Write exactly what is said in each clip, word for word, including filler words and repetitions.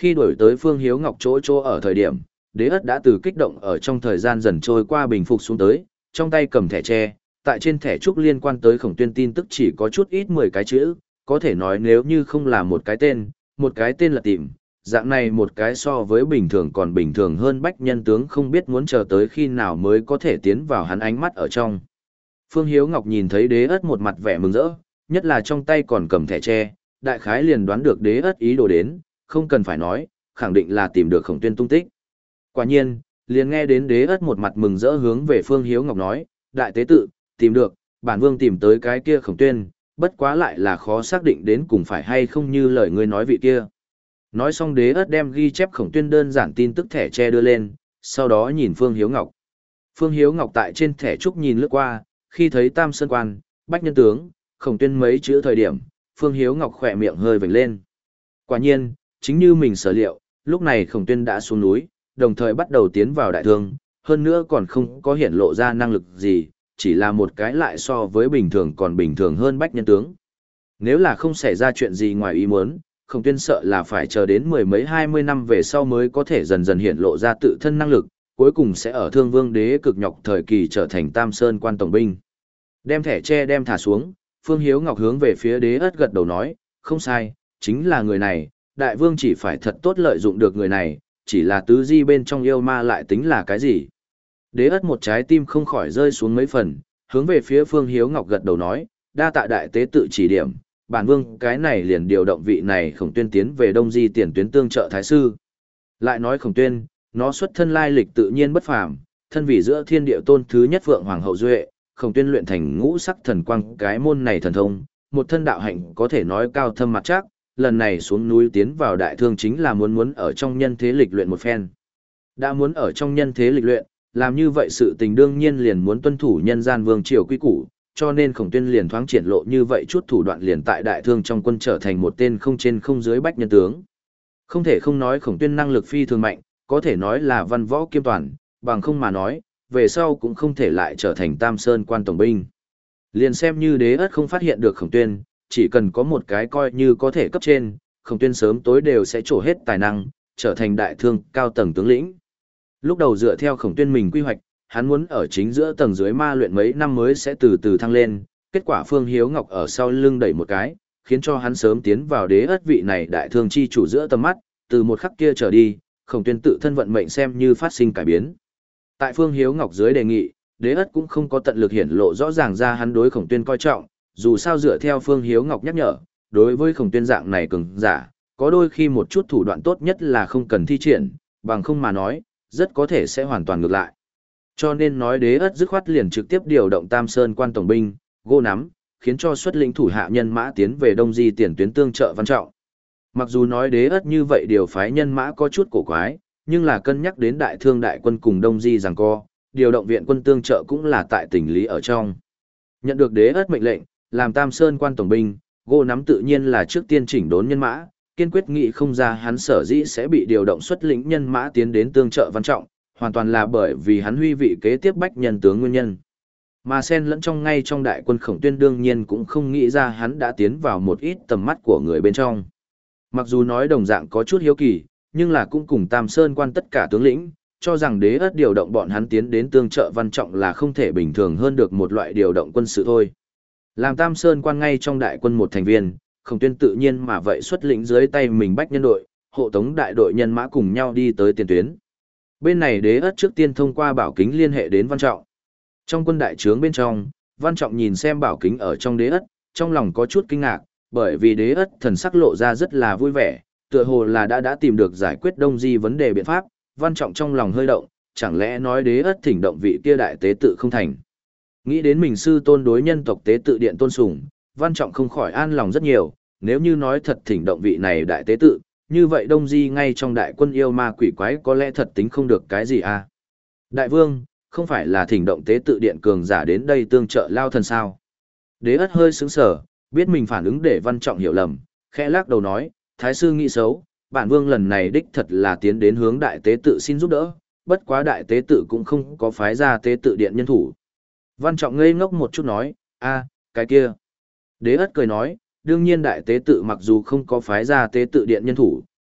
Khi đổi tới Phương Hiếu Ngọc chỗ chỗ ở thời điểm, Đế Ất đã từ kích động ở trong thời gian dần trôi qua bình phục xuống tới, trong tay cầm thẻ tre, tại trên thẻ trúc liên quan tới Khổng Tuyên tin tức chỉ có chút ít mười cái chữ, có thể nói nếu như không là một cái tên, một cái tên là tìm, dạng này một cái so với bình thường còn bình thường hơn bách nhân tướng không biết muốn chờ tới khi nào mới có thể tiến vào hắn ánh mắt ở trong. Phương Hiếu Ngọc nhìn thấy Đế Ất một mặt vẻ mừng rỡ, nhất là trong tay còn cầm thẻ tre, đại khái liền đoán được Đế Ất ý đồ đến, không cần phải nói, khẳng định là tìm được Khổng Tuyên tung tích. Quả nhiên, liền nghe đến Đế Ất một mặt mừng rỡ hướng về Phương Hiếu Ngọc nói, đại tế tự, tìm được, bản vương tìm tới cái kia Khổng Tuyên, bất quá lại là khó xác định đến cùng phải hay không như lời ngươi nói vị kia. Nói xong Đế Ất đem ghi chép Khổng Tuyên đơn giản tin tức thẻ tre đưa lên, sau đó nhìn Phương Hiếu Ngọc. Phương Hiếu Ngọc tại trên thẻ trúc nhìn lướt qua, khi thấy Tam Sơn Quan, Bách Nhân Tướng, Khổng Tuyên mấy chữ thời điểm, Phương Hiếu Ngọc khỏe miệng hơi vểnh lên. Quả nhiên, chính như mình sở liệu, lúc này Khổng Tuyên đã xuống núi, đồng thời bắt đầu tiến vào đại thương, hơn nữa còn không có hiện lộ ra năng lực gì, chỉ là một cái lại so với bình thường còn bình thường hơn Bách Nhân Tướng. Nếu là không xảy ra chuyện gì ngoài ý muốn, Khổng Tuyên sợ là phải chờ đến mười mấy hai mươi năm về sau mới có thể dần dần hiện lộ ra tự thân năng lực, cuối cùng sẽ ở Thương Vương Đế cực nhọc thời kỳ trở thành Tam Sơn Quan tổng binh. Đem thẻ tre đem thả xuống, Phương Hiếu Ngọc hướng về phía Đế Ất gật đầu nói, không sai, chính là người này, đại vương chỉ phải thật tốt lợi dụng được người này, chỉ là tứ di bên trong yêu ma lại tính là cái gì. Đế Ất một trái tim không khỏi rơi xuống mấy phần, hướng về phía Phương Hiếu Ngọc gật đầu nói, đa tạ đại tế tự chỉ điểm, bản vương cái này liền điều động vị này Khổng Tuyên tiến về Đông Di tiền tuyến tương trợ thái sư. Lại nói Khổng Tuyên, nó xuất thân lai lịch tự nhiên bất phàm, thân vì giữa thiên địa tôn thứ nhất vượng hoàng hậu duệ, Khổng Tuyên luyện thành ngũ sắc thần quang cái môn này thần thông, một thân đạo hạnh có thể nói cao thâm mặt chắc, lần này xuống núi tiến vào đại thương chính là muốn muốn ở trong nhân thế lịch luyện một phen. Đã muốn ở trong nhân thế lịch luyện, làm như vậy sự tình đương nhiên liền muốn tuân thủ nhân gian vương triều quy củ, cho nên Khổng Tuyên liền thoáng triển lộ như vậy chút thủ đoạn liền tại đại thương trong quân trở thành một tên không trên không dưới bách nhân tướng. Không thể không nói Khổng Tuyên năng lực phi thường mạnh, có thể nói là văn võ kiêm toàn, bằng không mà nói, về sau cũng không thể lại trở thành Tam Sơn Quan tổng binh. Liền xem như Đế Ất không phát hiện được Khổng Tuyên, chỉ cần có một cái coi như có thể cấp trên, Khổng Tuyên sớm tối đều sẽ trổ hết tài năng, trở thành đại thương cao tầng tướng lĩnh. Lúc đầu dựa theo Khổng Tuyên mình quy hoạch, hắn muốn ở chính giữa tầng dưới ma luyện mấy năm mới sẽ từ từ thăng lên, kết quả Phương Hiếu Ngọc ở sau lưng đẩy một cái, khiến cho hắn sớm tiến vào Đế Ất vị này đại thương chi chủ giữa tầm mắt, từ một khắc kia trở đi, Khổng Tuyên tự thân vận mệnh xem như phát sinh cải biến. Tại Phương Hiếu Ngọc dưới đề nghị, Đế Ất cũng không có tận lực hiển lộ rõ ràng ra hắn đối Khổng Tuyên coi trọng, dù sao dựa theo Phương Hiếu Ngọc nhắc nhở, đối với Khổng Tuyên dạng này cường giả, có đôi khi một chút thủ đoạn tốt nhất là không cần thi triển, bằng không mà nói, rất có thể sẽ hoàn toàn ngược lại. Cho nên nói Đế Ất dứt khoát liền trực tiếp điều động Tam Sơn Quan tổng binh, gô nắm, khiến cho xuất lĩnh thủ hạ nhân mã tiến về Đông Di tiền tuyến tương trợ Văn Trọng. Mặc dù nói Đế Ất như vậy điều phái nhân mã có chút cổ quái, nhưng là cân nhắc đến đại thương đại quân cùng Đông Di giằng co, điều động viện quân tương trợ cũng là tại tình lý ở trong. Nhận được Đế Ất mệnh lệnh, làm Tam Sơn Quan tổng binh, gô nắm tự nhiên là trước tiên chỉnh đốn nhân mã, kiên quyết nghị không ra hắn sở dĩ sẽ bị điều động xuất lĩnh nhân mã tiến đến tương trợ Văn Trọng, hoàn toàn là bởi vì hắn huy vị kế tiếp bách nhân tướng nguyên nhân. Mà xen lẫn trong ngay trong đại quân Khổng Tuyên đương nhiên cũng không nghĩ ra hắn đã tiến vào một ít tầm mắt của người bên trong. Mặc dù nói đồng dạng có chút hiếu kỳ, nhưng là cũng cùng Tam Sơn Quan tất cả tướng lĩnh, cho rằng Đế Ất điều động bọn hắn tiến đến tương trợ Văn Trọng là không thể bình thường hơn được một loại điều động quân sự thôi. Làm Tam Sơn Quan ngay trong đại quân một thành viên, Khổng Tuyên tự nhiên mà vậy xuất lĩnh dưới tay mình bách nhân đội, hộ tống đại đội nhân mã cùng nhau đi tới tiền tuyến. Bên này Đế Ất trước tiên thông qua Bảo Kính liên hệ đến Văn Trọng. Trong quân đại trướng bên trong, Văn Trọng nhìn xem Bảo Kính ở trong Đế Ất, trong lòng có chút kinh ngạc, bởi vì Đế Ất thần sắc lộ ra rất là vui vẻ, tựa hồ là đã đã tìm được giải quyết Đông Di vấn đề biện pháp. Văn Trọng trong lòng hơi động, chẳng lẽ nói Đế Ất thỉnh động vị kia đại tế tự không thành. Nghĩ đến mình sư tôn đối nhân tộc tế tự điện tôn sùng, Văn Trọng không khỏi an lòng rất nhiều, nếu như nói thật thỉnh động vị này đại tế tự, như vậy Đông Di ngay trong đại quân yêu ma quỷ quái có lẽ thật tính không được cái gì à. Đại vương, không phải là thỉnh động tế tự điện cường giả đến đây tương trợ lao thần sao. Đế Ất hơi sững sờ, biết mình phản ứng để Văn Trọng hiểu lầm, khẽ lắc đầu nói, thái sư nghĩ xấu, bản vương lần này đích thật là tiến đến hướng đại tế tự xin giúp đỡ, bất quá đại tế tự cũng không có phái ra tế tự điện nhân thủ. Văn Trọng ngây ngốc một chút nói, a, cái kia. Đế Ất cười nói, đương nhiên đại tế tự mặc dù không có phái ra tế tự điện nhân thủ,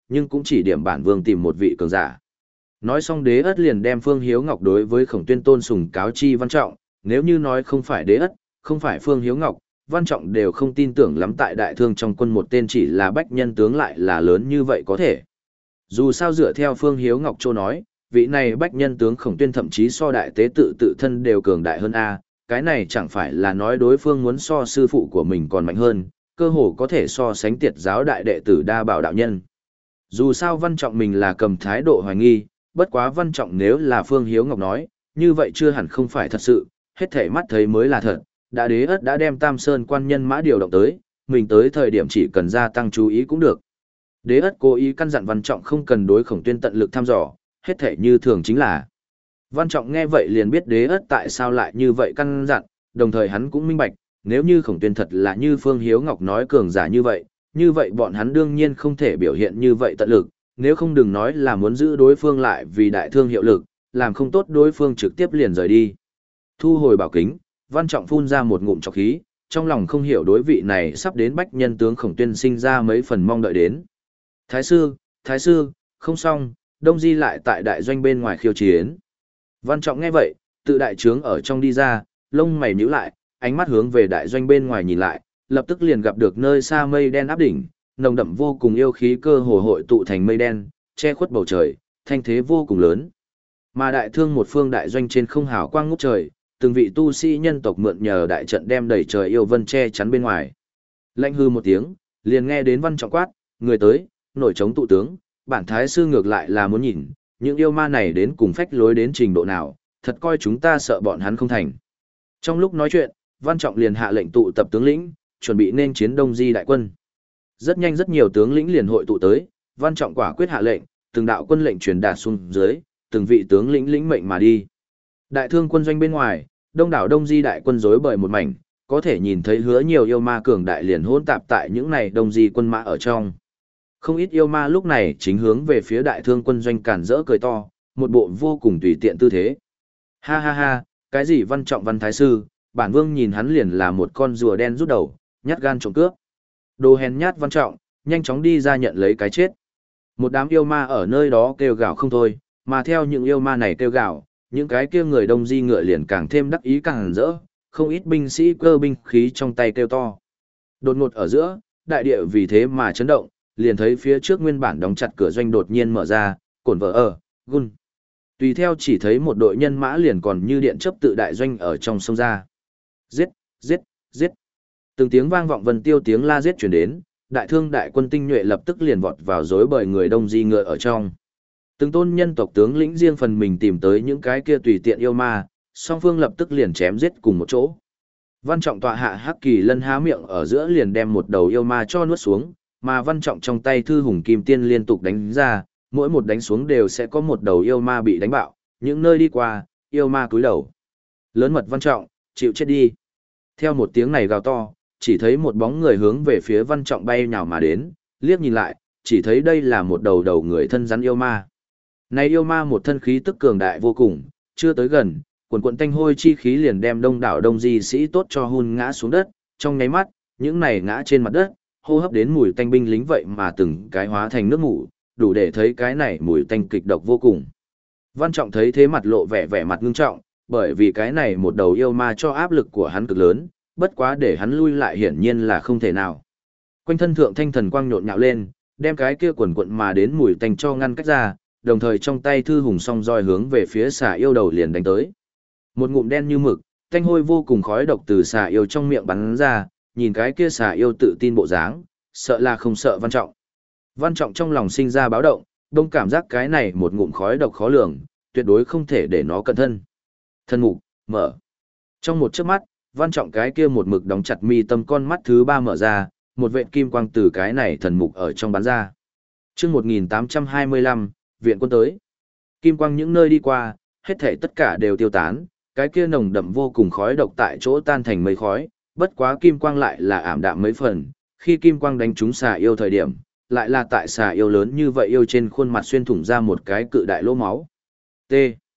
nhưng cũng chỉ điểm bản vương tìm một vị cường giả. Nói xong Đế Ất liền đem Phương Hiếu Ngọc đối với Khổng Tuyên tôn sùng cáo chi Văn Trọng, nếu như nói không phải Đế Ất, không phải Phương Hiếu Ngọc, Văn Trọng đều không tin tưởng lắm tại đại thương trong quân một tên chỉ là bách nhân tướng lại là lớn như vậy có thể. Dù sao dựa theo Phương Hiếu Ngọc Châu nói, vị này bách nhân tướng Khổng Tuyên thậm chí so đại tế tự tự thân đều cường đại hơn A, cái này chẳng phải là nói đối phương muốn so sư phụ của mình còn mạnh hơn, cơ hồ có thể so sánh tiệt giáo đại đệ tử đa bảo đạo nhân. Dù sao Văn Trọng mình là cầm thái độ hoài nghi, bất quá Văn Trọng nếu là Phương Hiếu Ngọc nói, như vậy chưa hẳn không phải thật sự, hết thể mắt thấy mới là thật, đã Đế Ất đã đem Tam Sơn quan nhân mã điều động tới, mình tới thời điểm chỉ cần gia tăng chú ý cũng được. Đế Ất cố ý căn dặn Văn Trọng không cần đối Khổng Tuyên tận lực thăm dò, hết thể như thường chính là. Văn Trọng nghe vậy liền biết Đế Ất tại sao lại như vậy căn dặn, đồng thời hắn cũng minh bạch, nếu như Khổng Tuyên thật là như Phương Hiếu Ngọc nói cường giả như vậy, như vậy bọn hắn đương nhiên không thể biểu hiện như vậy tận lực, nếu không đừng nói là muốn giữ đối phương lại vì đại thương hiệu lực, làm không tốt đối phương trực tiếp liền rời đi. Thu hồi bảo kính, Văn Trọng phun ra một ngụm trọc khí, trong lòng không hiểu đối vị này sắp đến bách nhân tướng Khổng Tuyên sinh ra mấy phần mong đợi đến. Thái sư, Thái sư, không xong, Đông Di lại tại đại doanh bên ngoài khiêu chiến. Văn Trọng nghe vậy, tự đại trướng ở trong đi ra, lông mày nhíu lại, ánh mắt hướng về đại doanh bên ngoài nhìn lại, lập tức liền gặp được nơi xa mây đen áp đỉnh, nồng đậm vô cùng yêu khí cơ hồ hội tụ thành mây đen, che khuất bầu trời, thanh thế vô cùng lớn. Mà đại thương một phương đại doanh trên không hào quang ngút trời, từng vị tu sĩ nhân tộc mượn nhờ đại trận đem đầy trời yêu vân che chắn bên ngoài. Lạnh hư một tiếng, liền nghe đến Văn Trọng quát, người tới, nổi trống tụ tướng, bản thái sư ngược lại là muốn nhìn, những yêu ma này đến cùng phách lối đến trình độ nào, thật coi chúng ta sợ bọn hắn không thành. Trong lúc nói chuyện, Văn Trọng liền hạ lệnh tụ tập tướng lĩnh, chuẩn bị nên chiến Đông Di đại quân. Rất nhanh rất nhiều tướng lĩnh liền hội tụ tới, Văn Trọng quả quyết hạ lệnh, từng đạo quân lệnh truyền đạt xuống dưới, từng vị tướng lĩnh lĩnh mệnh mà đi. Đại thương quân doanh bên ngoài, đông đảo Đông Di đại quân rối bời một mảnh, có thể nhìn thấy hứa nhiều yêu ma cường đại liền hỗn tạp tại những này Đông Di quân mã ở trong. Không ít yêu ma lúc này chính hướng về phía đại thương quân doanh cản rỡ cười to, một bộ vô cùng tùy tiện tư thế. Ha ha ha, cái gì Văn Trọng Văn Thái Sư, bản vương nhìn hắn liền là một con rùa đen rút đầu, nhát gan trộm cướp. Đồ hèn nhát Văn Trọng, nhanh chóng đi ra nhận lấy cái chết. Một đám yêu ma ở nơi đó kêu gào không thôi, mà theo những yêu ma này kêu gào, những cái kia người Đông Di ngựa liền càng thêm đắc ý càng rỡ, không ít binh sĩ cơ binh khí trong tay kêu to. Đột ngột ở giữa, đại địa vì thế mà chấn động, liền thấy phía trước nguyên bản đóng chặt cửa doanh đột nhiên mở ra, cổn vỡ ở, gun. Tùy theo chỉ thấy một đội nhân mã liền còn như điện chớp tự đại doanh ở trong sông ra. Giết, giết, giết. Từng tiếng vang vọng vân tiêu tiếng la giết truyền đến, đại thương đại quân tinh nhuệ lập tức liền vọt vào rối bời người Đông Di ngựa ở trong. Từng tôn nhân tộc tướng lĩnh riêng phần mình tìm tới những cái kia tùy tiện yêu ma, song phương lập tức liền chém giết cùng một chỗ. Văn Trọng tọa hạ Hắc Kỳ Lân há miệng ở giữa liền đem một đầu yêu ma cho nuốt xuống, mà Văn Trọng trong tay thư hùng kim tiên liên tục đánh ra, mỗi một đánh xuống đều sẽ có một đầu yêu ma bị đánh bạo, những nơi đi qua, yêu ma cúi đầu. Lớn mật Văn Trọng, chịu chết đi. Theo một tiếng này gào to, chỉ thấy một bóng người hướng về phía Văn Trọng bay nhào mà đến, liếc nhìn lại, chỉ thấy đây là một đầu đầu người thân rắn yêu ma. Này yêu ma một thân khí tức cường đại vô cùng, chưa tới gần, quần quần tanh hôi chi khí liền đem đông đảo Đông Di sĩ tốt cho hun ngã xuống đất, trong nháy mắt, những này ngã trên mặt đất, hô hấp đến mùi tanh binh lính vậy mà từng cái hóa thành nước mủ, đủ để thấy cái này mùi tanh kịch độc vô cùng. Văn Trọng thấy thế mặt lộ vẻ vẻ mặt ngưng trọng, bởi vì cái này một đầu yêu ma cho áp lực của hắn cực lớn, bất quá để hắn lui lại hiển nhiên là không thể nào. Quanh thân thượng thanh thần quang nhộn nhạo lên, đem cái kia quần quận mà đến mùi tanh cho ngăn cách ra, đồng thời trong tay thư hùng song roi hướng về phía xà yêu đầu liền đánh tới. Một ngụm đen như mực, tanh hôi vô cùng khói độc từ xà yêu trong miệng bắn ra, nhìn cái kia xà yêu tự tin bộ dáng, sợ là không sợ Văn Trọng. Văn Trọng trong lòng sinh ra báo động, đông cảm giác cái này một ngụm khói độc khó lường, tuyệt đối không thể để nó cẩn thân. Thân mục, mở. Trong một chớp mắt, Văn Trọng cái kia một mực đóng chặt mi tâm con mắt thứ ba mở ra, một vệt kim quang từ cái này thần mục ở trong bắn ra. Chương một nghìn tám trăm hai mươi lăm, viện quân tới. Kim quang những nơi đi qua, hết thảy tất cả đều tiêu tán, cái kia nồng đậm vô cùng khói độc tại chỗ tan thành mây khói, bất quá kim quang lại là ảm đạm mấy phần, khi kim quang đánh trúng xà yêu thời điểm, lại là tại xà yêu lớn như vậy yêu trên khuôn mặt xuyên thủng ra một cái cự đại lỗ máu. T.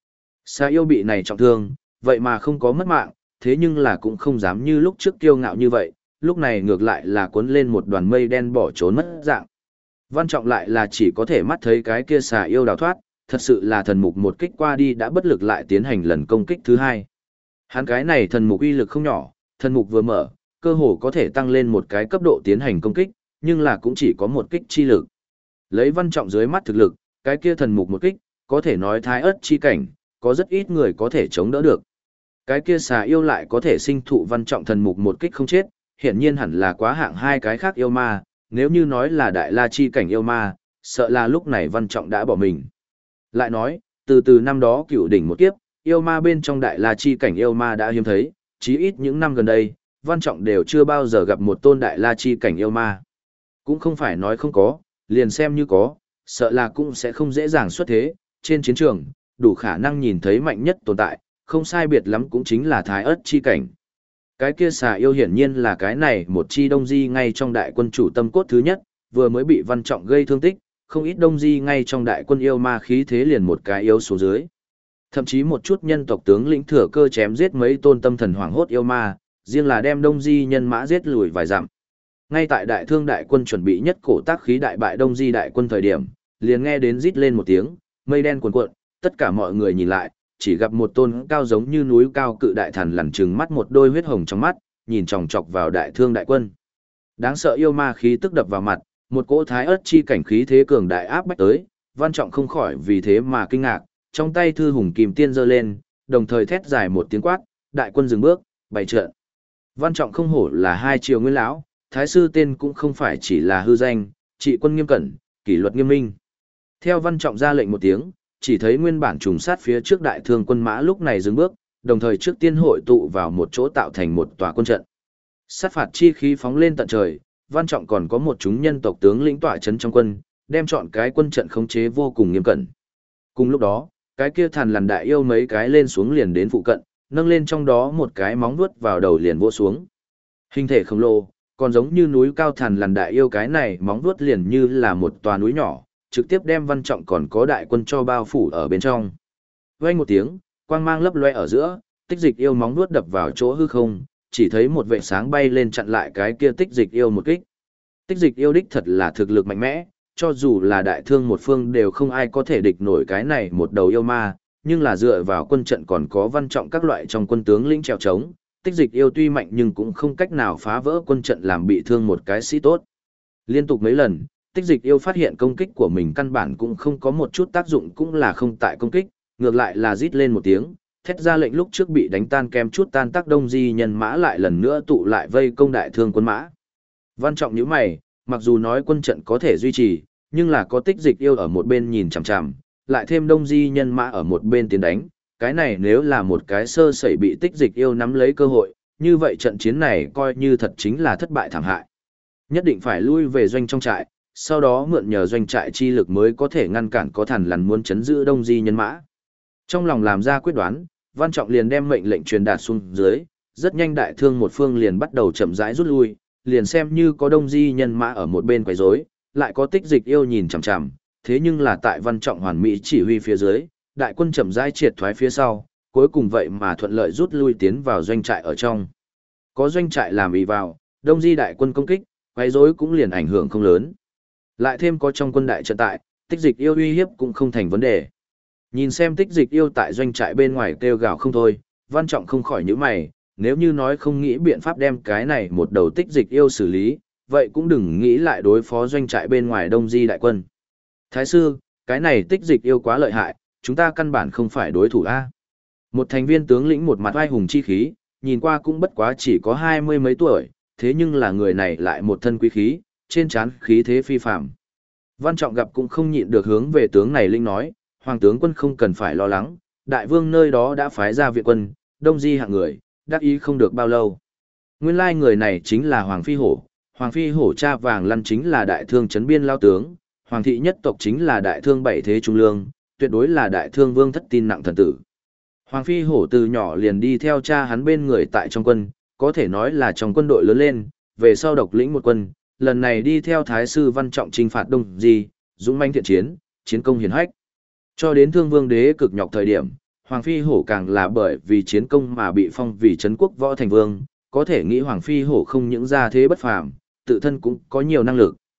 Xà yêu bị này trọng thương, vậy mà không có mất mạng, thế nhưng là cũng không dám như lúc trước kiêu ngạo như vậy, lúc này ngược lại là cuốn lên một đoàn mây đen bỏ trốn mất dạng. Văn Trọng lại là chỉ có thể mắt thấy cái kia xà yêu đào thoát, thật sự là thần mục một kích qua đi đã bất lực lại tiến hành lần công kích thứ hai. Hắn cái này thần mục uy lực không nhỏ, thần mục vừa mở, cơ hồ có thể tăng lên một cái cấp độ tiến hành công kích, nhưng là cũng chỉ có một kích chi lực. Lấy Văn Trọng dưới mắt thực lực, cái kia thần mục một kích, có thể nói thái ớt chi cảnh, có rất ít người có thể chống đỡ được. Cái kia xà yêu lại có thể sinh thụ Văn Trọng thần mục một kích không chết, hiển nhiên hẳn là quá hạng hai cái khác yêu ma, nếu như nói là đại la chi cảnh yêu ma, sợ là lúc này Văn Trọng đã bỏ mình. Lại nói, từ từ năm đó cựu đỉnh một kiếp, yêu ma bên trong đại la chi cảnh yêu ma đã hiếm thấy, chí ít những năm gần đây, Văn Trọng đều chưa bao giờ gặp một tôn đại la chi cảnh yêu ma. Cũng không phải nói không có, liền xem như có, sợ là cũng sẽ không dễ dàng xuất thế, trên chiến trường, đủ khả năng nhìn thấy mạnh nhất tồn tại, không sai biệt lắm cũng chính là thái ớt chi cảnh. Cái kia xà yêu hiển nhiên là cái này một chi đông di ngay trong đại quân chủ tâm cốt thứ nhất, vừa mới bị Văn Trọng gây thương tích, không ít đông di ngay trong đại quân yêu ma khí thế liền một cái yếu xuống dưới. Thậm chí một chút nhân tộc tướng lĩnh thừa cơ chém giết mấy tôn tâm thần hoảng hốt yêu ma, riêng là đem đông di nhân mã giết lùi vài dặm. Ngay tại đại thương đại quân chuẩn bị nhất cổ tác khí đại bại đông di đại quân thời điểm, liền nghe đến rít lên một tiếng, mây đen cuồn cuộn, tất cả mọi người nhìn lại, chỉ gặp một tôn cao giống như núi cao cự đại thần lằn trừng mắt một đôi huyết hồng trong mắt, nhìn chòng chọc vào đại thương đại quân. Đáng sợ yêu ma khí tức đập vào mặt, một cỗ thái ớt chi cảnh khí thế cường đại áp bách tới, Văn Trọng không khỏi vì thế mà kinh ngạc, trong tay thư hùng kìm tiên giơ lên, đồng thời thét dài một tiếng quát, đại quân dừng bước, bày trận. Văn Trọng không hổ là hai triều nguyên lão, thái sư tên cũng không phải chỉ là hư danh, trị quân nghiêm cẩn, kỷ luật nghiêm minh. Theo Văn Trọng ra lệnh một tiếng, chỉ thấy nguyên bản trùng sát phía trước đại thương quân mã lúc này dừng bước, đồng thời trước tiên hội tụ vào một chỗ tạo thành một tòa quân trận. Sát phạt chi khí phóng lên tận trời, Văn Trọng còn có một chúng nhân tộc tướng lĩnh tỏa chấn trong quân, đem chọn cái quân trận khống chế vô cùng nghiêm cẩn. Cùng lúc đó, cái kia thần lằn đại yêu mấy cái lên xuống liền đến phụ cận, nâng lên trong đó một cái móng vuốt vào đầu liền vỗ xuống. Hình thể khổng lồ, còn giống như núi cao thần lằn đại yêu cái này móng vuốt liền như là một tòa núi nhỏ, trực tiếp đem Văn Trọng còn có đại quân cho bao phủ ở bên trong. Vang một tiếng, quang mang lấp loe ở giữa, tích dịch yêu móng vuốt đập vào chỗ hư không, chỉ thấy một vệt sáng bay lên chặn lại cái kia tích dịch yêu một kích. Tích dịch yêu đích thật là thực lực mạnh mẽ, cho dù là đại thương một phương đều không ai có thể địch nổi cái này một đầu yêu ma, nhưng là dựa vào quân trận còn có Văn Trọng các loại trong quân tướng lĩnh trèo trống, tích dịch yêu tuy mạnh nhưng cũng không cách nào phá vỡ quân trận làm bị thương một cái sĩ tốt. Liên tục mấy lần, tích dịch yêu phát hiện công kích của mình căn bản cũng không có một chút tác dụng, cũng là không tại công kích, ngược lại là rít lên một tiếng, thét ra lệnh lúc trước bị đánh tan kem chút tan tác đông di nhân mã lại lần nữa tụ lại vây công đại thương quân mã. Văn Trọng nhíu mày, mặc dù nói quân trận có thể duy trì, nhưng là có tích dịch yêu ở một bên nhìn chằm chằm, lại thêm đông di nhân mã ở một bên tiến đánh, cái này nếu là một cái sơ sẩy bị tích dịch yêu nắm lấy cơ hội, như vậy trận chiến này coi như thật chính là thất bại thảm hại. Nhất định phải lui về doanh trong trại, sau đó mượn nhờ doanh trại chi lực mới có thể ngăn cản có thằn lằn muốn chấn giữ đông di nhân mã. Trong lòng làm ra quyết đoán, Văn Trọng liền đem mệnh lệnh truyền đạt xuống dưới, rất nhanh đại thương một phương liền bắt đầu chậm rãi rút lui, liền xem như có đông di nhân mã ở một bên quấy rối, lại có tích dịch yêu nhìn chằm chằm, thế nhưng là tại Văn Trọng hoàn mỹ chỉ huy phía dưới, đại quân chậm rãi triệt thoái phía sau, cuối cùng vậy mà thuận lợi rút lui tiến vào doanh trại ở trong. Có doanh trại làm ỷ vào, đông di đại quân công kích, quấy rối cũng liền ảnh hưởng không lớn. Lại thêm có trong quân đại trận tại, tích dịch yêu uy hiếp cũng không thành vấn đề. Nhìn xem tích dịch yêu tại doanh trại bên ngoài kêu gào không thôi, Văn Trọng không khỏi nhíu mày, nếu như nói không nghĩ biện pháp đem cái này một đầu tích dịch yêu xử lý, vậy cũng đừng nghĩ lại đối phó doanh trại bên ngoài đông di đại quân. Thái sư, cái này tích dịch yêu quá lợi hại, chúng ta căn bản không phải đối thủ a. Một thành viên tướng lĩnh một mặt oai hùng chi khí, nhìn qua cũng bất quá chỉ có hai mươi mấy tuổi, thế nhưng là người này lại một thân quý khí, trên trán khí thế phi phàm. Văn Trọng gặp cũng không nhịn được hướng về tướng này linh nói, hoàng tướng quân không cần phải lo lắng, đại vương nơi đó đã phái ra viện quân, đông di hạng người, đắc ý không được bao lâu. Nguyên lai người này chính là Hoàng Phi Hổ, Hoàng Phi Hổ cha vàng lăn chính là đại thương trấn biên lao tướng, Hoàng thị nhất tộc chính là đại thương bảy thế trung lương, tuyệt đối là đại thương vương thất tin nặng thần tử. Hoàng Phi Hổ từ nhỏ liền đi theo cha hắn bên người tại trong quân, có thể nói là trong quân đội lớn lên, về sau độc lĩnh một quân, lần này đi theo Thái sư Văn Trọng trinh phạt Đông Di, dũng mãnh thiện chiến, chiến công hiển hách. Cho đến Thương Vương đế cực nhọc thời điểm, Hoàng Phi Hổ càng là bởi vì chiến công mà bị phong vì trấn quốc võ thành vương, có thể nghĩ Hoàng Phi Hổ không những ra thế bất phàm, tự thân cũng có nhiều năng lực.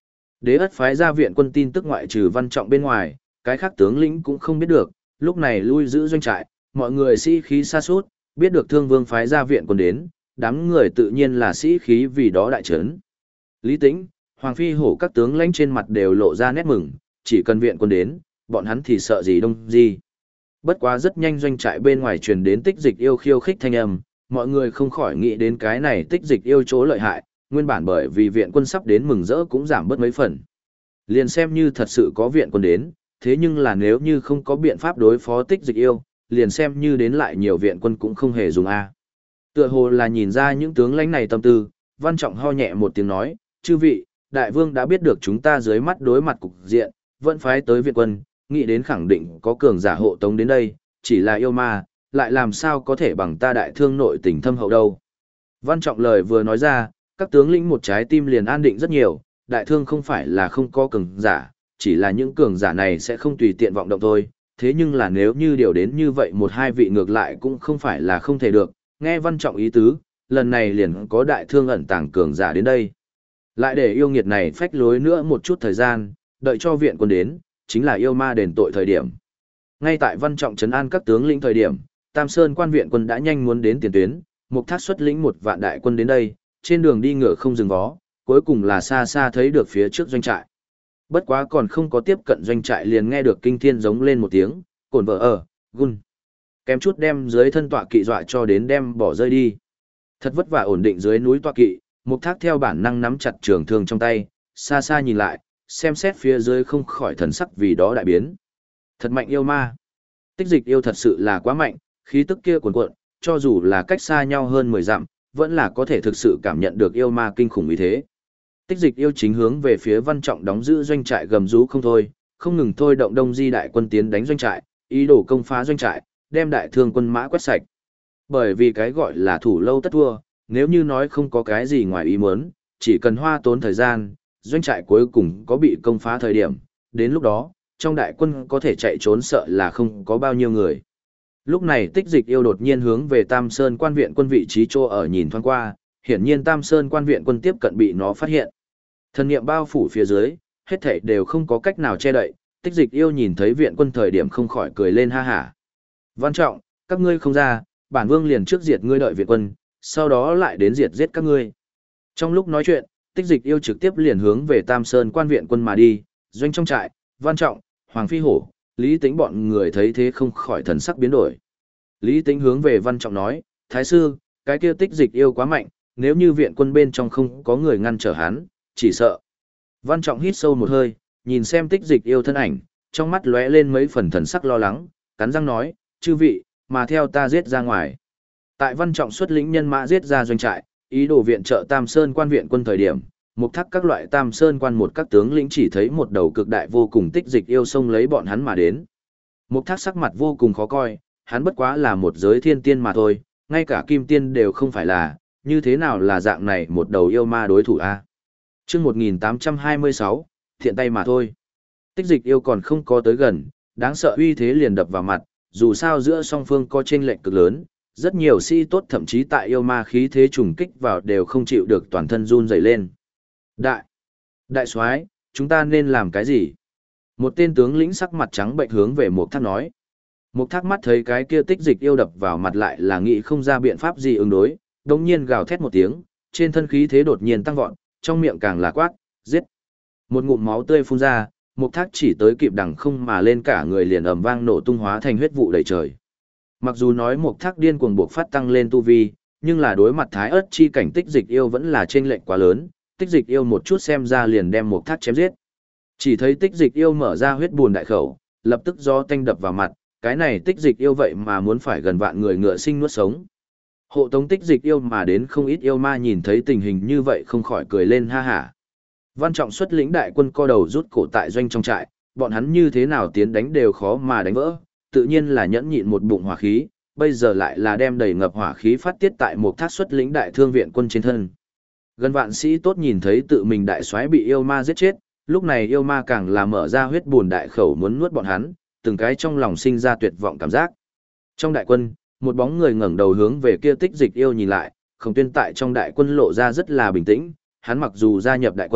Đế ất phái ra viện quân tin tức ngoại trừ Văn Trọng bên ngoài, cái khác tướng lĩnh cũng không biết được, lúc này lui giữ doanh trại, mọi người sĩ khí sa sút, biết được Thương Vương phái ra viện quân đến, đám người tự nhiên là sĩ khí vì đó đại trấn. Lý Tĩnh, Hoàng Phi Hổ các tướng lãnh trên mặt đều lộ ra nét mừng, chỉ cần viện quân đến, bọn hắn thì sợ gì đông gì. Bất quá rất nhanh doanh trại bên ngoài truyền đến Tích Dịch Yêu khiêu khích thanh âm, mọi người không khỏi nghĩ đến cái này Tích Dịch Yêu chỗ lợi hại, nguyên bản bởi vì viện quân sắp đến mừng rỡ cũng giảm bớt mấy phần. Liền xem như thật sự có viện quân đến, thế nhưng là nếu như không có biện pháp đối phó Tích Dịch Yêu, liền xem như đến lại nhiều viện quân cũng không hề dùng a. Tựa hồ là nhìn ra những tướng lãnh này tâm tư, Văn Trọng ho nhẹ một tiếng nói, chư vị, đại vương đã biết được chúng ta dưới mắt đối mặt cục diện, vẫn phái tới viện quân, nghĩ đến khẳng định có cường giả hộ tống đến đây, chỉ là yêu ma, lại làm sao có thể bằng ta đại thương nội tình thâm hậu đâu. Văn Trọng lời vừa nói ra, các tướng lĩnh một trái tim liền an định rất nhiều, đại thương không phải là không có cường giả, chỉ là những cường giả này sẽ không tùy tiện vọng động thôi, thế nhưng là nếu như điều đến như vậy một hai vị ngược lại cũng không phải là không thể được, nghe Văn Trọng ý tứ, lần này liền có đại thương ẩn tàng cường giả đến đây. Lại để yêu nghiệt này phách lối nữa một chút thời gian, đợi cho viện quân đến, chính là yêu ma đền tội thời điểm. Ngay tại Văn Trọng trấn an các tướng lĩnh thời điểm, Tam Sơn quan viện quân đã nhanh muốn đến tiền tuyến, Mục Thác xuất lĩnh một vạn đại quân đến đây, trên đường đi ngựa không dừng vó, cuối cùng là xa xa thấy được phía trước doanh trại. Bất quá còn không có tiếp cận doanh trại liền nghe được kinh thiên giống lên một tiếng, cồn vợ ở, gun. Kém chút đem dưới thân tọa kỵ dọa cho đến đem bỏ rơi đi. Thật vất vả ổn định dưới núi tọa kỵ, Mục Thác theo bản năng nắm chặt trường thương trong tay, xa xa nhìn lại, xem xét phía dưới không khỏi thần sắc vì đó đại biến. Thật mạnh yêu ma. Tích Dịch Yêu thật sự là quá mạnh, khí tức kia cuồn cuộn, cho dù là cách xa nhau hơn mười dặm, vẫn là có thể thực sự cảm nhận được yêu ma kinh khủng như thế. Tích Dịch Yêu chính hướng về phía Văn Trọng đóng giữ doanh trại gầm rú không thôi, không ngừng thôi động Đông Di đại quân tiến đánh doanh trại, ý đồ công phá doanh trại, đem đại thương quân mã quét sạch. Bởi vì cái gọi là thủ lâu tất thua, nếu như nói không có cái gì ngoài ý muốn, chỉ cần hoa tốn thời gian, doanh trại cuối cùng có bị công phá thời điểm, đến lúc đó, trong đại quân có thể chạy trốn sợ là không có bao nhiêu người. Lúc này Tích Dịch Yêu đột nhiên hướng về Tam Sơn quan viện quân vị trí chỗ ở nhìn thoáng qua, hiển nhiên Tam Sơn quan viện quân tiếp cận bị nó phát hiện. Thần niệm bao phủ phía dưới, hết thảy đều không có cách nào che đậy, Tích Dịch Yêu nhìn thấy viện quân thời điểm không khỏi cười lên ha hả. Văn Trọng, các ngươi không ra, bản vương liền trước diệt ngươi đợi viện quân, sau đó lại đến diệt giết các ngươi. Trong lúc nói chuyện, Tích Dịch Yêu trực tiếp liền hướng về Tam Sơn quan viện quân mà đi, doanh trong trại, Văn Trọng, Hoàng Phi Hổ, Lý Tĩnh bọn người thấy thế không khỏi thần sắc biến đổi. Lý Tĩnh hướng về Văn Trọng nói, Thái sư, cái kia Tích Dịch Yêu quá mạnh, nếu như viện quân bên trong không có người ngăn trở hắn, chỉ sợ. Văn Trọng hít sâu một hơi, nhìn xem Tích Dịch Yêu thân ảnh, trong mắt lóe lên mấy phần thần sắc lo lắng, cắn răng nói, chư vị, mà theo ta giết ra ngoài. Tại Văn Trọng xuất lĩnh nhân mã giết ra doanh trại, ý đồ viện trợ Tam Sơn quan viện quân thời điểm, Mục Thác các loại Tam Sơn quan một các tướng lĩnh chỉ thấy một đầu cực đại vô cùng Tích Dịch Yêu xông lấy bọn hắn mà đến. Mục Thác sắc mặt vô cùng khó coi, hắn bất quá là một giới thiên tiên mà thôi, ngay cả kim tiên đều không phải là, như thế nào là dạng này một đầu yêu ma đối thủ a? Chương một nghìn tám trăm hai mươi sáu, thiện tay mà thôi. Tích Dịch Yêu còn không có tới gần, đáng sợ uy thế liền đập vào mặt, dù sao giữa song phương có chênh lệch cực lớn, rất nhiều sĩ tốt thậm chí tại yêu ma khí thế trùng kích vào đều không chịu được toàn thân run rẩy lên. Đại, đại soái, chúng ta nên làm cái gì? Một tên tướng lĩnh sắc mặt trắng bệnh hướng về Mục Thác nói. Mục Thác mắt thấy cái kia Tích Dịch Yêu đập vào mặt lại là nghĩ không ra biện pháp gì ứng đối, đống nhiên gào thét một tiếng, trên thân khí thế đột nhiên tăng vọt, trong miệng càng là quát, giết. Một ngụm máu tươi phun ra, Mục Thác chỉ tới kịp đằng không mà lên cả người liền ầm vang nổ tung hóa thành huyết vụ đầy trời. Mặc dù nói Mục Thác điên cuồng buộc phát tăng lên tu vi, nhưng là đối mặt Thái Ức chi cảnh Tích Dịch Yêu vẫn là chênh lệch quá lớn, Tích Dịch Yêu một chút xem ra liền đem Mục Thác chém giết. Chỉ thấy Tích Dịch Yêu mở ra huyết buồn đại khẩu, lập tức gió tanh đập vào mặt, cái này Tích Dịch Yêu vậy mà muốn phải gần vạn người ngựa sinh nuốt sống. Hộ tống Tích Dịch Yêu mà đến không ít yêu ma nhìn thấy tình hình như vậy không khỏi cười lên ha hả. Văn Trọng xuất lĩnh đại quân co đầu rút cổ tại doanh trong trại, bọn hắn như thế nào tiến đánh đều khó mà đánh vỡ, tự nhiên là nhẫn nhịn một bụng hỏa khí, bây giờ lại là đem đầy ngập hỏa khí phát tiết tại Mục Thác xuất lĩnh đại thương viện quân trên thân. Gần vạn sĩ tốt nhìn thấy tự mình đại soái bị yêu ma giết chết, lúc này yêu ma càng là mở ra huyết buồn đại khẩu muốn nuốt bọn hắn, từng cái trong lòng sinh ra tuyệt vọng cảm giác. Trong đại quân, một bóng người ngẩng đầu hướng về kia Tích Dịch Yêu nhìn lại, Khổng Tuyên tại trong đại quân lộ ra rất là bình tĩnh, hắn mặc dù gia nhập đại quân,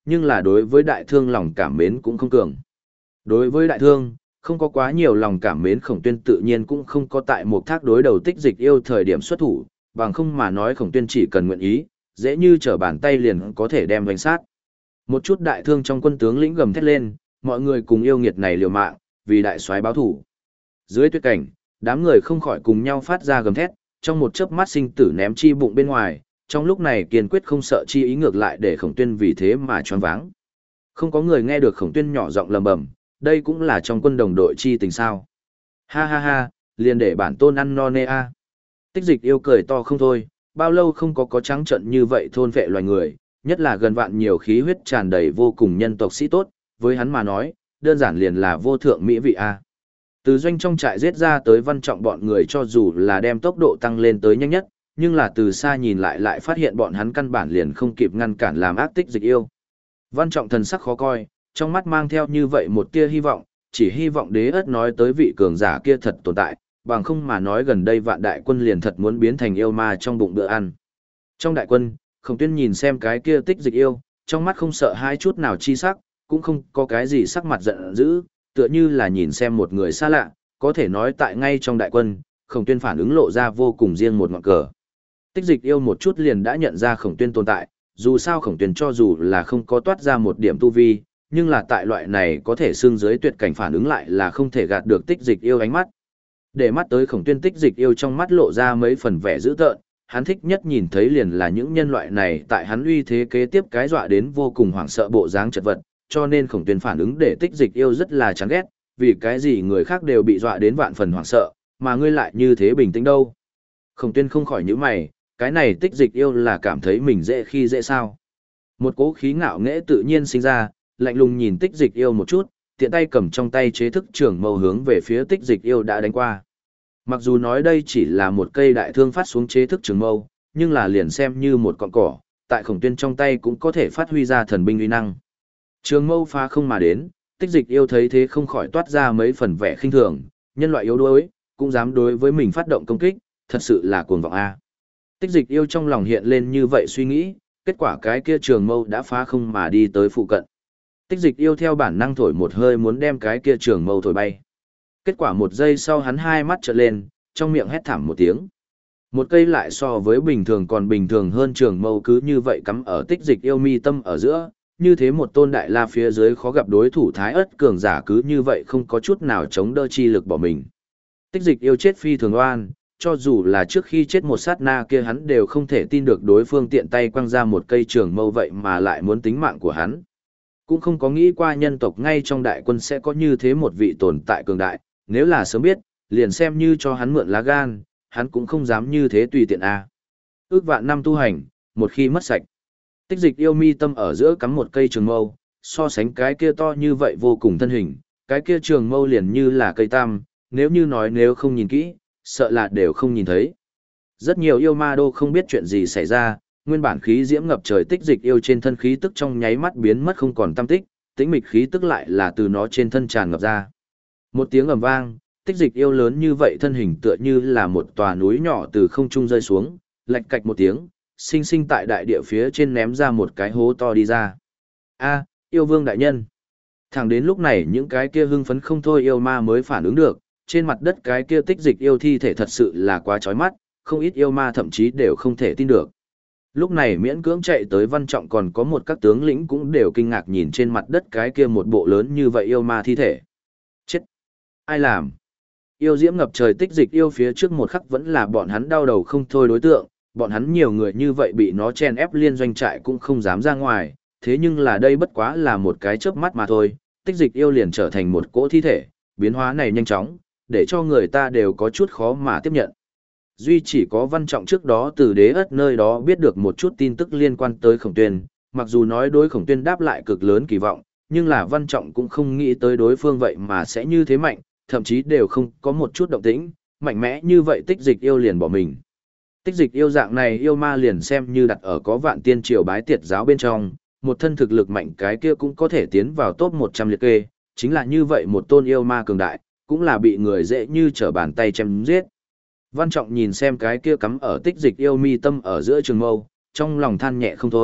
nhưng là đối với đại thương lòng cảm mến cũng không cường. Đối với đại thương, không có quá nhiều lòng cảm mến Khổng Tuyên tự nhiên cũng không có tại một thác đối đầu Tích Dịch Yêu thời điểm xuất thủ, bằng không mà nói Khổng Tuyên chỉ cần nguyện ý, dễ như trở bàn tay liền có thể đem đánh sát. Một chút đại thương trong quân tướng lĩnh gầm thét lên, mọi người cùng yêu nghiệt này liều mạng, vì đại soái báo thủ. Dưới tuyết cảnh, đám người không khỏi cùng nhau phát ra gầm thét, trong một chớp mắt sinh tử ném chi bụng bên ngoài, trong lúc này kiên quyết không sợ chi ý ngược lại để Khổng Tuyên vì thế mà choáng váng. Không có người nghe được Khổng Tuyên nhỏ giọng lầm bầm, đây cũng là trong quân đồng đội chi tình sao. Ha ha ha, liền để bản tôn ăn no nê a. Tích Dịch Yêu cười to không thôi, bao lâu không có có trắng trận như vậy thôn vệ loài người, nhất là gần vạn nhiều khí huyết tràn đầy vô cùng nhân tộc sĩ tốt, với hắn mà nói, đơn giản liền là vô thượng mỹ vị a. Từ doanh trong trại giết ra tới Văn Trọng bọn người cho dù là đem tốc độ tăng lên tới nhanh nhất, nhưng là từ xa nhìn lại lại phát hiện bọn hắn căn bản liền không kịp ngăn cản làm ác Tích Dịch Yêu. Văn Trọng thần sắc khó coi, trong mắt mang theo như vậy một tia hy vọng, chỉ hy vọng Đế Ất nói tới vị cường giả kia thật tồn tại, bằng không mà nói gần đây vạn đại quân liền thật muốn biến thành yêu ma trong bụng bữa ăn. Trong đại quân, Khổng Tuyên nhìn xem cái kia Tích Dịch Yêu, trong mắt không sợ hai chút nào chi sắc, cũng không có cái gì sắc mặt giận dữ, tựa như là nhìn xem một người xa lạ, có thể nói tại ngay trong đại quân, Khổng Tuyên phản ứng lộ ra vô cùng riêng một ngọn cờ. Tích Dịch Yêu một chút liền đã nhận ra Khổng Tuyên tồn tại, dù sao Khổng Tuyên cho dù là không có toát ra một điểm tu vi, nhưng là tại loại này có thể xương dưới tuyệt cảnh phản ứng lại là không thể gạt được Tích Dịch Yêu ánh mắt. Để mắt tới Khổng Tuyên, Tích Dịch Yêu trong mắt lộ ra mấy phần vẻ dữ tợn, hắn thích nhất nhìn thấy liền là những nhân loại này tại hắn uy thế kế tiếp cái dọa đến vô cùng hoảng sợ bộ dáng chật vật, cho nên Khổng Tuyên phản ứng để Tích Dịch Yêu rất là chán ghét, vì cái gì người khác đều bị dọa đến vạn phần hoảng sợ, mà ngươi lại như thế bình tĩnh đâu. Khổng Tuyên không khỏi nhíu mày, cái này Tích Dịch Yêu là cảm thấy mình dễ khi dễ sao. Một cỗ khí ngạo nghễ tự nhiên sinh ra, lạnh lùng nhìn Tích Dịch Yêu một chút, tiện tay cầm trong tay chế thức trường mâu hướng về phía Tích Dịch Yêu đã đánh qua. Mặc dù nói đây chỉ là một cây đại thương phát xuống chế thức trường mâu, nhưng là liền xem như một cọng cỏ, tại Khổng Tuyên trong tay cũng có thể phát huy ra thần binh uy năng. Trường mâu phá không mà đến, Tích Dịch Yêu thấy thế không khỏi toát ra mấy phần vẻ khinh thường, nhân loại yếu đuối, cũng dám đối với mình phát động công kích, thật sự là cuồng vọng a. Tích Dịch Yêu trong lòng hiện lên như vậy suy nghĩ, kết quả cái kia trường mâu đã phá không mà đi tới phụ cận. Tích Dịch Yêu theo bản năng thổi một hơi muốn đem cái kia trường mâu thổi bay. Kết quả một giây sau hắn hai mắt trợn lên, trong miệng hét thảm một tiếng. Một cây lại so với bình thường còn bình thường hơn trường mâu cứ như vậy cắm ở Tích Dịch Yêu mi tâm ở giữa, như thế một tôn đại la phía dưới khó gặp đối thủ thái ất cường giả cứ như vậy không có chút nào chống đỡ chi lực bỏ mình. Tích Dịch Yêu chết phi thường oan, cho dù là trước khi chết một sát na kia hắn đều không thể tin được đối phương tiện tay quăng ra một cây trường mâu vậy mà lại muốn tính mạng của hắn. Cũng không có nghĩ qua nhân tộc ngay trong đại quân sẽ có như thế một vị tồn tại cường đại, nếu là sớm biết, liền xem như cho hắn mượn lá gan, hắn cũng không dám như thế tùy tiện a. Ước vạn năm tu hành, một khi mất sạch. Tích Dịch Yêu mi tâm ở giữa cắm một cây trường mâu, so sánh cái kia to như vậy vô cùng thân hình, cái kia trường mâu liền như là cây tam, nếu như nói nếu không nhìn kỹ, sợ là đều không nhìn thấy. Rất nhiều yêu ma đô không biết chuyện gì xảy ra, nguyên bản khí diễm ngập trời Tích Dịch Yêu trên thân khí tức trong nháy mắt biến mất không còn tăm tích, tĩnh mịch khí tức lại là từ nó trên thân tràn ngập ra. Một tiếng ầm vang, Tích Dịch Yêu lớn như vậy thân hình tựa như là một tòa núi nhỏ từ không trung rơi xuống, lạch cạch một tiếng, sinh sinh tại đại địa phía trên ném ra một cái hố to đi ra. A, yêu vương đại nhân. Thẳng đến lúc này những cái kia hưng phấn không thôi yêu ma mới phản ứng được, trên mặt đất cái kia Tích Dịch Yêu thi thể thật sự là quá chói mắt, không ít yêu ma thậm chí đều không thể tin được. Lúc này miễn cưỡng chạy tới Văn Trọng còn có một các tướng lĩnh cũng đều kinh ngạc nhìn trên mặt đất cái kia một bộ lớn như vậy yêu ma thi thể. Chết! Ai làm? Yêu diễm ngập trời Tích Dịch Yêu phía trước một khắc vẫn là bọn hắn đau đầu không thôi đối tượng, bọn hắn nhiều người như vậy bị nó chen ép liên doanh trại cũng không dám ra ngoài, thế nhưng là đây bất quá là một cái chớp mắt mà thôi, Tích Dịch Yêu liền trở thành một cỗ thi thể, biến hóa này nhanh chóng, để cho người ta đều có chút khó mà tiếp nhận. Duy chỉ có Văn Trọng trước đó từ Đế Ất nơi đó biết được một chút tin tức liên quan tới Khổng Tuyên, mặc dù nói đối Khổng Tuyên đáp lại cực lớn kỳ vọng, nhưng là Văn Trọng cũng không nghĩ tới đối phương vậy mà sẽ như thế mạnh, thậm chí đều không có một chút động tĩnh, mạnh mẽ như vậy Tích Dịch Yêu liền bỏ mình. Tích Dịch Yêu dạng này yêu ma liền xem như đặt ở có Vạn Tiên Triều bái tiệt giáo bên trong, một thân thực lực mạnh cái kia cũng có thể tiến vào top một trăm liệt kê, chính là như vậy một tôn yêu ma cường đại, cũng là bị người dễ như trở bàn tay chém giết. Văn Trọng nhìn xem cái kia cắm ở Tích Dịch Yêu mi tâm ở giữa trường mâu, trong lòng than nhẹ không thôi,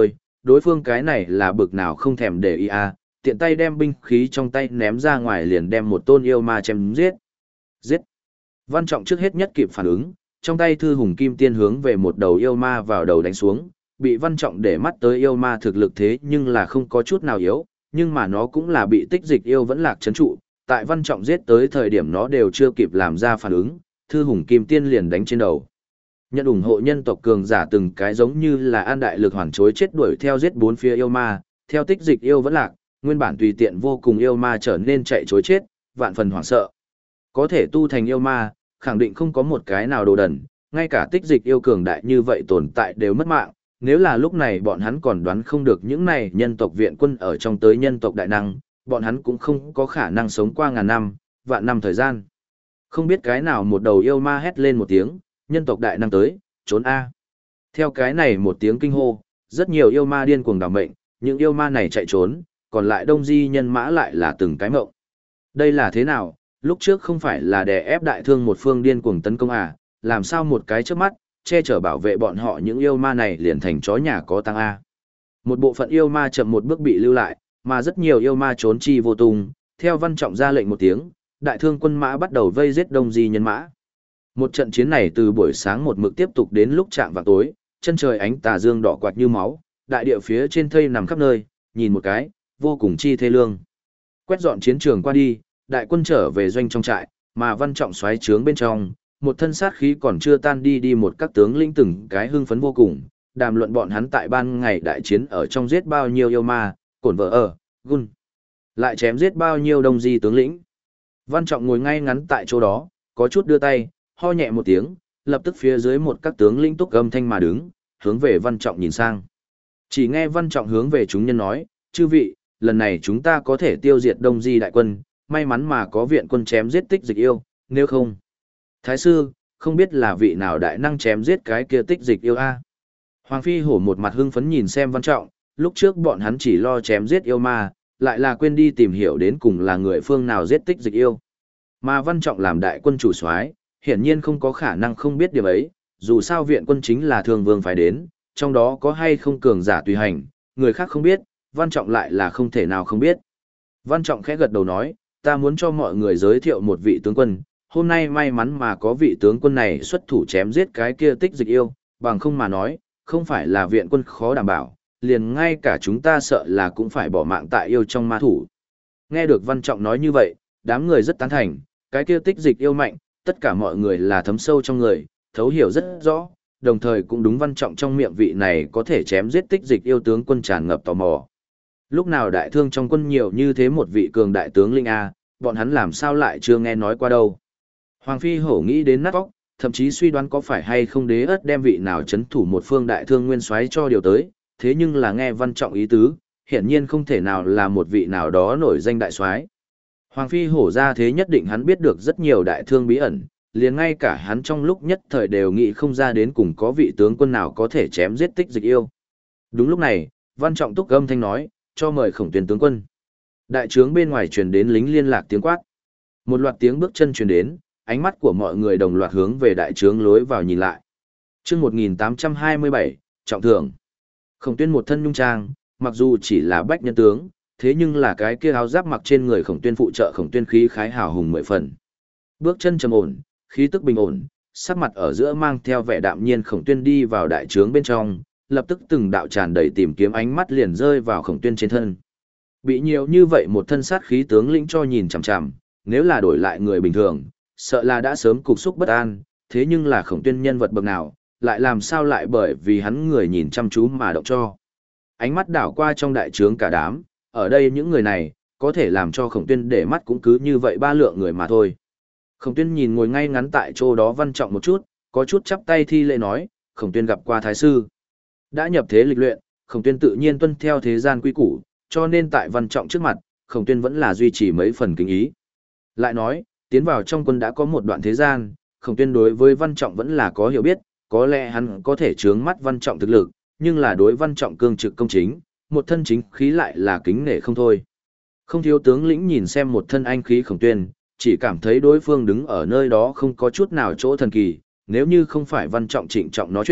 đối phương cái này là bực nào không thèm để ý à, tiện tay đem binh khí trong tay ném ra ngoài liền đem một tôn yêu ma chém giết. Giết! Văn Trọng trước hết nhất kịp phản ứng, trong tay thư hùng kim tiên hướng về một đầu yêu ma vào đầu đánh xuống, bị Văn Trọng để mắt tới yêu ma thực lực thế nhưng là không có chút nào yếu, nhưng mà nó cũng là bị tích dịch yêu vẫn lạc chấn trụ, tại Văn Trọng giết tới thời điểm nó đều chưa kịp làm ra phản ứng, thư hùng kim tiên liền đánh trên đầu. Nhận ủng hộ nhân tộc cường giả từng cái giống như là an đại lực hoàn chối chết đuổi theo giết bốn phía yêu ma, theo tích dịch yêu vẫn lạc, nguyên bản tùy tiện vô cùng yêu ma trở nên chạy chối chết, vạn phần hoảng sợ. Có thể tu thành yêu ma, khẳng định không có một cái nào đồ đần, ngay cả tích dịch yêu cường đại như vậy tồn tại đều mất mạng, nếu là lúc này bọn hắn còn đoán không được những này nhân tộc viện quân ở trong tới nhân tộc đại năng, bọn hắn cũng không có khả năng sống qua ngàn năm, vạn năm thời gian. Không biết cái nào một đầu yêu ma hét lên một tiếng, nhân tộc đại năng tới, trốn A. Theo cái này một tiếng kinh hô, rất nhiều yêu ma điên cuồng đảo mệnh, những yêu ma này chạy trốn, còn lại đông di nhân mã lại là từng cái mộng. Đây là thế nào, lúc trước không phải là đè ép đại thương một phương điên cuồng tấn công à, làm sao một cái trước mắt, che chở bảo vệ bọn họ những yêu ma này liền thành chó nhà có tăng A. Một bộ phận yêu ma chậm một bước bị lưu lại, mà rất nhiều yêu ma trốn chi vô tung, theo Văn Trọng ra lệnh một tiếng, đại thương quân mã bắt đầu vây giết đông di nhân mã. Một trận chiến này từ buổi sáng một mực tiếp tục đến lúc chạm vào tối, chân trời ánh tà dương đỏ quạt như máu, đại địa phía trên thây nằm khắp nơi, nhìn một cái, vô cùng chi thê lương. Quét dọn chiến trường qua đi, đại quân trở về doanh trong trại, mà Văn Trọng xoáy trướng bên trong, một thân sát khí còn chưa tan đi đi một các tướng lĩnh từng cái hưng phấn vô cùng, đàm luận bọn hắn tại ban ngày đại chiến ở trong giết bao nhiêu yêu ma, cổn vợ ở, gun. Lại chém giết bao nhiêu đông di tướng lĩnh. Văn Trọng ngồi ngay ngắn tại chỗ đó, có chút đưa tay, ho nhẹ một tiếng, lập tức phía dưới một các tướng lĩnh túc âm thanh mà đứng, hướng về Văn Trọng nhìn sang. Chỉ nghe Văn Trọng hướng về chúng nhân nói, chư vị, lần này chúng ta có thể tiêu diệt đông di đại quân, may mắn mà có viện quân chém giết tích dịch yêu, nếu không. Thái sư, không biết là vị nào đại năng chém giết cái kia tích dịch yêu a? Hoàng Phi Hổ một mặt hưng phấn nhìn xem Văn Trọng, lúc trước bọn hắn chỉ lo chém giết yêu ma, lại là quên đi tìm hiểu đến cùng là người phương nào giết tích dịch yêu. Mà Văn Trọng làm đại quân chủ soái, hiển nhiên không có khả năng không biết điểm ấy, dù sao viện quân chính là thường vương phải đến, trong đó có hay không cường giả tùy hành, người khác không biết, Văn Trọng lại là không thể nào không biết. Văn Trọng khẽ gật đầu nói, ta muốn cho mọi người giới thiệu một vị tướng quân, hôm nay may mắn mà có vị tướng quân này xuất thủ chém giết cái kia tích dịch yêu, bằng không mà nói, không phải là viện quân khó đảm bảo, liền ngay cả chúng ta sợ là cũng phải bỏ mạng tại yêu trong ma thủ. Nghe được Văn Trọng nói như vậy, đám người rất tán thành, cái kia tích dịch yêu mạnh, tất cả mọi người là thấm sâu trong người, thấu hiểu rất rõ, đồng thời cũng đúng Văn Trọng trong miệng vị này có thể chém giết tích dịch yêu tướng quân tràn ngập tò mò. Lúc nào đại thương trong quân nhiều như thế một vị cường đại tướng linh A, bọn hắn làm sao lại chưa nghe nói qua đâu. Hoàng Phi Hổ nghĩ đến nát óc, thậm chí suy đoán có phải hay không đế ất đem vị nào chấn thủ một phương đại thương nguyên soái cho điều tới, thế nhưng là nghe Văn Trọng ý tứ, hiển nhiên không thể nào là một vị nào đó nổi danh đại soái. Hoàng Phi Hổ ra thế nhất định hắn biết được rất nhiều đại thương bí ẩn, liền ngay cả hắn trong lúc nhất thời đều nghĩ không ra đến cùng có vị tướng quân nào có thể chém giết tích dịch yêu. Đúng lúc này, Văn Trọng túc âm thanh nói, cho mời Khổng Tuyên tướng quân. Đại trướng bên ngoài truyền đến lính liên lạc tiếng quát. Một loạt tiếng bước chân truyền đến, ánh mắt của mọi người đồng loạt hướng về đại trướng lối vào nhìn lại. Chương một nghìn tám trăm hai mươi bảy, trọng thưởng. Khổng Tuyên một thân nhung trang, mặc dù chỉ là bách nhân tướng, thế nhưng là cái kia áo giáp mặc trên người Khổng Tuyên phụ trợ Khổng Tuyên khí khái hào hùng mười phần. Bước chân trầm ổn, khí tức bình ổn, sắc mặt ở giữa mang theo vẻ đạm nhiên Khổng Tuyên đi vào đại trướng bên trong, lập tức từng đạo tràn đầy tìm kiếm ánh mắt liền rơi vào Khổng Tuyên trên thân. Bị nhiều như vậy một thân sát khí tướng lĩnh cho nhìn chằm chằm, nếu là đổi lại người bình thường, sợ là đã sớm cục xúc bất an, thế nhưng là Khổng Tuyên nhân vật bậc nào, lại làm sao lại bởi vì hắn người nhìn chăm chú mà động cho. Ánh mắt đảo qua trong đại trướng cả đám, ở đây những người này, có thể làm cho Khổng Tuyên để mắt cũng cứ như vậy ba lượng người mà thôi. Khổng Tuyên nhìn ngồi ngay ngắn tại chỗ đó Văn Trọng một chút, có chút chắp tay thi lễ nói, Khổng Tuyên gặp qua thái sư. Đã nhập thế lịch luyện, Khổng Tuyên tự nhiên tuân theo thế gian quy củ, cho nên tại Văn Trọng trước mặt, Khổng Tuyên vẫn là duy trì mấy phần kính ý. Lại nói, tiến vào trong quân đã có một đoạn thế gian, Khổng Tuyên đối với Văn Trọng vẫn là có hiểu biết, có lẽ hắn có thể chướng mắt Văn Trọng thực lực, nhưng là đối Văn Trọng cương trực công chính, một thân chính khí lại là kính nể không thôi. Không thiếu tướng lĩnh nhìn xem một thân anh khí Khổng Tuyên, chỉ cảm thấy đối phương đứng ở nơi đó không có chút nào chỗ thần kỳ, nếu như không phải Văn Trọng trịnh trọng nói chuyện,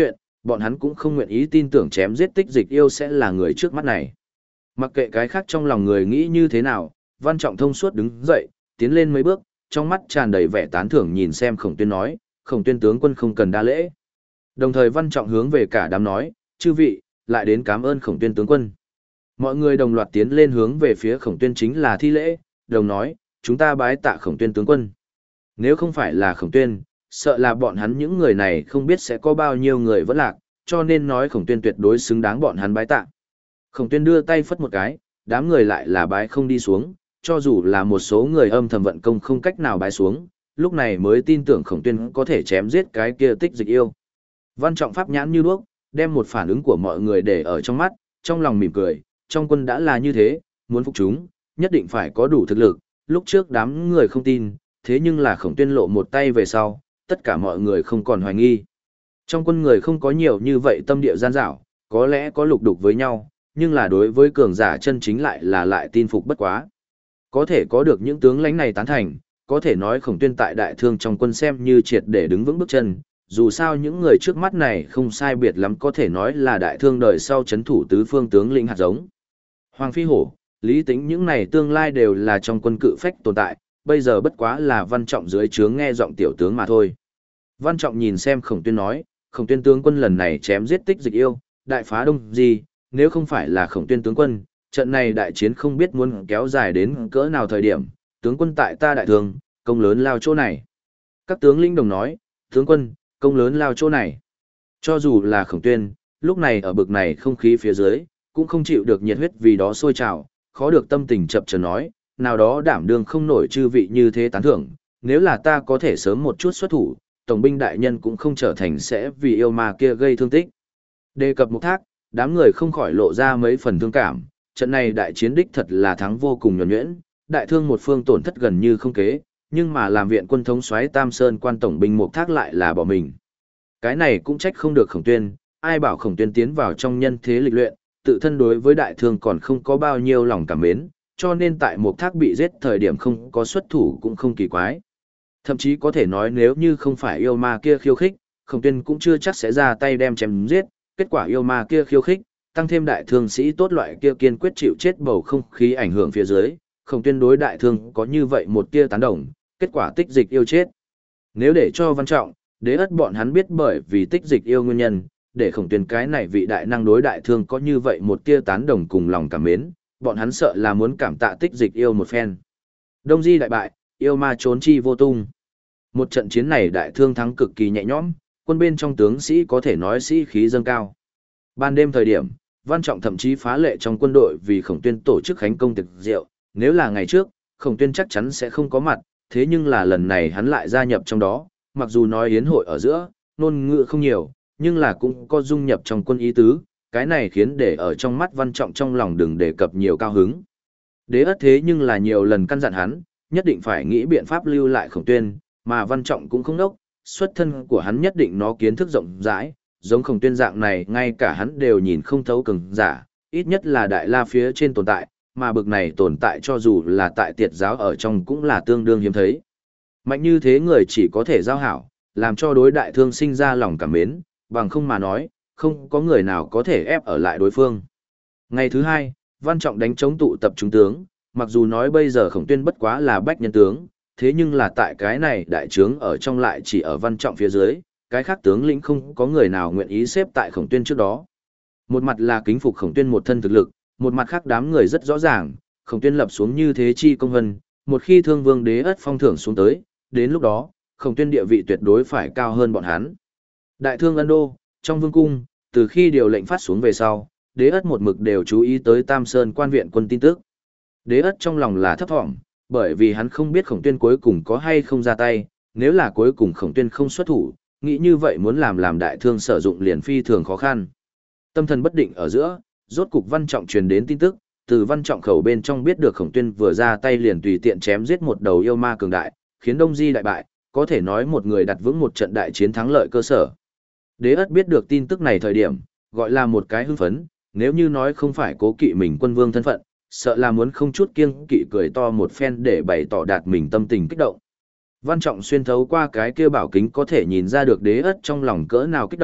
bọn hắn cũng không nguyện ý tin tưởng chém giết tích dịch yêu sẽ là người trước mắt này. Mặc kệ cái khác trong lòng người nghĩ như thế nào, Văn Trọng thông suốt đứng dậy, tiến lên mấy bước, trong mắt tràn đầy vẻ tán thưởng nhìn xem Khổng Tuyên nói, Khổng Tuyên tướng quân không cần đa lễ. Đồng thời Văn Trọng hướng về cả đám nói, chư vị, lại đến cảm ơn Khổng Tuyên tướng quân. Mọi người đồng loạt tiến lên hướng về phía Khổng Tuyên chính là thi lễ, đồng nói, chúng ta bái tạ Khổng Tuyên tướng quân. Nếu không phải là Khổng Tuyên, sợ là bọn hắn những người này không biết sẽ có bao nhiêu người vẫn lạc, cho nên nói Khổng Tuyên tuyệt đối xứng đáng bọn hắn bái tạ. Khổng Tuyên đưa tay phất một cái, đám người lại là bái không đi xuống, cho dù là một số người âm thầm vận công không cách nào bái xuống, lúc này mới tin tưởng Khổng Tuyên có thể chém giết cái kia tích dịch yêu. Văn Trọng pháp nhãn như đuốc, đem một phản ứng của mọi người để ở trong mắt, trong lòng mỉm cười, trong quân đã là như thế, muốn phục chúng, nhất định phải có đủ thực lực, lúc trước đám người không tin, thế nhưng là Khổng Tuyên lộ một tay về sau, tất cả mọi người không còn hoài nghi. Trong quân người không có nhiều như vậy tâm địa gian dảo, có lẽ có lục đục với nhau, nhưng là đối với cường giả chân chính lại là lại tin phục bất quá. Có thể có được những tướng lãnh này tán thành, có thể nói Khổng Tuyên tại đại thương trong quân xem như triệt để đứng vững bước chân, dù sao những người trước mắt này không sai biệt lắm có thể nói là đại thương đời sau chấn thủ tứ phương tướng lĩnh hạt giống. Hoàng Phi Hổ, Lý Tính những này tương lai đều là trong quân cự phách tồn tại, bây giờ bất quá là Văn Trọng dưới trướng nghe giọng tiểu tướng mà thôi. Văn Trọng nhìn xem Khổng Tuyên nói, Khổng Tuyên tướng quân lần này chém giết tích dịch yêu, đại phá đông gì, nếu không phải là Khổng Tuyên tướng quân, trận này đại chiến không biết muốn kéo dài đến cỡ nào thời điểm, tướng quân tại ta đại thương, công lớn lao chỗ này. Các tướng lĩnh đồng nói, tướng quân, công lớn lao chỗ này. Cho dù là Khổng Tuyên, lúc này ở bực này không khí phía dưới, cũng không chịu được nhiệt huyết vì đó sôi trào, khó được tâm tình chập chờn nói, nào đó đảm đương không nổi chư vị như thế tán thưởng, nếu là ta có thể sớm một chút xuất thủ, tổng binh đại nhân cũng không trở thành sẽ vì yêu ma kia gây thương tích. Đề cập Mục Thác, đám người không khỏi lộ ra mấy phần thương cảm, trận này đại chiến đích thật là thắng vô cùng nhuần nhuyễn, đại thương một phương tổn thất gần như không kế, nhưng mà làm viện quân thống soái Tam Sơn quan tổng binh Mục Thác lại là bỏ mình. Cái này cũng trách không được Khổng Tuyên, ai bảo Khổng Tuyên tiến vào trong nhân thế lịch luyện, tự thân đối với đại thương còn không có bao nhiêu lòng cảm mến, cho nên tại Mục Thác bị giết thời điểm không có xuất thủ cũng không kỳ quái. Thậm chí có thể nói nếu như không phải yêu ma kia khiêu khích, Khổng Tuyên cũng chưa chắc sẽ ra tay đem chém giết, kết quả yêu ma kia khiêu khích, tăng thêm đại thương sĩ tốt loại kia kiên quyết chịu chết bầu không khí ảnh hưởng phía dưới, Khổng Tuyên đối đại thương có như vậy một tia tán đồng, kết quả tích dịch yêu chết. Nếu để cho Văn Trọng, Đế Ất bọn hắn biết bởi vì tích dịch yêu nguyên nhân, để Khổng Tuyên cái này vị đại năng đối đại thương có như vậy một tia tán đồng cùng lòng cảm mến, bọn hắn sợ là muốn cảm tạ tích dịch yêu một phen. Đông Di đại bại, yêu ma trốn chi vô tung. Một trận chiến này đại thương thắng cực kỳ nhẹ nhõm, quân bên trong tướng sĩ có thể nói sĩ khí dâng cao. Ban đêm thời điểm, Văn Trọng thậm chí phá lệ trong quân đội vì Khổng Tuyên tổ chức khánh công tiệc rượu, nếu là ngày trước, Khổng Tuyên chắc chắn sẽ không có mặt, thế nhưng là lần này hắn lại gia nhập trong đó, mặc dù nói yến hội ở giữa, ngôn ngữ không nhiều, nhưng là cũng có dung nhập trong quân ý tứ, cái này khiến để ở trong mắt Văn Trọng trong lòng đừng đề cập nhiều cao hứng. Đế Ất thế nhưng là nhiều lần căn dặn hắn, nhất định phải nghĩ biện pháp lưu lại Khổng Tuyên, mà Văn Trọng cũng không đốc, xuất thân của hắn nhất định nó kiến thức rộng rãi, giống Khổng Tuyên dạng này ngay cả hắn đều nhìn không thấu cường giả, ít nhất là đại la phía trên tồn tại, mà bực này tồn tại cho dù là tại tiệt giáo ở trong cũng là tương đương hiếm thấy. Mạnh như thế người chỉ có thể giao hảo, làm cho đối đại thương sinh ra lòng cảm mến, bằng không mà nói, không có người nào có thể ép ở lại đối phương. Ngày thứ hai, Văn Trọng đánh chống tụ tập trung tướng, mặc dù nói bây giờ Khổng Tuyên bất quá là bách nhân tướng, thế nhưng là tại cái này đại trướng ở trong lại chỉ ở Văn Trọng phía dưới, cái khác tướng lĩnh không có người nào nguyện ý xếp tại Khổng Tuyên trước đó. Một mặt là kính phục Khổng Tuyên một thân thực lực, một mặt khác đám người rất rõ ràng, Khổng Tuyên lập xuống như thế chi công vân, một khi Thương Vương Đế Ất phong thưởng xuống tới, đến lúc đó, Khổng Tuyên địa vị tuyệt đối phải cao hơn bọn hắn. Đại thương Ân Đô, trong vương cung, từ khi điều lệnh phát xuống về sau, Đế Ất một mực đều chú ý tới Tam Sơn quan viện quân tin tức. Đế Ất trong lòng là thấp thỏm, bởi vì hắn không biết Khổng Tuyên cuối cùng có hay không ra tay, nếu là cuối cùng Khổng Tuyên không xuất thủ, nghĩ như vậy muốn làm làm đại thương sử dụng liền phi thường khó khăn. Tâm thần bất định ở giữa, rốt cục Văn Trọng truyền đến tin tức, từ Văn Trọng khẩu bên trong biết được Khổng Tuyên vừa ra tay liền tùy tiện chém giết một đầu yêu ma cường đại, khiến Đông Di đại bại, có thể nói một người đặt vững một trận đại chiến thắng lợi cơ sở. Đế Ất biết được tin tức này thời điểm, gọi là một cái hưng phấn, nếu như nói không phải cố kỵ mình quân vương thân phận, sợ là muốn không chút kiêng kỵ cười to một phen để bày tỏ đạt mình tâm tình kích động. Văn Trọng xuyên thấu qua cái kia bảo kính có thể nhìn ra được Đế Ất trong lòng cỡ nào kích động,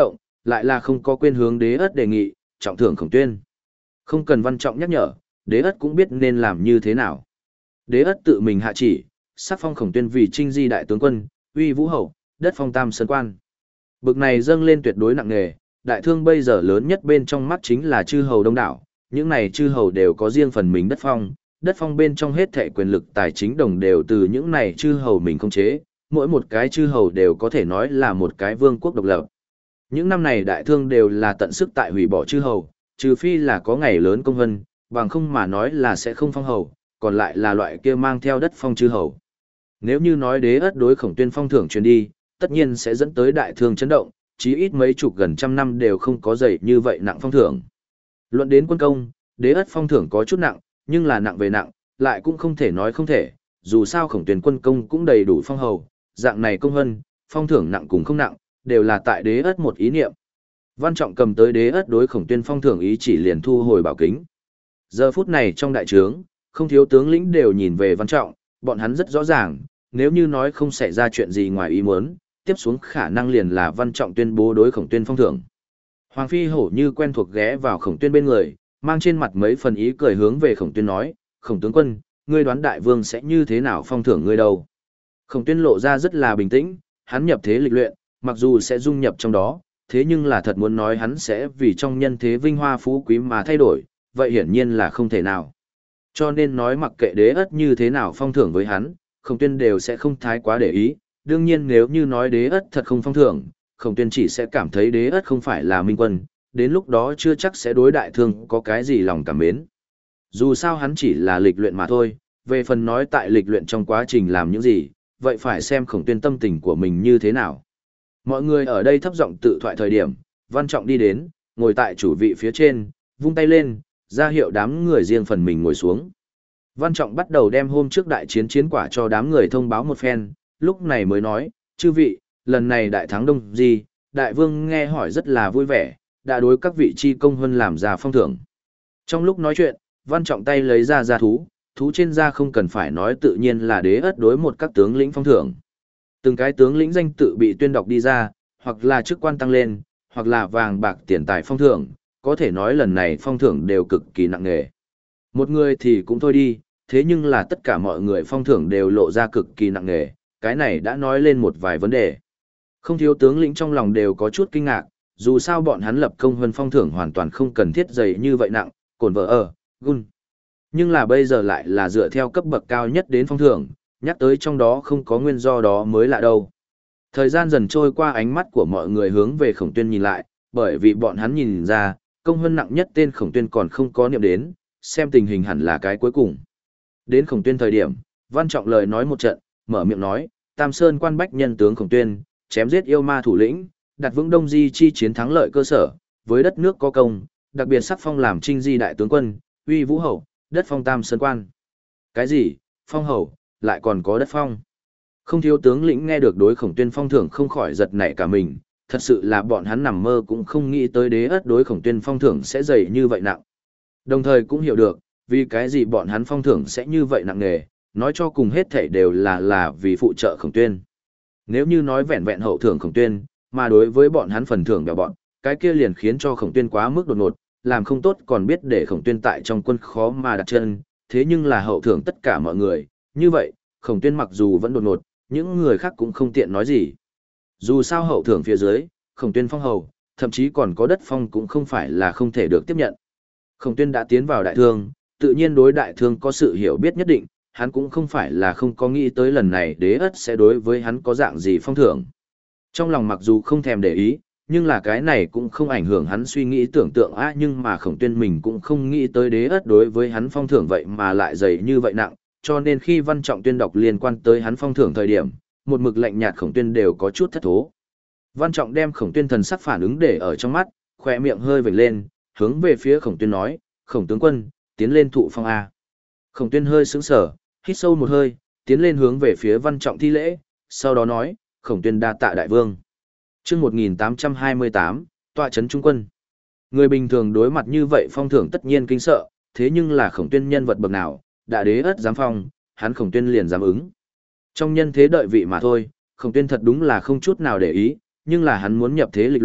lại là không có quên hướng Đế Ất đề nghị, trọng thưởng Khổng Tuyên. Không cần Văn Trọng nhắc nhở, Đế Ất cũng biết nên làm như thế nào. Đế Ất tự mình hạ chỉ, sắc phong Khổng Tuyên vì Trinh Di đại tướng quân, uy vũ hậu, đất phong tam sơn quan. Bực này dâng lên tuyệt đối nặng nề, đại thương bây giờ lớn nhất bên trong mắt chính là chư hầu đông đảo, những này chư hầu đều có riêng phần mình đất phong, đất phong bên trong hết thảy quyền lực tài chính đồng đều từ những này chư hầu mình khống chế, mỗi một cái chư hầu đều có thể nói là một cái vương quốc độc lập. Những năm này đại thương đều là tận sức tại hủy bỏ chư hầu, trừ phi là có ngày lớn công vân, bằng không mà nói là sẽ không phong hầu, còn lại là loại kia mang theo đất phong chư hầu. Nếu như nói Đế Ất đối Khổng Tuyên phong thưởng truyền đi, tất nhiên sẽ dẫn tới đại thương chấn động, chí ít mấy chục gần trăm năm đều không có dày như vậy nặng phong thưởng. Luận đến quân công, Đế Ất phong thưởng có chút nặng, nhưng là nặng về nặng, lại cũng không thể nói không thể, dù sao Khổng Tuyên quân công cũng đầy đủ phong hầu, dạng này công hân, phong thưởng nặng cùng không nặng, đều là tại Đế Ất một ý niệm. Văn Trọng cầm tới Đế Ất đối Khổng Tuyên phong thưởng ý chỉ liền thu hồi bảo kính. Giờ phút này trong đại trướng, không thiếu tướng lĩnh đều nhìn về Văn Trọng, bọn hắn rất rõ ràng, nếu như nói không xảy ra chuyện gì ngoài ý muốn, tiếp xuống khả năng liền là Văn Trọng tuyên bố đối Khổng Tuyên phong thưởng. Hoàng Phi Hổ như quen thuộc ghé vào Khổng Tuyên bên người, mang trên mặt mấy phần ý cười hướng về Khổng Tuyên nói, Khổng tướng quân, ngươi đoán đại vương sẽ như thế nào phong thưởng ngươi đâu? Khổng Tuyên lộ ra rất là bình tĩnh, hắn nhập thế lịch luyện, mặc dù sẽ dung nhập trong đó, thế nhưng là thật muốn nói hắn sẽ vì trong nhân thế vinh hoa phú quý mà thay đổi, vậy hiển nhiên là không thể nào. Cho nên nói mặc kệ Đế Ất như thế nào phong thưởng với hắn, Khổng Tuyên đều sẽ không thái quá để ý, đương nhiên nếu như nói Đế Ất thật không phong thưởng, Khổng Tuyên chỉ sẽ cảm thấy Đế Ất không phải là minh quân, đến lúc đó chưa chắc sẽ đối đại thương có cái gì lòng cảm mến. Dù sao hắn chỉ là lịch luyện mà thôi, về phần nói tại lịch luyện trong quá trình làm những gì, vậy phải xem Khổng Tuyên tâm tình của mình như thế nào. Mọi người ở đây thấp giọng tự thoại thời điểm, Văn Trọng đi đến, ngồi tại chủ vị phía trên, vung tay lên, ra hiệu đám người riêng phần mình ngồi xuống. Văn Trọng bắt đầu đem hôm trước đại chiến chiến quả cho đám người thông báo một phen, lúc này mới nói, chư vị, lần này đại thắng Đông Di, đại vương nghe hỏi rất là vui vẻ, đã đối các vị chi công hơn làm ra phong thưởng. Trong lúc nói chuyện, Văn Trọng tay lấy ra gia thú, thú trên da không cần phải nói tự nhiên là Đế Ất đối một các tướng lĩnh phong thưởng. Từng cái tướng lĩnh danh tự bị tuyên đọc đi ra, hoặc là chức quan tăng lên, hoặc là vàng bạc tiền tài phong thưởng, có thể nói lần này phong thưởng đều cực kỳ nặng nề. Một người thì cũng thôi đi, thế nhưng là tất cả mọi người phong thưởng đều lộ ra cực kỳ nặng nề, cái này đã nói lên một vài vấn đề. Không thiếu tướng lĩnh trong lòng đều có chút kinh ngạc, dù sao bọn hắn lập công hơn phong thưởng hoàn toàn không cần thiết dày như vậy nặng, cồn vợ ở, gun. Nhưng là bây giờ lại là dựa theo cấp bậc cao nhất đến phong thưởng, nhắc tới trong đó không có nguyên do đó mới lạ đâu. Thời gian dần trôi qua, ánh mắt của mọi người hướng về Khổng Tuyên nhìn lại, bởi vì bọn hắn nhìn ra, công hơn nặng nhất tên Khổng Tuyên còn không có niệm đến, xem tình hình hẳn là cái cuối cùng. Đến Khổng Tuyên thời điểm, Văn Trọng lời nói một trận, mở miệng nói, Tam Sơn quan bách nhân tướng Khổng Tuyên, chém giết yêu ma thủ lĩnh, đặt vững Đông Di chi chiến thắng lợi cơ sở, với đất nước có công, đặc biệt sắc phong làm Trinh Di đại tướng quân, uy vũ hậu, đất phong Tam Sơn quan. Cái gì? Phong hậu, lại còn có đất phong? Không thiếu tướng lĩnh nghe được đối Khổng Tuyên phong thưởng không khỏi giật nảy cả mình, thật sự là bọn hắn nằm mơ cũng không nghĩ tới Đế Ất đối Khổng Tuyên phong thưởng sẽ dày như vậy nặng. Đồng thời cũng hiểu được, vì cái gì bọn hắn phong thưởng sẽ như vậy nặng nề, nói cho cùng hết thảy đều là là vì phụ trợ Khổng Tuyên. Nếu như nói vẹn vẹn hậu thưởng Khổng Tuyên, mà đối với bọn hắn phần thưởng bèo bọn, cái kia liền khiến cho Khổng Tuyên quá mức đột ngột, làm không tốt còn biết để Khổng Tuyên tại trong quân khó mà đặt chân, thế nhưng là hậu thưởng tất cả mọi người, như vậy, Khổng Tuyên mặc dù vẫn đột ngột, những người khác cũng không tiện nói gì. Dù sao hậu thưởng phía dưới, Khổng Tuyên phong hầu, thậm chí còn có đất phong cũng không phải là không thể được tiếp nhận. Khổng Tuyên đã tiến vào đại thương, tự nhiên đối đại thương có sự hiểu biết nhất định, hắn cũng không phải là không có nghĩ tới lần này Đế Ất sẽ đối với hắn có dạng gì phong thưởng. Trong lòng mặc dù không thèm để ý, nhưng là cái này cũng không ảnh hưởng hắn suy nghĩ tưởng tượng á, nhưng mà Khổng Tuyên mình cũng không nghĩ tới Đế Ất đối với hắn phong thưởng vậy mà lại dày như vậy nặng, cho nên khi Văn Trọng tuyên đọc liên quan tới hắn phong thưởng thời điểm, một mực lạnh nhạt Khổng Tuyên đều có chút thất thố. Văn Trọng đem Khổng Tuyên thần sắc phản ứng để ở trong mắt, khóe miệng hơi vểnh lên, hướng về phía Khổng Tuyên nói, Khổng tướng quân, tiến lên thụ phong A. Khổng Tuyên hơi sững sờ, hít sâu một hơi, tiến lên hướng về phía Văn Trọng thi lễ, sau đó nói, Khổng Tuyên đa tạ đại vương. Chương một nghìn tám trăm hai mươi tám, tọa trấn trung quân. Người bình thường đối mặt như vậy phong thưởng tất nhiên kinh sợ, thế nhưng là Khổng Tuyên nhân vật bậc nào, đã Đế Ất dám phong, hắn Khổng Tuyên liền dám ứng. Trong nhân thế đợi vị mà thôi, Khổng Tuyên thật đúng là không chút nào để ý, nhưng là hắn muốn nhập thế lịch luyện,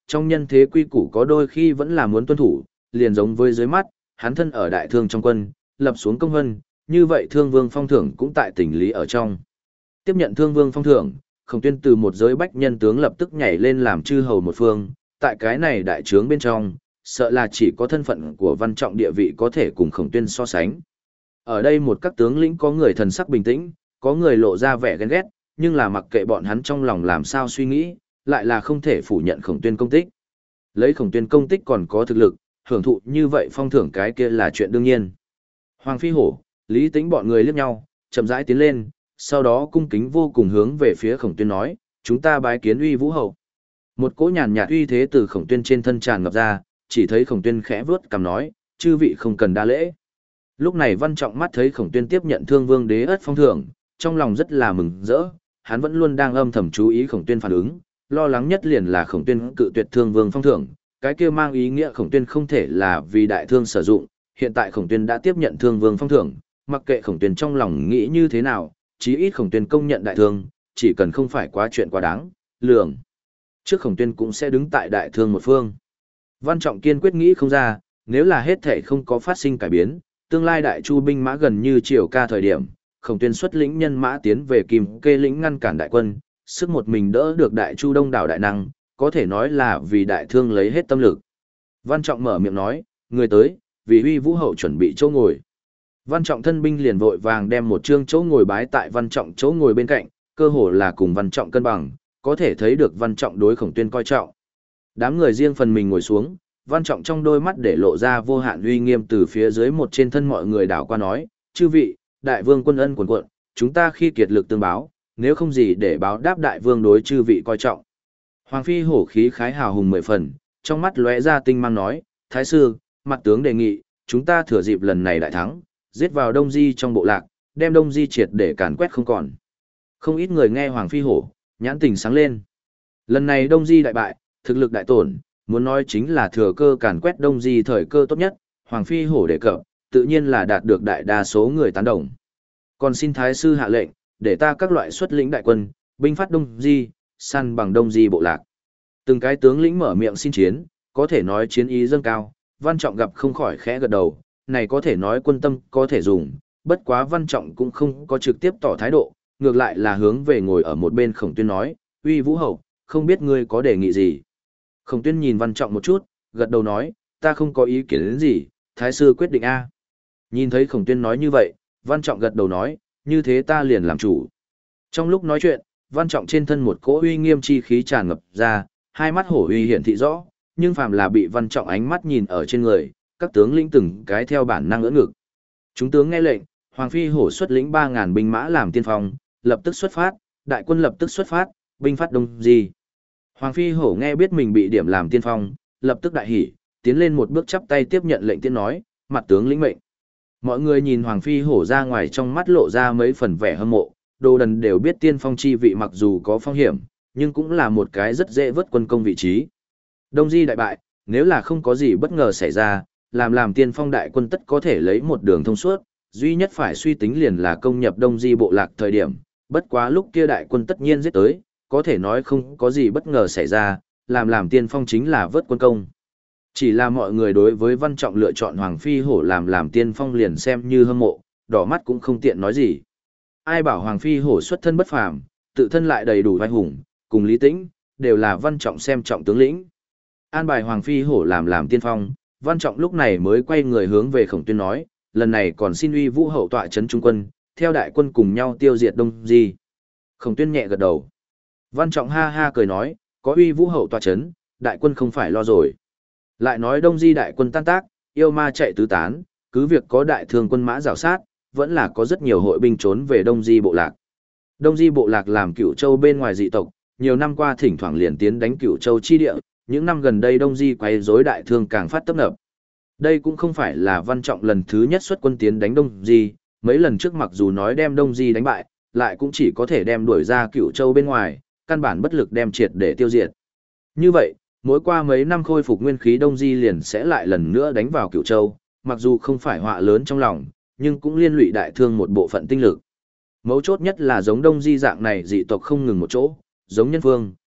trong nhân thế quy củ có đôi khi vẫn là muốn tuân thủ, liền giống với dưới mắt, hắn thân ở đại thương trong quân, lập xuống công vân, như vậy thương vương phong thưởng cũng tại tình lý ở trong. Tiếp nhận thương vương phong thưởng, Khổng Tuyên từ một giới bách nhân tướng lập tức nhảy lên làm chư hầu một phương, tại cái này đại trướng bên trong, sợ là chỉ có thân phận của Văn Trọng địa vị có thể cùng Khổng Tuyên so sánh. Ở đây một các tướng lĩnh có người thần sắc bình tĩnh, có người lộ ra vẻ ghen ghét, nhưng là mặc kệ bọn hắn trong lòng làm sao suy nghĩ, lại là không thể phủ nhận Khổng Tuyên công tích. Lấy Khổng Tuyên công tích còn có thực lực, hưởng thụ như vậy phong thưởng cái kia là chuyện đương nhiên. Hoàng Phi Hổ, Lý Tĩnh bọn người liếc nhau, chậm rãi tiến lên, sau đó cung kính vô cùng hướng về phía Khổng Tuyên nói, chúng ta bái kiến uy vũ hậu. Một cỗ nhàn nhạt uy thế từ Khổng Tuyên trên thân tràn ngập ra, chỉ thấy Khổng Tuyên khẽ vướt cằm nói, chư vị không cần đa lễ. Lúc này Văn Trọng mắt thấy Khổng Tuyên tiếp nhận Thương Vương Đế Ất phong thưởng, trong lòng rất là mừng rỡ, hắn vẫn luôn đang âm thầm chú ý Khổng Tuyên phản ứng, lo lắng nhất liền là Khổng Tuyên cự tuyệt Thương Vương phong thưởng, cái kia mang ý nghĩa Khổng Tuyên không thể là vì đại thương sử dụng, hiện tại Khổng Tuyên đã tiếp nhận Thương Vương phong thưởng, mặc kệ Khổng Tuyên trong lòng nghĩ như thế nào, chí ít Khổng Tuyên công nhận đại thương, chỉ cần không phải quá chuyện quá đáng, lường trước Khổng Tuyên cũng sẽ đứng tại đại thương một phương. Văn Trọng kiên quyết nghĩ không ra, nếu là hết thể không có phát sinh cải biến, tương lai đại chu binh mã gần như triều ca thời điểm, Khổng Tuyên xuất lĩnh nhân mã tiến về Kim Kê lĩnh ngăn cản đại quân, sức một mình đỡ được đại chu đông đảo đại năng, có thể nói là vì đại thương lấy hết tâm lực. Văn Trọng mở miệng nói, người tới, vì uy vũ hậu chuẩn bị chỗ ngồi. Văn Trọng thân binh liền vội vàng đem một trương chỗ ngồi bái tại Văn Trọng chỗ ngồi bên cạnh, cơ hồ là cùng Văn Trọng cân bằng, có thể thấy được Văn Trọng đối Khổng Tuyên coi trọng. Đám người riêng phần mình ngồi xuống, Văn Trọng trong đôi mắt để lộ ra vô hạn uy nghiêm từ phía dưới một trên thân mọi người đảo qua nói, chư vị, đại vương quân ân quần quận, chúng ta khi kiệt lực tương báo, nếu không gì để báo đáp đại vương đối chư vị coi trọng. Hoàng Phi hổ khí khái hào hùng mười phần, trong mắt lóe ra tinh mang nói, Thái sư, mặt tướng đề nghị, chúng ta thừa dịp lần này đại thắng, giết vào Đông Di trong bộ lạc, đem Đông Di triệt để càn quét không còn. Không ít người nghe Hoàng Phi hổ, nhãn tình sáng lên. Lần này Đông Di đại bại, thực lực đại tổn, muốn nói chính là thừa cơ càn quét Đông Di thời cơ tốt nhất, Hoàng Phi hổ đề cập, tự nhiên là đạt được đại đa số người tán đồng. Còn xin Thái sư hạ lệnh, để ta các loại xuất lĩnh đại quân, binh phát Đông Di, săn bằng Đông Di bộ lạc. Từng cái tướng lĩnh mở miệng xin chiến, có thể nói chiến ý dâng cao, Văn Trọng gặp không khỏi khẽ gật đầu, này có thể nói quân tâm có thể dùng, bất quá Văn Trọng cũng không có trực tiếp tỏ thái độ, ngược lại là hướng về ngồi ở một bên Khổng Tuyên nói, uy vũ hậu, không biết ngươi có đề nghị gì. Khổng Tuyên nhìn Văn Trọng một chút, gật đầu nói, ta không có ý kiến đến gì, Thái sư quyết định A. Nhìn thấy Khổng Tuyên nói như vậy, Văn Trọng gật đầu nói, như thế ta liền làm chủ. Trong lúc nói chuyện, Văn Trọng trên thân một cỗ uy nghiêm chi khí tràn ngập ra, hai mắt hổ uy hiển thị rõ, nhưng phàm là bị Văn Trọng ánh mắt nhìn ở trên người, các tướng lĩnh từng cái theo bản năng ưỡn ngực. Chúng tướng nghe lệnh, Hoàng Phi hổ xuất lĩnh ba ngàn binh mã làm tiên phong, lập tức xuất phát, đại quân lập tức xuất phát, binh phát Đông Di. Hoàng Phi hổ nghe biết mình bị điểm làm tiên phong, lập tức đại hỉ, tiến lên một bước chắp tay tiếp nhận lệnh tiên nói, mặt tướng lĩnh mệnh. Mọi người nhìn Hoàng Phi hổ ra ngoài trong mắt lộ ra mấy phần vẻ hâm mộ, đồ đần đều biết tiên phong chi vị mặc dù có phong hiểm, nhưng cũng là một cái rất dễ vớt quân công vị trí. Đông Di đại bại, nếu là không có gì bất ngờ xảy ra, làm làm tiên phong đại quân tất có thể lấy một đường thông suốt, duy nhất phải suy tính liền là công nhập Đông Di bộ lạc thời điểm, bất quá lúc kia đại quân tất nhiên giết tới, có thể nói không có gì bất ngờ xảy ra, làm làm tiên phong chính là vớt quân công. Chỉ là mọi người đối với Văn Trọng lựa chọn Hoàng Phi hổ làm làm tiên phong liền xem như hâm mộ, đỏ mắt cũng không tiện nói gì. Ai bảo Hoàng Phi hổ xuất thân bất phàm, tự thân lại đầy đủ vai hùng, cùng Lý Tĩnh, đều là Văn Trọng xem trọng tướng lĩnh. An bài Hoàng Phi hổ làm làm tiên phong, Văn Trọng lúc này mới quay người hướng về Khổng Tuyên nói, lần này còn xin uy vũ hậu tọa trấn trung quân, theo đại quân cùng nhau tiêu diệt Đông Di. Khổng Tuyên nhẹ gật đầu. Văn Trọng ha ha cười nói, có uy vũ hậu tọa trấn, đại quân không phải lo rồi. Lại nói Đông Di đại quân tan tác, yêu ma chạy tứ tán, cứ việc có đại thương quân mã rào sát, vẫn là có rất nhiều hội binh trốn về Đông Di bộ lạc. Đông Di bộ lạc làm Cửu Châu bên ngoài dị tộc, nhiều năm qua thỉnh thoảng liền tiến đánh Cửu Châu chi địa, những năm gần đây Đông Di quấy rối đại thương càng phát tấp nập. Đây cũng không phải là Văn Trọng lần thứ nhất xuất quân tiến đánh Đông Di, mấy lần trước mặc dù nói đem Đông Di đánh bại, lại cũng chỉ có thể đem đuổi ra Cửu Châu bên ngoài, căn bản bất lực đem triệt để tiêu diệt. Như vậy, mỗi qua mấy năm khôi phục nguyên khí Đông Di liền sẽ lại lần nữa đánh vào Cửu Châu, mặc dù không phải họa lớn trong lòng, nhưng cũng liên lụy đại thương một bộ phận tinh lực. Mấu chốt nhất là giống Đông Di dạng này dị tộc không ngừng một chỗ, giống Nhân Vương,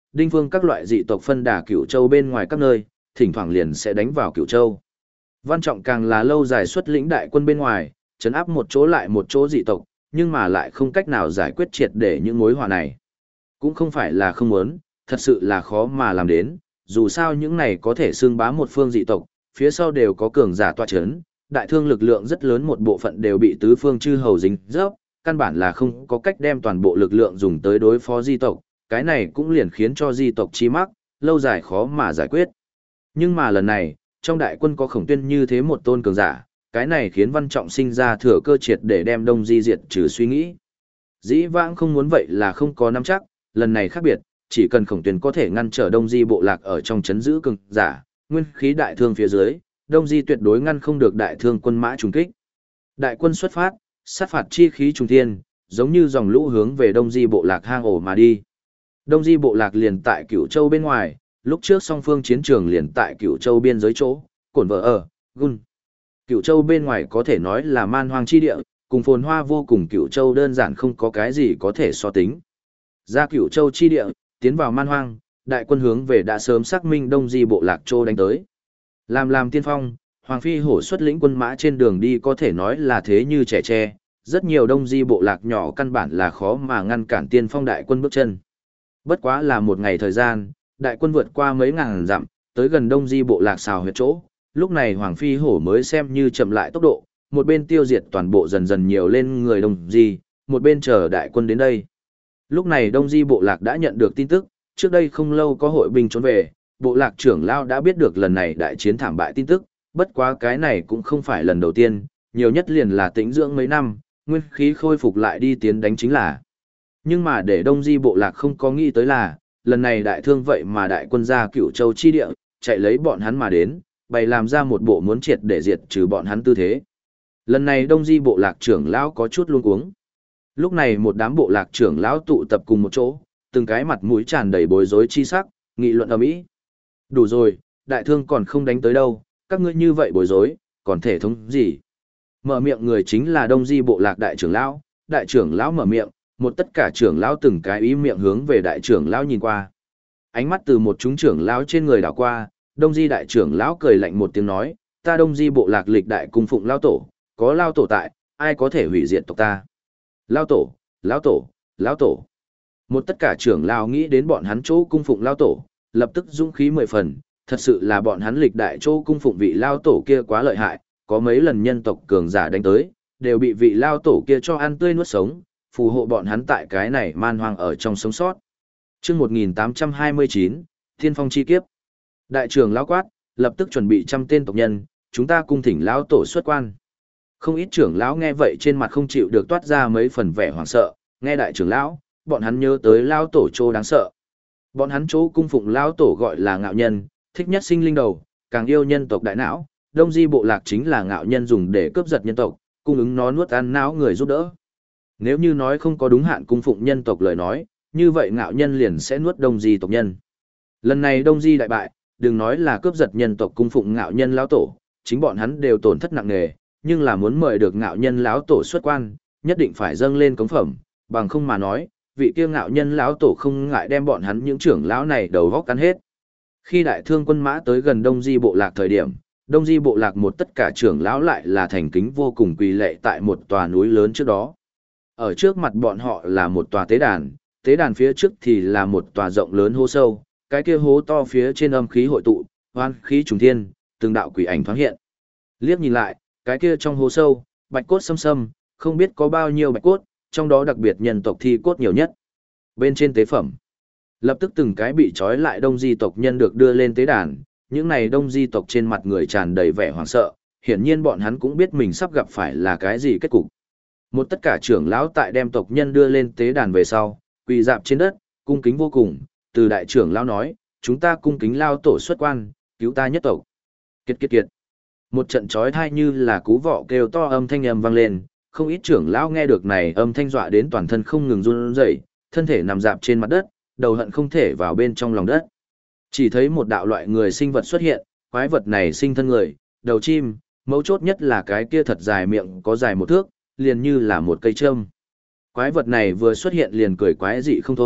Đinh Phương các loại dị tộc phân đà Cửu Châu bên ngoài các nơi, thỉnh thoảng liền sẽ đánh vào Cửu Châu. Văn Trọng càng là lâu dài xuất lĩnh đại quân bên ngoài, trấn áp một chỗ lại một chỗ dị tộc, nhưng mà lại không cách nào giải quyết triệt để những mối họa này. Cũng không phải là không muốn, thật sự là khó mà làm đến, dù sao những này có thể xương bá một phương dị tộc, phía sau đều có cường giả tọa chấn, đại thương lực lượng rất lớn một bộ phận đều bị tứ phương chư hầu dính dấp, căn bản là không có cách đem toàn bộ lực lượng dùng tới đối phó di tộc, cái này cũng liền khiến cho di tộc chi mắc, lâu dài khó mà giải quyết. Nhưng mà lần này, trong đại quân có Khổng Tuyên như thế một tôn cường giả, cái này khiến Văn Trọng sinh ra thừa cơ triệt để đem Đông Di diệt trừ suy nghĩ. Dĩ vãng không muốn vậy là không có nắm chắc, lần này khác biệt, chỉ cần Khổng Tuyên có thể ngăn trở Đông Di bộ lạc ở trong chấn giữ cường giả, nguyên khí đại thương phía dưới, Đông Di tuyệt đối ngăn không được đại thương quân mã trùng kích. Đại quân xuất phát, sát phạt chi khí trùng thiên, giống như dòng lũ hướng về Đông Di bộ lạc hang ổ mà đi. Đông Di bộ lạc liền tại Cửu Châu bên ngoài, lúc trước song phương chiến trường liền tại Cửu Châu biên giới chỗ, cổn vợ ở, Gun. Cửu Châu bên ngoài có thể nói là man hoang chi địa, cùng phồn hoa vô cùng Cửu Châu đơn giản không có cái gì có thể so tính. Ra Cửu Châu chi địa, tiến vào man hoang, đại quân hướng về đã sớm xác minh Đông Di bộ lạc Châu đánh tới. Làm làm tiên phong, Hoàng Phi Hổ xuất lĩnh quân mã trên đường đi có thể nói là thế như trẻ tre, rất nhiều Đông Di bộ lạc nhỏ căn bản là khó mà ngăn cản tiên phong đại quân bước chân. Bất quá là một ngày thời gian, đại quân vượt qua mấy ngàn dặm, tới gần Đông Di bộ lạc xào huyệt chỗ, lúc này Hoàng Phi Hổ mới xem như chậm lại tốc độ, một bên tiêu diệt toàn bộ dần dần nhiều lên người Đông Di, một bên chờ đại quân đến đây. Lúc này Đông Di bộ lạc đã nhận được tin tức, trước đây không lâu có hội binh trốn về, bộ lạc trưởng lao đã biết được lần này đại chiến thảm bại tin tức, bất quá cái này cũng không phải lần đầu tiên, nhiều nhất liền là tĩnh dưỡng mấy năm, nguyên khí khôi phục lại đi tiến đánh chính là. Nhưng mà để Đông Di bộ lạc không có nghĩ tới là, lần này đại thương vậy mà đại quân ra Cửu Châu chi địa, chạy lấy bọn hắn mà đến, bày làm ra một bộ muốn triệt để diệt trừ bọn hắn tư thế. Lần này Đông Di bộ lạc trưởng lão có chút luống cuống. Lúc này một đám bộ lạc trưởng lão tụ tập cùng một chỗ, từng cái mặt mũi tràn đầy bối rối chi sắc, nghị luận ầm ĩ. Đủ rồi, đại thương còn không đánh tới đâu, các ngươi như vậy bối rối, còn thể thống gì? Mở miệng người chính là Đông Di bộ lạc đại trưởng lão, đại trưởng lão mở miệng, một tất cả trưởng lão từng cái ý miệng hướng về đại trưởng lão nhìn qua. Ánh mắt từ một chúng trưởng lão trên người đảo qua, Đông Di đại trưởng lão cười lạnh một tiếng nói, ta Đông Di bộ lạc lịch đại cung phụng lão tổ, có lão tổ tại, ai có thể hủy diệt tộc ta? Lão tổ, lão tổ, lão tổ. Một tất cả trưởng lão nghĩ đến bọn hắn chỗ cung phụng lão tổ, lập tức dũng khí mười phần, thật sự là bọn hắn lịch đại chỗ cung phụng vị lão tổ kia quá lợi hại, có mấy lần nhân tộc cường giả đánh tới, đều bị vị lão tổ kia cho ăn tươi nuốt sống, phù hộ bọn hắn tại cái này man hoang ở trong sống sót. Chương một nghìn tám trăm hai mươi chín, Thiên Phong chi kiếp. Đại trưởng lão quát, lập tức chuẩn bị trăm tên tộc nhân, chúng ta cung thỉnh lão tổ xuất quan. Không ít trưởng lão nghe vậy trên mặt không chịu được toát ra mấy phần vẻ hoảng sợ, nghe đại trưởng lão, bọn hắn nhớ tới lão tổ chỗ đáng sợ. Bọn hắn chỗ cung phụng lão tổ gọi là ngạo nhân, thích nhất sinh linh đầu, càng yêu nhân tộc đại não, Đông Di bộ lạc chính là ngạo nhân dùng để cướp giật nhân tộc, cung ứng nó nuốt ăn não người giúp đỡ. Nếu như nói không có đúng hạn cung phụng nhân tộc lời nói, như vậy ngạo nhân liền sẽ nuốt Đông Di tộc nhân. Lần này Đông Di đại bại, đừng nói là cướp giật nhân tộc cung phụng ngạo nhân lão tổ, chính bọn hắn đều tổn thất nặng nề, nhưng là muốn mời được ngạo nhân lão tổ xuất quan, nhất định phải dâng lên cống phẩm, bằng không mà nói, vị kia ngạo nhân lão tổ không ngại đem bọn hắn những trưởng lão này đầu vóc cắn hết. Khi đại thương quân mã tới gần Đông Di bộ lạc thời điểm, Đông Di bộ lạc một tất cả trưởng lão lại là thành kính vô cùng quỳ lệ tại một tòa núi lớn trước đó. Ở trước mặt bọn họ là một tòa tế đàn, tế đàn phía trước thì là một tòa rộng lớn hố sâu, cái kia hố to phía trên âm khí hội tụ, hoan khí trùng thiên, từng đạo quỷ ảnh thoáng hiện. Liếc nhìn lại, cái kia trong hố sâu, bạch cốt xâm xâm, không biết có bao nhiêu bạch cốt, trong đó đặc biệt nhân tộc thi cốt nhiều nhất. Bên trên tế phẩm, lập tức từng cái bị trói lại Đông Di tộc nhân được đưa lên tế đàn, những này Đông Di tộc trên mặt người tràn đầy vẻ hoảng sợ, hiển nhiên bọn hắn cũng biết mình sắp gặp phải là cái gì kết cục. Một tất cả trưởng lão tại đem tộc nhân đưa lên tế đàn về sau, quỳ dạp trên đất, cung kính vô cùng, từ đại trưởng lão nói, chúng ta cung kính lao tổ xuất quan, cứu ta nhất tộc. Kiệt kiệt kiệt. Một trận chói tai như là cú vọ kêu to âm thanh ầm vang lên, không ít trưởng lão nghe được này âm thanh dọa đến toàn thân không ngừng run rẩy, thân thể nằm dạp trên mặt đất, đầu hận không thể vào bên trong lòng đất. Chỉ thấy một đạo loại người sinh vật xuất hiện, quái vật này sinh thân người, đầu chim, mấu chốt nhất là cái kia thật dài miệng có dài một thước, liền như là một cây châm. Quái vật này vừa xuất hiện liền cười quái dị không thôi,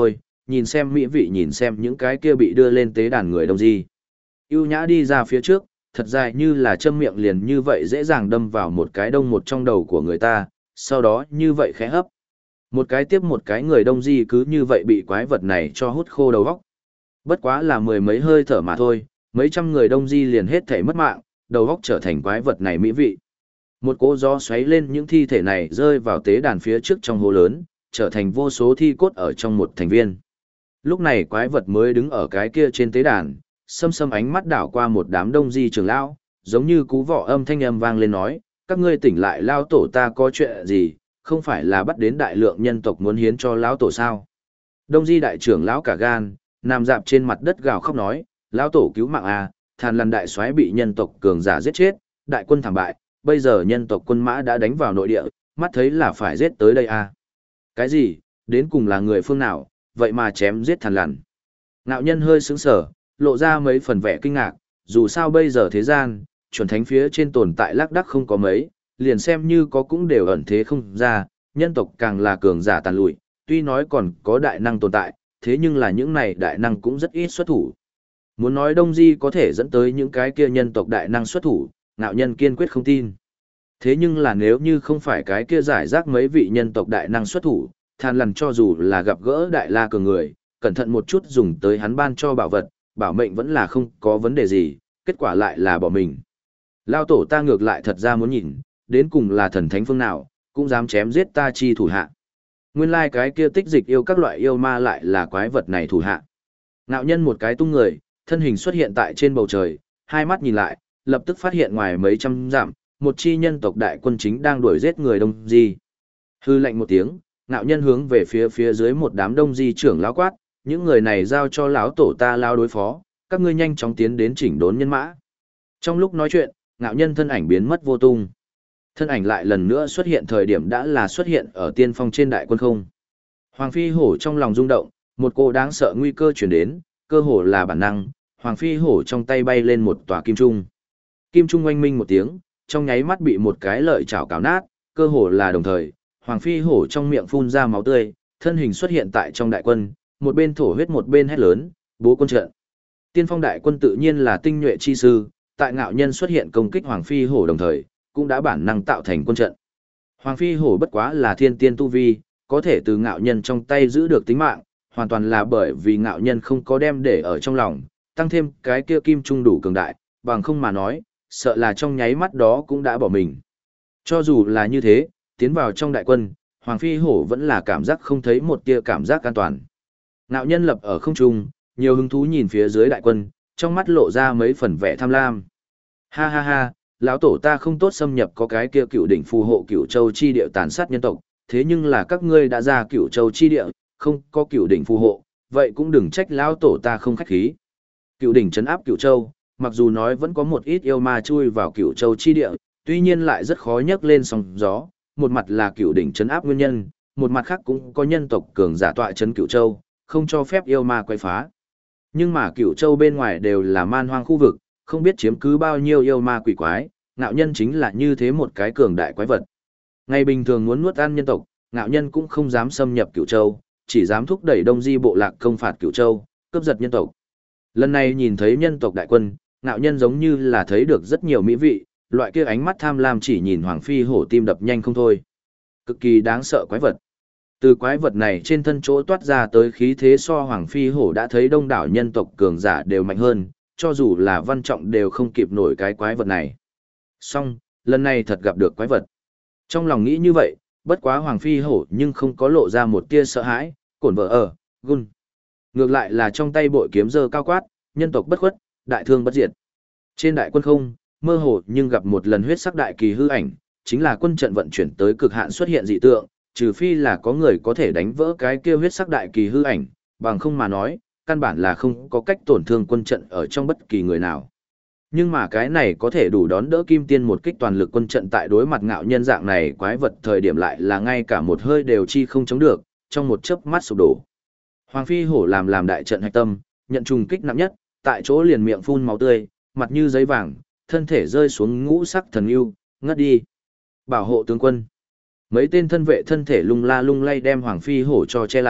nhìn xem mỹ vị nhìn xem những cái kia bị đưa lên tế đàn người đông di. Ưu nhã đi ra phía trước, thật dài như là châm miệng liền như vậy dễ dàng đâm vào một cái đông một trong đầu của người ta, sau đó như vậy khẽ hấp. Một cái tiếp một cái người đông di cứ như vậy bị quái vật này cho hút khô đầu óc. Bất quá là mười mấy hơi thở mà thôi, mấy trăm người đông di liền hết thể mất mạng, đầu óc trở thành quái vật này mỹ vị. Một cỗ gió xoáy lên những thi thể này rơi vào tế đàn phía trước trong hồ lớn, trở thành vô số thi cốt ở trong một thành viên. Lúc này quái vật mới đứng ở cái kia trên tế đàn, xâm xâm ánh mắt đảo qua một đám đông di trưởng lão, giống như cú vọ âm thanh âm vang lên nói, các ngươi tỉnh lại lao tổ ta có chuyện gì, không phải là bắt đến đại lượng nhân tộc muốn hiến cho lão tổ sao. Đông di đại trưởng lão cả gan, nằm dạp trên mặt đất gào khóc nói, lão tổ cứu mạng à, Thàn Lằn đại soái bị nhân tộc cường giả giết chết, đại quân thảm bại, bây giờ nhân tộc quân mã đã đánh vào nội địa, mắt thấy là phải giết tới đây à. Cái gì, đến cùng là người phương nào, vậy mà chém giết Thàn Lằn. Ngạo nhân hơi sững sờ, lộ ra mấy phần vẻ kinh ngạc, dù sao bây giờ thế gian, chuẩn thánh phía trên tồn tại lác đác không có mấy, liền xem như có cũng đều ẩn thế không ra, nhân tộc càng là cường giả tàn lụi, tuy nói còn có đại năng tồn tại, thế nhưng là những này đại năng cũng rất ít xuất thủ. Muốn nói Đông Di có thể dẫn tới những cái kia nhân tộc đại năng xuất thủ, ngạo nhân kiên quyết không tin. Thế nhưng là nếu như không phải cái kia giải rác mấy vị nhân tộc đại năng xuất thủ, Thàn Lằn cho dù là gặp gỡ đại la cường người, cẩn thận một chút dùng tới hắn ban cho bảo vật, bảo mệnh vẫn là không có vấn đề gì, kết quả lại là bỏ mình. Lao tổ ta ngược lại thật ra muốn nhìn, đến cùng là thần thánh phương nào, cũng dám chém giết ta chi thủ hạ. Nguyên lai like cái kia tích dịch yêu các loại yêu ma lại là quái vật này thủ hạ. Ngạo nhân một cái tung người, thân hình xuất hiện tại trên bầu trời, hai mắt nhìn lại, lập tức phát hiện ngoài mấy trăm dặm, một chi nhân tộc đại quân chính đang đuổi giết người Đông Di. Hư lệnh một tiếng, ngạo nhân hướng về phía phía dưới một đám Đông Di trưởng lão quát, những người này giao cho lão tổ ta lao đối phó, các ngươi nhanh chóng tiến đến chỉnh đốn nhân mã. Trong lúc nói chuyện, ngạo nhân thân ảnh biến mất vô tung. Thân ảnh lại lần nữa xuất hiện thời điểm đã là xuất hiện ở tiên phong trên đại quân không. Hoàng Phi Hổ trong lòng rung động, một cô đáng sợ nguy cơ chuyển đến, cơ hồ là bản năng, Hoàng Phi Hổ trong tay bay lên một tòa kim trung. Kim trung oanh minh một tiếng, trong nháy mắt bị một cái lợi chảo cào nát, cơ hồ là đồng thời, Hoàng Phi Hổ trong miệng phun ra máu tươi, thân hình xuất hiện tại trong đại quân, một bên thổ huyết một bên hét lớn, bố quân trận. Tiên phong đại quân tự nhiên là tinh nhuệ chi sư, tại ngạo nhân xuất hiện công kích Hoàng Phi Hổ đồng thời, cũng đã bản năng tạo thành quân trận. Hoàng Phi Hổ bất quá là thiên tiên tu vi, có thể từ ngạo nhân trong tay giữ được tính mạng, hoàn toàn là bởi vì ngạo nhân không có đem để ở trong lòng, tăng thêm cái kia kim trung đủ cường đại, bằng không mà nói, sợ là trong nháy mắt đó cũng đã bỏ mình. Cho dù là như thế, tiến vào trong đại quân, Hoàng Phi Hổ vẫn là cảm giác không thấy một tia cảm giác an toàn. Ngạo nhân lập ở không trung, nhiều hứng thú nhìn phía dưới đại quân, trong mắt lộ ra mấy phần vẻ tham lam. Ha ha ha, lão tổ ta không tốt xâm nhập có cái kia cựu đỉnh phù hộ cựu châu chi địa tàn sát nhân tộc, thế nhưng là các ngươi đã ra cựu châu chi địa, không có cựu đỉnh phù hộ, vậy cũng đừng trách lão tổ ta không khách khí. Cựu đỉnh trấn áp cựu châu, mặc dù nói vẫn có một ít yêu ma chui vào cựu châu chi địa, tuy nhiên lại rất khó nhấc lên sóng gió, một mặt là cựu đỉnh trấn áp nguyên nhân, một mặt khác cũng có nhân tộc cường giả tọa trấn cựu châu, không cho phép yêu ma quay phá. Nhưng mà cựu châu bên ngoài đều là man hoang khu vực, không biết chiếm cứ bao nhiêu yêu ma quỷ quái, ngạo nhân chính là như thế một cái cường đại quái vật. Ngày bình thường muốn nuốt ăn nhân tộc, ngạo nhân cũng không dám xâm nhập cựu châu, chỉ dám thúc đẩy Đông Di bộ lạc công phạt cựu châu, cướp giật nhân tộc. Lần này nhìn thấy nhân tộc đại quân, ngạo nhân giống như là thấy được rất nhiều mỹ vị, loại kia ánh mắt tham lam chỉ nhìn Hoàng Phi Hổ tim đập nhanh không thôi. Cực kỳ đáng sợ quái vật. Từ quái vật này trên thân chỗ toát ra tới khí thế so Hoàng Phi Hổ đã thấy đông đảo nhân tộc cường giả đều mạnh hơn, cho dù là văn trọng đều không kịp nổi cái quái vật này. Song, lần này thật gặp được quái vật. Trong lòng nghĩ như vậy, bất quá Hoàng Phi Hổ nhưng không có lộ ra một tia sợ hãi, cổn vợ ở, gun. Ngược lại là trong tay bội kiếm giơ cao quát, nhân tộc bất khuất, đại thương bất diệt. Trên đại quân không, mơ hồ nhưng gặp một lần huyết sắc đại kỳ hư ảnh, chính là quân trận vận chuyển tới cực hạn xuất hiện dị tượng, trừ phi là có người có thể đánh vỡ cái kia huyết sắc đại kỳ hư ảnh, bằng không mà nói, căn bản là không có cách tổn thương quân trận ở trong bất kỳ người nào. Nhưng mà cái này có thể đủ đón đỡ kim tiên một kích toàn lực quân trận tại đối mặt ngạo nhân dạng này quái vật thời điểm lại là ngay cả một hơi đều chi không chống được, trong một chớp mắt sụp đổ. Hoàng Phi Hổ làm làm đại trận hạch tâm, nhận trùng kích nặng nhất, tại chỗ liền miệng phun máu tươi, mặt như giấy vàng, thân thể rơi xuống ngũ sắc thần yêu, ngất đi. Bảo hộ tướng quân. Mấy tên thân vệ thân thể lung la lung lay đem Hoàng Phi Hổ cho che lại,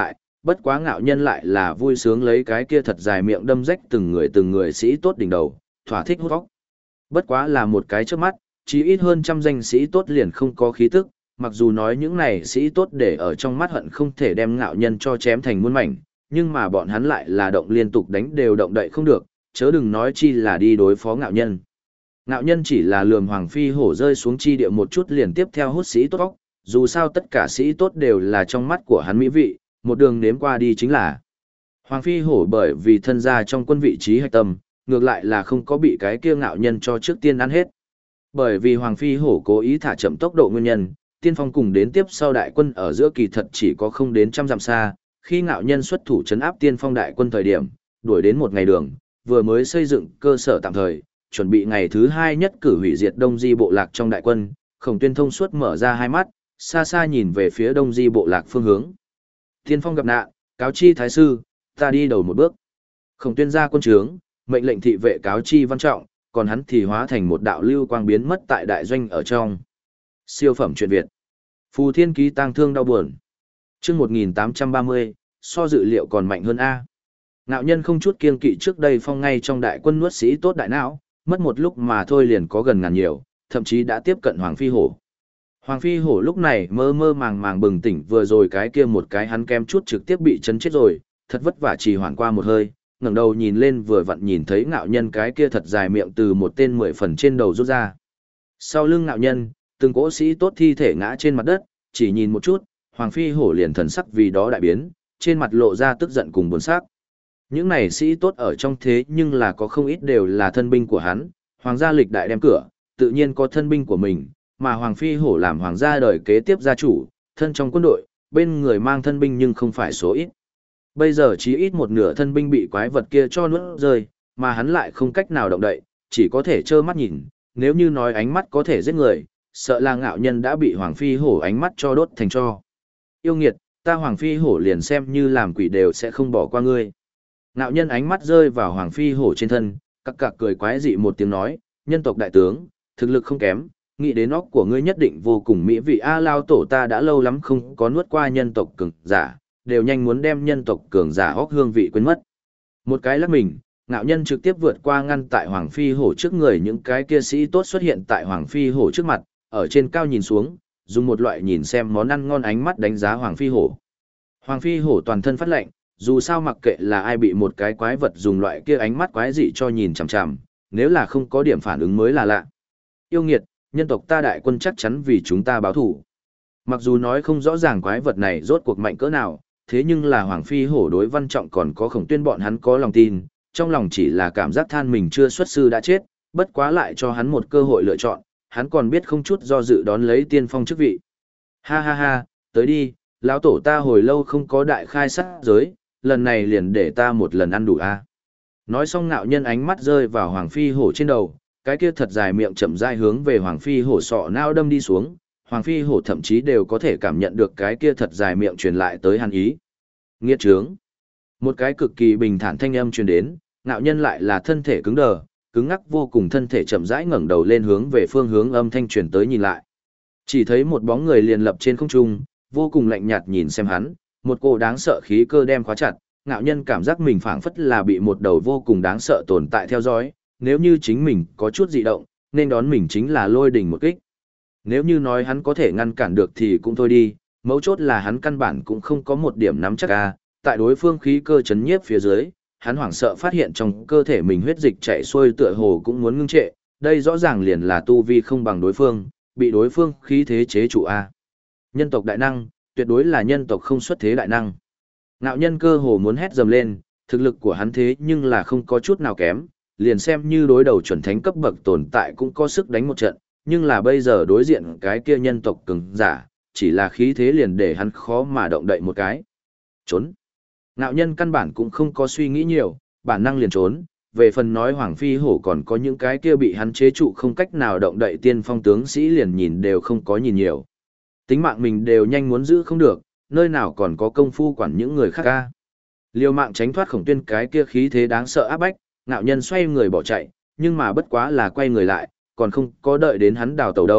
bất quá ngạo nhân lại là vui sướng lấy cái kia thật dài miệng đâm rách từng người từng người sĩ tốt đỉnh đầu, thỏa thích hút vóc. Bất quá là một cái trước mắt, chỉ ít hơn trăm danh sĩ tốt liền không có khí tức, mặc dù nói những này sĩ tốt để ở trong mắt hận không thể đem ngạo nhân cho chém thành muôn mảnh, nhưng mà bọn hắn lại là động liên tục đánh đều động đậy không được, chớ đừng nói chi là đi đối phó ngạo nhân. Ngạo nhân chỉ là lườm Hoàng Phi Hổ rơi xuống chi địa một chút liền tiếp theo hút sĩ tốt vóc, dù sao tất cả sĩ tốt đều là trong mắt của hắn mỹ vị, một đường nếm qua đi chính là. Hoàng Phi Hổ bởi vì thân gia trong quân vị trí hạch tâm, ngược lại là không có bị cái kia ngạo nhân cho trước tiên ăn hết. Bởi vì Hoàng Phi Hổ cố ý thả chậm tốc độ nguyên nhân, tiên phong cùng đến tiếp sau đại quân ở giữa kỳ thật chỉ có không đến trăm dặm xa, khi ngạo nhân xuất thủ trấn áp tiên phong đại quân thời điểm, đuổi đến một ngày đường, vừa mới xây dựng cơ sở tạm thời, chuẩn bị ngày thứ hai nhất cử hủy diệt Đông Di bộ lạc trong đại quân, Khổng Tuyên thông suốt mở ra hai mắt, xa xa nhìn về phía Đông Di bộ lạc phương hướng. Tiên phong gặp nạn, cáo chi thái sư, ta đi đầu một bước. Khổng Tuyên ra quân trướng, mệnh lệnh thị vệ cáo chi văn trọng, còn hắn thì hóa thành một đạo lưu quang biến mất tại đại doanh ở trong. Siêu phẩm truyện Việt. Phù Thiên Ký tang thương đau buồn. Chương một nghìn tám trăm ba mươi, so dự liệu còn mạnh hơn a. Ngạo nhân không chút kiêng kỵ trước đây phong ngay trong đại quân nuốt sĩ tốt đại não, mất một lúc mà thôi liền có gần ngàn nhiều, thậm chí đã tiếp cận Hoàng Phi Hổ. Hoàng Phi Hổ lúc này mơ mơ màng màng bừng tỉnh vừa rồi cái kia một cái hắn kem chút trực tiếp bị chấn chết rồi, thật vất vả trì hoãn qua một hơi, ngẩng đầu nhìn lên vừa vặn nhìn thấy ngạo nhân cái kia thật dài miệng từ một tên mười phần trên đầu rút ra. Sau lưng ngạo nhân, từng cỗ sĩ tốt thi thể ngã trên mặt đất, chỉ nhìn một chút, Hoàng Phi Hổ liền thần sắc vì đó đại biến, trên mặt lộ ra tức giận cùng buồn sắc. Những này sĩ tốt ở trong thế nhưng là có không ít đều là thân binh của hắn, hoàng gia lịch đại đem cửa, tự nhiên có thân binh của mình, mà Hoàng Phi Hổ làm hoàng gia đời kế tiếp gia chủ, thân trong quân đội, bên người mang thân binh nhưng không phải số ít. Bây giờ chỉ ít một nửa thân binh bị quái vật kia cho nuốt rơi, mà hắn lại không cách nào động đậy, chỉ có thể trơ mắt nhìn, nếu như nói ánh mắt có thể giết người, sợ là ngạo nhân đã bị Hoàng Phi Hổ ánh mắt cho đốt thành tro. Yêu nghiệt, ta Hoàng Phi Hổ liền xem như làm quỷ đều sẽ không bỏ qua ngươi. Ngạo nhân ánh mắt rơi vào Hoàng Phi Hổ trên thân, cặc cặc cười quái dị một tiếng nói, nhân tộc đại tướng, thực lực không kém, nghĩ đến óc của ngươi nhất định vô cùng mỹ vị a lao tổ ta đã lâu lắm không có nuốt qua nhân tộc cường giả, đều nhanh muốn đem nhân tộc cường giả óc hương vị quên mất. Một cái lắc mình, ngạo nhân trực tiếp vượt qua ngăn tại Hoàng Phi Hổ trước người những cái kia sĩ tốt xuất hiện tại Hoàng Phi Hổ trước mặt, ở trên cao nhìn xuống, dùng một loại nhìn xem món ăn ngon ánh mắt đánh giá Hoàng Phi Hổ. Hoàng Phi Hổ toàn thân phát lạnh, dù sao mặc kệ là ai bị một cái quái vật dùng loại kia ánh mắt quái dị cho nhìn chằm chằm, nếu là không có điểm phản ứng mới là lạ. Yêu nghiệt, nhân tộc ta đại quân chắc chắn vì chúng ta báo thù. Mặc dù nói không rõ ràng quái vật này rốt cuộc mạnh cỡ nào, thế nhưng là Hoàng Phi Hổ đối Văn Trọng còn có Khổng Tuyên bọn hắn có lòng tin, trong lòng chỉ là cảm giác than mình chưa xuất sư đã chết, bất quá lại cho hắn một cơ hội lựa chọn, hắn còn biết không chút do dự đón lấy tiên phong chức vị. Ha ha ha, tới đi, lão tổ ta hồi lâu không có đại khai sát giới, lần này liền để ta một lần ăn đủ a. Nói xong ngạo nhân ánh mắt rơi vào Hoàng Phi Hổ trên đầu, cái kia thật dài miệng chậm rãi hướng về Hoàng Phi Hổ sọ não đâm đi xuống, Hoàng Phi Hổ thậm chí đều có thể cảm nhận được cái kia thật dài miệng truyền lại tới hàn ý. Nghiệt trướng. Một cái cực kỳ bình thản thanh âm truyền đến, ngạo nhân lại là thân thể cứng đờ, cứng ngắc vô cùng thân thể chậm rãi ngẩng đầu lên hướng về phương hướng âm thanh truyền tới nhìn lại. Chỉ thấy một bóng người liền lập trên không trung, vô cùng lạnh nhạt nhìn xem hắn, một cô đáng sợ khí cơ đem khóa chặt, ngạo nhân cảm giác mình phảng phất là bị một đầu vô cùng đáng sợ tồn tại theo dõi, nếu như chính mình có chút dị động, nên đón mình chính là lôi đỉnh một kích. Nếu như nói hắn có thể ngăn cản được thì cũng thôi đi, mấu chốt là hắn căn bản cũng không có một điểm nắm chắc a, tại đối phương khí cơ chấn nhiếp phía dưới, hắn hoảng sợ phát hiện trong cơ thể mình huyết dịch chạy xuôi tựa hồ cũng muốn ngưng trệ, đây rõ ràng liền là tu vi không bằng đối phương, bị đối phương khí thế chế trụ a. Nhân tộc đại năng, tuyệt đối là nhân tộc không xuất thế đại năng. Ngạo nhân cơ hồ muốn hét dầm lên, thực lực của hắn thế nhưng là không có chút nào kém, liền xem như đối đầu chuẩn thánh cấp bậc tồn tại cũng có sức đánh một trận, nhưng là bây giờ đối diện cái kia nhân tộc cường giả, chỉ là khí thế liền để hắn khó mà động đậy một cái. Trốn. Ngạo nhân căn bản cũng không có suy nghĩ nhiều, bản năng liền trốn, về phần nói Hoàng Phi Hổ còn có những cái kia bị hắn chế trụ không cách nào động đậy tiên phong tướng sĩ liền nhìn đều không có nhìn nhiều. Tính mạng mình đều nhanh muốn giữ không được, nơi nào còn có công phu quản những người khác ca. Liều mạng tránh thoát Khổng Tuyên cái kia khí thế đáng sợ áp bách, ngạo nhân xoay người bỏ chạy, nhưng mà bất quá là quay người lại, còn không có đợi đến hắn đào tàu đâu,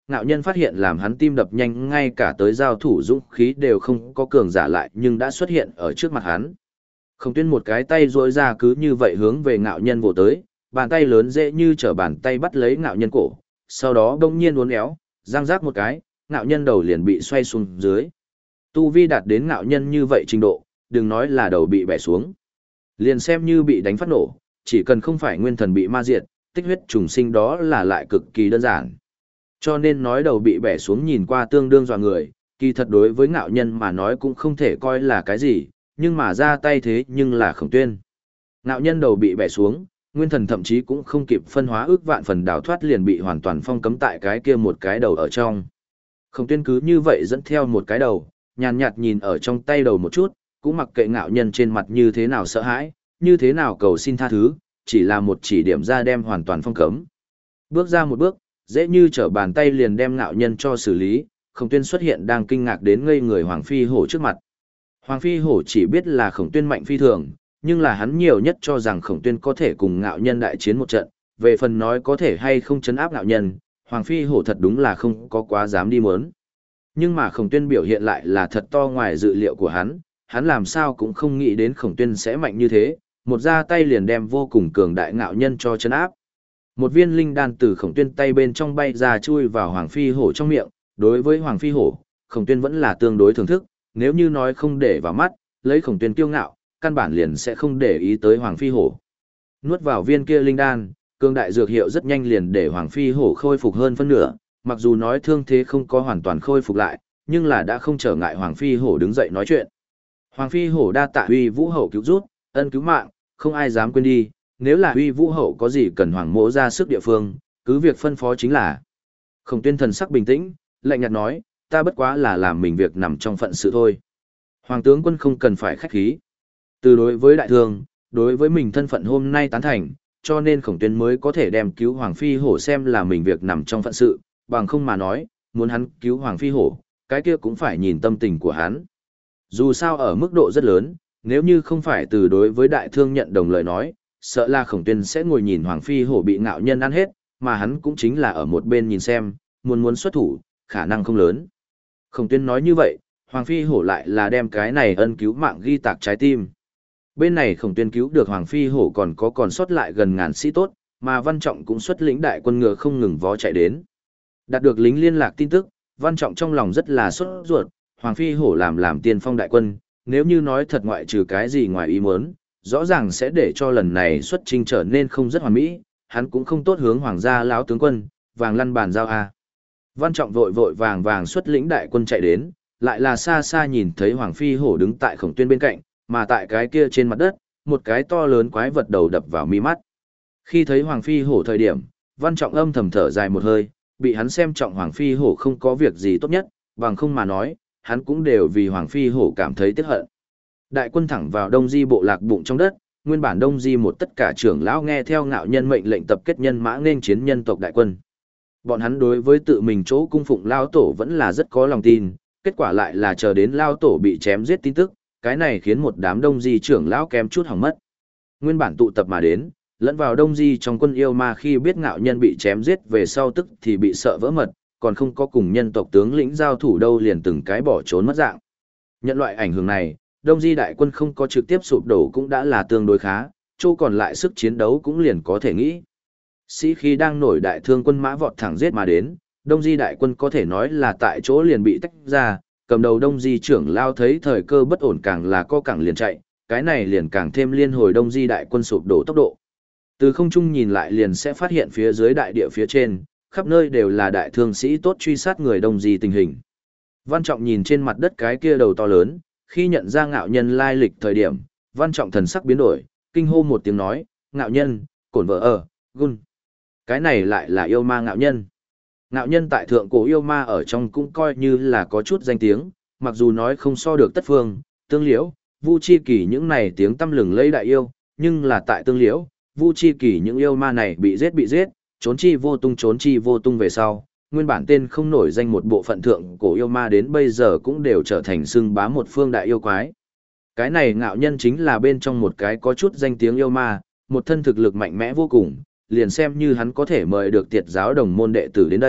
ngạo nhân phát hiện làm hắn tim đập nhanh ngay cả tới giao thủ dũng khí đều không có cường giả lại nhưng đã xuất hiện ở trước mặt hắn. Khổng Tuyên một cái tay duỗi ra cứ như vậy hướng về ngạo nhân vồ tới, bàn tay lớn dễ như trở bàn tay bắt lấy ngạo nhân cổ, sau đó bỗng nhiên uốn éo, giang rác một cái, ngạo nhân đầu liền bị xoay xuống dưới. Tu vi đạt đến ngạo nhân như vậy trình độ, đừng nói là đầu bị bẻ xuống. Liền xem như bị đánh phát nổ, chỉ cần không phải nguyên thần bị ma diệt, tích huyết trùng sinh đó là lại cực kỳ đơn giản. Cho nên nói đầu bị bẻ xuống nhìn qua tương đương dọa người, kỳ thật đối với ngạo nhân mà nói cũng không thể coi là cái gì, nhưng mà ra tay thế nhưng là Khổng Tuyên. Ngạo nhân đầu bị bẻ xuống, nguyên thần thậm chí cũng không kịp phân hóa ước vạn phần đào thoát liền bị hoàn toàn phong cấm tại cái kia một cái đầu ở trong. Khổng Tuyên cứ như vậy dẫn theo một cái đầu, nhàn nhạt nhìn ở trong tay đầu một chút, cũng mặc kệ ngạo nhân trên mặt như thế nào sợ hãi, như thế nào cầu xin tha thứ, chỉ là một chỉ điểm ra đem hoàn toàn phong cấm. Bước ra một bước, dễ như trở bàn tay liền đem ngạo nhân cho xử lý, Khổng Tuyên xuất hiện đang kinh ngạc đến ngây người Hoàng Phi Hổ trước mặt. Hoàng Phi Hổ chỉ biết là Khổng Tuyên mạnh phi thường, nhưng là hắn nhiều nhất cho rằng Khổng Tuyên có thể cùng ngạo nhân đại chiến một trận, về phần nói có thể hay không chấn áp ngạo nhân, Hoàng Phi Hổ thật đúng là không có quá dám đi muốn. Nhưng mà Khổng Tuyên biểu hiện lại là thật to ngoài dự liệu của hắn, hắn làm sao cũng không nghĩ đến Khổng Tuyên sẽ mạnh như thế, một ra tay liền đem vô cùng cường đại ngạo nhân cho chấn áp. Một viên linh đan từ Khổng Tuyên tay bên trong bay ra chui vào Hoàng Phi Hổ trong miệng, đối với Hoàng Phi Hổ, Khổng Tuyên vẫn là tương đối thưởng thức, nếu như nói không để vào mắt, lấy Khổng Tuyên kiêu ngạo, căn bản liền sẽ không để ý tới Hoàng Phi Hổ. Nuốt vào viên kia linh đan, cường đại dược hiệu rất nhanh liền để Hoàng Phi Hổ khôi phục hơn phân nửa, mặc dù nói thương thế không có hoàn toàn khôi phục lại, nhưng là đã không trở ngại Hoàng Phi Hổ đứng dậy nói chuyện. Hoàng Phi Hổ đa tạ Uy Vũ Hậu cứu rút, ân cứu mạng, không ai dám quên đi, nếu là Uy Vũ Hậu có gì cần Hoàng Mỗ ra sức địa phương, cứ việc phân phó chính là. Khổng Tuyên thần sắc bình tĩnh, lạnh nhạt nói, ta bất quá là làm mình việc nằm trong phận sự thôi. Hoàng tướng quân không cần phải khách khí. Từ đối với đại thương, đối với mình thân phận hôm nay tán thành, cho nên Khổng Tuyên mới có thể đem cứu Hoàng Phi Hổ xem là mình việc nằm trong phận sự, bằng không mà nói, muốn hắn cứu Hoàng Phi Hổ, cái kia cũng phải nhìn tâm tình của hắn. Dù sao ở mức độ rất lớn, nếu như không phải từ đối với đại thương nhận đồng lời nói, sợ là Khổng Tuyên sẽ ngồi nhìn Hoàng Phi Hổ bị ngạo nhân ăn hết, mà hắn cũng chính là ở một bên nhìn xem, muốn muốn xuất thủ, khả năng không lớn. Khổng Tuyên nói như vậy, Hoàng Phi Hổ lại là đem cái này ân cứu mạng ghi tạc trái tim. Bên này Khổng Tuyên cứu được Hoàng Phi Hổ còn có còn sót lại gần ngàn sĩ tốt, mà Văn Trọng cũng xuất lĩnh đại quân ngựa không ngừng vó chạy đến. Đạt được lính liên lạc tin tức, Văn Trọng trong lòng rất là sốt ruột, Hoàng Phi Hổ làm làm tiên phong đại quân, nếu như nói thật ngoại trừ cái gì ngoài ý muốn, rõ ràng sẽ để cho lần này xuất chinh trở nên không rất hoàn mỹ, hắn cũng không tốt hướng hoàng gia lão tướng quân, vàng lăn bàn giao a. Văn Trọng vội vội vàng vàng xuất lĩnh đại quân chạy đến, lại là xa xa nhìn thấy Hoàng Phi Hổ đứng tại Khổng Tuyên bên cạnh, mà tại cái kia trên mặt đất, một cái to lớn quái vật đầu đập vào mi mắt. Khi thấy Hoàng Phi Hổ thời điểm, Văn Trọng âm thầm thở dài một hơi, bị hắn xem trọng Hoàng Phi Hổ không có việc gì tốt nhất, bằng không mà nói, hắn cũng đều vì Hoàng Phi Hổ cảm thấy tiếc hận. Đại quân thẳng vào Đông Di bộ lạc bụng trong đất, nguyên bản Đông Di một tất cả trưởng lão nghe theo ngạo nhân mệnh lệnh tập kết nhân mã nên chiến nhân tộc đại quân. Bọn hắn đối với tự mình chỗ cung phụng lao tổ vẫn là rất có lòng tin, kết quả lại là chờ đến lao tổ bị chém giết tin tức, cái này khiến một đám Đông Di trưởng lão kém chút hỏng mất. Nguyên bản tụ tập mà đến, lẫn vào Đông Di trong quân yêu ma khi biết ngạo nhân bị chém giết về sau tức thì bị sợ vỡ mật, còn không có cùng nhân tộc tướng lĩnh giao thủ đâu liền từng cái bỏ trốn mất dạng. Nhận loại ảnh hưởng này, Đông Di đại quân không có trực tiếp sụp đổ cũng đã là tương đối khá, chỗ còn lại sức chiến đấu cũng liền có thể nghĩ. Sĩ khi đang nổi đại thương quân mã vọt thẳng giết mà đến, Đông Di đại quân có thể nói là tại chỗ liền bị tách ra, cầm đầu Đông Di trưởng lao thấy thời cơ bất ổn càng là co cẳng liền chạy, cái này liền càng thêm liên hồi Đông Di đại quân sụp đổ tốc độ. Từ không trung nhìn lại liền sẽ phát hiện phía dưới đại địa phía trên, khắp nơi đều là đại thương sĩ tốt truy sát người Đông Di tình hình. Văn Trọng nhìn trên mặt đất cái kia đầu to lớn, khi nhận ra ngạo nhân lai lịch thời điểm, Văn Trọng thần sắc biến đổi, kinh hô một tiếng nói, ngạo nhân, cổn vợ ở, gun. Cái này lại là yêu ma ngạo nhân. Ngạo nhân tại thượng cổ yêu ma ở trong cũng coi như là có chút danh tiếng, mặc dù nói không so được tất phương, tương liễu, vu chi kỳ những này tiếng tăm lừng lẫy đại yêu, nhưng là tại tương liễu, vu chi kỳ những yêu ma này bị giết bị giết, trốn chi vô tung trốn chi vô tung về sau, nguyên bản tên không nổi danh một bộ phận thượng cổ yêu ma đến bây giờ cũng đều trở thành xưng bá một phương đại yêu quái. Cái này ngạo nhân chính là bên trong một cái có chút danh tiếng yêu ma, một thân thực lực mạnh mẽ vô cùng, liền xem như hắn có thể mời được tiệt giáo đồng môn đệ tử đến đây,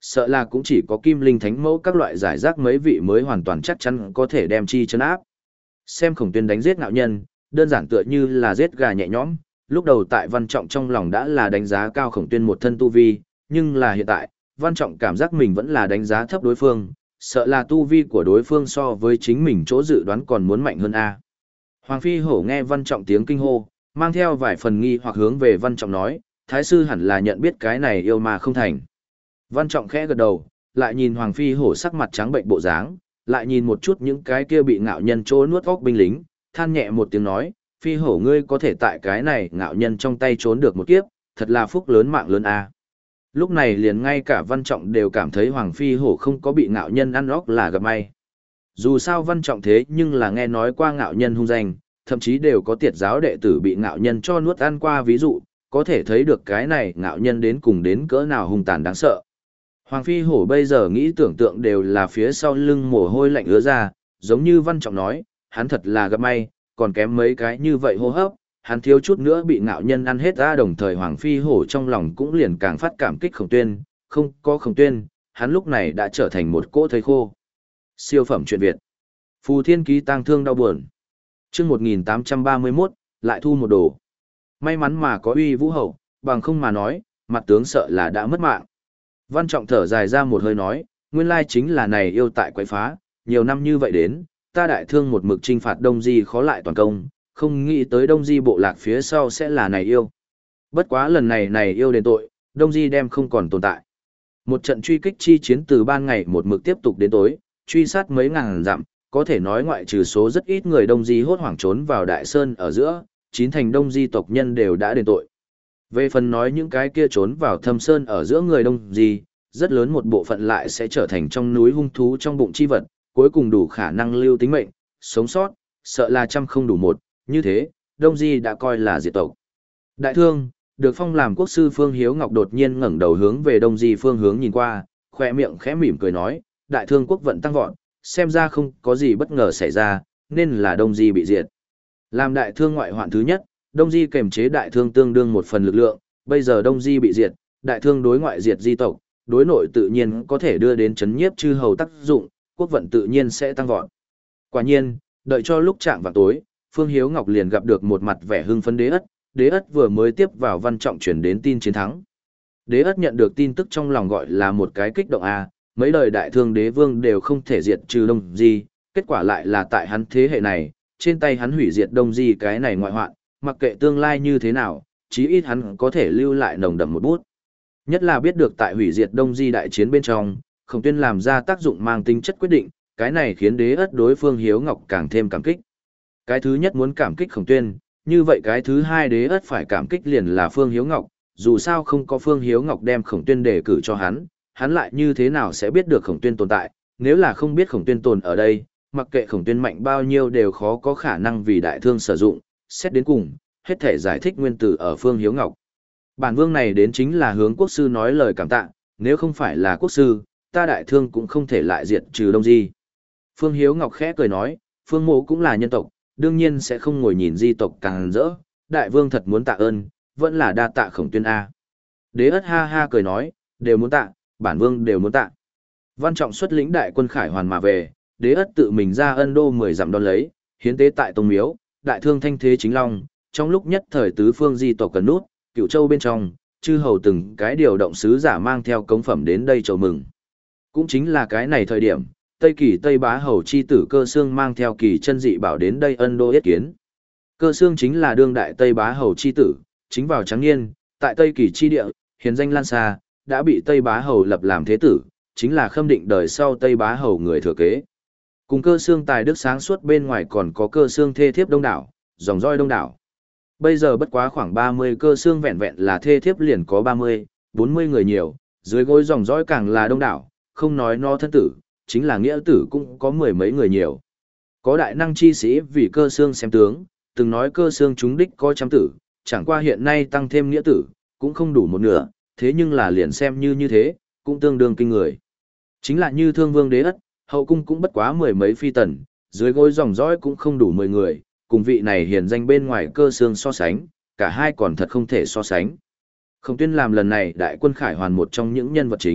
Sợ là cũng chỉ có kim linh thánh mẫu các loại giải rác mấy vị mới hoàn toàn chắc chắn có thể đem chi chấn áp. Xem Khổng Tuyên đánh giết ngạo nhân, đơn giản tựa như là giết gà nhẹ nhõm, lúc đầu tại Văn Trọng trong lòng đã là đánh giá cao Khổng Tuyên một thân tu vi, nhưng là hiện tại, Văn Trọng cảm giác mình vẫn là đánh giá thấp đối phương, sợ là tu vi của đối phương so với chính mình chỗ dự đoán còn muốn mạnh hơn a. Hoàng Phi Hổ nghe Văn Trọng tiếng kinh hô, mang theo vài phần nghi hoặc hướng về Văn Trọng nói, Thái sư hẳn là nhận biết cái này yêu mà không thành. Văn Trọng khẽ gật đầu, lại nhìn Hoàng Phi Hổ sắc mặt trắng bệnh bộ dáng, lại nhìn một chút những cái kia bị ngạo nhân trố nuốt óc binh lính, than nhẹ một tiếng nói, Phi Hổ ngươi có thể tại cái này ngạo nhân trong tay trốn được một kiếp, thật là phúc lớn mạng lớn a. Lúc này liền ngay cả Văn Trọng đều cảm thấy Hoàng Phi Hổ không có bị ngạo nhân ăn óc là gặp may. Dù sao Văn Trọng thế nhưng là nghe nói qua ngạo nhân hung danh, thậm chí đều có tiệt giáo đệ tử bị ngạo nhân cho nuốt ăn qua ví dụ, có thể thấy được cái này ngạo nhân đến cùng đến cỡ nào hung tàn đáng sợ. Hoàng Phi Hổ bây giờ nghĩ tưởng tượng đều là phía sau lưng mồ hôi lạnh ứa ra, giống như Văn Trọng nói, hắn thật là gặp may, còn kém mấy cái như vậy hô hấp, hắn thiếu chút nữa bị ngạo nhân ăn hết ra. Đồng thời Hoàng Phi Hổ trong lòng cũng liền càng phát cảm kích Khổng Tuyên, không có Khổng Tuyên, hắn lúc này đã trở thành một cỗ thây khô. Siêu phẩm truyện Việt. Phù Thiên Ký tang thương đau buồn. Chương một nghìn tám trăm ba mươi mốt, lại thu một đồ. May mắn mà có Uy Vũ hậu, bằng không mà nói, mặt tướng sợ là đã mất mạng. Văn Trọng thở dài ra một hơi nói, nguyên lai chính là này yêu tại quậy phá, nhiều năm như vậy đến, ta đại thương một mực trinh phạt Đông Di khó lại toàn công, không nghĩ tới Đông Di bộ lạc phía sau sẽ là này yêu. Bất quá lần này này yêu đền tội, Đông Di đem không còn tồn tại. Một trận truy kích chi chiến từ ban ngày một mực tiếp tục đến tối, truy sát mấy ngàn dặm, có thể nói ngoại trừ số rất ít người Đông Di hốt hoảng trốn vào Đại Sơn ở giữa, chín thành Đông Di tộc nhân đều đã đền tội. Về phần nói những cái kia trốn vào Thâm Sơn ở giữa người Đông Di, rất lớn một bộ phận lại sẽ trở thành trong núi hung thú trong bụng chi vật, cuối cùng đủ khả năng lưu tính mệnh, sống sót, sợ là trăm không đủ một, như thế, Đông Di đã coi là diệt tộc. Đại thương, được phong làm quốc sư Phương Hiếu Ngọc đột nhiên ngẩng đầu hướng về Đông Di phương hướng nhìn qua, khoe miệng khẽ mỉm cười nói, đại thương quốc vận tăng vọt, xem ra không có gì bất ngờ xảy ra, nên là Đông Di bị diệt. Làm đại thương ngoại hoạn thứ nhất, Đông Di kềm chế đại thương tương đương một phần lực lượng, bây giờ Đông Di bị diệt, đại thương đối ngoại diệt di tộc, đối nội tự nhiên có thể đưa đến chấn nhiếp chư hầu tác dụng, quốc vận tự nhiên sẽ tăng vọt. Quả nhiên, đợi cho lúc chạm vào tối, Phương Hiếu Ngọc liền gặp được một mặt vẻ hưng phấn Đế Ất, Đế Ất vừa mới tiếp vào Văn Trọng chuyển đến tin chiến thắng. Đế Ất nhận được tin tức trong lòng gọi là một cái kích động a, mấy đời đại thương đế vương đều không thể diệt trừ Đông Di, kết quả lại là tại hắn thế hệ này, trên tay hắn hủy diệt Đông Di cái này ngoại hoạn, mặc kệ tương lai như thế nào, chí ít hắn có thể lưu lại nồng đậm một bút. Nhất là biết được tại hủy diệt Đông Di đại chiến bên trong, Khổng Tuyên làm ra tác dụng mang tính chất quyết định, cái này khiến Đế Ất đối Phương Hiếu Ngọc càng thêm cảm kích. Cái thứ nhất muốn cảm kích Khổng Tuyên, như vậy cái thứ hai Đế Ất phải cảm kích liền là Phương Hiếu Ngọc, dù sao không có Phương Hiếu Ngọc đem Khổng Tuyên đề cử cho hắn, hắn lại như thế nào sẽ biết được Khổng Tuyên tồn tại, nếu là không biết Khổng Tuyên tồn ở đây, mặc kệ Khổng Tuyên mạnh bao nhiêu đều khó có khả năng vì đại thương sử dụng, xét đến cùng, hết thể giải thích nguyên tử ở Phương Hiếu Ngọc. Bản vương này đến chính là hướng quốc sư nói lời cảm tạ, nếu không phải là quốc sư, ta đại thương cũng không thể lại diệt trừ Đông Di. Phương Hiếu Ngọc khẽ cười nói, Phương Mộ cũng là nhân tộc, đương nhiên sẽ không ngồi nhìn di tộc càng rỡ, đại vương thật muốn tạ ơn, vẫn là đa tạ Khổng Tuyên A. Đế Ất ha ha cười nói, đều muốn tạ, bản vương đều muốn tạ. Văn Trọng xuất lĩnh đại quân khải hoàn mà về, Đế Ất tự mình ra ân đô mười dặm đón lấy, hiến tế tại Tông Miếu, đại thương thanh thế chính long, trong lúc nhất thời tứ phương di tộc cần nút, Cửu Châu bên trong, chư hầu từng cái điều động sứ giả mang theo cống phẩm đến đây chầu mừng. Cũng chính là cái này thời điểm, Tây Kỳ Tây Bá hầu chi tử Cơ Xương mang theo kỳ chân dị bảo đến đây ân đô yết kiến. Cơ Xương chính là đương đại Tây Bá hầu chi tử, chính vào tráng niên, tại Tây Kỳ chi địa, hiền danh lan xa, đã bị Tây Bá hầu lập làm thế tử, chính là khâm định đời sau Tây Bá hầu người thừa kế. Cùng Cơ Xương tài đức sáng suốt bên ngoài còn có Cơ Xương thê thiếp đông đảo, dòng roi đông đảo. Bây giờ bất quá khoảng ba mươi Cơ Xương vẹn vẹn là thê thiếp liền có ba mươi, bốn mươi người nhiều, dưới gối dòng dõi càng là đông đảo, không nói no thân tử, chính là nghĩa tử cũng có mười mấy người nhiều. Có đại năng chi sĩ vì Cơ Xương xem tướng, từng nói Cơ Xương chúng đích có trăm tử, chẳng qua hiện nay tăng thêm nghĩa tử, cũng không đủ một nửa, thế nhưng là liền xem như như thế, cũng tương đương kinh người. Chính là như Thương Vương Đế Ất, hậu cung cũng bất quá mười mấy phi tần, dưới gối dòng dõi cũng không đủ mười người, cùng vị này hiền danh bên ngoài Cơ Xương so sánh, cả hai còn thật không thể so sánh. Khổng Tuyên làm lần này đại quân khải hoàn một trong những nhân vật chính,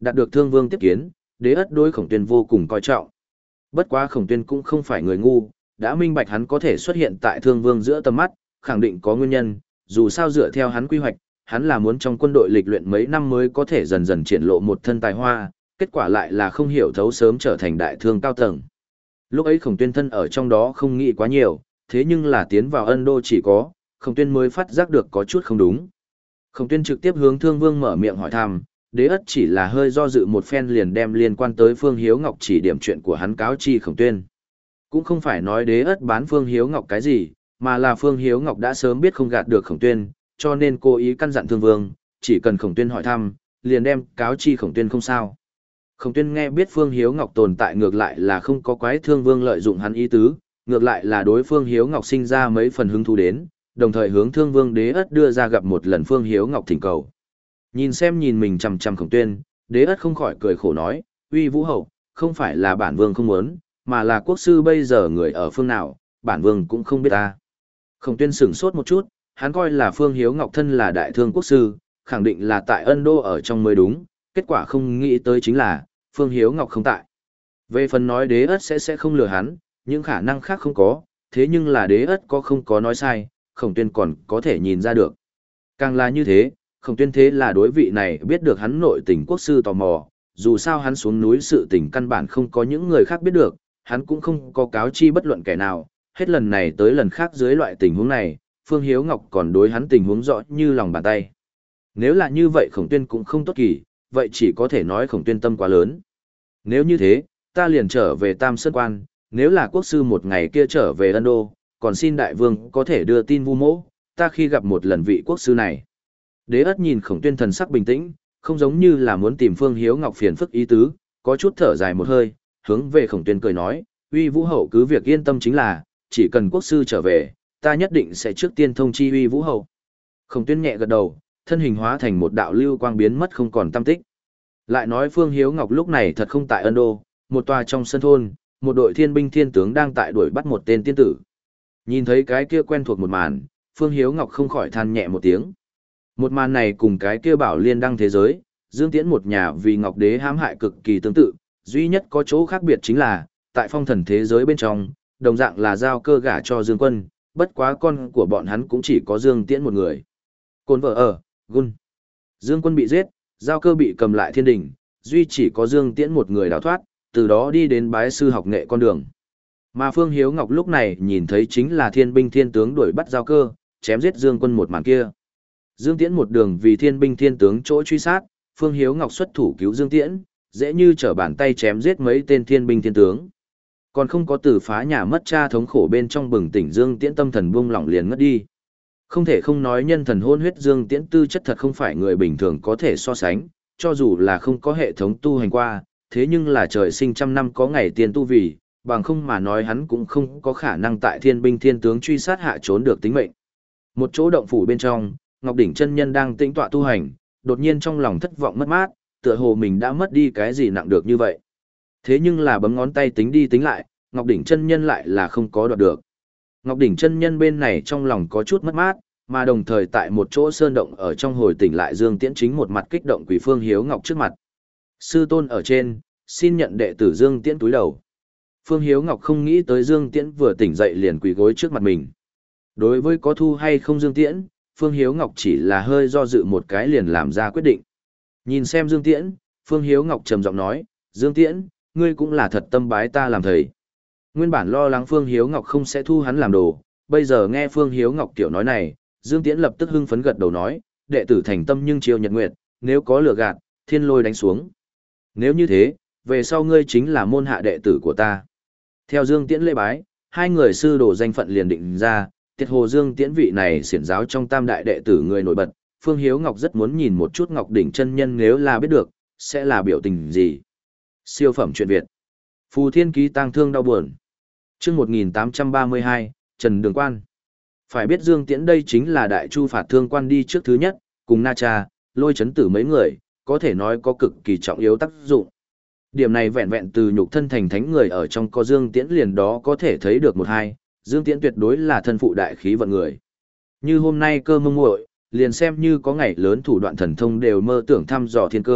Đạt được Thương Vương tiếp kiến, Đế Ất đối Khổng Tuyên vô cùng coi trọng. Bất quá Khổng Tuyên cũng không phải người ngu, đã minh bạch hắn có thể xuất hiện tại Thương Vương giữa tầm mắt, khẳng định có nguyên nhân, dù sao dựa theo hắn quy hoạch, hắn là muốn trong quân đội lịch luyện mấy năm mới có thể dần dần triển lộ một thân tài hoa, kết quả lại là không hiểu thấu sớm trở thành đại thương cao tầng. Lúc ấy Khổng Tuyên thân ở trong đó không nghĩ quá nhiều, thế nhưng là tiến vào Ân Đô chỉ có, Khổng Tuyên mới phát giác được có chút không đúng. Khổng Tuyên trực tiếp hướng Thương Vương mở miệng hỏi thăm, Đế Ất chỉ là hơi do dự một phen liền đem liên quan tới Phương Hiếu Ngọc chỉ điểm chuyện của hắn cáo chi Khổng Tuyên. Cũng không phải nói Đế Ất bán Phương Hiếu Ngọc cái gì, mà là Phương Hiếu Ngọc đã sớm biết không gạt được Khổng Tuyên, cho nên cố ý căn dặn Thương Vương, chỉ cần Khổng Tuyên hỏi thăm, liền đem cáo chi Khổng Tuyên không sao. Khổng Tuyên nghe biết Phương Hiếu Ngọc tồn tại ngược lại là không có quái Thương Vương lợi dụng hắn ý tứ, ngược lại là đối Phương Hiếu Ngọc sinh ra mấy phần hứng thú đến, đồng thời hướng Thương Vương Đế Ất đưa ra gặp một lần Phương Hiếu Ngọc thỉnh cầu. Nhìn xem nhìn mình chằm chằm Khổng Tuyên, Đế Ất không khỏi cười khổ nói, uy vũ hậu, không phải là bản vương không muốn, mà là quốc sư bây giờ người ở phương nào, bản vương cũng không biết ta. Khổng Tuyên sửng sốt một chút, hắn coi là Phương Hiếu Ngọc thân là đại thương quốc sư, khẳng định là tại Ân Đô ở trong mới đúng, kết quả không nghĩ tới chính là, Phương Hiếu Ngọc không tại. Về phần nói Đế Ất sẽ sẽ không lừa hắn, những khả năng khác không có, thế nhưng là Đế Ất có không có nói sai, Khổng Tuyên còn có thể nhìn ra được. Càng là như thế, Khổng Tuyên thế là đối vị này biết được hắn nội tình quốc sư tò mò, dù sao hắn xuống núi sự tình căn bản không có những người khác biết được, hắn cũng không có cáo chi bất luận kẻ nào, hết lần này tới lần khác dưới loại tình huống này, Phương Hiếu Ngọc còn đối hắn tình huống rõ như lòng bàn tay. Nếu là như vậy Khổng Tuyên cũng không tốt kỳ, vậy chỉ có thể nói Khổng Tuyên tâm quá lớn. Nếu như thế, ta liền trở về Tam Sơn Quan, nếu là quốc sư một ngày kia trở về Ân Đô, còn xin đại vương có thể đưa tin vu mỗ, ta khi gặp một lần vị quốc sư này. Đế Ất nhìn Khổng Tuyên thần sắc bình tĩnh, không giống như là muốn tìm Phương Hiếu Ngọc phiền phức ý tứ, có chút thở dài một hơi, hướng về Khổng Tuyên cười nói, uy vũ hậu cứ việc yên tâm chính là, chỉ cần quốc sư trở về, ta nhất định sẽ trước tiên thông chi uy vũ hậu. Khổng Tuyên nhẹ gật đầu, thân hình hóa thành một đạo lưu quang biến mất không còn tăm tích. Lại nói Phương Hiếu Ngọc lúc này thật không tại Ân Đô, một tòa trong sân thôn, một đội thiên binh thiên tướng đang tại đuổi bắt một tên tiên tử. Nhìn thấy cái kia quen thuộc một màn, Phương Hiếu Ngọc không khỏi than nhẹ một tiếng. Một màn này cùng cái kia bảo liên đăng thế giới, Dương Tiễn một nhà vì Ngọc Đế hãm hại cực kỳ tương tự, duy nhất có chỗ khác biệt chính là, tại phong thần thế giới bên trong, đồng dạng là giao cơ gả cho Dương Quân, bất quá con của bọn hắn cũng chỉ có Dương Tiễn một người. Côn vợ ở, Gun. Dương Quân bị giết, giao cơ bị cầm lại thiên đình, duy chỉ có Dương Tiễn một người đào thoát, từ đó đi đến bái sư học nghệ con đường. Mà Phương Hiếu Ngọc lúc này nhìn thấy chính là thiên binh thiên tướng đuổi bắt giao cơ, chém giết Dương Quân một màn kia. Dương Tiễn một đường vì thiên binh thiên tướng chỗ truy sát, Phương Hiếu Ngọc xuất thủ cứu Dương Tiễn, dễ như trở bàn tay chém giết mấy tên thiên binh thiên tướng. Còn không có từ phá nhà mất cha thống khổ bên trong bừng tỉnh Dương Tiễn tâm thần buông lỏng liền ngất đi. Không thể không nói nhân thần hôn huyết Dương Tiễn tư chất thật không phải người bình thường có thể so sánh, cho dù là không có hệ thống tu hành qua, thế nhưng là trời sinh trăm năm có ngày tiền tu vì, bằng không mà nói hắn cũng không có khả năng tại thiên binh thiên tướng truy sát hạ trốn được tính mệnh. Một chỗ động phủ bên trong, Ngọc Đỉnh chân nhân đang tĩnh tọa tu hành, đột nhiên trong lòng thất vọng mất mát, tựa hồ mình đã mất đi cái gì nặng được như vậy. Thế nhưng là bấm ngón tay tính đi tính lại, Ngọc Đỉnh chân nhân lại là không có đoạt được. Ngọc Đỉnh chân nhân bên này trong lòng có chút mất mát, mà đồng thời tại một chỗ sơn động ở trong hồi tỉnh lại Dương Tiễn chính một mặt kích động quỳ Phương Hiếu Ngọc trước mặt. Sư tôn ở trên, xin nhận đệ tử Dương Tiễn túi đầu. Phương Hiếu Ngọc không nghĩ tới Dương Tiễn vừa tỉnh dậy liền quỳ gối trước mặt mình. Đối với có thu hay không Dương Tiễn, Phương Hiếu Ngọc chỉ là hơi do dự một cái liền làm ra quyết định. Nhìn xem Dương Tiễn, Phương Hiếu Ngọc trầm giọng nói, Dương Tiễn, ngươi cũng là thật tâm bái ta làm thầy. Nguyên bản lo lắng Phương Hiếu Ngọc không sẽ thu hắn làm đồ, bây giờ nghe Phương Hiếu Ngọc kiểu nói này, Dương Tiễn lập tức hưng phấn gật đầu nói, đệ tử thành tâm nhưng chiều nhật nguyệt, nếu có lừa gạt, thiên lôi đánh xuống. Nếu như thế, về sau ngươi chính là môn hạ đệ tử của ta. Theo Dương Tiễn lễ bái, hai người sư đồ danh phận liền định ra, tiệt hồ Dương Tiễn vị này xiển giáo trong tam đại đệ tử người nổi bật, Phương Hiếu Ngọc rất muốn nhìn một chút Ngọc Đỉnh chân nhân nếu là biết được, sẽ là biểu tình gì. Siêu phẩm truyện Việt. Phù Thiên Ký tang thương đau buồn. Chương một nghìn tám trăm ba mươi hai, Trần Đường Quan. Phải biết Dương Tiễn đây chính là đại chu phạt thương quan đi trước thứ nhất, cùng Na Cha, Lôi Chấn Tử mấy người, có thể nói có cực kỳ trọng yếu tác dụng. Điểm này vẹn vẹn từ nhục thân thành thánh người ở trong có Dương Tiễn liền đó có thể thấy được một hai, Dương Tiễn tuyệt đối là thân phụ đại khí vận người. Như hôm nay cơ mông muội, liền xem như có ngày lớn thủ đoạn thần thông đều mơ tưởng thăm dò thiên cơ,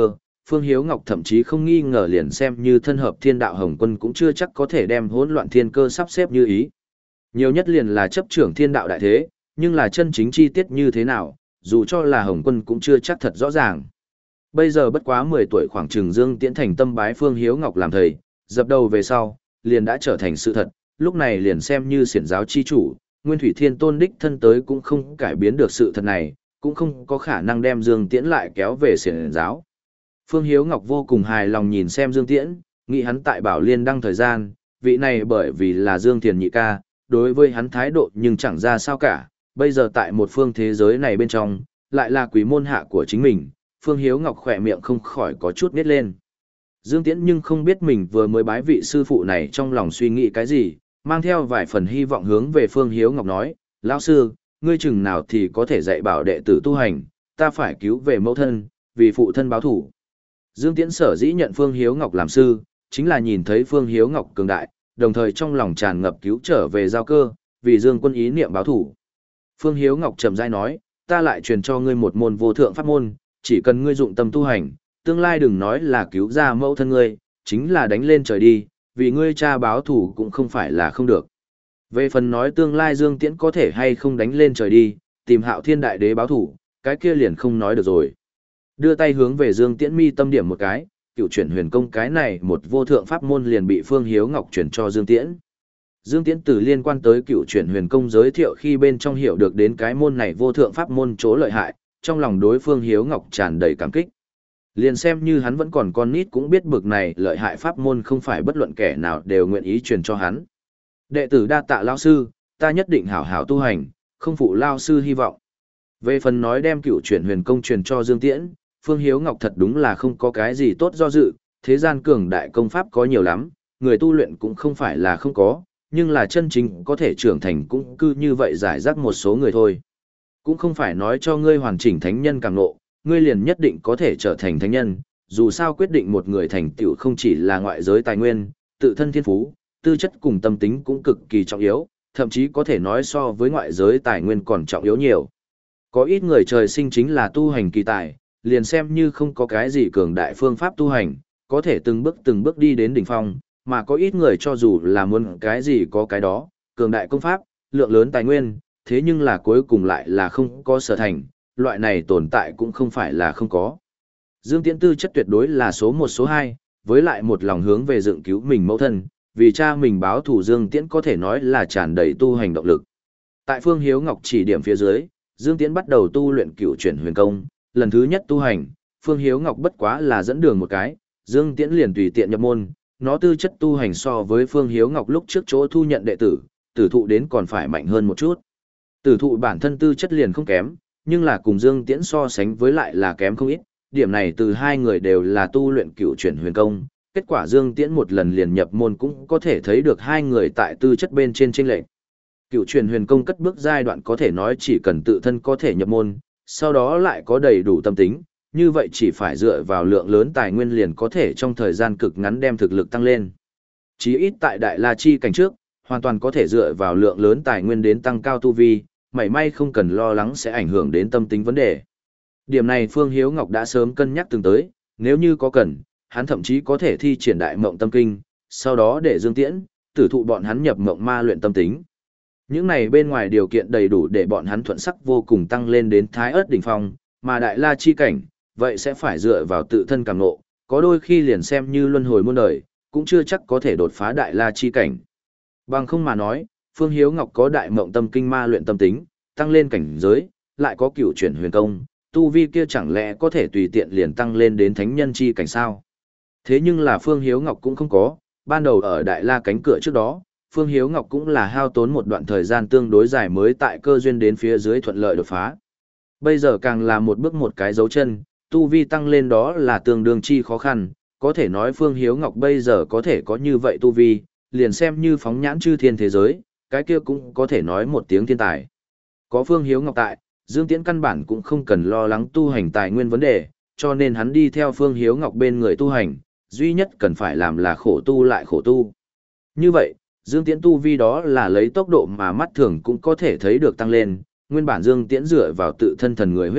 Phương Hiếu Ngọc thậm chí không nghi ngờ liền xem như thân hợp thiên đạo Hồng Quân cũng chưa chắc có thể đem hỗn loạn thiên cơ sắp xếp như ý. Nhiều nhất liền là chấp trưởng thiên đạo đại thế, nhưng là chân chính chi tiết như thế nào, dù cho là Hồng Quân cũng chưa chắc thật rõ ràng. Bây giờ bất quá mười tuổi khoảng chừng Dương Tiễn thành tâm bái Phương Hiếu Ngọc làm thầy, dập đầu về sau, liền đã trở thành sự thật, lúc này liền xem như xiển giáo chi chủ, Nguyên Thủy Thiên Tôn đích thân tới cũng không cải biến được sự thật này, cũng không có khả năng đem Dương Tiễn lại kéo về xiển giáo. Phương Hiếu Ngọc vô cùng hài lòng nhìn xem Dương Tiễn, nghĩ hắn tại Bảo Liên đăng thời gian, vị này bởi vì là Dương Thiền nhị ca, đối với hắn thái độ nhưng chẳng ra sao cả, bây giờ tại một phương thế giới này bên trong, lại là quý môn hạ của chính mình, Phương Hiếu Ngọc khỏe miệng không khỏi có chút nít lên. Dương Tiễn nhưng không biết mình vừa mới bái vị sư phụ này trong lòng suy nghĩ cái gì, mang theo vài phần hy vọng hướng về Phương Hiếu Ngọc nói, lão sư, ngươi chừng nào thì có thể dạy bảo đệ tử tu hành, ta phải cứu về mẫu thân, vì phụ thân báo thủ. Dương Tiễn sở dĩ nhận Phương Hiếu Ngọc làm sư, chính là nhìn thấy Phương Hiếu Ngọc cường đại, đồng thời trong lòng tràn ngập cứu trở về giao cơ, vì Dương Quân ý niệm báo thủ. Phương Hiếu Ngọc trầm rãi nói, ta lại truyền cho ngươi một môn vô thượng pháp môn, chỉ cần ngươi dụng tâm tu hành, tương lai đừng nói là cứu ra mẫu thân ngươi, chính là đánh lên trời đi, vì ngươi cha báo thủ cũng không phải là không được. Về phần nói tương lai Dương Tiễn có thể hay không đánh lên trời đi, tìm Hạo Thiên Đại Đế báo thủ, cái kia liền không nói được rồi. Đưa tay hướng về Dương Tiễn mi tâm điểm một cái, cựu chuyển huyền công cái này một vô thượng pháp môn liền bị Phương Hiếu Ngọc chuyển cho Dương Tiễn. Dương Tiễn từ liên quan tới cựu chuyển huyền công giới thiệu khi bên trong hiểu được đến cái môn này vô thượng pháp môn chỗ lợi hại, trong lòng đối Phương Hiếu Ngọc tràn đầy cảm kích. Liền xem như hắn vẫn còn con nít cũng biết bực này lợi hại pháp môn không phải bất luận kẻ nào đều nguyện ý truyền cho hắn. Đệ tử đa tạ lao sư, ta nhất định hảo hảo tu hành, không phụ lao sư hy vọng. Về phần nói đem cựu chuyển huyền công truyền cho Dương Tiễn, Phương Hiếu Ngọc thật đúng là không có cái gì tốt do dự, thế gian cường đại công pháp có nhiều lắm, người tu luyện cũng không phải là không có, nhưng là chân chính có thể trưởng thành cũng cứ như vậy giải rác một số người thôi. Cũng không phải nói cho ngươi hoàn chỉnh thánh nhân càng ngộ, ngươi liền nhất định có thể trở thành thánh nhân, dù sao quyết định một người thành tựu không chỉ là ngoại giới tài nguyên, tự thân thiên phú, tư chất cùng tâm tính cũng cực kỳ trọng yếu, thậm chí có thể nói so với ngoại giới tài nguyên còn trọng yếu nhiều. Có ít người trời sinh chính là tu hành kỳ tài, liền xem như không có cái gì cường đại phương pháp tu hành, có thể từng bước từng bước đi đến đỉnh phong, mà có ít người cho dù là muốn cái gì có cái đó, cường đại công pháp, lượng lớn tài nguyên, thế nhưng là cuối cùng lại là không có sở thành, loại này tồn tại cũng không phải là không có. Dương Tiễn tư chất tuyệt đối là số một số hai, với lại một lòng hướng về dựng cứu mình mẫu thân, vì cha mình báo thù Dương Tiễn có thể nói là tràn đầy tu hành động lực. Tại Phương Hiếu Ngọc chỉ điểm phía dưới, Dương Tiễn bắt đầu tu luyện cựu chuyển huyền công, lần thứ nhất tu hành, Phương Hiếu Ngọc bất quá là dẫn đường một cái, Dương Tiễn liền tùy tiện nhập môn, nó tư chất tu hành so với Phương Hiếu Ngọc lúc trước chỗ thu nhận đệ tử, tử thụ đến còn phải mạnh hơn một chút. Tử thụ bản thân tư chất liền không kém, nhưng là cùng Dương Tiễn so sánh với lại là kém không ít, điểm này từ hai người đều là tu luyện cựu chuyển huyền công, kết quả Dương Tiễn một lần liền nhập môn cũng có thể thấy được hai người tại tư chất bên trên chênh lệch. Cựu chuyển huyền công cất bước giai đoạn có thể nói chỉ cần tự thân có thể nhập môn, sau đó lại có đầy đủ tâm tính, như vậy chỉ phải dựa vào lượng lớn tài nguyên liền có thể trong thời gian cực ngắn đem thực lực tăng lên. Chí ít tại Đại La Chi cảnh trước, hoàn toàn có thể dựa vào lượng lớn tài nguyên đến tăng cao tu vi, mảy may không cần lo lắng sẽ ảnh hưởng đến tâm tính vấn đề. Điểm này Phương Hiếu Ngọc đã sớm cân nhắc từng tới, nếu như có cần, hắn thậm chí có thể thi triển đại mộng tâm kinh, sau đó để Dương Tiễn, tử thụ bọn hắn nhập mộng ma luyện tâm tính. Những này bên ngoài điều kiện đầy đủ để bọn hắn thuận sắc vô cùng tăng lên đến thái ớt đỉnh phong, mà Đại La Chi cảnh, vậy sẽ phải dựa vào tự thân cảm ngộ, có đôi khi liền xem như luân hồi muôn đời, cũng chưa chắc có thể đột phá Đại La Chi cảnh. Bằng không mà nói, Phương Hiếu Ngọc có đại mộng tâm kinh ma luyện tâm tính, tăng lên cảnh giới, lại có cửu chuyển huyền công, tu vi kia chẳng lẽ có thể tùy tiện liền tăng lên đến thánh nhân chi cảnh sao? Thế nhưng là Phương Hiếu Ngọc cũng không có, ban đầu ở Đại La cánh cửa trước đó, Phương Hiếu Ngọc cũng là hao tốn một đoạn thời gian tương đối dài mới tại cơ duyên đến phía dưới thuận lợi đột phá. Bây giờ càng là một bước một cái dấu chân, tu vi tăng lên đó là tương đương chi khó khăn, có thể nói Phương Hiếu Ngọc bây giờ có thể có như vậy tu vi, liền xem như phóng nhãn chư thiên thế giới, cái kia cũng có thể nói một tiếng thiên tài. Có Phương Hiếu Ngọc tại, Dương Tiễn căn bản cũng không cần lo lắng tu hành tài nguyên vấn đề, cho nên hắn đi theo Phương Hiếu Ngọc bên người tu hành, duy nhất cần phải làm là khổ tu lại khổ tu. Như vậy, Dương Tiễn tu vi đó là lấy tốc độ mà mắt thường cũng có thể thấy được tăng lên, nguyên bản Dương Tiễn dựa vào tự thân thần người huyết mạch,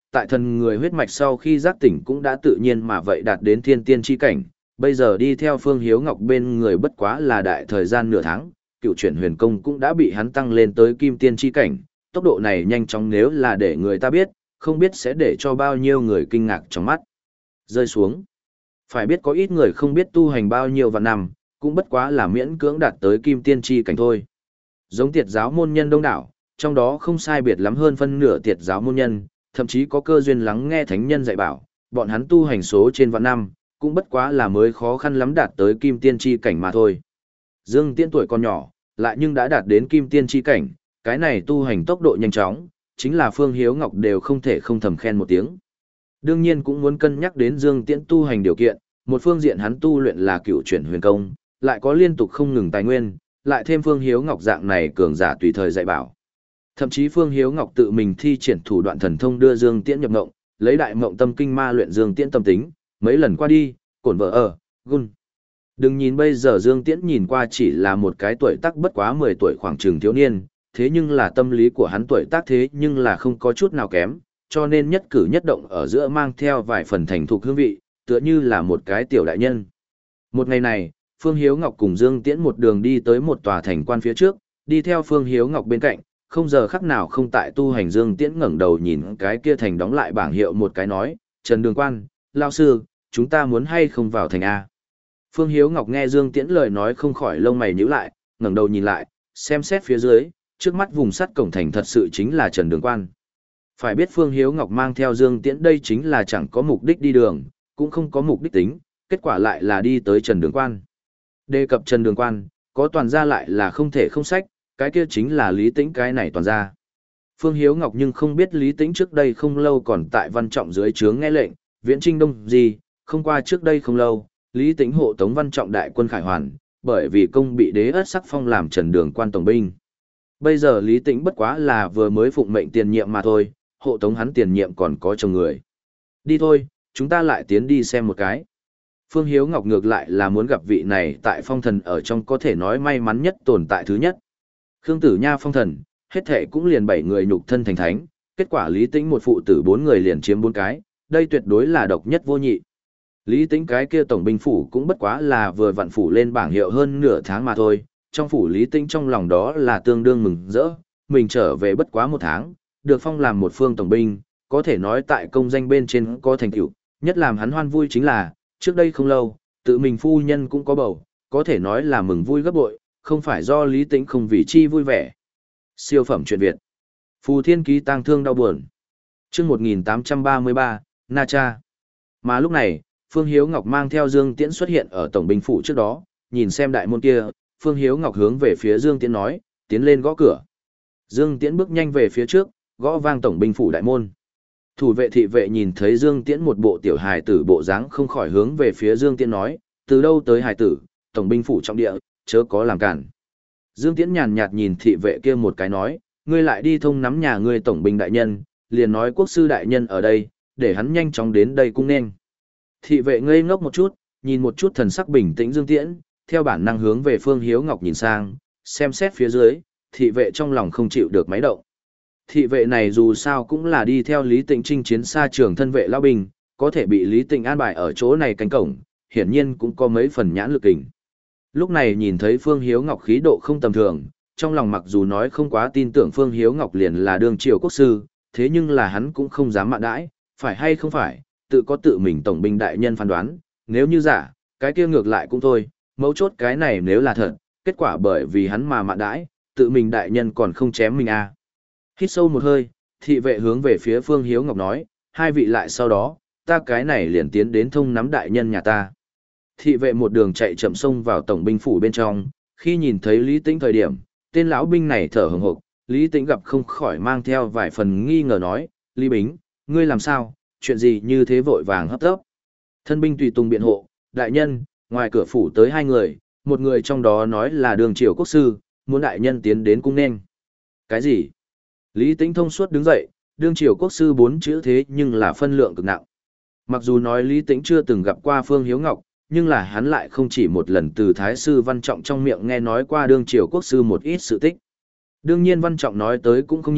tại thần người huyết mạch sau khi giác tỉnh cũng đã tự nhiên mà vậy đạt đến thiên tiên chi cảnh, bây giờ đi theo Phương Hiếu Ngọc bên người bất quá là đại thời gian nửa tháng, cựu chuyển huyền công cũng đã bị hắn tăng lên tới kim tiên chi cảnh, tốc độ này nhanh chóng nếu là để người ta biết, không biết sẽ để cho bao nhiêu người kinh ngạc trong mắt. Rơi xuống. Phải biết có ít người không biết tu hành bao nhiêu vạn năm, cũng bất quá là miễn cưỡng đạt tới kim tiên chi cảnh thôi. Giống tiệt giáo môn nhân đông đảo, trong đó không sai biệt lắm hơn phân nửa tiệt giáo môn nhân, thậm chí có cơ duyên lắng nghe thánh nhân dạy bảo, bọn hắn tu hành số trên vạn năm, cũng bất quá là mới khó khăn lắm đạt tới kim tiên chi cảnh mà thôi. Dương Tiễn tuổi còn nhỏ, lại nhưng đã đạt đến kim tiên chi cảnh, cái này tu hành tốc độ nhanh chóng, chính là Phương Hiếu Ngọc đều không thể không thầm khen một tiếng. Đương nhiên cũng muốn cân nhắc đến Dương Tiễn tu hành điều kiện, một phương diện hắn tu luyện là cựu chuyển huyền công, lại có liên tục không ngừng tài nguyên, lại thêm Phương Hiếu Ngọc dạng này cường giả tùy thời dạy bảo. Thậm chí Phương Hiếu Ngọc tự mình thi triển thủ đoạn thần thông đưa Dương Tiễn nhập ngộng, lấy đại mộng tâm kinh ma luyện Dương Tiễn tâm tính, mấy lần qua đi, cổn vợ ở, gun. Đừng nhìn bây giờ Dương Tiễn nhìn qua chỉ là một cái tuổi tác bất quá mười tuổi khoảng chừng thiếu niên, thế nhưng là tâm lý của hắn tuổi tác thế nhưng là không có chút nào kém, cho nên nhất cử nhất động ở giữa mang theo vài phần thành thục hương vị, tựa như là một cái tiểu đại nhân. Một ngày này, Phương Hiếu Ngọc cùng Dương Tiễn một đường đi tới một tòa thành quan phía trước, đi theo Phương Hiếu Ngọc bên cạnh, không giờ khắc nào không tại tu hành. Dương Tiễn ngẩng đầu nhìn cái kia thành đóng lại bảng hiệu một cái nói, Trần Đường Quan, lao sư, chúng ta muốn hay không vào thành A. Phương Hiếu Ngọc nghe Dương Tiễn lời nói không khỏi lông mày nhíu lại, ngẩng đầu nhìn lại, xem xét phía dưới, trước mắt vùng sắt cổng thành thật sự chính là Trần Đường Quan. Phải biết Phương Hiếu Ngọc mang theo Dương Tiễn đây chính là chẳng có mục đích đi đường, cũng không có mục đích tính, kết quả lại là đi tới Trần Đường Quan. Đề cập Trần Đường Quan, có toàn gia lại là không thể không sách, cái kia chính là Lý Tĩnh cái này toàn gia. Phương Hiếu Ngọc nhưng không biết Lý Tĩnh trước đây không lâu còn tại Văn Trọng dưới trướng nghe lệnh, viễn trinh đông gì, không qua trước đây không lâu, Lý Tĩnh hộ tống Văn Trọng đại quân khải hoàn, bởi vì công bị đế ất sắc phong làm Trần Đường Quan tổng binh. Bây giờ Lý Tĩnh bất quá là vừa mới phụng mệnh tiền nhiệm mà thôi, hộ tống hắn tiền nhiệm còn có chồng người. Đi thôi, chúng ta lại tiến đi xem một cái. Phương Hiếu Ngọc ngược lại là muốn gặp vị này tại phong thần ở trong có thể nói may mắn nhất tồn tại thứ nhất. Khương Tử Nha phong thần, hết thệ cũng liền bảy người nhục thân thành thánh, kết quả Lý Tĩnh một phụ tử bốn người liền chiếm bốn cái, đây tuyệt đối là độc nhất vô nhị. Lý Tĩnh cái kia tổng binh phủ cũng bất quá là vừa vặn phủ lên bảng hiệu hơn nửa tháng mà thôi, trong phủ Lý Tĩnh trong lòng đó là tương đương mừng rỡ, mình trở về bất quá một tháng, được phong làm một phương tổng binh, có thể nói tại công danh bên trên có thành tựu, nhất làm hắn hoan vui chính là, trước đây không lâu, tự mình phu nhân cũng có bầu, có thể nói là mừng vui gấp bội, không phải do Lý Tĩnh không vì chi vui vẻ. Siêu phẩm truyện Việt. Phù Thiên Ký tang thương đau buồn. Chương một nghìn tám trăm ba mươi ba, Na Cha. Mà lúc này, Phương Hiếu Ngọc mang theo Dương Tiễn xuất hiện ở tổng binh phủ trước đó, nhìn xem đại môn kia, Phương Hiếu Ngọc hướng về phía Dương Tiễn nói, tiến lên gõ cửa. Dương Tiễn bước nhanh về phía trước, gõ vang tổng binh phủ đại môn. Thủ vệ thị vệ nhìn thấy Dương Tiễn một bộ tiểu hài tử bộ dáng không khỏi hướng về phía Dương Tiễn nói, từ đâu tới hài tử, tổng binh phủ trong địa, chớ có làm cản. Dương Tiễn nhàn nhạt nhìn thị vệ kia một cái nói, ngươi lại đi thông nắm nhà ngươi tổng binh đại nhân, liền nói quốc sư đại nhân ở đây, để hắn nhanh chóng đến đây cung nên. Thị vệ ngây ngốc một chút, nhìn một chút thần sắc bình tĩnh Dương Tiễn, theo bản năng hướng về Phương Hiếu Ngọc nhìn sang, xem xét phía dưới, thị vệ trong lòng không chịu được máy động. Thị vệ này dù sao cũng là đi theo Lý Tĩnh chinh chiến xa trường thân vệ lao binh, có thể bị Lý Tĩnh an bài ở chỗ này cánh cổng, hiển nhiên cũng có mấy phần nhãn lực kình. Lúc này nhìn thấy Phương Hiếu Ngọc khí độ không tầm thường, trong lòng mặc dù nói không quá tin tưởng Phương Hiếu Ngọc liền là đương triều quốc sư, thế nhưng là hắn cũng không dám mạn đãi, phải hay không phải, tự có tự mình tổng binh đại nhân phán đoán, nếu như giả, cái kia ngược lại cũng thôi, mấu chốt cái này nếu là thật, kết quả bởi vì hắn mà mạn đãi, tự mình đại nhân còn không chém mình à. Hít sâu một hơi, thị vệ hướng về phía Phương Hiếu Ngọc nói, hai vị lại sau đó, ta cái này liền tiến đến thông nắm đại nhân nhà ta. Thị vệ một đường chạy chậm xông vào tổng binh phủ bên trong, khi nhìn thấy Lý Tĩnh thời điểm, tên lão binh này thở hổn hộc, Lý Tĩnh gặp không khỏi mang theo vài phần nghi ngờ nói, Lý Bính, ngươi làm sao, chuyện gì như thế vội vàng hấp tấp. Thân binh tùy tùng biện hộ, đại nhân, ngoài cửa phủ tới hai người, một người trong đó nói là đường triều quốc sư, muốn đại nhân tiến đến cung nên. Cái gì? Lý Tĩnh thông suốt đứng dậy, đương triều quốc sư bốn chữ thế nhưng là phân lượng cực nặng. Mặc dù nói Lý Tĩnh chưa từng gặp qua Phương Hiếu Ngọc, nhưng là hắn lại không chỉ một lần từ Thái sư Văn Trọng trong miệng nghe nói qua đương triều quốc sư một ít sự tích. Đương nhiên Văn Trọng nói tới cũng không nhiều,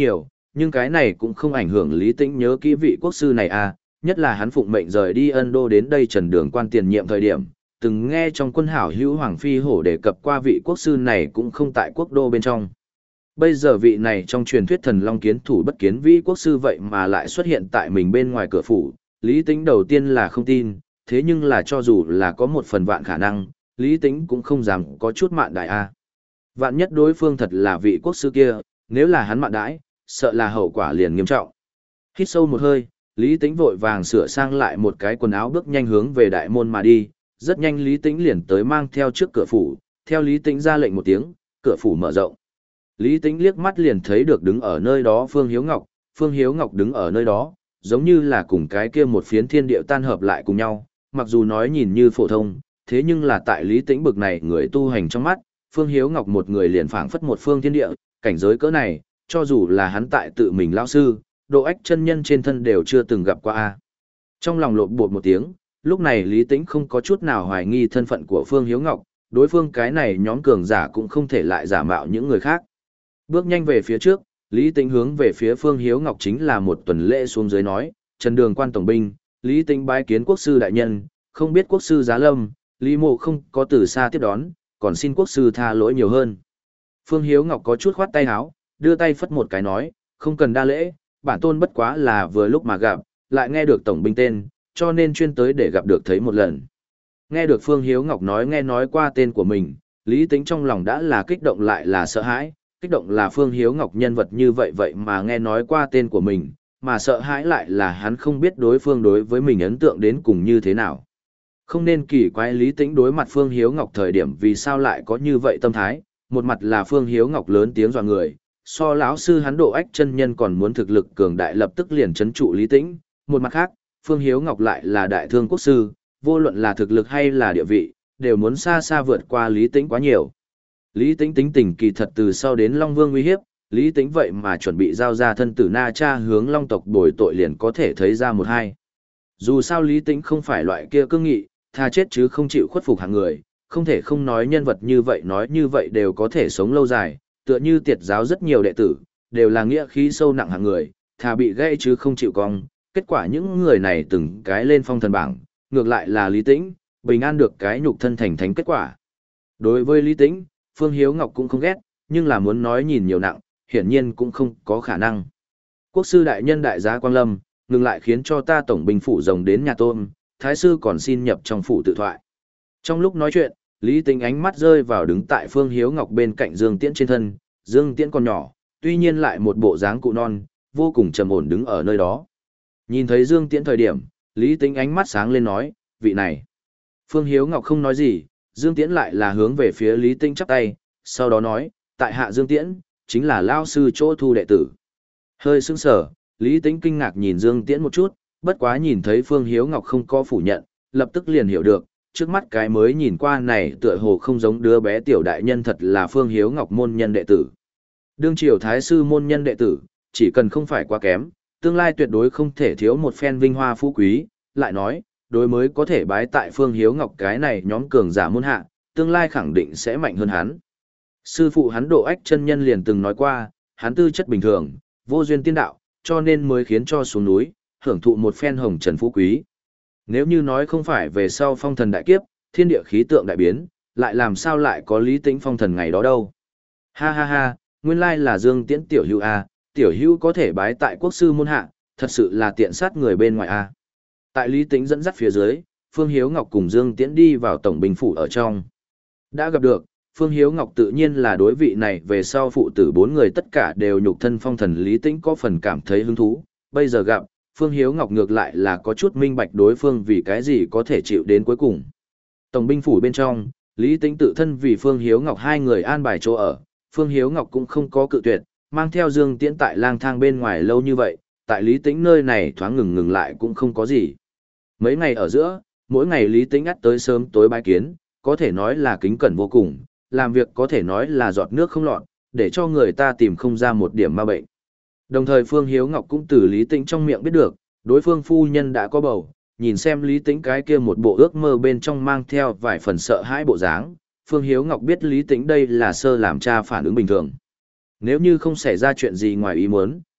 nhưng cái này cũng không ảnh hưởng Lý Tĩnh nhớ kỹ vị quốc sư này à, nhất là hắn phụng mệnh rời đi Ân Đô đến đây trần đường quan tiền nhiệm thời điểm, từng nghe trong quân hảo hữu Hoàng Phi Hổ đề cập qua vị quốc sư này cũng không tại quốc đô bên trong. Bây giờ vị này trong truyền thuyết thần long kiến thủ bất kiến vĩ quốc sư vậy mà lại xuất hiện tại mình bên ngoài cửa phủ, Lý Tĩnh đầu tiên là không tin, thế nhưng là cho dù là có một phần vạn khả năng, Lý Tĩnh cũng không dám có chút mạn đại a. Vạn nhất đối phương thật là vị quốc sư kia, nếu là hắn mạn đãi, sợ là hậu quả liền nghiêm trọng. Hít sâu một hơi, Lý Tĩnh vội vàng sửa sang lại một cái quần áo bước nhanh hướng về đại môn mà đi, rất nhanh Lý Tĩnh liền tới mang theo trước cửa phủ, theo Lý Tĩnh ra lệnh một tiếng, cửa phủ mở rộng. Lý Tĩnh liếc mắt liền thấy được đứng ở nơi đó Phương Hiếu Ngọc, Phương Hiếu Ngọc đứng ở nơi đó, giống như là cùng cái kia một phiến thiên địa tan hợp lại cùng nhau, mặc dù nói nhìn như phổ thông, thế nhưng là tại Lý Tĩnh bực này người tu hành trong mắt, Phương Hiếu Ngọc một người liền phảng phất một phương thiên địa, cảnh giới cỡ này, cho dù là hắn tại tự mình lão sư, Độ Ách chân nhân trên thân đều chưa từng gặp qua a. Trong lòng lộn bột một tiếng, lúc này Lý Tĩnh không có chút nào hoài nghi thân phận của Phương Hiếu Ngọc, đối phương cái này nhóm cường giả cũng không thể lại giả mạo những người khác. Bước nhanh về phía trước, Lý Tĩnh hướng về phía Phương Hiếu Ngọc chính là một tuần lễ xuống dưới nói, Trần Đường quan tổng binh, Lý Tĩnh bái kiến quốc sư đại nhân, không biết quốc sư giá lâm, Lý Mộ không có từ xa tiếp đón, còn xin quốc sư tha lỗi nhiều hơn. Phương Hiếu Ngọc có chút khoát tay áo, đưa tay phất một cái nói, không cần đa lễ, bản tôn bất quá là vừa lúc mà gặp, lại nghe được tổng binh tên, cho nên chuyên tới để gặp được thấy một lần. Nghe được Phương Hiếu Ngọc nói nghe nói qua tên của mình, Lý Tĩnh trong lòng đã là kích động lại là sợ hãi, kích động là Phương Hiếu Ngọc nhân vật như vậy vậy mà nghe nói qua tên của mình, mà sợ hãi lại là hắn không biết đối phương đối với mình ấn tượng đến cùng như thế nào. Không nên kỳ quái Lý Tĩnh đối mặt Phương Hiếu Ngọc thời điểm vì sao lại có như vậy tâm thái, một mặt là Phương Hiếu Ngọc lớn tiếng dọa người, so lão sư hắn Độ Ách chân nhân còn muốn thực lực cường đại lập tức liền trấn trụ Lý Tĩnh, một mặt khác, Phương Hiếu Ngọc lại là đại thương quốc sư, vô luận là thực lực hay là địa vị, đều muốn xa xa vượt qua Lý Tĩnh quá nhiều. Lý Tĩnh tính tình kỳ thật từ sau đến Long Vương uy hiếp, Lý Tĩnh vậy mà chuẩn bị giao ra thân tử Na Cha hướng Long tộc bồi tội liền có thể thấy ra một hai. Dù sao Lý Tĩnh không phải loại kia cương nghị, tha chết chứ không chịu khuất phục hạng người, không thể không nói nhân vật như vậy nói như vậy đều có thể sống lâu dài, tựa như Tiệt giáo rất nhiều đệ tử, đều là nghĩa khí sâu nặng hạng người, thà bị gãy chứ không chịu cong, kết quả những người này từng cái lên phong thần bảng, ngược lại là Lý Tĩnh, bình an được cái nhục thân thành thánh kết quả. Đối với Lý Tĩnh, Phương Hiếu Ngọc cũng không ghét, nhưng là muốn nói nhìn nhiều nặng, hiển nhiên cũng không có khả năng. Quốc sư đại nhân đại giá Quang Lâm, ngừng lại khiến cho ta tổng binh phủ rồng đến nhà tôn, thái sư còn xin nhập trong phủ tự thoại. Trong lúc nói chuyện, Lý Tĩnh ánh mắt rơi vào đứng tại Phương Hiếu Ngọc bên cạnh Dương Tiễn trên thân, Dương Tiễn còn nhỏ, tuy nhiên lại một bộ dáng cụ non, vô cùng trầm ổn đứng ở nơi đó. Nhìn thấy Dương Tiễn thời điểm, Lý Tĩnh ánh mắt sáng lên nói, vị này. Phương Hiếu Ngọc không nói gì, Dương Tiễn lại là hướng về phía Lý Tĩnh chắp tay, sau đó nói, tại hạ Dương Tiễn, chính là lao sư chỗ thu đệ tử. Hơi sững sờ, Lý Tĩnh kinh ngạc nhìn Dương Tiễn một chút, bất quá nhìn thấy Phương Hiếu Ngọc không có phủ nhận, lập tức liền hiểu được, trước mắt cái mới nhìn qua này tựa hồ không giống đứa bé tiểu đại nhân thật là Phương Hiếu Ngọc môn nhân đệ tử. Đương triều thái sư môn nhân đệ tử, chỉ cần không phải quá kém, tương lai tuyệt đối không thể thiếu một phen vinh hoa phú quý, lại nói, đối mới có thể bái tại Phương Hiếu Ngọc cái này nhóm cường giả môn hạ, tương lai khẳng định sẽ mạnh hơn hắn. Sư phụ hắn Độ Ách chân nhân liền từng nói qua, hắn tư chất bình thường, vô duyên tiên đạo, cho nên mới khiến cho xuống núi, hưởng thụ một phen hồng trần phú quý. Nếu như nói không phải về sau phong thần đại kiếp, thiên địa khí tượng đại biến, lại làm sao lại có Lý Tĩnh phong thần ngày đó đâu. Ha ha ha, nguyên lai là Dương Tiễn tiểu hữu a, tiểu hữu có thể bái tại quốc sư môn hạ, thật sự là tiện sát người bên ngoài a. Tại Lý Tĩnh dẫn dắt phía dưới, Phương Hiếu Ngọc cùng Dương Tiễn đi vào tổng binh phủ ở trong. Đã gặp được, Phương Hiếu Ngọc tự nhiên là đối vị này về sau phụ tử bốn người tất cả đều nhục thân phong thần Lý Tĩnh có phần cảm thấy hứng thú, bây giờ gặp, Phương Hiếu Ngọc ngược lại là có chút minh bạch đối phương vì cái gì có thể chịu đến cuối cùng. Tổng binh phủ bên trong, Lý Tĩnh tự thân vì Phương Hiếu Ngọc hai người an bài chỗ ở, Phương Hiếu Ngọc cũng không có cự tuyệt, mang theo Dương Tiễn tại lang thang bên ngoài lâu như vậy, tại Lý Tĩnh nơi này thoáng ngừng ngừng lại cũng không có gì. Mấy ngày ở giữa, mỗi ngày Lý Tĩnh ngắt tới sớm tối bái kiến, có thể nói là kính cẩn vô cùng, làm việc có thể nói là giọt nước không lọt, để cho người ta tìm không ra một điểm ma bệnh. Đồng thời Phương Hiếu Ngọc cũng từ Lý Tĩnh trong miệng biết được, đối phương phu nhân đã có bầu, nhìn xem Lý Tĩnh cái kia một bộ ước mơ bên trong mang theo vài phần sợ hãi bộ dáng, Phương Hiếu Ngọc biết Lý Tĩnh đây là sơ làm cha phản ứng bình thường. Nếu như không xảy ra chuyện gì ngoài ý muốn,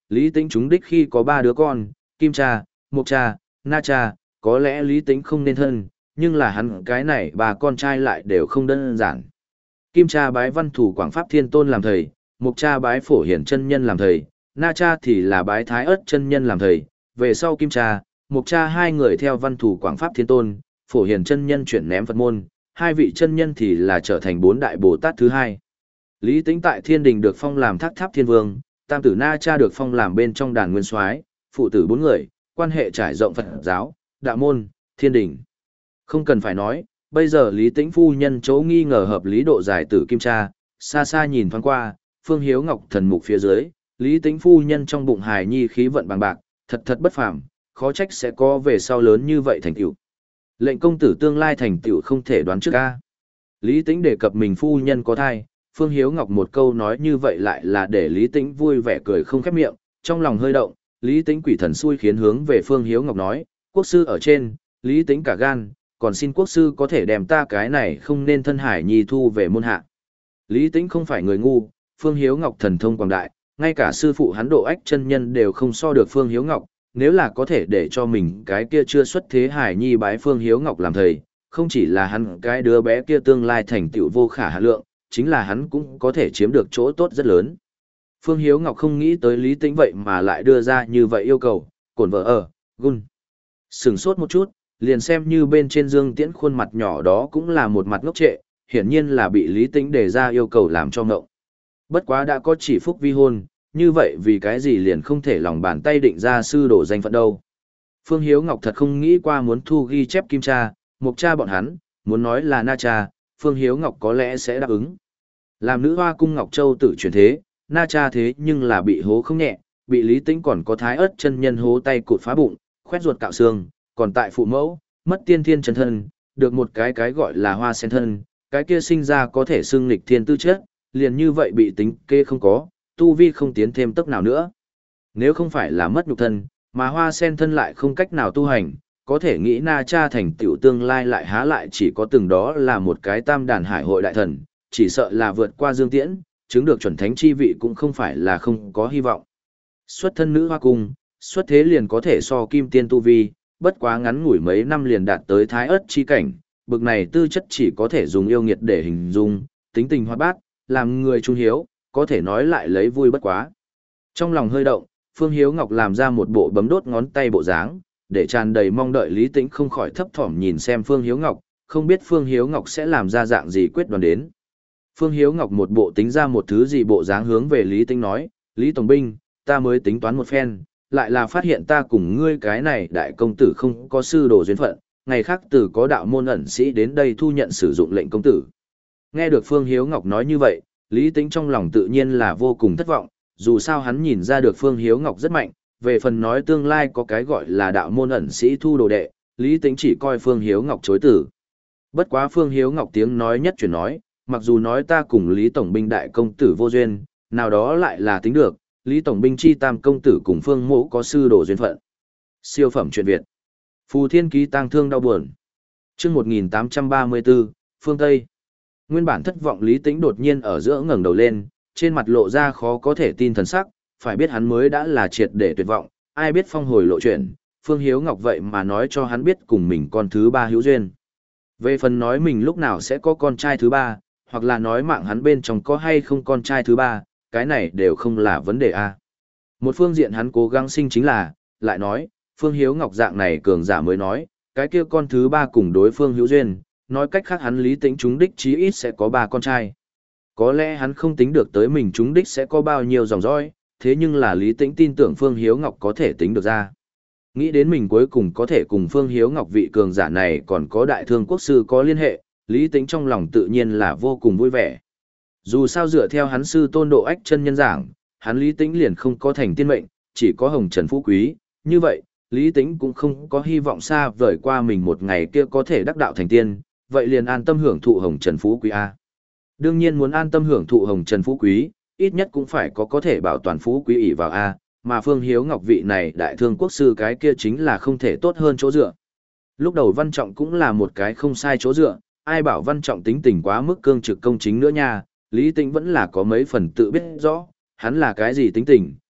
Lý Tĩnh trúng đích khi có ba đứa con, Kim Cha, Mộc Cha, Na Cha, có lẽ Lý Tĩnh không nên thân, nhưng là hắn cái này ba con trai lại đều không đơn giản. Kim Cha bái Văn Thủ Quảng Pháp Thiên Tôn làm thầy, Mộc Cha bái Phổ Hiển chân nhân làm thầy, Na Cha thì là bái Thái Ất chân nhân làm thầy. Về sau Kim Cha, Mộc Cha hai người theo Văn Thủ Quảng Pháp Thiên Tôn, Phổ Hiển chân nhân chuyển ném Phật môn, hai vị chân nhân thì là trở thành bốn đại Bồ Tát thứ hai. Lý Tĩnh tại Thiên Đình được phong làm Thác Tháp Thiên Vương, tam tử Na Cha được phong làm bên trong đàn nguyên soái, phụ tử bốn người, quan hệ trải rộng Phật giáo, đạo môn, Thiên Đình. Không cần phải nói, bây giờ Lý Tĩnh phu nhân chỗ nghi ngờ hợp lý độ giải tử Kim Cha, xa xa nhìn thoáng qua, Phương Hiếu Ngọc thần mục phía dưới, Lý Tĩnh phu nhân trong bụng hài nhi khí vận bằng bạc, thật thật bất phàm, khó trách sẽ có về sau lớn như vậy thành tựu. Lệnh công tử tương lai thành tựu không thể đoán trước a. Lý Tĩnh đề cập mình phu nhân có thai, Phương Hiếu Ngọc một câu nói như vậy lại là để Lý Tĩnh vui vẻ cười không khép miệng, trong lòng hơi động, Lý Tĩnh quỷ thần xui khiến hướng về Phương Hiếu Ngọc nói, quốc sư ở trên, Lý Tĩnh cả gan, còn xin quốc sư có thể đem ta cái này không nên thân hải nhi thu về môn hạ. Lý Tĩnh không phải người ngu, Phương Hiếu Ngọc thần thông quảng đại, ngay cả sư phụ hắn Độ Ách chân nhân đều không so được Phương Hiếu Ngọc, nếu là có thể để cho mình cái kia chưa xuất thế hải nhi bái Phương Hiếu Ngọc làm thầy, không chỉ là hắn cái đứa bé kia tương lai thành tựu vô khả hạn lượng, chính là hắn cũng có thể chiếm được chỗ tốt rất lớn. Phương Hiếu Ngọc không nghĩ tới Lý Tĩnh vậy mà lại đưa ra như vậy yêu cầu, cổn vợ ở, gun. Sừng sốt một chút, liền xem như bên trên Dương Tiễn khuôn mặt nhỏ đó cũng là một mặt ngốc trệ, hiển nhiên là bị Lý Tĩnh đề ra yêu cầu làm cho ngộng. Bất quá đã có chỉ phúc vi hôn, như vậy vì cái gì liền không thể lòng bàn tay định ra sư đổ danh phận đâu. Phương Hiếu Ngọc thật không nghĩ qua muốn thu ghi chép Kim Cha, Mộc Cha bọn hắn, muốn nói là Na Cha, Phương Hiếu Ngọc có lẽ sẽ đáp ứng. Làm nữ hoa cung Ngọc Châu tự chuyển thế, Na Cha thế nhưng là bị hố không nhẹ, bị Lý Tĩnh còn có Thái Ất chân nhân hố tay cụt phá bụng, khoét ruột cạo xương, còn tại phụ mẫu, mất tiên thiên chân thân, được một cái cái gọi là hoa sen thân, cái kia sinh ra có thể xưng nghịch thiên tư chất, liền như vậy bị tính kê không có, tu vi không tiến thêm tốc nào nữa. Nếu không phải là mất nhục thân, mà hoa sen thân lại không cách nào tu hành, có thể nghĩ Na Cha thành tiểu tương lai lại há lại chỉ có từng đó là một cái tam đàn hải hội đại thần, chỉ sợ là vượt qua Dương Tiễn, chứng được chuẩn thánh chi vị cũng không phải là không có hy vọng. Xuất thân nữ hoa cung, xuất thế liền có thể so kim tiên tu vi, bất quá ngắn ngủi mấy năm liền đạt tới thái ớt chi cảnh, bực này tư chất chỉ có thể dùng yêu nghiệt để hình dung, tính tình hoạt bát, làm người trung hiếu, có thể nói lại lấy vui bất quá. Trong lòng hơi động, Phương Hiếu Ngọc làm ra một bộ bấm đốt ngón tay bộ dáng, để tràn đầy mong đợi Lý Tĩnh không khỏi thấp thỏm nhìn xem Phương Hiếu Ngọc, không biết Phương Hiếu Ngọc sẽ làm ra dạng gì quyết đoán đến. Phương Hiếu Ngọc một bộ tính ra một thứ gì bộ dáng hướng về Lý Tĩnh nói, Lý Tổng Binh, ta mới tính toán một phen, lại là phát hiện ta cùng ngươi cái này đại công tử không có sư đồ duyên phận, ngày khác từ có đạo môn ẩn sĩ đến đây thu nhận sử dụng lệnh công tử. Nghe được Phương Hiếu Ngọc nói như vậy, Lý Tĩnh trong lòng tự nhiên là vô cùng thất vọng, dù sao hắn nhìn ra được Phương Hiếu Ngọc rất mạnh, về phần nói tương lai có cái gọi là đạo môn ẩn sĩ thu đồ đệ, Lý Tĩnh chỉ coi Phương Hiếu Ngọc chối từ. Bất quá Phương Hiếu Ngọc tiếng nói nhất chuyển nói, mặc dù nói ta cùng Lý Tổng binh đại công tử vô duyên, nào đó lại là tính được, Lý Tổng binh chi tam công tử cùng Phương Mỗ có sư đồ duyên phận. Siêu phẩm truyện Việt. Phù Thiên ký tang thương đau buồn. Chương một nghìn tám trăm ba mươi tư, Phương Tây. Nguyên bản thất vọng Lý Tĩnh đột nhiên ở giữa ngẩng đầu lên, trên mặt lộ ra khó có thể tin thần sắc, phải biết hắn mới đã là triệt để tuyệt vọng, ai biết phong hồi lộ chuyện, Phương Hiếu Ngọc vậy mà nói cho hắn biết cùng mình con thứ ba hữu duyên. Về phần nói mình lúc nào sẽ có con trai thứ ba, hoặc là nói mạng hắn bên trong có hay không con trai thứ ba, cái này đều không là vấn đề a. Một phương diện hắn cố gắng sinh chính là, lại nói, Phương Hiếu Ngọc dạng này cường giả mới nói, cái kia con thứ ba cùng đối phương hữu duyên, nói cách khác hắn Lý Tĩnh chúng đích chí ít sẽ có ba con trai. Có lẽ hắn không tính được tới mình chúng đích sẽ có bao nhiêu dòng dõi, thế nhưng là Lý Tĩnh tin tưởng Phương Hiếu Ngọc có thể tính được ra. Nghĩ đến mình cuối cùng có thể cùng Phương Hiếu Ngọc vị cường giả này còn có đại thương quốc sư có liên hệ, Lý Tĩnh trong lòng tự nhiên là vô cùng vui vẻ. Dù sao dựa theo hắn sư tôn Độ Ách chân nhân giảng, hắn Lý Tĩnh liền không có thành tiên mệnh, chỉ có hồng trần phú quý, như vậy, Lý Tĩnh cũng không có hy vọng xa vời qua mình một ngày kia có thể đắc đạo thành tiên, vậy liền an tâm hưởng thụ hồng trần phú quý a. Đương nhiên muốn an tâm hưởng thụ hồng trần phú quý, ít nhất cũng phải có có thể bảo toàn phú quý ỷ vào a, mà Phương Hiếu Ngọc vị này đại thương quốc sư cái kia chính là không thể tốt hơn chỗ dựa. Lúc đầu Văn Trọng cũng là một cái không sai chỗ dựa, ai bảo Văn Trọng tính tình quá mức cương trực công chính nữa nha, Lý Tĩnh vẫn là có mấy phần tự biết rõ, hắn là cái gì tính tình,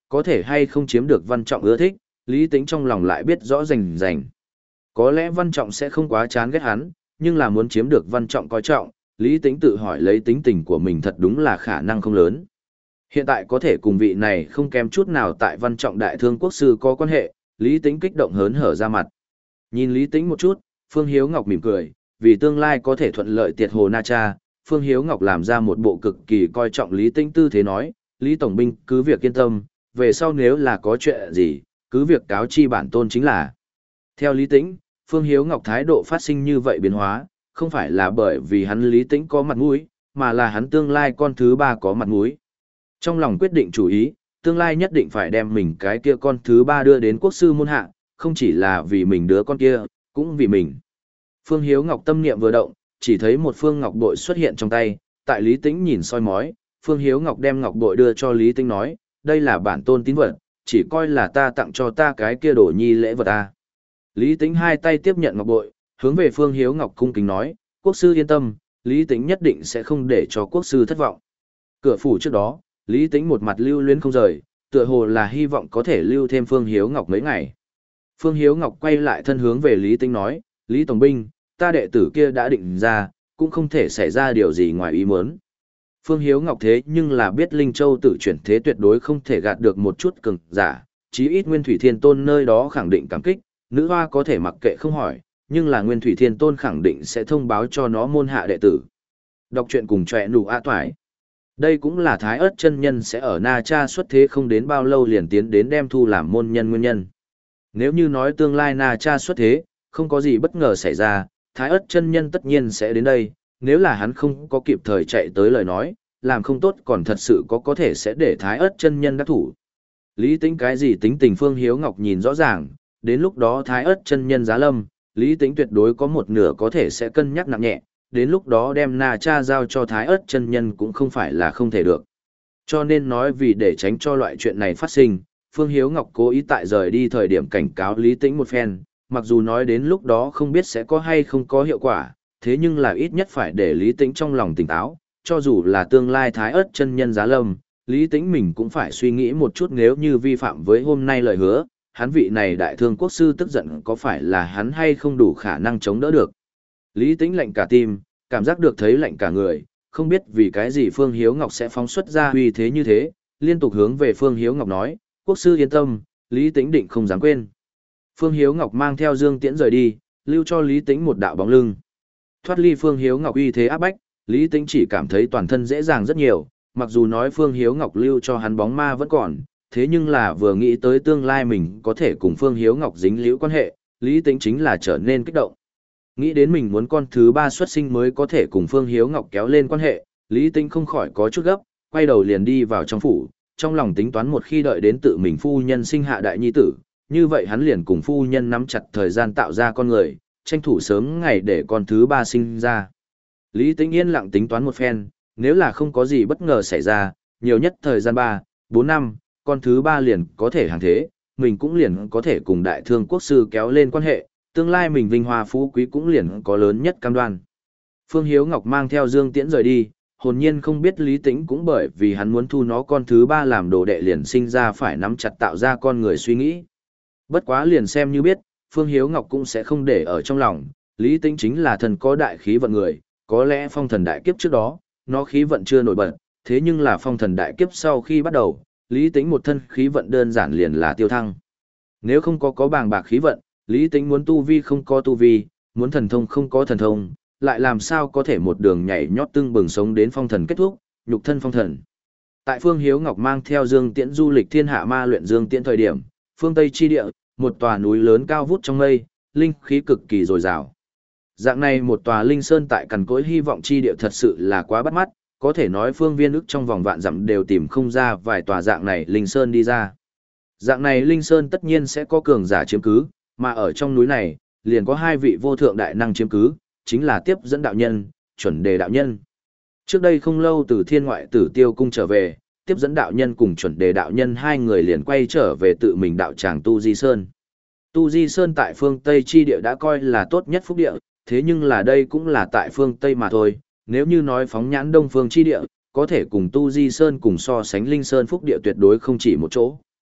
có thể hay không chiếm được Văn Trọng ưa thích, Lý Tĩnh trong lòng lại biết rõ rành rành. Có lẽ Văn Trọng sẽ không quá chán ghét hắn, nhưng là muốn chiếm được Văn Trọng coi trọng, Lý Tĩnh tự hỏi lấy tính tình của mình thật đúng là khả năng không lớn. Hiện tại có thể cùng vị này không kém chút nào tại Văn Trọng đại thương quốc sư có quan hệ, Lý Tĩnh kích động hớn hở ra mặt. Nhìn Lý Tĩnh một chút, Phương Hiếu Ngọc mỉm cười, vì tương lai có thể thuận lợi tiệt hồ Na Cha, Phương Hiếu Ngọc làm ra một bộ cực kỳ coi trọng Lý Tĩnh tư thế nói, Lý Tổng binh cứ việc yên tâm, về sau nếu là có chuyện gì, cứ việc cáo chi bản tôn chính là. Theo Lý Tĩnh, Phương Hiếu Ngọc thái độ phát sinh như vậy biến hóa, không phải là bởi vì hắn Lý Tĩnh có mặt mũi, mà là hắn tương lai con thứ ba có mặt mũi. Trong lòng quyết định chủ ý, tương lai nhất định phải đem mình cái kia con thứ ba đưa đến quốc sư môn hạ, không chỉ là vì mình đứa con kia, cũng vì mình. Phương Hiếu Ngọc tâm niệm vừa động, chỉ thấy một phương ngọc bội xuất hiện trong tay, tại Lý Tĩnh nhìn soi mói, Phương Hiếu Ngọc đem ngọc bội đưa cho Lý Tĩnh nói, đây là bản tôn tín vật, chỉ coi là ta tặng cho ta cái kia đổ nhi lễ vật ta. Lý Tĩnh hai tay tiếp nhận ngọc bội, hướng về Phương Hiếu Ngọc cung kính nói, quốc sư yên tâm, Lý Tĩnh nhất định sẽ không để cho quốc sư thất vọng. Cửa phủ trước đó, Lý Tĩnh một mặt lưu luyến không rời, tựa hồ là hy vọng có thể lưu thêm Phương Hiếu Ngọc mấy ngày. Phương Hiếu Ngọc quay lại thân hướng về Lý Tĩnh nói, Lý Tổng binh, ta đệ tử kia đã định ra, cũng không thể xảy ra điều gì ngoài ý muốn. Phương Hiếu Ngọc thế nhưng là biết Linh Châu tự chuyển thế tuyệt đối không thể gạt được một chút cường giả, chí ít Nguyên Thủy Thiên Tôn nơi đó khẳng định cảm kích, nữ hoa có thể mặc kệ không hỏi, nhưng là Nguyên Thủy Thiên Tôn khẳng định sẽ thông báo cho nó môn hạ đệ tử. Đọc truyện cùng trẻ nụ a toại. Đây cũng là Thái Ức chân nhân sẽ ở Na Cha xuất thế không đến bao lâu liền tiến đến đem thu làm môn nhân nguyên nhân. Nếu như nói tương lai Na Cha xuất thế, không có gì bất ngờ xảy ra, Thái Ức chân nhân tất nhiên sẽ đến đây, nếu là hắn không có kịp thời chạy tới lời nói, làm không tốt còn thật sự có có thể sẽ để Thái Ức chân nhân đắc thủ. Lý Tĩnh cái gì tính tình Phương Hiếu Ngọc nhìn rõ ràng, đến lúc đó Thái Ức chân nhân giá lâm, Lý Tĩnh tuyệt đối có một nửa có thể sẽ cân nhắc nặng nhẹ, đến lúc đó đem Na Cha giao cho Thái Ức chân nhân cũng không phải là không thể được. Cho nên nói vì để tránh cho loại chuyện này phát sinh, Phương Hiếu Ngọc cố ý tại rời đi thời điểm cảnh cáo Lý Tĩnh một phen, mặc dù nói đến lúc đó không biết sẽ có hay không có hiệu quả, thế nhưng là ít nhất phải để Lý Tĩnh trong lòng tỉnh táo, cho dù là tương lai Thái Ức chân nhân giá lâm, Lý Tĩnh mình cũng phải suy nghĩ một chút nếu như vi phạm với hôm nay lời hứa, hắn vị này đại thương quốc sư tức giận có phải là hắn hay không đủ khả năng chống đỡ được. Lý Tĩnh lạnh cả tim, cảm giác được thấy lạnh cả người, không biết vì cái gì Phương Hiếu Ngọc sẽ phóng xuất ra uy thế như thế, liên tục hướng về Phương Hiếu Ngọc nói, quốc sư yên tâm, Lý Tĩnh định không dám quên. Phương Hiếu Ngọc mang theo Dương Tiễn rời đi, lưu cho Lý Tĩnh một đạo bóng lưng. Thoát ly Phương Hiếu Ngọc uy thế áp bách, Lý Tĩnh chỉ cảm thấy toàn thân dễ dàng rất nhiều, mặc dù nói Phương Hiếu Ngọc lưu cho hắn bóng ma vẫn còn, thế nhưng là vừa nghĩ tới tương lai mình có thể cùng Phương Hiếu Ngọc dính liễu quan hệ, Lý Tĩnh chính là trở nên kích động. Nghĩ đến mình muốn con thứ ba xuất sinh mới có thể cùng Phương Hiếu Ngọc kéo lên quan hệ, Lý Tĩnh không khỏi có chút gấp, quay đầu liền đi vào trong phủ, trong lòng tính toán một khi đợi đến tự mình phu nhân sinh hạ đại nhi tử, như vậy hắn liền cùng phu nhân nắm chặt thời gian tạo ra con người, tranh thủ sớm ngày để con thứ ba sinh ra. Lý Tĩnh yên lặng tính toán một phen, nếu là không có gì bất ngờ xảy ra, nhiều nhất thời gian ba, bốn năm, con thứ ba liền có thể hàng thế, mình cũng liền có thể cùng đại thương quốc sư kéo lên quan hệ, tương lai mình vinh hoa phú quý cũng liền có lớn nhất cam đoan. Phương Hiếu Ngọc mang theo Dương Tiễn rời đi, hồn nhiên không biết Lý Tĩnh cũng bởi vì hắn muốn thu nó con thứ ba làm đồ đệ liền sinh ra phải nắm chặt tạo ra con người suy nghĩ. Bất quá liền xem như biết, Phương Hiếu Ngọc cũng sẽ không để ở trong lòng, Lý Tĩnh chính là thần có đại khí vận người, có lẽ phong thần đại kiếp trước đó, nó khí vận chưa nổi bật, thế nhưng là phong thần đại kiếp sau khi bắt đầu, Lý Tĩnh một thân khí vận đơn giản liền là tiêu thăng. Nếu không có có bàng bạc khí vận, Lý Tĩnh muốn tu vi không có tu vi, muốn thần thông không có thần thông, lại làm sao có thể một đường nhảy nhót tưng bừng sống đến phong thần kết thúc, nhục thân phong thần. Tại Phương Hiếu Ngọc mang theo Dương Tiễn du lịch thiên hạ ma luyện Dương Tiễn thời điểm, phương Tây chi địa, một tòa núi lớn cao vút trong mây, linh khí cực kỳ dồi dào. Dạng này một tòa linh sơn tại cằn cỗi hy vọng chi địa thật sự là quá bắt mắt, có thể nói phương viên ức trong vòng vạn dặm đều tìm không ra vài tòa dạng này linh sơn đi ra. Dạng này linh sơn tất nhiên sẽ có cường giả chiếm cứ, mà ở trong núi này, liền có hai vị vô thượng đại năng chiếm cứ, chính là tiếp dẫn đạo nhân, chuẩn đề đạo nhân. Trước đây không lâu từ thiên ngoại tử tiêu cung trở về, tiếp dẫn đạo nhân cùng chuẩn đề đạo nhân hai người liền quay trở về tự mình đạo tràng Tu Di Sơn. Tu Di Sơn tại phương Tây chi địa đã coi là tốt nhất phúc địa, thế nhưng là đây cũng là tại phương Tây mà thôi, nếu như nói phóng nhãn đông phương chi địa, có thể cùng Tu Di Sơn cùng so sánh Linh Sơn phúc địa tuyệt đối không chỉ một chỗ.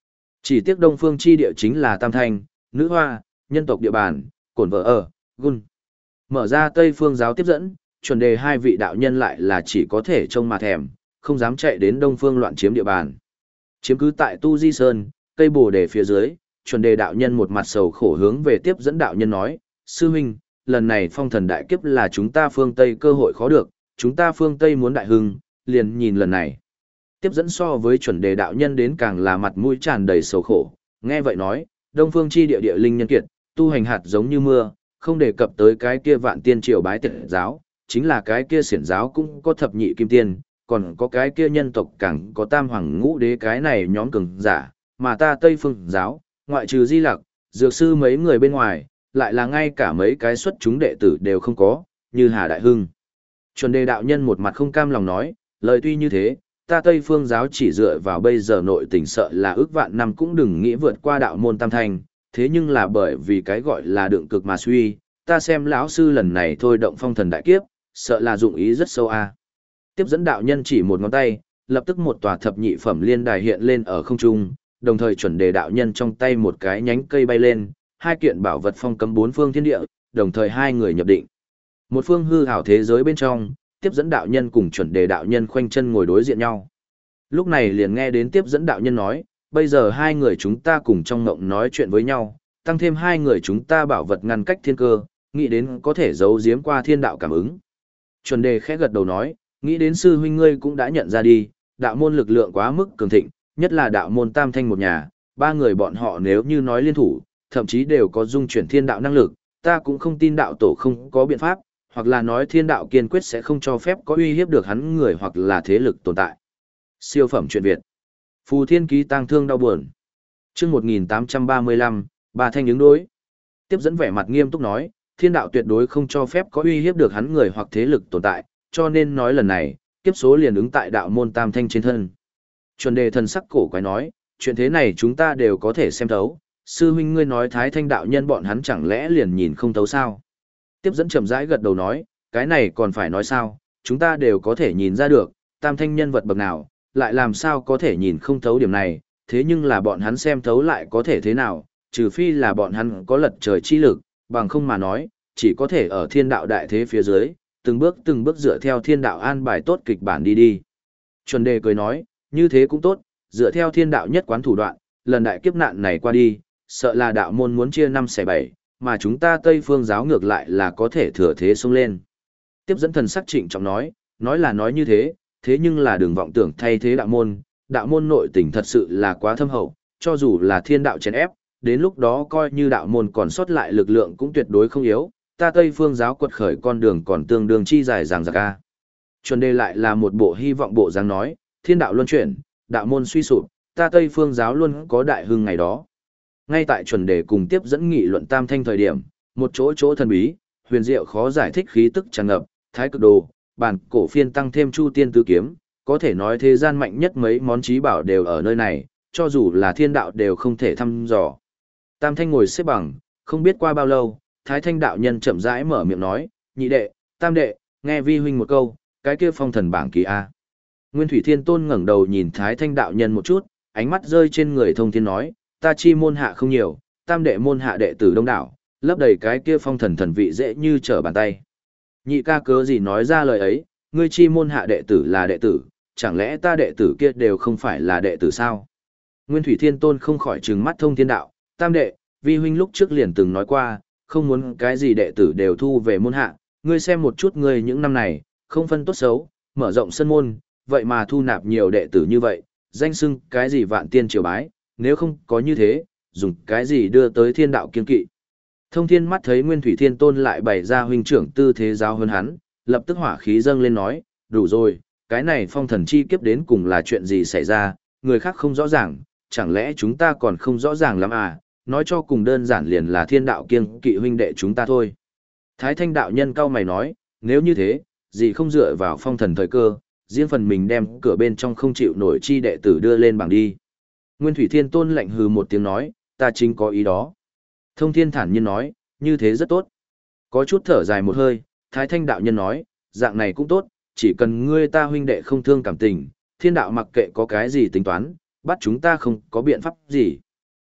Chỉ tiếc Đông Phương chi địa chính là Tam Thanh, nữ hoa, nhân tộc địa bàn, cổn vợ ở, gun. Mở ra Tây Phương giáo tiếp dẫn, chuẩn đề hai vị đạo nhân lại là chỉ có thể trông mà thèm, không dám chạy đến Đông Phương loạn chiếm địa bàn. Chiếm cứ tại Tu Di Sơn, cây bồ đề phía dưới, chuẩn đề đạo nhân một mặt sầu khổ hướng về tiếp dẫn đạo nhân nói, sư huynh, lần này phong thần đại kiếp là chúng ta phương Tây cơ hội khó được, chúng ta phương Tây muốn đại hưng, liền nhìn lần này. Tiếp dẫn so với chuẩn đề đạo nhân đến càng là mặt mũi tràn đầy sầu khổ, nghe vậy nói, Đông Phương chi địa địa linh nhân kiệt, tu hành hạt giống như mưa, không đề cập tới cái kia vạn tiên triều bái tiệt giáo, chính là cái kia xiển giáo cũng có thập nhị kim tiên, còn có cái kia nhân tộc càng có tam hoàng ngũ đế cái này nhóm cường giả, mà ta Tây Phương giáo, ngoại trừ Di Lặc, dược sư mấy người bên ngoài, lại là ngay cả mấy cái xuất chúng đệ tử đều không có, như Hà Đại Hưng. Chuẩn đề đạo nhân một mặt không cam lòng nói, lời tuy như thế, ta Tây Phương giáo chỉ dựa vào bây giờ nội tình sợ là ước vạn năm cũng đừng nghĩ vượt qua đạo môn tam thanh, thế nhưng là bởi vì cái gọi là đượng cực mà suy, ta xem lão sư lần này thôi động phong thần đại kiếp, sợ là dụng ý rất sâu a. Tiếp dẫn đạo nhân chỉ một ngón tay, lập tức một tòa thập nhị phẩm liên đài hiện lên ở không trung, đồng thời chuẩn đề đạo nhân trong tay một cái nhánh cây bay lên, hai kiện bảo vật phong cấm bốn phương thiên địa, đồng thời hai người nhập định. Một phương hư ảo thế giới bên trong, tiếp dẫn đạo nhân cùng chuẩn đề đạo nhân khoanh chân ngồi đối diện nhau. Lúc này liền nghe đến tiếp dẫn đạo nhân nói, bây giờ hai người chúng ta cùng trong ngộng nói chuyện với nhau, tăng thêm hai người chúng ta bảo vật ngăn cách thiên cơ, nghĩ đến có thể giấu giếm qua thiên đạo cảm ứng. Chuẩn đề khẽ gật đầu nói, nghĩ đến sư huynh ngươi cũng đã nhận ra đi, đạo môn lực lượng quá mức cường thịnh, nhất là đạo môn tam thanh một nhà, ba người bọn họ nếu như nói liên thủ, thậm chí đều có dung chuyển thiên đạo năng lực, ta cũng không tin đạo tổ không có biện pháp, hoặc là nói thiên đạo kiên quyết sẽ không cho phép có uy hiếp được hắn người hoặc là thế lực tồn tại. Siêu phẩm truyện Việt. Phù Thiên Ký tang thương đau buồn. Chương một nghìn tám trăm ba mươi lăm, ba thanh ứng đối. Tiếp dẫn vẻ mặt nghiêm túc nói, thiên đạo tuyệt đối không cho phép có uy hiếp được hắn người hoặc thế lực tồn tại, cho nên nói lần này, kiếp số liền ứng tại đạo môn tam thanh trên thân. Chuẩn đề thần sắc cổ quái nói, chuyện thế này chúng ta đều có thể xem thấu, sư huynh ngươi nói thái thanh đạo nhân bọn hắn chẳng lẽ liền nhìn không thấu sao? Tiếp dẫn chậm rãi gật đầu nói, cái này còn phải nói sao, chúng ta đều có thể nhìn ra được, tam thanh nhân vật bậc nào, lại làm sao có thể nhìn không thấu điểm này, thế nhưng là bọn hắn xem thấu lại có thể thế nào, trừ phi là bọn hắn có lật trời chi lực, bằng không mà nói, chỉ có thể ở thiên đạo đại thế phía dưới, từng bước từng bước dựa theo thiên đạo an bài tốt kịch bản đi đi. Chuẩn đề cười nói, như thế cũng tốt, dựa theo thiên đạo nhất quán thủ đoạn, lần đại kiếp nạn này qua đi, sợ là đạo môn muốn chia năm xẻ bảy, mà chúng ta Tây Phương giáo ngược lại là có thể thừa thế xông lên. Tiếp dẫn thần sắc trịnh trọng nói, nói là nói như thế, thế nhưng là đừng vọng tưởng thay thế đạo môn, đạo môn nội tình thật sự là quá thâm hậu, cho dù là thiên đạo chèn ép, đến lúc đó coi như đạo môn còn sót lại lực lượng cũng tuyệt đối không yếu, ta Tây Phương giáo quật khởi con đường còn tương đương chi dài dằng dặc a. Chuẩn đề lại là một bộ hy vọng bộ dáng nói, thiên đạo luân chuyển, đạo môn suy sụp, ta Tây Phương giáo luôn có đại hưng ngày đó. Ngay tại chuẩn đề cùng tiếp dẫn nghị luận tam thanh thời điểm, một chỗ chỗ thần bí, huyền diệu khó giải thích khí tức tràn ngập, thái cực đồ, bản cổ phiên tăng thêm chu tiên tứ kiếm, có thể nói thế gian mạnh nhất mấy món trí bảo đều ở nơi này, cho dù là thiên đạo đều không thể thăm dò. Tam thanh ngồi xếp bằng, không biết qua bao lâu, thái thanh đạo nhân chậm rãi mở miệng nói, nhị đệ, tam đệ, nghe vi huynh một câu, cái kia phong thần bảng kỳ A. Nguyên Thủy Thiên Tôn ngẩng đầu nhìn thái thanh đạo nhân một chút, ánh mắt rơi trên người thông thiên nói, ta chi môn hạ không nhiều, tam đệ môn hạ đệ tử đông đảo, lấp đầy cái kia phong thần thần vị dễ như trở bàn tay. Nhị ca cớ gì nói ra lời ấy, ngươi chi môn hạ đệ tử là đệ tử, chẳng lẽ ta đệ tử kia đều không phải là đệ tử sao? Nguyên Thủy Thiên Tôn không khỏi trừng mắt thông thiên đạo, tam đệ, vi huynh lúc trước liền từng nói qua, không muốn cái gì đệ tử đều thu về môn hạ, ngươi xem một chút ngươi những năm này, không phân tốt xấu, mở rộng sân môn, vậy mà thu nạp nhiều đệ tử như vậy, danh xưng cái gì vạn tiên triều bái, nếu không có như thế, dùng cái gì đưa tới thiên đạo kiên kỵ. Thông thiên mắt thấy Nguyên Thủy Thiên Tôn lại bày ra huynh trưởng tư thế giáo hơn hắn, lập tức hỏa khí dâng lên nói, đủ rồi, cái này phong thần chi kiếp đến cùng là chuyện gì xảy ra, người khác không rõ ràng, chẳng lẽ chúng ta còn không rõ ràng lắm à, nói cho cùng đơn giản liền là thiên đạo kiêng kỵ huynh đệ chúng ta thôi. Thái thanh đạo nhân cao mày nói, nếu như thế, gì không dựa vào phong thần thời cơ, riêng phần mình đem cửa bên trong không chịu nổi chi đệ tử đưa lên bảng đi. Nguyên Thủy Thiên Tôn lạnh hừ một tiếng nói, ta chính có ý đó. Thông thiên thản nhiên nói, như thế rất tốt. Có chút thở dài một hơi, Thái thanh đạo nhân nói, dạng này cũng tốt, chỉ cần ngươi ta huynh đệ không thương cảm tình, thiên đạo mặc kệ có cái gì tính toán, bắt chúng ta không có biện pháp gì.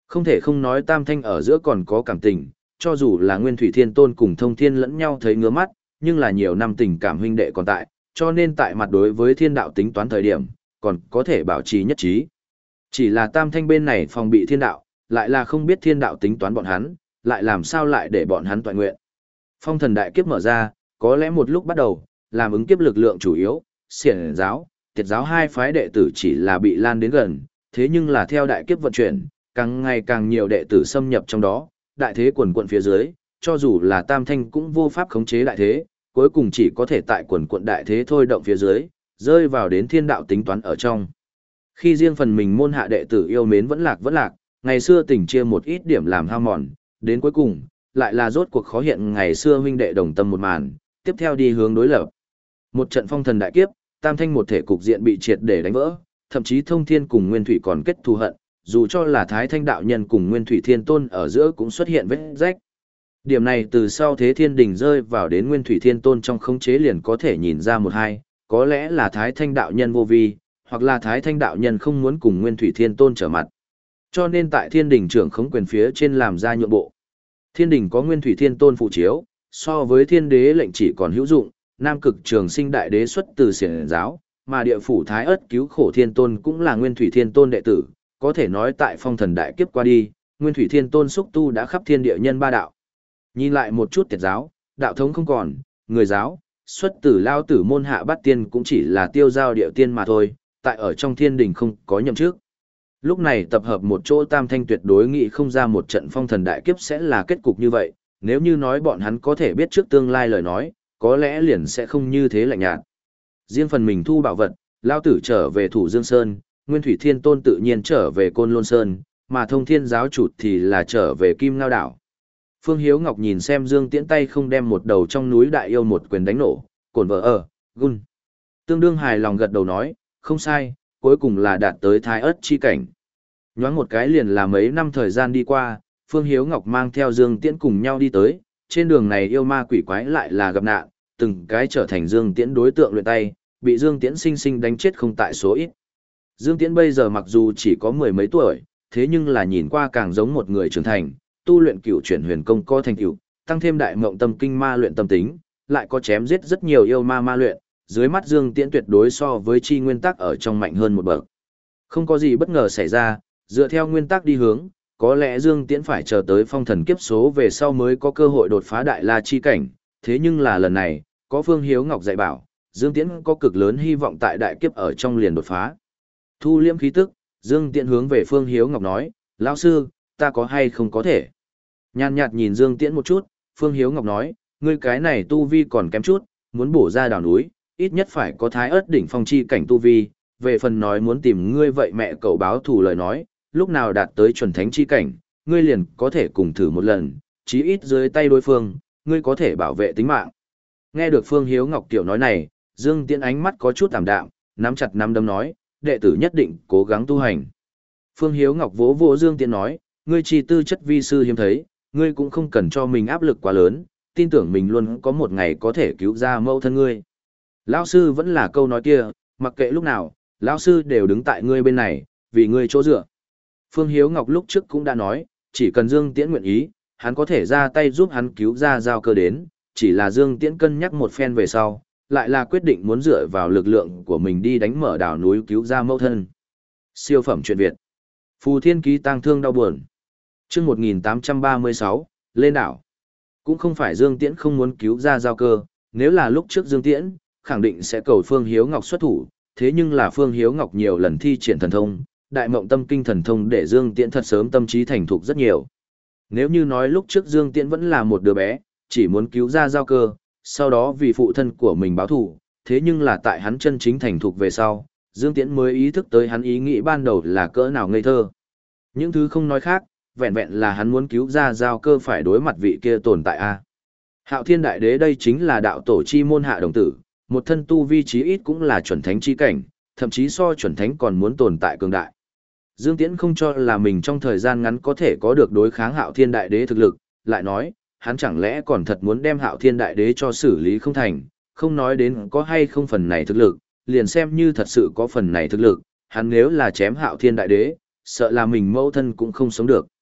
Không thể không nói Tam Thanh ở giữa còn có cảm tình, cho dù là Nguyên Thủy Thiên Tôn cùng Thông Thiên lẫn nhau thấy ngứa mắt, nhưng là nhiều năm tình cảm huynh đệ còn tại, cho nên tại mặt đối với thiên đạo tính toán thời điểm, còn có thể bảo trì nhất trí. Chỉ là Tam Thanh bên này phòng bị thiên đạo, lại là không biết thiên đạo tính toán bọn hắn, lại làm sao lại để bọn hắn toàn nguyện. Phong thần đại kiếp mở ra, có lẽ một lúc bắt đầu, làm ứng kiếp lực lượng chủ yếu, xiển giáo, tiệt giáo hai phái đệ tử chỉ là bị lan đến gần, thế nhưng là theo đại kiếp vận chuyển, càng ngày càng nhiều đệ tử xâm nhập trong đó, đại thế quần quận phía dưới, cho dù là Tam Thanh cũng vô pháp khống chế đại thế, cuối cùng chỉ có thể tại quần quận đại thế thôi động phía dưới, rơi vào đến thiên đạo tính toán ở trong. Khi riêng phần mình môn hạ đệ tử yêu mến vẫn lạc vẫn lạc, ngày xưa tình chia một ít điểm làm hao mòn, đến cuối cùng, lại là rốt cuộc khó hiện ngày xưa huynh đệ đồng tâm một màn, tiếp theo đi hướng đối lập. Một trận phong thần đại kiếp, Tam Thanh một thể cục diện bị triệt để đánh vỡ, thậm chí Thông Thiên cùng Nguyên Thủy còn kết thù hận, dù cho là Thái Thanh đạo nhân cùng Nguyên Thủy Thiên Tôn ở giữa cũng xuất hiện vết rách. Điểm này từ sau thế thiên đình rơi vào đến Nguyên Thủy Thiên Tôn trong khống chế liền có thể nhìn ra một hai, có lẽ là Thái Thanh đạo nhân vô vi, hoặc là Thái Thanh đạo nhân không muốn cùng Nguyên Thủy Thiên Tôn trở mặt. Cho nên tại thiên đình trưởng khống quyền phía trên làm ra nhượng bộ. Thiên đình có Nguyên Thủy Thiên Tôn phụ chiếu, so với thiên đế lệnh chỉ còn hữu dụng, Nam Cực Trường Sinh đại đế xuất từ xiển giáo, mà địa phủ Thái Ất cứu khổ Thiên Tôn cũng là Nguyên Thủy Thiên Tôn đệ tử, có thể nói tại phong thần đại kiếp qua đi, Nguyên Thủy Thiên Tôn xúc tu đã khắp thiên địa nhân ba đạo. Nhìn lại một chút tiệt giáo, đạo thống không còn, người giáo, xuất tử lao tử môn hạ bát tiên cũng chỉ là tiêu giao địa tiên mà thôi, tại ở trong thiên đình không có nhậm chức. Lúc này tập hợp một chỗ Tam Thanh tuyệt đối nghĩ không ra một trận phong thần đại kiếp sẽ là kết cục như vậy, nếu như nói bọn hắn có thể biết trước tương lai lời nói, có lẽ liền sẽ không như thế lạnh nhạt. Riêng phần mình thu bảo vật, lao tử trở về Thủ Dương Sơn, Nguyên Thủy Thiên Tôn tự nhiên trở về Côn Lôn Sơn, mà Thông Thiên giáo chủ thì là trở về Kim Ngao Đảo. Phương Hiếu Ngọc nhìn xem Dương Tiễn tay không đem một đầu trong núi đại yêu một quyền đánh nổ, cồn vợ ở, gun. Tương đương hài lòng gật đầu nói, không sai, cuối cùng là đạt tới thái ớt chi cảnh. Nhoáng một cái liền là mấy năm thời gian đi qua, Phương Hiếu Ngọc mang theo Dương Tiễn cùng nhau đi tới, trên đường này yêu ma quỷ quái lại là gặp nạn, từng cái trở thành Dương Tiễn đối tượng luyện tay, bị Dương Tiễn sinh sinh đánh chết không tại số ít. Dương Tiễn bây giờ mặc dù chỉ có mười mấy tuổi, thế nhưng là nhìn qua càng giống một người trưởng thành, tu luyện cửu chuyển huyền công có thành tựu, tăng thêm đại mộng tâm kinh ma luyện tâm tính, lại có chém giết rất nhiều yêu ma ma luyện, dưới mắt Dương Tiễn tuyệt đối so với chi nguyên tắc ở trong mạnh hơn một bậc. Không có gì bất ngờ xảy ra, dựa theo nguyên tắc đi hướng, có lẽ Dương Tiễn phải chờ tới phong thần kiếp số về sau mới có cơ hội đột phá đại la chi cảnh, thế nhưng là lần này, có Phương Hiếu Ngọc dạy bảo, Dương Tiễn có cực lớn hy vọng tại đại kiếp ở trong liền đột phá. Thu liễm khí tức, Dương Tiễn hướng về Phương Hiếu Ngọc nói, lão sư, ta có hay không có thể. Nhàn nhạt nhìn Dương Tiễn một chút, Phương Hiếu Ngọc nói, ngươi cái này tu vi còn kém chút, muốn bổ ra đảo núi, ít nhất phải có thái ớt đỉnh phong chi cảnh tu vi, về phần nói muốn tìm ngươi vậy mẹ cậu báo thù lời nói, lúc nào đạt tới chuẩn thánh chi cảnh, ngươi liền có thể cùng thử một lần, chí ít dưới tay đối phương, ngươi có thể bảo vệ tính mạng. Nghe được Phương Hiếu Ngọc tiểu nói này, Dương Tiễn ánh mắt có chút tạm đạm, nắm chặt nắm đấm nói, đệ tử nhất định cố gắng tu hành. Phương Hiếu Ngọc vỗ vỗ Dương Tiễn nói, ngươi chỉ tư chất vi sư hiếm thấy, ngươi cũng không cần cho mình áp lực quá lớn, tin tưởng mình luôn có một ngày có thể cứu ra mẫu thân ngươi. Lão sư vẫn là câu nói kia, mặc kệ lúc nào, lão sư đều đứng tại ngươi bên này, vì ngươi chỗ dựa. Phương Hiếu Ngọc lúc trước cũng đã nói, chỉ cần Dương Tiễn nguyện ý, hắn có thể ra tay giúp hắn cứu ra giao cơ đến, chỉ là Dương Tiễn cân nhắc một phen về sau, lại là quyết định muốn dựa vào lực lượng của mình đi đánh mở đảo núi cứu ra mẫu thân. Siêu phẩm truyện Việt. Phù Thiên Ký tang thương đau buồn. Chương một nghìn tám trăm ba mươi sáu, lên đảo. Cũng không phải Dương Tiễn không muốn cứu ra giao cơ, nếu là lúc trước Dương Tiễn, khẳng định sẽ cầu Phương Hiếu Ngọc xuất thủ, thế nhưng là Phương Hiếu Ngọc nhiều lần thi triển thần thông, đại mộng tâm kinh thần thông để Dương Tiễn thật sớm tâm trí thành thục rất nhiều. Nếu như nói lúc trước Dương Tiễn vẫn là một đứa bé, chỉ muốn cứu ra giao cơ, sau đó vì phụ thân của mình báo thù, thế nhưng là tại hắn chân chính thành thục về sau, Dương Tiễn mới ý thức tới hắn ý nghĩ ban đầu là cỡ nào ngây thơ. Những thứ không nói khác, vẹn vẹn là hắn muốn cứu ra giao cơ phải đối mặt vị kia tồn tại a. Hạo Thiên Đại Đế đây chính là đạo tổ chi môn hạ đồng tử, một thân tu vi chí ít cũng là chuẩn thánh chi cảnh, thậm chí so chuẩn thánh còn muốn tồn tại cường đại. Dương Tiễn không cho là mình trong thời gian ngắn có thể có được đối kháng Hạo Thiên Đại Đế thực lực, lại nói, hắn chẳng lẽ còn thật muốn đem Hạo Thiên Đại Đế cho xử lý không thành, không nói đến có hay không phần này thực lực, liền xem như thật sự có phần này thực lực, hắn nếu là chém Hạo Thiên Đại Đế, sợ là mình mẫu thân cũng không sống được.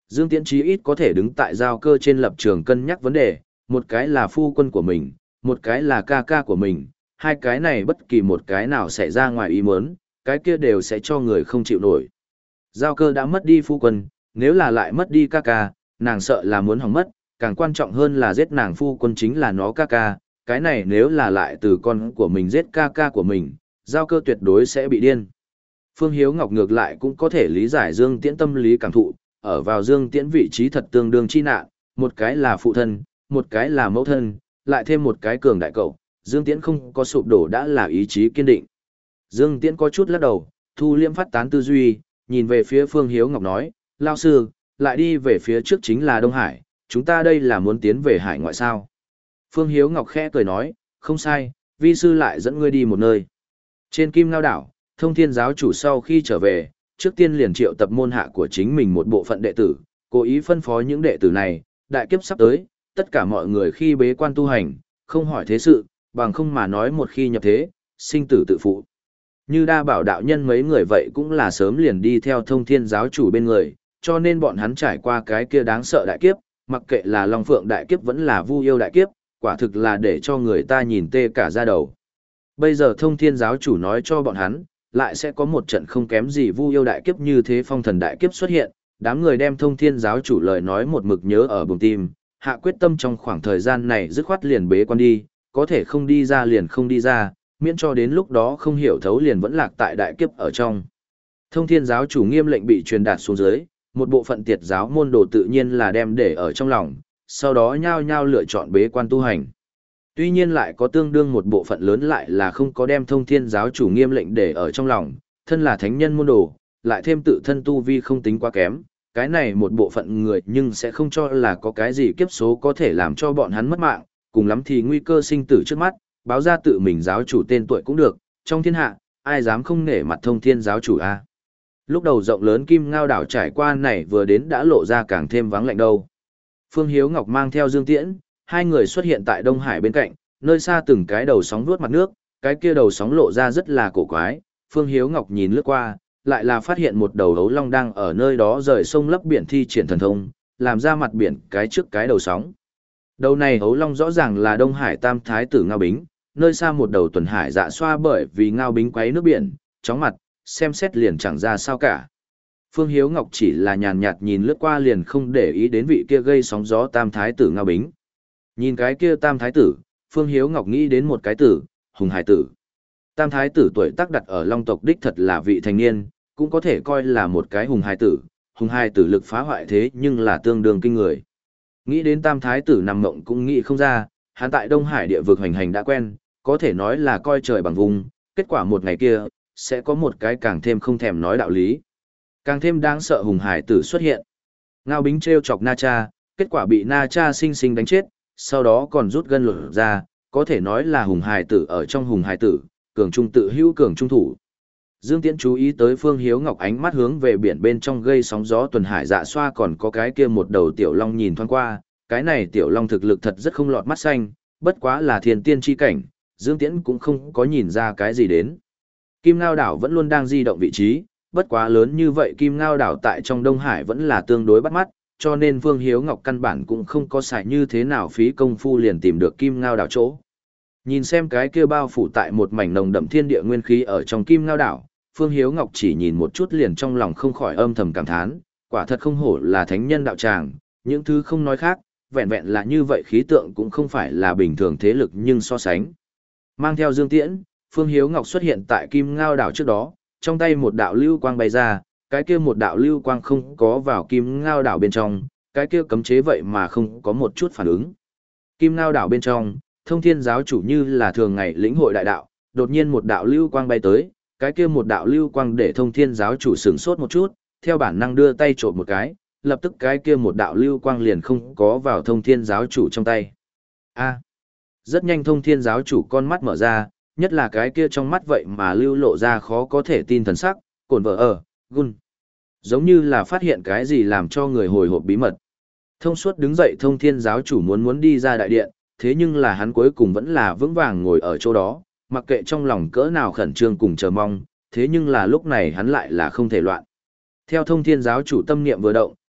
Dương Tiễn chí ít có thể đứng tại giao cơ trên lập trường cân nhắc vấn đề, một cái là phu quân của mình, một cái là ca ca của mình, hai cái này bất kỳ một cái nào xảy ra ngoài ý muốn, cái kia đều sẽ cho người không chịu nổi. Giao cơ đã mất đi phu quân, nếu là lại mất đi ca ca, nàng sợ là muốn hỏng mất, càng quan trọng hơn là giết nàng phu quân chính là nó ca ca, cái này nếu là lại từ con của mình giết ca ca của mình, giao cơ tuyệt đối sẽ bị điên. Phương Hiếu Ngọc ngược lại cũng có thể lý giải Dương Tiễn tâm lý cảm thụ, ở vào Dương Tiễn vị trí thật tương đương chi nạn, một cái là phụ thân, một cái là mẫu thân, lại thêm một cái cường đại cậu, Dương Tiễn không có sụp đổ đã là ý chí kiên định. Dương Tiễn có chút lắc đầu, thu liễm phát tán tư duy, nhìn về phía Phương Hiếu Ngọc nói, lao sư, lại đi về phía trước chính là Đông Hải, chúng ta đây là muốn tiến về hải ngoại sao. Phương Hiếu Ngọc khẽ cười nói, không sai, vi sư lại dẫn ngươi đi một nơi. Trên Kim Ngao đảo, Thông Thiên giáo chủ sau khi trở về, trước tiên liền triệu tập môn hạ của chính mình một bộ phận đệ tử, cố ý phân phó những đệ tử này, đại kiếp sắp tới, tất cả mọi người khi bế quan tu hành, không hỏi thế sự, bằng không mà nói một khi nhập thế, sinh tử tự phụ. Như đa bảo đạo nhân mấy người vậy cũng là sớm liền đi theo Thông Thiên giáo chủ bên người, cho nên bọn hắn trải qua cái kia đáng sợ đại kiếp, mặc kệ là Long Phượng đại kiếp vẫn là Vu Yêu đại kiếp, quả thực là để cho người ta nhìn tê cả da đầu. Bây giờ Thông Thiên giáo chủ nói cho bọn hắn, lại sẽ có một trận không kém gì Vu Yêu đại kiếp như thế phong thần đại kiếp xuất hiện, đám người đem Thông Thiên giáo chủ lời nói một mực nhớ ở bụng tim, hạ quyết tâm trong khoảng thời gian này dứt khoát liền bế quan đi, có thể không đi ra liền không đi ra, miễn cho đến lúc đó không hiểu thấu liền vẫn lạc tại đại kiếp ở trong. Thông Thiên giáo chủ nghiêm lệnh bị truyền đạt xuống dưới, một bộ phận tiệt giáo môn đồ tự nhiên là đem để ở trong lòng, sau đó nhao nhao lựa chọn bế quan tu hành. Tuy nhiên lại có tương đương một bộ phận lớn lại là không có đem Thông Thiên giáo chủ nghiêm lệnh để ở trong lòng, thân là thánh nhân môn đồ, lại thêm tự thân tu vi không tính quá kém, cái này một bộ phận người nhưng sẽ không cho là có cái gì kiếp số có thể làm cho bọn hắn mất mạng, cùng lắm thì nguy cơ sinh tử trước mắt, báo ra tự mình giáo chủ tên tuổi cũng được, trong thiên hạ, ai dám không nể mặt Thông Thiên giáo chủ a. Lúc đầu rộng lớn Kim Ngao đảo trải qua này vừa đến đã lộ ra càng thêm vắng lạnh đâu. Phương Hiếu Ngọc mang theo Dương Tiễn, hai người xuất hiện tại Đông Hải bên cạnh, nơi xa từng cái đầu sóng vuốt mặt nước, cái kia đầu sóng lộ ra rất là cổ quái. Phương Hiếu Ngọc nhìn lướt qua, lại là phát hiện một đầu hấu long đang ở nơi đó rời sông lấp biển thi triển thần thông, làm ra mặt biển cái trước cái đầu sóng. Đầu này hấu long rõ ràng là Đông Hải Tam Thái tử Ngao Bính, nơi xa một đầu tuần hải dạ xoa bởi vì Ngao Bính quấy nước biển, chóng mặt, xem xét liền chẳng ra sao cả. Phương Hiếu Ngọc chỉ là nhàn nhạt nhìn lướt qua liền không để ý đến vị kia gây sóng gió Tam Thái tử Ngao Bính. Nhìn cái kia Tam Thái tử, Phương Hiếu Ngọc nghĩ đến một cái tử, Hùng Hải tử. Tam Thái tử tuổi tác đặt ở Long tộc đích thật là vị thành niên, cũng có thể coi là một cái Hùng Hải tử. Hùng Hải tử lực phá hoại thế nhưng là tương đương kinh người. Nghĩ đến Tam Thái tử nằm mộng cũng nghĩ không ra, hắn tại Đông Hải địa vực hoành hành đã quen, có thể nói là coi trời bằng vùng, kết quả một ngày kia, sẽ có một cái càng thêm không thèm nói đạo lý. Càng thêm đáng sợ Hùng Hải tử xuất hiện. Ngao Bính trêu chọc Na Cha, kết quả bị Na Cha sinh sinh đánh chết, sau đó còn rút gân lột ra, có thể nói là Hùng Hải tử ở trong Hùng Hải tử, cường trung tự hữu cường trung thủ. Dương Tiễn chú ý tới Phương Hiếu Ngọc ánh mắt hướng về biển bên trong gây sóng gió tuần hải dạ xoa còn có cái kia một đầu tiểu long nhìn thoáng qua, cái này tiểu long thực lực thật rất không lọt mắt xanh, bất quá là thiên tiên chi cảnh, Dương Tiễn cũng không có nhìn ra cái gì đến. Kim Ngao đảo vẫn luôn đang di động vị trí, bất quá lớn như vậy Kim Ngao đảo tại trong Đông Hải vẫn là tương đối bắt mắt, cho nên Phương Hiếu Ngọc căn bản cũng không có xài như thế nào phí công phu liền tìm được Kim Ngao đảo chỗ. Nhìn xem cái kia bao phủ tại một mảnh nồng đậm thiên địa nguyên khí ở trong Kim Ngao đảo, Phương Hiếu Ngọc chỉ nhìn một chút liền trong lòng không khỏi âm thầm cảm thán, quả thật không hổ là thánh nhân đạo tràng, những thứ không nói khác, vẹn vẹn là như vậy khí tượng cũng không phải là bình thường thế lực nhưng so sánh. Mang theo Dương Tiễn, Phương Hiếu Ngọc xuất hiện tại Kim Ngao đảo trước đó, trong tay một đạo lưu quang bay ra, cái kia một đạo lưu quang không có vào Kim Ngao đảo bên trong, cái kia cấm chế vậy mà không có một chút phản ứng. Kim Ngao đảo bên trong, Thông Thiên giáo chủ như là thường ngày lĩnh hội đại đạo, đột nhiên một đạo lưu quang bay tới, cái kia một đạo lưu quang để Thông Thiên giáo chủ sửng sốt một chút, theo bản năng đưa tay trộm một cái, lập tức cái kia một đạo lưu quang liền không có vào Thông Thiên giáo chủ trong tay. A. Rất nhanh Thông Thiên giáo chủ con mắt mở ra, nhất là cái kia trong mắt vậy mà lưu lộ ra khó có thể tin thần sắc, cồn vợ ở, gun. Giống như là phát hiện cái gì làm cho người hồi hộp bí mật. Thông suốt đứng dậy Thông Thiên giáo chủ muốn muốn đi ra đại điện, thế nhưng là hắn cuối cùng vẫn là vững vàng ngồi ở chỗ đó, mặc kệ trong lòng cỡ nào khẩn trương cùng chờ mong, thế nhưng là lúc này hắn lại là không thể loạn. Theo Thông Thiên giáo chủ tâm niệm vừa động,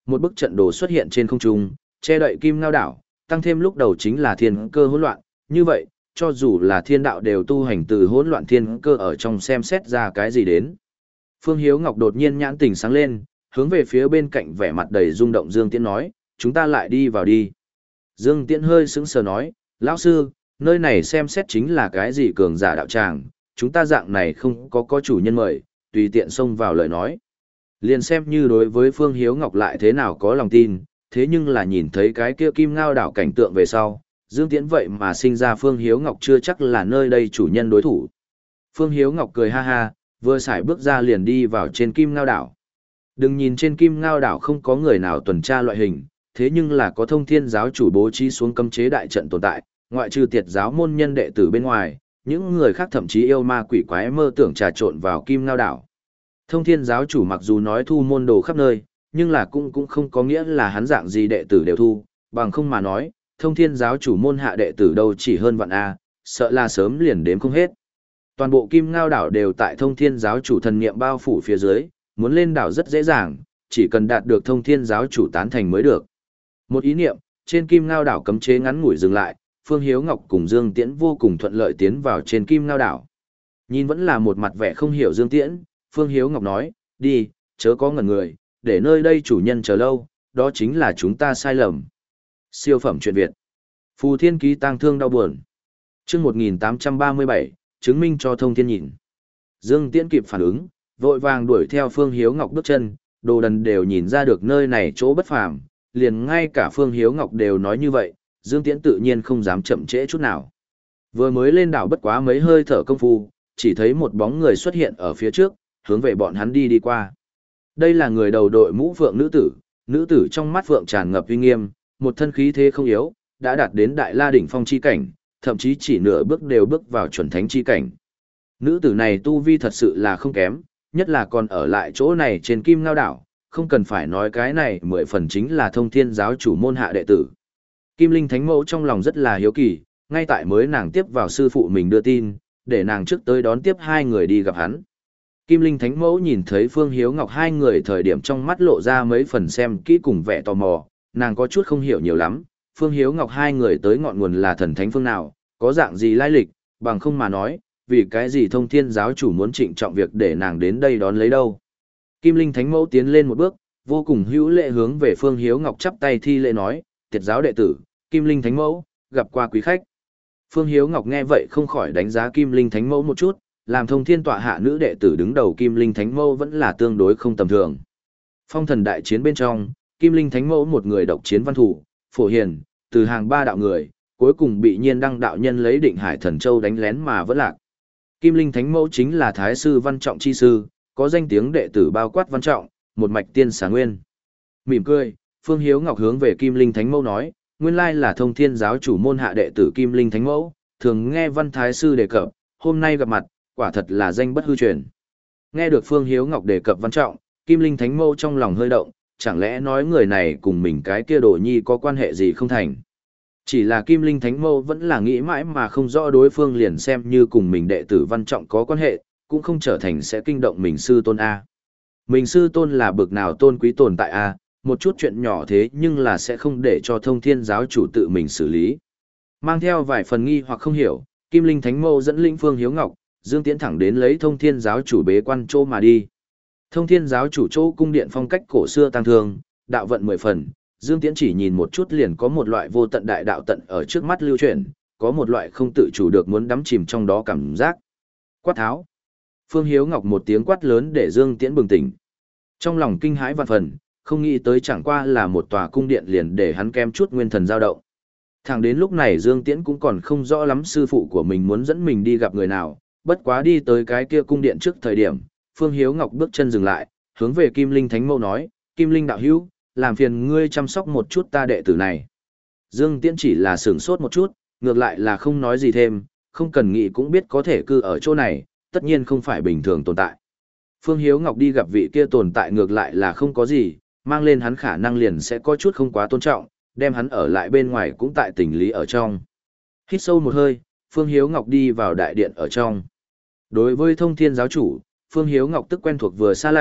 Một bức trận đồ xuất hiện trên không trung, che đậy Kim Ngao đảo, tăng thêm lúc đầu chính là thiên cơ hỗn loạn, như vậy, cho dù là thiên đạo đều tu hành từ hỗn loạn thiên cơ ở trong xem xét ra cái gì đến. Phương Hiếu Ngọc đột nhiên nhãn tỉnh sáng lên, hướng về phía bên cạnh vẻ mặt đầy rung động Dương Tiễn nói, chúng ta lại đi vào đi. Dương Tiễn hơi sững sờ nói, lão sư, nơi này xem xét chính là cái gì cường giả đạo tràng, chúng ta dạng này không có có chủ nhân mời, tùy tiện xông vào lời nói. Liền xem như đối với Phương Hiếu Ngọc lại thế nào có lòng tin, thế nhưng là nhìn thấy cái kia Kim Ngao đảo cảnh tượng về sau, Dương Tiễn vậy mà sinh ra Phương Hiếu Ngọc chưa chắc là nơi đây chủ nhân đối thủ. Phương Hiếu Ngọc cười ha ha, vừa xài bước ra liền đi vào trên Kim Ngao đảo. Đừng nhìn trên Kim Ngao đảo không có người nào tuần tra loại hình, thế nhưng là có Thông Thiên giáo chủ bố trí xuống cấm chế đại trận tồn tại, ngoại trừ Tiệt giáo môn nhân đệ tử bên ngoài, những người khác thậm chí yêu ma quỷ quái mơ tưởng trà trộn vào Kim Ngao đảo. Thông Thiên giáo chủ mặc dù nói thu môn đồ khắp nơi, nhưng là cũng cũng không có nghĩa là hắn dạng gì đệ tử đều thu, bằng không mà nói, Thông Thiên giáo chủ môn hạ đệ tử đâu chỉ hơn vạn A, sợ là sớm liền đếm không hết. Toàn bộ Kim Ngao đảo đều tại Thông Thiên giáo chủ thần niệm bao phủ phía dưới, muốn lên đảo rất dễ dàng, chỉ cần đạt được Thông Thiên giáo chủ tán thành mới được. Một ý niệm, trên Kim Ngao đảo cấm chế ngắn ngủi dừng lại, Phương Hiếu Ngọc cùng Dương Tiễn vô cùng thuận lợi tiến vào trên Kim Ngao đảo. Nhìn vẫn là một mặt vẻ không hiểu Dương Tiễn, Phương Hiếu Ngọc nói, đi, chớ có ngẩn người, để nơi đây chủ nhân chờ lâu, đó chính là chúng ta sai lầm. Siêu phẩm truyện Việt. Phù Thiên ký tang thương đau buồn. Chương một nghìn tám trăm ba mươi bảy, chứng minh cho Thông Thiên nhìn. Dương Tiễn kịp phản ứng, vội vàng đuổi theo Phương Hiếu Ngọc bước chân, đồ đần đều nhìn ra được nơi này chỗ bất phàm, liền ngay cả Phương Hiếu Ngọc đều nói như vậy, Dương Tiễn tự nhiên không dám chậm trễ chút nào. Vừa mới lên đảo bất quá mấy hơi thở công phu, chỉ thấy một bóng người xuất hiện ở phía trước, hướng về bọn hắn đi đi qua. Đây là người đầu đội mũ phượng nữ tử, nữ tử trong mắt phượng tràn ngập uy nghiêm, một thân khí thế không yếu, đã đạt đến đại la đỉnh phong chi cảnh, thậm chí chỉ nửa bước đều bước vào chuẩn thánh chi cảnh. Nữ tử này tu vi thật sự là không kém, nhất là còn ở lại chỗ này trên Kim Ngao đảo, không cần phải nói cái này mười phần chính là Thông Thiên giáo chủ môn hạ đệ tử. Kim Linh Thánh Mẫu trong lòng rất là hiếu kỳ, ngay tại mới nàng tiếp vào sư phụ mình đưa tin, để nàng trước tới đón tiếp hai người đi gặp hắn. Kim Linh Thánh Mẫu nhìn thấy Phương Hiếu Ngọc hai người thời điểm trong mắt lộ ra mấy phần xem kỹ cùng vẻ tò mò, nàng có chút không hiểu nhiều lắm, Phương Hiếu Ngọc hai người tới ngọn nguồn là thần thánh phương nào, có dạng gì lai lịch, bằng không mà nói, vì cái gì Thông Thiên giáo chủ muốn trịnh trọng việc để nàng đến đây đón lấy đâu. Kim Linh Thánh Mẫu tiến lên một bước, vô cùng hữu lễ hướng về Phương Hiếu Ngọc chắp tay thi lễ nói, Tiệt giáo đệ tử, Kim Linh Thánh Mẫu, gặp qua quý khách. Phương Hiếu Ngọc nghe vậy không khỏi đánh giá Kim Linh Thánh Mẫu một chút, làm Thông Thiên tọa hạ nữ đệ tử đứng đầu Kim Linh Thánh Mẫu vẫn là tương đối không tầm thường. Phong thần đại chiến bên trong, Kim Linh Thánh Mẫu một người độc chiến văn thủ, phổ hiền, từ hàng ba đạo người, cuối cùng bị Nhiên Đăng đạo nhân lấy Định Hải Thần Châu đánh lén mà vẫn lạc. Kim Linh Thánh Mẫu chính là Thái sư Văn Trọng chi sư, có danh tiếng đệ tử bao quát Văn Trọng, một mạch tiên xà nguyên. Mỉm cười, Phương Hiếu Ngọc hướng về Kim Linh Thánh Mẫu nói, nguyên lai là Thông Thiên giáo chủ môn hạ đệ tử Kim Linh Thánh Mẫu, thường nghe Văn Thái sư đề cập, hôm nay gặp mặt, quả thật là danh bất hư truyền. Nghe được Phương Hiếu Ngọc đề cập Văn Trọng, Kim Linh Thánh Mẫu trong lòng hơi động, chẳng lẽ nói người này cùng mình cái kia đồ nhi có quan hệ gì không thành. Chỉ là Kim Linh Thánh Mẫu vẫn là nghĩ mãi mà không rõ đối phương liền xem như cùng mình đệ tử Văn Trọng có quan hệ, cũng không trở thành sẽ kinh động mình sư tôn A. Mình sư tôn là bực nào tôn quý tồn tại A, một chút chuyện nhỏ thế nhưng là sẽ không để cho Thông Thiên giáo chủ tự mình xử lý. Mang theo vài phần nghi hoặc không hiểu, Kim Linh Thánh Mẫu dẫn linh Phương Hiếu Ngọc, Dương Tiễn thẳng đến lấy Thông Thiên giáo chủ bế quan chỗ mà đi. Thông Thiên giáo chủ chỗ cung điện phong cách cổ xưa tăng thương, đạo vận mười phần, Dương Tiễn chỉ nhìn một chút liền có một loại vô tận đại đạo tận ở trước mắt lưu chuyển, có một loại không tự chủ được muốn đắm chìm trong đó cảm giác. Quát tháo. Phương Hiếu Ngọc một tiếng quát lớn để Dương Tiễn bừng tỉnh. Trong lòng kinh hãi vạn phần, không nghĩ tới chẳng qua là một tòa cung điện liền để hắn kem chút nguyên thần dao động. Thẳng đến lúc này Dương Tiễn cũng còn không rõ lắm sư phụ của mình muốn dẫn mình đi gặp người nào, bất quá đi tới cái kia cung điện trước thời điểm, Phương Hiếu Ngọc bước chân dừng lại, hướng về Kim Linh Thánh Mẫu nói, Kim Linh đạo hữu, làm phiền ngươi chăm sóc một chút ta đệ tử này. Dương Tiễn chỉ là sửng sốt một chút, ngược lại là không nói gì thêm, không cần nghĩ cũng biết có thể cư ở chỗ này, tất nhiên không phải bình thường tồn tại. Phương Hiếu Ngọc đi gặp vị kia tồn tại ngược lại là không có gì, mang lên hắn khả năng liền sẽ có chút không quá tôn trọng, đem hắn ở lại bên ngoài cũng tại tình lý ở trong. Hít sâu một hơi, Phương Hiếu Ngọc đi vào đại điện ở trong. Đối với Thông Thiên giáo chủ, Phương Hiếu Ngọc tức quen thuộc vừa xa lạ,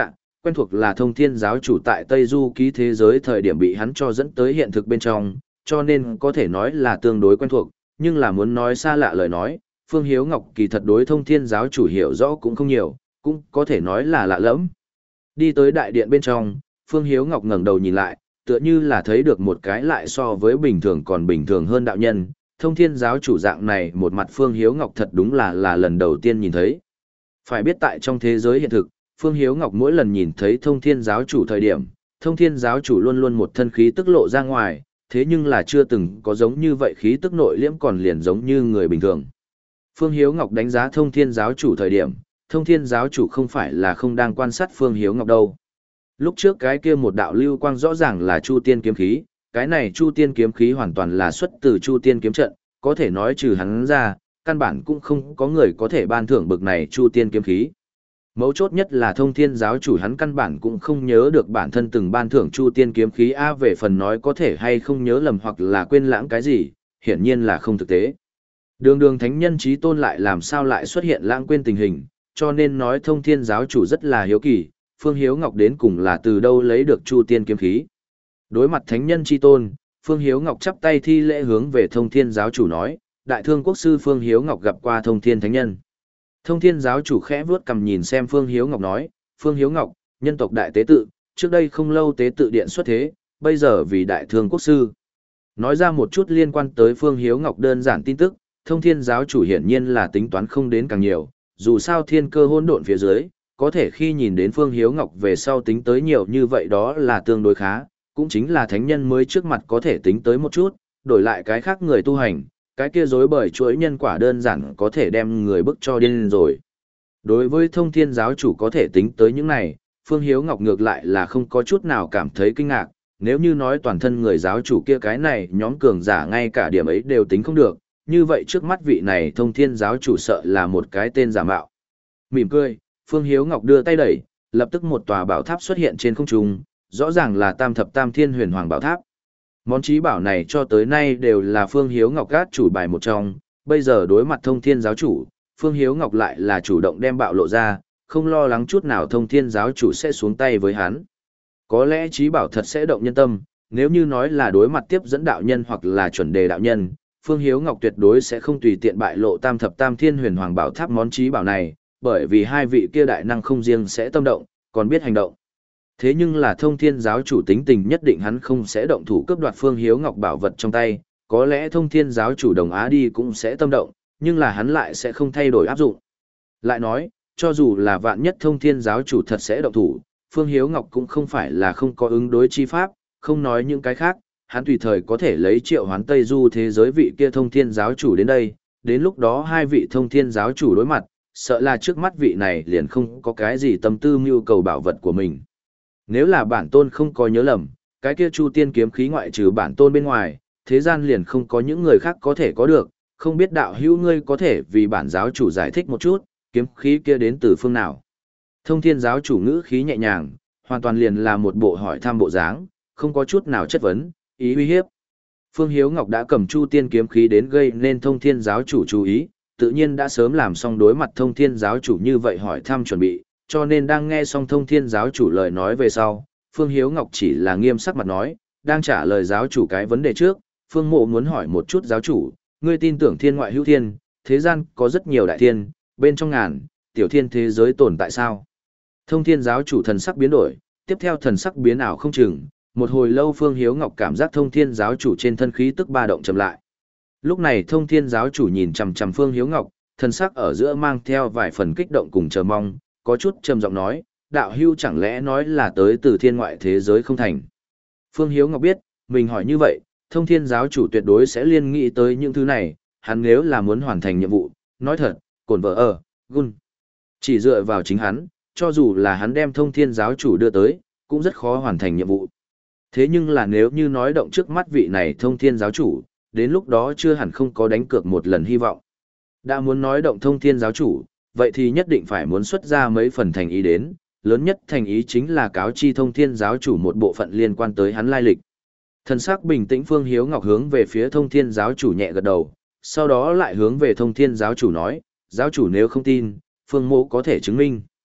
quen thuộc là thông thiên giáo chủ tại Tây Du ký thế giới thời điểm bị hắn cho dẫn tới hiện thực bên trong, cho nên có thể nói là tương đối quen thuộc, nhưng là muốn nói xa lạ lời nói, Phương Hiếu Ngọc kỳ thật đối thông thiên giáo chủ hiểu rõ cũng không nhiều, cũng có thể nói là lạ lẫm. Đi tới đại điện bên trong, Phương Hiếu Ngọc ngẩng đầu nhìn lại, tựa như là thấy được một cái lại so với bình thường còn bình thường hơn đạo nhân. Thông thiên giáo chủ dạng này một mặt Phương Hiếu Ngọc thật đúng là là lần đầu tiên nhìn thấy. Phải biết tại trong thế giới hiện thực, Phương Hiếu Ngọc mỗi lần nhìn thấy thông thiên giáo chủ thời điểm, thông thiên giáo chủ luôn luôn một thân khí tức lộ ra ngoài, thế nhưng là chưa từng có giống như vậy khí tức nội liễm còn liền giống như người bình thường. Phương Hiếu Ngọc đánh giá thông thiên giáo chủ thời điểm, thông thiên giáo chủ không phải là không đang quan sát Phương Hiếu Ngọc đâu. Lúc trước cái kia một đạo lưu quang rõ ràng là Chu Tiên kiếm khí, cái này Chu Tiên kiếm khí hoàn toàn là xuất từ Chu Tiên kiếm trận, có thể nói trừ hắn ra, căn bản cũng không có người có thể ban thưởng bực này Chu Tiên kiếm khí. Mấu chốt nhất là thông thiên giáo chủ hắn căn bản cũng không nhớ được bản thân từng ban thưởng Chu Tiên kiếm khí a về phần nói có thể hay không nhớ lầm hoặc là quên lãng cái gì, hiển nhiên là không thực tế. Đường đường thánh nhân chí tôn lại làm sao lại xuất hiện lãng quên tình hình, cho nên nói thông thiên giáo chủ rất là hiếu kỳ, Phương Hiếu Ngọc đến cùng là từ đâu lấy được Chu Tiên kiếm khí. Đối mặt thánh nhân chi tôn, Phương Hiếu Ngọc chắp tay thi lễ hướng về thông thiên giáo chủ nói, đại thương quốc sư Phương Hiếu Ngọc gặp qua thông thiên thánh nhân. Thông thiên giáo chủ khẽ vuốt cằm nhìn xem Phương Hiếu Ngọc nói, Phương Hiếu Ngọc, nhân tộc đại tế tự, trước đây không lâu tế tự điện xuất thế, bây giờ vì đại thương quốc sư. Nói ra một chút liên quan tới Phương Hiếu Ngọc đơn giản tin tức, thông thiên giáo chủ hiển nhiên là tính toán không đến càng nhiều, dù sao thiên cơ hỗn độn phía dưới, có thể khi nhìn đến Phương Hiếu Ngọc về sau tính tới nhiều như vậy đó là tương đối khá, cũng chính là thánh nhân mới trước mặt có thể tính tới một chút, đổi lại cái khác người tu hành, cái kia rối bời chuỗi nhân quả đơn giản có thể đem người bức cho điên rồi. Đối với thông thiên giáo chủ có thể tính tới những này, Phương Hiếu Ngọc ngược lại là không có chút nào cảm thấy kinh ngạc, nếu như nói toàn thân người giáo chủ kia cái này nhóm cường giả ngay cả điểm ấy đều tính không được, như vậy trước mắt vị này thông thiên giáo chủ sợ là một cái tên giả mạo. Mỉm cười, Phương Hiếu Ngọc đưa tay đẩy, lập tức một tòa bảo tháp xuất hiện trên không trung, rõ ràng là Tam Thập Tam Thiên Huyền Hoàng Bảo Tháp. Món trí bảo này cho tới nay đều là Phương Hiếu Ngọc gát chủ bài một trong, bây giờ đối mặt thông thiên giáo chủ, Phương Hiếu Ngọc lại là chủ động đem bạo lộ ra, không lo lắng chút nào thông thiên giáo chủ sẽ xuống tay với hắn. Có lẽ trí bảo thật sẽ động nhân tâm, nếu như nói là đối mặt tiếp dẫn đạo nhân hoặc là chuẩn đề đạo nhân, Phương Hiếu Ngọc tuyệt đối sẽ không tùy tiện bại lộ Tam Thập Tam Thiên Huyền Hoàng Bảo Tháp món trí bảo này, bởi vì hai vị kia đại năng không riêng sẽ tâm động, còn biết hành động. Thế nhưng là thông thiên giáo chủ tính tình nhất định hắn không sẽ động thủ cướp đoạt Phương Hiếu Ngọc bảo vật trong tay, có lẽ thông thiên giáo chủ đồng á đi cũng sẽ tâm động, nhưng là hắn lại sẽ không thay đổi áp dụng. Lại nói, cho dù là vạn nhất thông thiên giáo chủ thật sẽ động thủ, Phương Hiếu Ngọc cũng không phải là không có ứng đối chi pháp, không nói những cái khác, hắn tùy thời có thể lấy triệu hoán Tây Du thế giới vị kia thông thiên giáo chủ đến đây, đến lúc đó hai vị thông thiên giáo chủ đối mặt, sợ là trước mắt vị này liền không có cái gì tâm tư mưu cầu bảo vật của mình. Nếu là bản tôn không có nhớ lầm, cái kia Chu Tiên kiếm khí ngoại trừ bản tôn bên ngoài, thế gian liền không có những người khác có thể có được, không biết đạo hữu ngươi có thể vì bản giáo chủ giải thích một chút, kiếm khí kia đến từ phương nào. Thông thiên giáo chủ ngữ khí nhẹ nhàng, hoàn toàn liền là một bộ hỏi thăm bộ dáng, không có chút nào chất vấn, ý uy hiếp. Phương Hiếu Ngọc đã cầm Chu Tiên kiếm khí đến gây nên thông thiên giáo chủ chú ý, tự nhiên đã sớm làm xong đối mặt thông thiên giáo chủ như vậy hỏi thăm chuẩn bị, cho nên đang nghe xong thông thiên giáo chủ lời nói về sau, Phương Hiếu Ngọc chỉ là nghiêm sắc mặt nói, đang trả lời giáo chủ cái vấn đề trước, Phương Mộ muốn hỏi một chút giáo chủ, ngươi tin tưởng thiên ngoại hữu thiên, thế gian có rất nhiều đại thiên, bên trong ngàn, tiểu thiên thế giới tồn tại sao? Thông thiên giáo chủ thần sắc biến đổi, tiếp theo thần sắc biến ảo không chừng, một hồi lâu Phương Hiếu Ngọc cảm giác thông thiên giáo chủ trên thân khí tức ba động chậm lại. Lúc này thông thiên giáo chủ nhìn chằm chằm Phương Hiếu Ngọc, thần sắc ở giữa mang theo vài phần kích động cùng chờ mong, có chút trầm giọng nói, đạo hưu chẳng lẽ nói là tới từ thiên ngoại thế giới không thành. Phương Hiếu Ngọc biết, mình hỏi như vậy, thông thiên giáo chủ tuyệt đối sẽ liên nghĩ tới những thứ này, hắn nếu là muốn hoàn thành nhiệm vụ, nói thật, cổn vợ ở, gun. Chỉ dựa vào chính hắn, cho dù là hắn đem thông thiên giáo chủ đưa tới, cũng rất khó hoàn thành nhiệm vụ. Thế nhưng là nếu như nói động trước mắt vị này thông thiên giáo chủ, đến lúc đó chưa hẳn không có đánh cược một lần hy vọng. Đã muốn nói động thông thiên giáo chủ, vậy thì nhất định phải muốn xuất ra mấy phần thành ý đến, lớn nhất thành ý chính là cáo chi thông thiên giáo chủ một bộ phận liên quan tới hắn lai lịch. Thần sắc bình tĩnh Phương Hiếu Ngọc hướng về phía thông thiên giáo chủ nhẹ gật đầu, sau đó lại hướng về thông thiên giáo chủ nói, giáo chủ nếu không tin, Phương Mộ có thể chứng minh.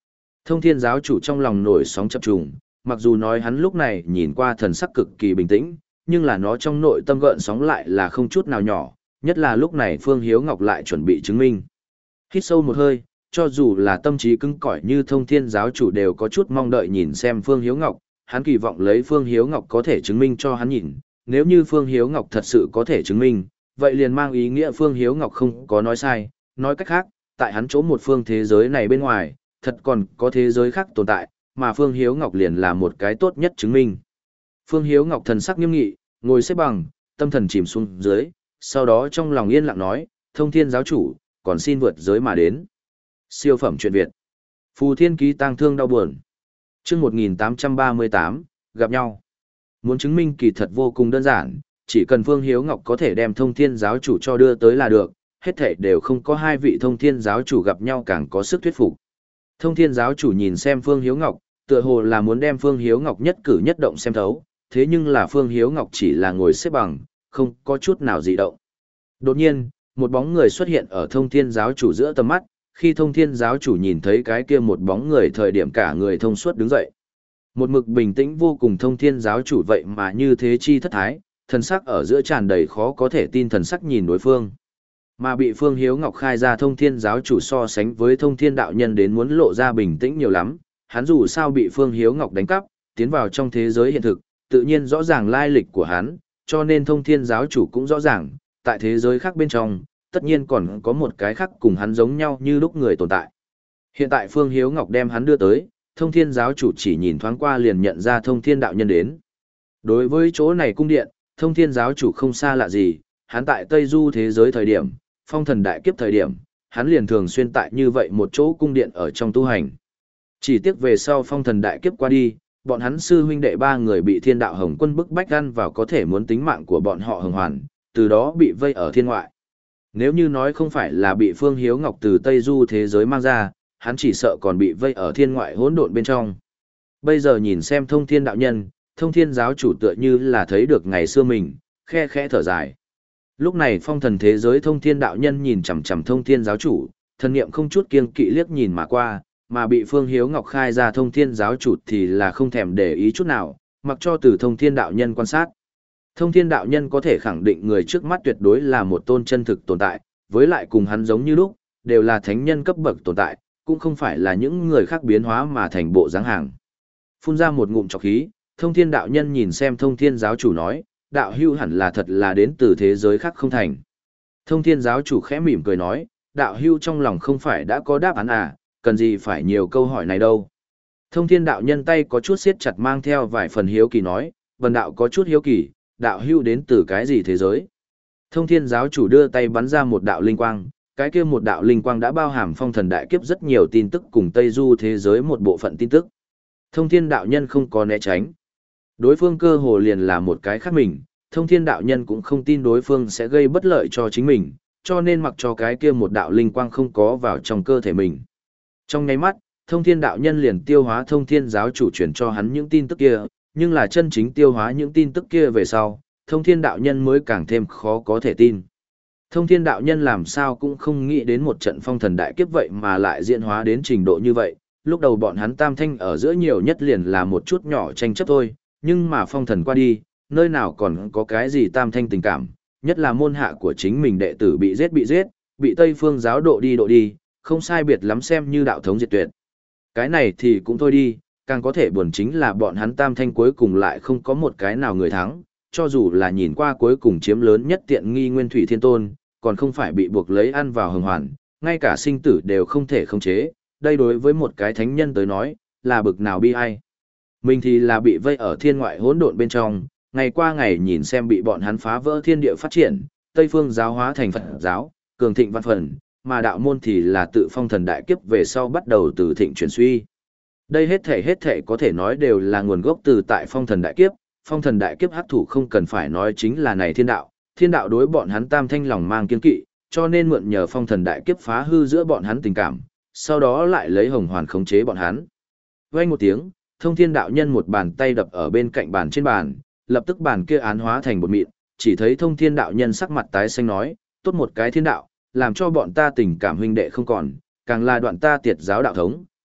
Thông thiên giáo chủ trong lòng nổi sóng chập trùng, mặc dù nói hắn lúc này nhìn qua thần sắc cực kỳ bình tĩnh, nhưng là nó trong nội tâm gợn sóng lại là không chút nào nhỏ, nhất là lúc này Phương Hiếu Ngọc lại chuẩn bị chứng minh. Hít sâu một hơi, cho dù là tâm trí cứng cỏi như thông thiên giáo chủ đều có chút mong đợi nhìn xem Phương Hiếu Ngọc, hắn kỳ vọng lấy Phương Hiếu Ngọc có thể chứng minh cho hắn nhìn, nếu như Phương Hiếu Ngọc thật sự có thể chứng minh, vậy liền mang ý nghĩa Phương Hiếu Ngọc không có nói sai, nói cách khác, tại hắn chỗ một phương thế giới này bên ngoài, thật còn có thế giới khác tồn tại, mà Phương Hiếu Ngọc liền là một cái tốt nhất chứng minh. Phương Hiếu Ngọc thần sắc nghiêm nghị, ngồi xếp bằng, tâm thần chìm xuống dưới, sau đó trong lòng yên lặng nói, thông thiên giáo chủ, còn xin vượt giới mà đến. Siêu phẩm truyện Việt. Phù Thiên Ký tang thương đau buồn. Chương một nghìn tám trăm ba mươi tám, gặp nhau. Muốn chứng minh kỳ thật vô cùng đơn giản, chỉ cần Phương Hiếu Ngọc có thể đem thông thiên giáo chủ cho đưa tới là được, hết thảy đều không có hai vị thông thiên giáo chủ gặp nhau càng có sức thuyết phục. Thông thiên giáo chủ nhìn xem Phương Hiếu Ngọc, tựa hồ là muốn đem Phương Hiếu Ngọc nhất cử nhất động xem thấu, thế nhưng là Phương Hiếu Ngọc chỉ là ngồi xếp bằng, không có chút nào dị động. Đột nhiên, một bóng người xuất hiện ở thông thiên giáo chủ giữa tầm mắt, khi thông thiên giáo chủ nhìn thấy cái kia một bóng người thời điểm cả người thông suốt đứng dậy. Một mực bình tĩnh vô cùng thông thiên giáo chủ vậy mà như thế chi thất thái, thần sắc ở giữa tràn đầy khó có thể tin thần sắc nhìn đối phương. Mà bị Phương Hiếu Ngọc khai ra thông thiên giáo chủ so sánh với thông thiên đạo nhân đến muốn lộ ra bình tĩnh nhiều lắm, hắn dù sao bị Phương Hiếu Ngọc đánh cắp, tiến vào trong thế giới hiện thực, tự nhiên rõ ràng lai lịch của hắn, cho nên thông thiên giáo chủ cũng rõ ràng, tại thế giới khác bên trong, tất nhiên còn có một cái khác cùng hắn giống nhau như lúc người tồn tại. Hiện tại Phương Hiếu Ngọc đem hắn đưa tới, thông thiên giáo chủ chỉ nhìn thoáng qua liền nhận ra thông thiên đạo nhân đến. Đối với chỗ này cung điện, thông thiên giáo chủ không xa lạ gì, hắn tại Tây Du thế giới thời điểm, phong thần đại kiếp thời điểm, hắn liền thường xuyên tại như vậy một chỗ cung điện ở trong tu hành. Chỉ tiếc về sau phong thần đại kiếp qua đi, bọn hắn sư huynh đệ ba người bị thiên đạo hồng quân bức bách gan vào có thể muốn tính mạng của bọn họ hồng hoàn, từ đó bị vây ở thiên ngoại. Nếu như nói không phải là bị Phương Hiếu Ngọc từ Tây Du thế giới mang ra, hắn chỉ sợ còn bị vây ở thiên ngoại hỗn độn bên trong. Bây giờ nhìn xem thông thiên đạo nhân, thông thiên giáo chủ tựa như là thấy được ngày xưa mình, khe khẽ thở dài. Lúc này phong thần thế giới thông thiên đạo nhân nhìn chằm chằm thông thiên giáo chủ, thần niệm không chút kiêng kỵ liếc nhìn mà qua, mà bị Phương Hiếu Ngọc khai ra thông thiên giáo chủ thì là không thèm để ý chút nào, mặc cho từ thông thiên đạo nhân quan sát. Thông thiên đạo nhân có thể khẳng định người trước mắt tuyệt đối là một tôn chân thực tồn tại, với lại cùng hắn giống như lúc, đều là thánh nhân cấp bậc tồn tại, cũng không phải là những người khác biến hóa mà thành bộ dáng hàng. Phun ra một ngụm trọc khí, thông thiên đạo nhân nhìn xem thông thiên giáo chủ nói, đạo hưu hẳn là thật là đến từ thế giới khác không thành. Thông thiên giáo chủ khẽ mỉm cười nói, đạo hưu trong lòng không phải đã có đáp án à, cần gì phải nhiều câu hỏi này đâu. Thông thiên đạo nhân tay có chút siết chặt mang theo vài phần hiếu kỳ nói, vần đạo có chút hiếu kỳ, đạo hưu đến từ cái gì thế giới. Thông thiên giáo chủ đưa tay bắn ra một đạo linh quang, cái kia một đạo linh quang đã bao hàm phong thần đại kiếp rất nhiều tin tức cùng Tây Du thế giới một bộ phận tin tức. Thông thiên đạo nhân không có né tránh. Đối phương cơ hồ liền là một cái khác mình, thông thiên đạo nhân cũng không tin đối phương sẽ gây bất lợi cho chính mình, cho nên mặc cho cái kia một đạo linh quang không có vào trong cơ thể mình. Trong nháy mắt, thông thiên đạo nhân liền tiêu hóa thông thiên giáo chủ chuyển cho hắn những tin tức kia, nhưng là chân chính tiêu hóa những tin tức kia về sau, thông thiên đạo nhân mới càng thêm khó có thể tin. Thông thiên đạo nhân làm sao cũng không nghĩ đến một trận phong thần đại kiếp vậy mà lại diễn hóa đến trình độ như vậy, lúc đầu bọn hắn tam thanh ở giữa nhiều nhất liền là một chút nhỏ tranh chấp thôi, nhưng mà phong thần qua đi, nơi nào còn có cái gì tam thanh tình cảm, nhất là môn hạ của chính mình đệ tử bị giết bị giết, bị Tây phương giáo độ đi độ đi, không sai biệt lắm xem như đạo thống diệt tuyệt. Cái này thì cũng thôi đi, càng có thể buồn chính là bọn hắn tam thanh cuối cùng lại không có một cái nào người thắng, cho dù là nhìn qua cuối cùng chiếm lớn nhất tiện nghi Nguyên Thủy Thiên Tôn, còn không phải bị buộc lấy ăn vào hồng hoàn, ngay cả sinh tử đều không thể khống chế, đây đối với một cái thánh nhân tới nói, là bực nào bi ai. Mình thì là bị vây ở thiên ngoại hỗn độn bên trong, ngày qua ngày nhìn xem bị bọn hắn phá vỡ thiên địa phát triển, Tây phương giáo hóa thành Phật giáo, cường thịnh văn phần, mà đạo môn thì là tự phong thần đại kiếp về sau bắt đầu từ thịnh chuyển suy. Đây hết thể hết thể có thể nói đều là nguồn gốc từ tại phong thần đại kiếp, phong thần đại kiếp hắc thủ không cần phải nói chính là này thiên đạo, thiên đạo đối bọn hắn tam thanh lòng mang kiên kỵ, cho nên mượn nhờ phong thần đại kiếp phá hư giữa bọn hắn tình cảm, sau đó lại lấy hồng hoàn khống chế bọn hắn. Vang một tiếng, thông thiên đạo nhân một bàn tay đập ở bên cạnh bàn trên bàn, lập tức bàn kia án hóa thành bột mịn, chỉ thấy thông thiên đạo nhân sắc mặt tái xanh nói, tốt một cái thiên đạo, làm cho bọn ta tình cảm huynh đệ không còn, càng là đoạn ta tiệt giáo đạo thống,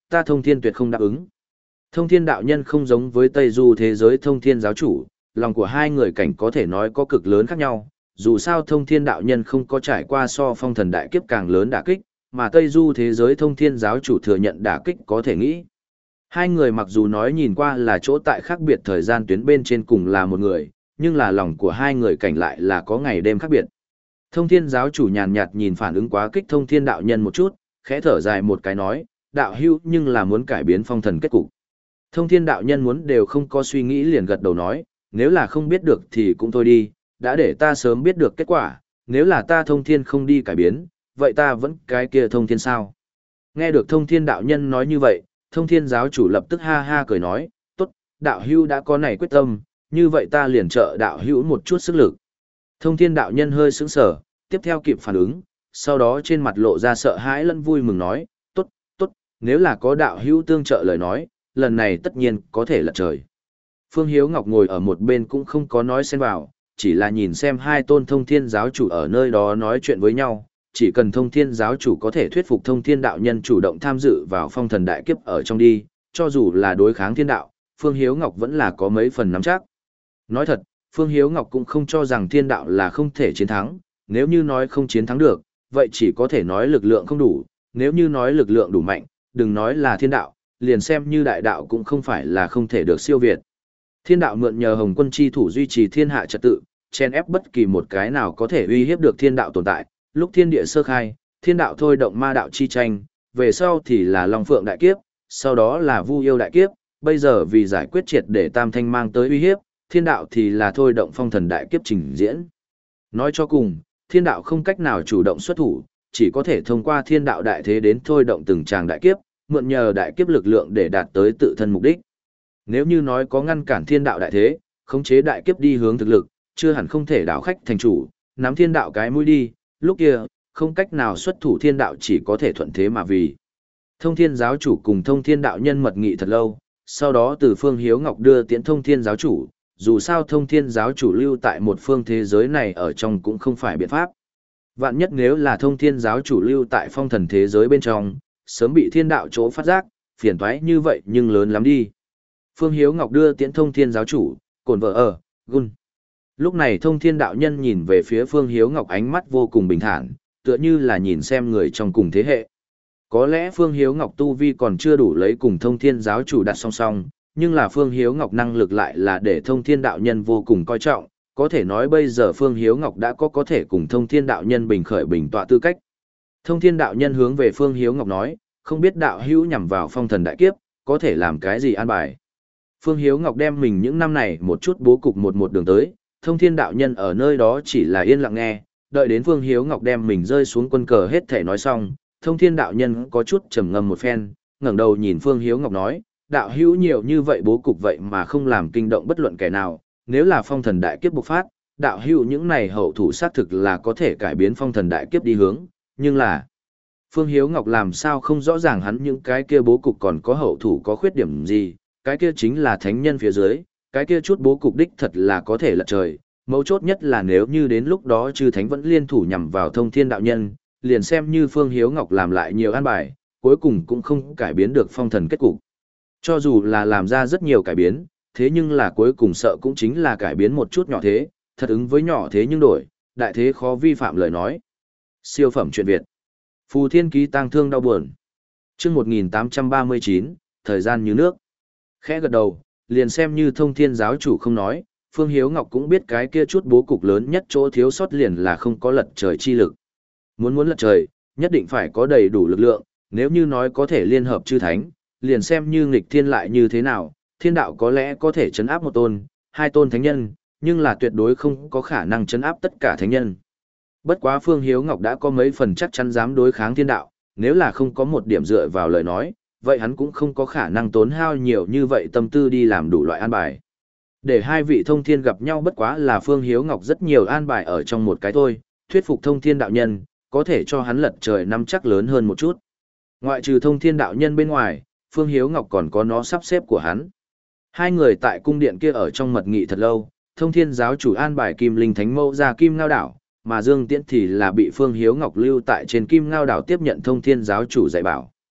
ta thông thiên tuyệt không đáp ứng. Thông thiên đạo nhân không giống với Tây Du thế giới thông thiên giáo chủ, lòng của hai người cảnh có thể nói có cực lớn khác nhau, dù sao thông thiên đạo nhân không có trải qua so phong thần đại kiếp càng lớn đả kích, mà Tây Du thế giới thông thiên giáo chủ thừa nhận đả kích có thể nghĩ. Hai người mặc dù nói nhìn qua là chỗ tại khác biệt thời gian tuyến bên trên cùng là một người, nhưng là lòng của hai người cảnh lại là có ngày đêm khác biệt. Thông thiên giáo chủ nhàn nhạt nhìn phản ứng quá kích thông thiên đạo nhân một chút, khẽ thở dài một cái nói, đạo hữu nhưng là muốn cải biến phong thần kết cục. Thông thiên đạo nhân muốn đều không có suy nghĩ liền gật đầu nói, nếu là không biết được thì cũng thôi đi, đã để ta sớm biết được kết quả, nếu là ta thông thiên không đi cải biến, vậy ta vẫn cái kia thông thiên sao? Nghe được thông thiên đạo nhân nói như vậy, thông thiên giáo chủ lập tức ha ha cười nói, tốt, đạo hữu đã có này quyết tâm, như vậy ta liền trợ đạo hữu một chút sức lực. Thông thiên đạo nhân hơi sững sờ, tiếp theo kịp phản ứng, sau đó trên mặt lộ ra sợ hãi lẫn vui mừng nói, tốt, tốt, nếu là có đạo hữu tương trợ lời nói, lần này tất nhiên có thể lật trời. Phương Hiếu Ngọc ngồi ở một bên cũng không có nói xen vào, chỉ là nhìn xem hai tôn thông thiên giáo chủ ở nơi đó nói chuyện với nhau, chỉ cần thông thiên giáo chủ có thể thuyết phục thông thiên đạo nhân chủ động tham dự vào phong thần đại kiếp ở trong đi, cho dù là đối kháng thiên đạo, Phương Hiếu Ngọc vẫn là có mấy phần nắm chắc. Nói thật, Phương Hiếu Ngọc cũng không cho rằng thiên đạo là không thể chiến thắng, nếu như nói không chiến thắng được, vậy chỉ có thể nói lực lượng không đủ, nếu như nói lực lượng đủ mạnh, đừng nói là thiên đạo, liền xem như đại đạo cũng không phải là không thể được siêu việt. Thiên đạo mượn nhờ Hồng Quân chi thủ duy trì thiên hạ trật tự, chen ép bất kỳ một cái nào có thể uy hiếp được thiên đạo tồn tại, lúc thiên địa sơ khai, thiên đạo thôi động ma đạo chi tranh, về sau thì là Long Phượng đại kiếp, sau đó là Vu Yêu đại kiếp, bây giờ vì giải quyết triệt để Tam Thanh mang tới uy hiếp, thiên đạo thì là thôi động phong thần đại kiếp trình diễn. Nói cho cùng, thiên đạo không cách nào chủ động xuất thủ, chỉ có thể thông qua thiên đạo đại thế đến thôi động từng tràng đại kiếp, mượn nhờ đại kiếp lực lượng để đạt tới tự thân mục đích. Nếu như nói có ngăn cản thiên đạo đại thế, khống chế đại kiếp đi hướng thực lực, chưa hẳn không thể đảo khách thành chủ, nắm thiên đạo cái mũi đi, lúc kia, không cách nào xuất thủ thiên đạo chỉ có thể thuận thế mà vì. Thông thiên giáo chủ cùng thông thiên đạo nhân mật nghị thật lâu, sau đó từ Phương Hiếu Ngọc đưa tiễn thông thiên giáo chủ, dù sao thông thiên giáo chủ lưu tại một phương thế giới này ở trong cũng không phải biện pháp. Vạn nhất nếu là thông thiên giáo chủ lưu tại phong thần thế giới bên trong, sớm bị thiên đạo chỗ phát giác, phiền toái như vậy nhưng lớn lắm đi. Phương Hiếu Ngọc đưa tiễn thông thiên giáo chủ, cồn vợ ở, gun. Lúc này thông thiên đạo nhân nhìn về phía Phương Hiếu Ngọc ánh mắt vô cùng bình thản, tựa như là nhìn xem người trong cùng thế hệ. Có lẽ Phương Hiếu Ngọc tu vi còn chưa đủ lấy cùng thông thiên giáo chủ đặt song song, nhưng là Phương Hiếu Ngọc năng lực lại là để thông thiên đạo nhân vô cùng coi trọng, có thể nói bây giờ Phương Hiếu Ngọc đã có có thể cùng thông thiên đạo nhân bình khởi bình tọa tư cách. Thông thiên đạo nhân hướng về Phương Hiếu Ngọc nói, không biết đạo hữu nhằm vào phong thần đại kiếp, có thể làm cái gì an bài. Phương Hiếu Ngọc đem mình những năm này một chút bố cục một một đường tới, thông thiên đạo nhân ở nơi đó chỉ là yên lặng nghe, đợi đến Phương Hiếu Ngọc đem mình rơi xuống quân cờ hết thể nói xong, thông thiên đạo nhân có chút trầm ngâm một phen, ngẩng đầu nhìn Phương Hiếu Ngọc nói, đạo hữu nhiều như vậy bố cục vậy mà không làm kinh động bất luận kẻ nào, nếu là phong thần đại kiếp bộc phát, đạo hữu những này hậu thủ xác thực là có thể cải biến phong thần đại kiếp đi hướng, nhưng là Phương Hiếu Ngọc làm sao không rõ ràng hắn những cái kia bố cục còn có hậu thủ có khuyết điểm gì, cái kia chính là thánh nhân phía dưới, cái kia chút bố cục đích thật là có thể lật trời, mấu chốt nhất là nếu như đến lúc đó chư thánh vẫn liên thủ nhằm vào thông thiên đạo nhân, liền xem như Phương Hiếu Ngọc làm lại nhiều an bài, cuối cùng cũng không cải biến được phong thần kết cục. Cho dù là làm ra rất nhiều cải biến, thế nhưng là cuối cùng sợ cũng chính là cải biến một chút nhỏ thế, thật ứng với nhỏ thế nhưng đổi, đại thế khó vi phạm lời nói. Siêu phẩm truyện Việt. Phù Thiên Ký tang thương đau buồn. Chương một nghìn tám trăm ba mươi chín, thời gian như nước. Khẽ gật đầu, liền xem như thông thiên giáo chủ không nói, Phương Hiếu Ngọc cũng biết cái kia chút bố cục lớn nhất chỗ thiếu sót liền là không có lật trời chi lực. Muốn muốn lật trời, nhất định phải có đầy đủ lực lượng, nếu như nói có thể liên hợp chư thánh, liền xem như nghịch thiên lại như thế nào, thiên đạo có lẽ có thể chấn áp một tôn, hai tôn thánh nhân, nhưng là tuyệt đối không có khả năng chấn áp tất cả thánh nhân. Bất quá Phương Hiếu Ngọc đã có mấy phần chắc chắn dám đối kháng thiên đạo, nếu là không có một điểm dựa vào lời nói, vậy hắn cũng không có khả năng tốn hao nhiều như vậy tâm tư đi làm đủ loại an bài. Để hai vị thông thiên gặp nhau bất quá là Phương Hiếu Ngọc rất nhiều an bài ở trong một cái thôi, thuyết phục thông thiên đạo nhân, có thể cho hắn lật trời năm chắc lớn hơn một chút. Ngoại trừ thông thiên đạo nhân bên ngoài, Phương Hiếu Ngọc còn có nó sắp xếp của hắn. Hai người tại cung điện kia ở trong mật nghị thật lâu, thông thiên giáo chủ an bài Kim Linh Thánh Mẫu ra Kim Ngao Đảo, mà Dương Tiễn thì là bị Phương Hiếu Ngọc lưu tại trên Kim Ngao Đảo tiếp nhận thông thiên giáo chủ dạy bảo.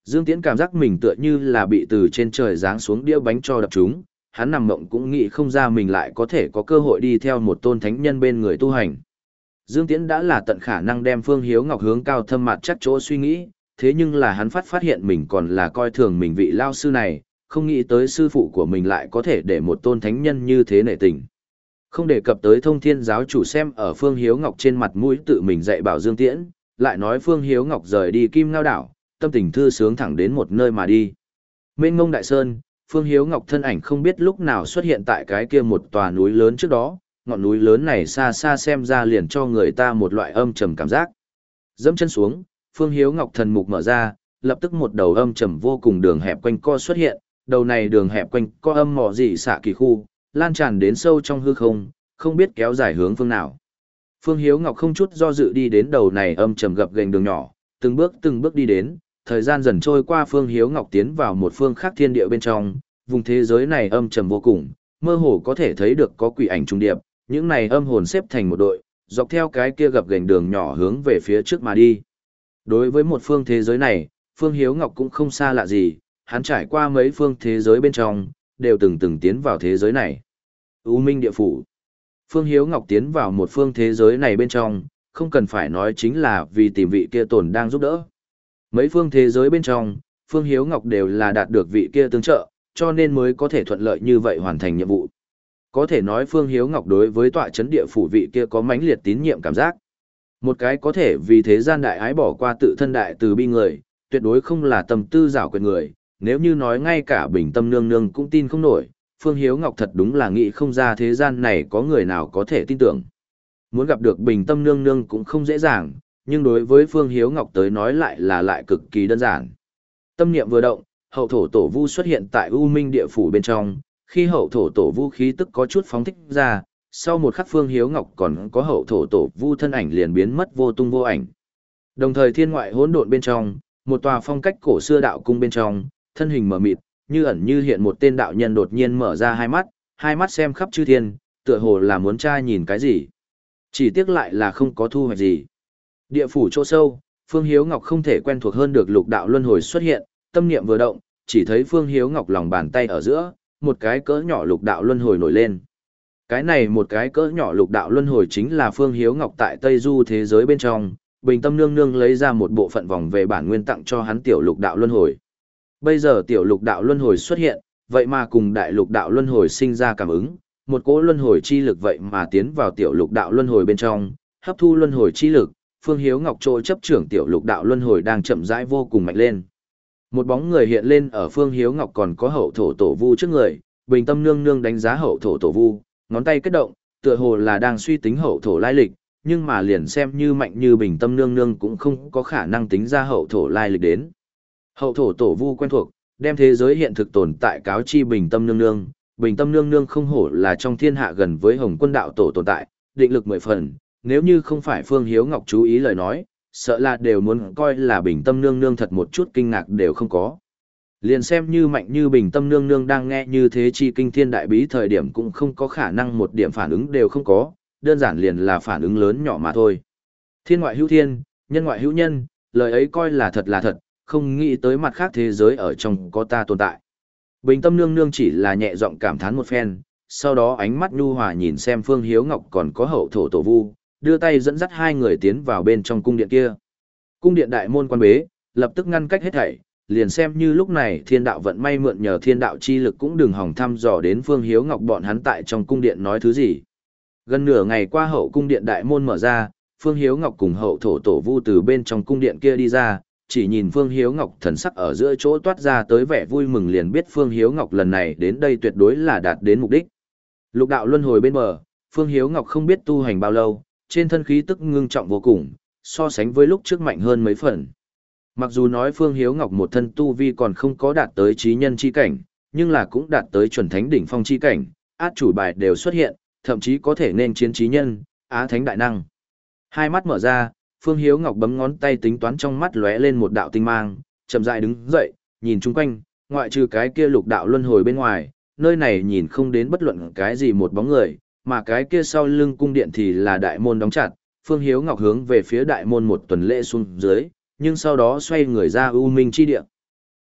Dương Tiễn cảm giác mình tựa như là bị từ trên trời giáng xuống đĩa bánh cho đập trúng, hắn nằm mộng cũng nghĩ không ra mình lại có thể có cơ hội đi theo một tôn thánh nhân bên người tu hành. Dương Tiễn đã là tận khả năng đem Phương Hiếu Ngọc hướng cao thâm mặt chắc chỗ suy nghĩ, thế nhưng là hắn phát phát hiện mình còn là coi thường mình vị lao sư này, không nghĩ tới sư phụ của mình lại có thể để một tôn thánh nhân như thế nể tình. Không đề cập tới Thông Thiên giáo chủ xem ở Phương Hiếu Ngọc trên mặt mũi tự mình dạy bảo Dương Tiễn, lại nói Phương Hiếu Ngọc rời đi Kim Ngao đảo, tâm tình thư sướng thẳng đến một nơi mà đi. Mênh ngông đại sơn, Phương Hiếu Ngọc thân ảnh không biết lúc nào xuất hiện tại cái kia một tòa núi lớn trước đó, ngọn núi lớn này xa xa xem ra liền cho người ta một loại âm trầm cảm giác. Dẫm chân xuống, Phương Hiếu Ngọc thần mục mở ra, lập tức một đầu âm trầm vô cùng đường hẹp quanh co xuất hiện, đầu này đường hẹp quanh co âm mỏ dị xạ kỳ khu, lan tràn đến sâu trong hư không, không biết kéo dài hướng phương nào. Phương Hiếu Ngọc không chút do dự đi đến đầu này âm trầm gập ghềnh đường nhỏ, từng bước từng bước đi đến, thời gian dần trôi qua Phương Hiếu Ngọc tiến vào một phương khác thiên địa bên trong, vùng thế giới này âm trầm vô cùng, mơ hồ có thể thấy được có quỷ ảnh trung điệp, những này âm hồn xếp thành một đội, dọc theo cái kia gập ghềnh đường nhỏ hướng về phía trước mà đi. Đối với một phương thế giới này, Phương Hiếu Ngọc cũng không xa lạ gì, hắn trải qua mấy phương thế giới bên trong, đều từng từng tiến vào thế giới này. U Minh địa phủ. Phương Hiếu Ngọc tiến vào một phương thế giới này bên trong, không cần phải nói chính là vì tìm vị kia tồn đang giúp đỡ. Mấy phương thế giới bên trong, Phương Hiếu Ngọc đều là đạt được vị kia tương trợ, cho nên mới có thể thuận lợi như vậy hoàn thành nhiệm vụ. Có thể nói Phương Hiếu Ngọc đối với tọa chấn địa phủ vị kia có mãnh liệt tín nhiệm cảm giác. Một cái có thể vì thế gian đại ái bỏ qua tự thân đại từ bi người, tuyệt đối không là tâm tư giảo quyệt người, nếu như nói ngay cả Bình Tâm nương nương cũng tin không nổi, Phương Hiếu Ngọc thật đúng là nghĩ không ra thế gian này có người nào có thể tin tưởng. Muốn gặp được Bình Tâm nương nương cũng không dễ dàng, nhưng đối với Phương Hiếu Ngọc tới nói lại là lại cực kỳ đơn giản. Tâm niệm vừa động, hậu thổ tổ vu xuất hiện tại U Minh địa phủ bên trong, khi hậu thổ tổ vu khí tức có chút phóng thích ra, sau một khắc Phương Hiếu Ngọc còn có hậu thổ tổ vu thân ảnh liền biến mất vô tung vô ảnh. Đồng thời thiên ngoại hỗn độn bên trong, một tòa phong cách cổ xưa đạo cung bên trong, thân hình mở mịt, như ẩn như hiện một tên đạo nhân đột nhiên mở ra hai mắt, hai mắt xem khắp chư thiên, tựa hồ là muốn tra nhìn cái gì. Chỉ tiếc lại là không có thu hoạch gì. Địa phủ chỗ sâu, Phương Hiếu Ngọc không thể quen thuộc hơn được lục đạo luân hồi xuất hiện, tâm niệm vừa động, chỉ thấy Phương Hiếu Ngọc lòng bàn tay ở giữa, một cái cỡ nhỏ lục đạo luân hồi nổi lên. Cái này một cái cỡ nhỏ lục đạo luân hồi chính là Phương Hiếu Ngọc tại Tây Du thế giới bên trong, Bình Tâm nương nương lấy ra một bộ phận vòng về bản nguyên tặng cho hắn tiểu lục đạo luân hồi. Bây giờ tiểu lục đạo luân hồi xuất hiện, vậy mà cùng đại lục đạo luân hồi sinh ra cảm ứng, một cỗ luân hồi chi lực vậy mà tiến vào tiểu lục đạo luân hồi bên trong, hấp thu luân hồi chi lực, Phương Hiếu Ngọc chỗ chấp trưởng tiểu lục đạo luân hồi đang chậm rãi vô cùng mạnh lên. Một bóng người hiện lên ở Phương Hiếu Ngọc còn có hậu thổ tổ vu trước người, Bình Tâm nương nương đánh giá hậu thổ tổ vu, ngón tay kết động, tựa hồ là đang suy tính hậu thổ lai lịch, nhưng mà liền xem như mạnh như Bình Tâm nương nương cũng không có khả năng tính ra hậu thổ lai lịch đến. Hậu thổ tổ vu quen thuộc, đem thế giới hiện thực tồn tại cáo chi Bình Tâm nương nương, Bình Tâm nương nương không hổ là trong thiên hạ gần với Hồng Quân đạo tổ tồn tại, định lực mười phần, nếu như không phải Phương Hiếu Ngọc chú ý lời nói, sợ là đều muốn coi là Bình Tâm nương nương thật một chút kinh ngạc đều không có. Liền xem như mạnh như Bình Tâm nương nương đang nghe như thế chi kinh thiên đại bí thời điểm cũng không có khả năng một điểm phản ứng đều không có, đơn giản liền là phản ứng lớn nhỏ mà thôi. Thiên ngoại hữu thiên, nhân ngoại hữu nhân, lời ấy coi là thật là thật, không nghĩ tới mặt khác thế giới ở trong có ta tồn tại. Bình Tâm nương nương chỉ là nhẹ giọng cảm thán một phen, sau đó ánh mắt nhu hòa nhìn xem Phương Hiếu Ngọc còn có hậu thổ tổ vu, đưa tay dẫn dắt hai người tiến vào bên trong cung điện kia. Cung điện đại môn quan bế, lập tức ngăn cách hết thảy, liền xem như lúc này thiên đạo vận may mượn nhờ thiên đạo chi lực cũng đừng hòng thăm dò đến Phương Hiếu Ngọc bọn hắn tại trong cung điện nói thứ gì. Gần nửa ngày qua hậu cung điện đại môn mở ra, Phương Hiếu Ngọc cùng hậu thổ tổ vu từ bên trong cung điện kia đi ra, chỉ nhìn Phương Hiếu Ngọc thần sắc ở giữa chỗ toát ra tới vẻ vui mừng liền biết Phương Hiếu Ngọc lần này đến đây tuyệt đối là đạt đến mục đích. Lục đạo luân hồi bên bờ, Phương Hiếu Ngọc không biết tu hành bao lâu, trên thân khí tức ngưng trọng vô cùng, so sánh với lúc trước mạnh hơn mấy phần. Mặc dù nói Phương Hiếu Ngọc một thân tu vi còn không có đạt tới trí nhân chi cảnh, nhưng là cũng đạt tới chuẩn thánh đỉnh phong chi cảnh, át chủ bài đều xuất hiện, thậm chí có thể nên chiến trí nhân, á thánh đại năng. Hai mắt mở ra, Phương Hiếu Ngọc bấm ngón tay tính toán trong mắt lóe lên một đạo tinh mang, chậm rãi đứng dậy, nhìn chung quanh, ngoại trừ cái kia lục đạo luân hồi bên ngoài, nơi này nhìn không đến bất luận cái gì một bóng người, mà cái kia sau lưng cung điện thì là đại môn đóng chặt, Phương Hiếu Ngọc hướng về phía đại môn một tuần lễ xuống dưới, nhưng sau đó xoay người ra U Minh chi địa.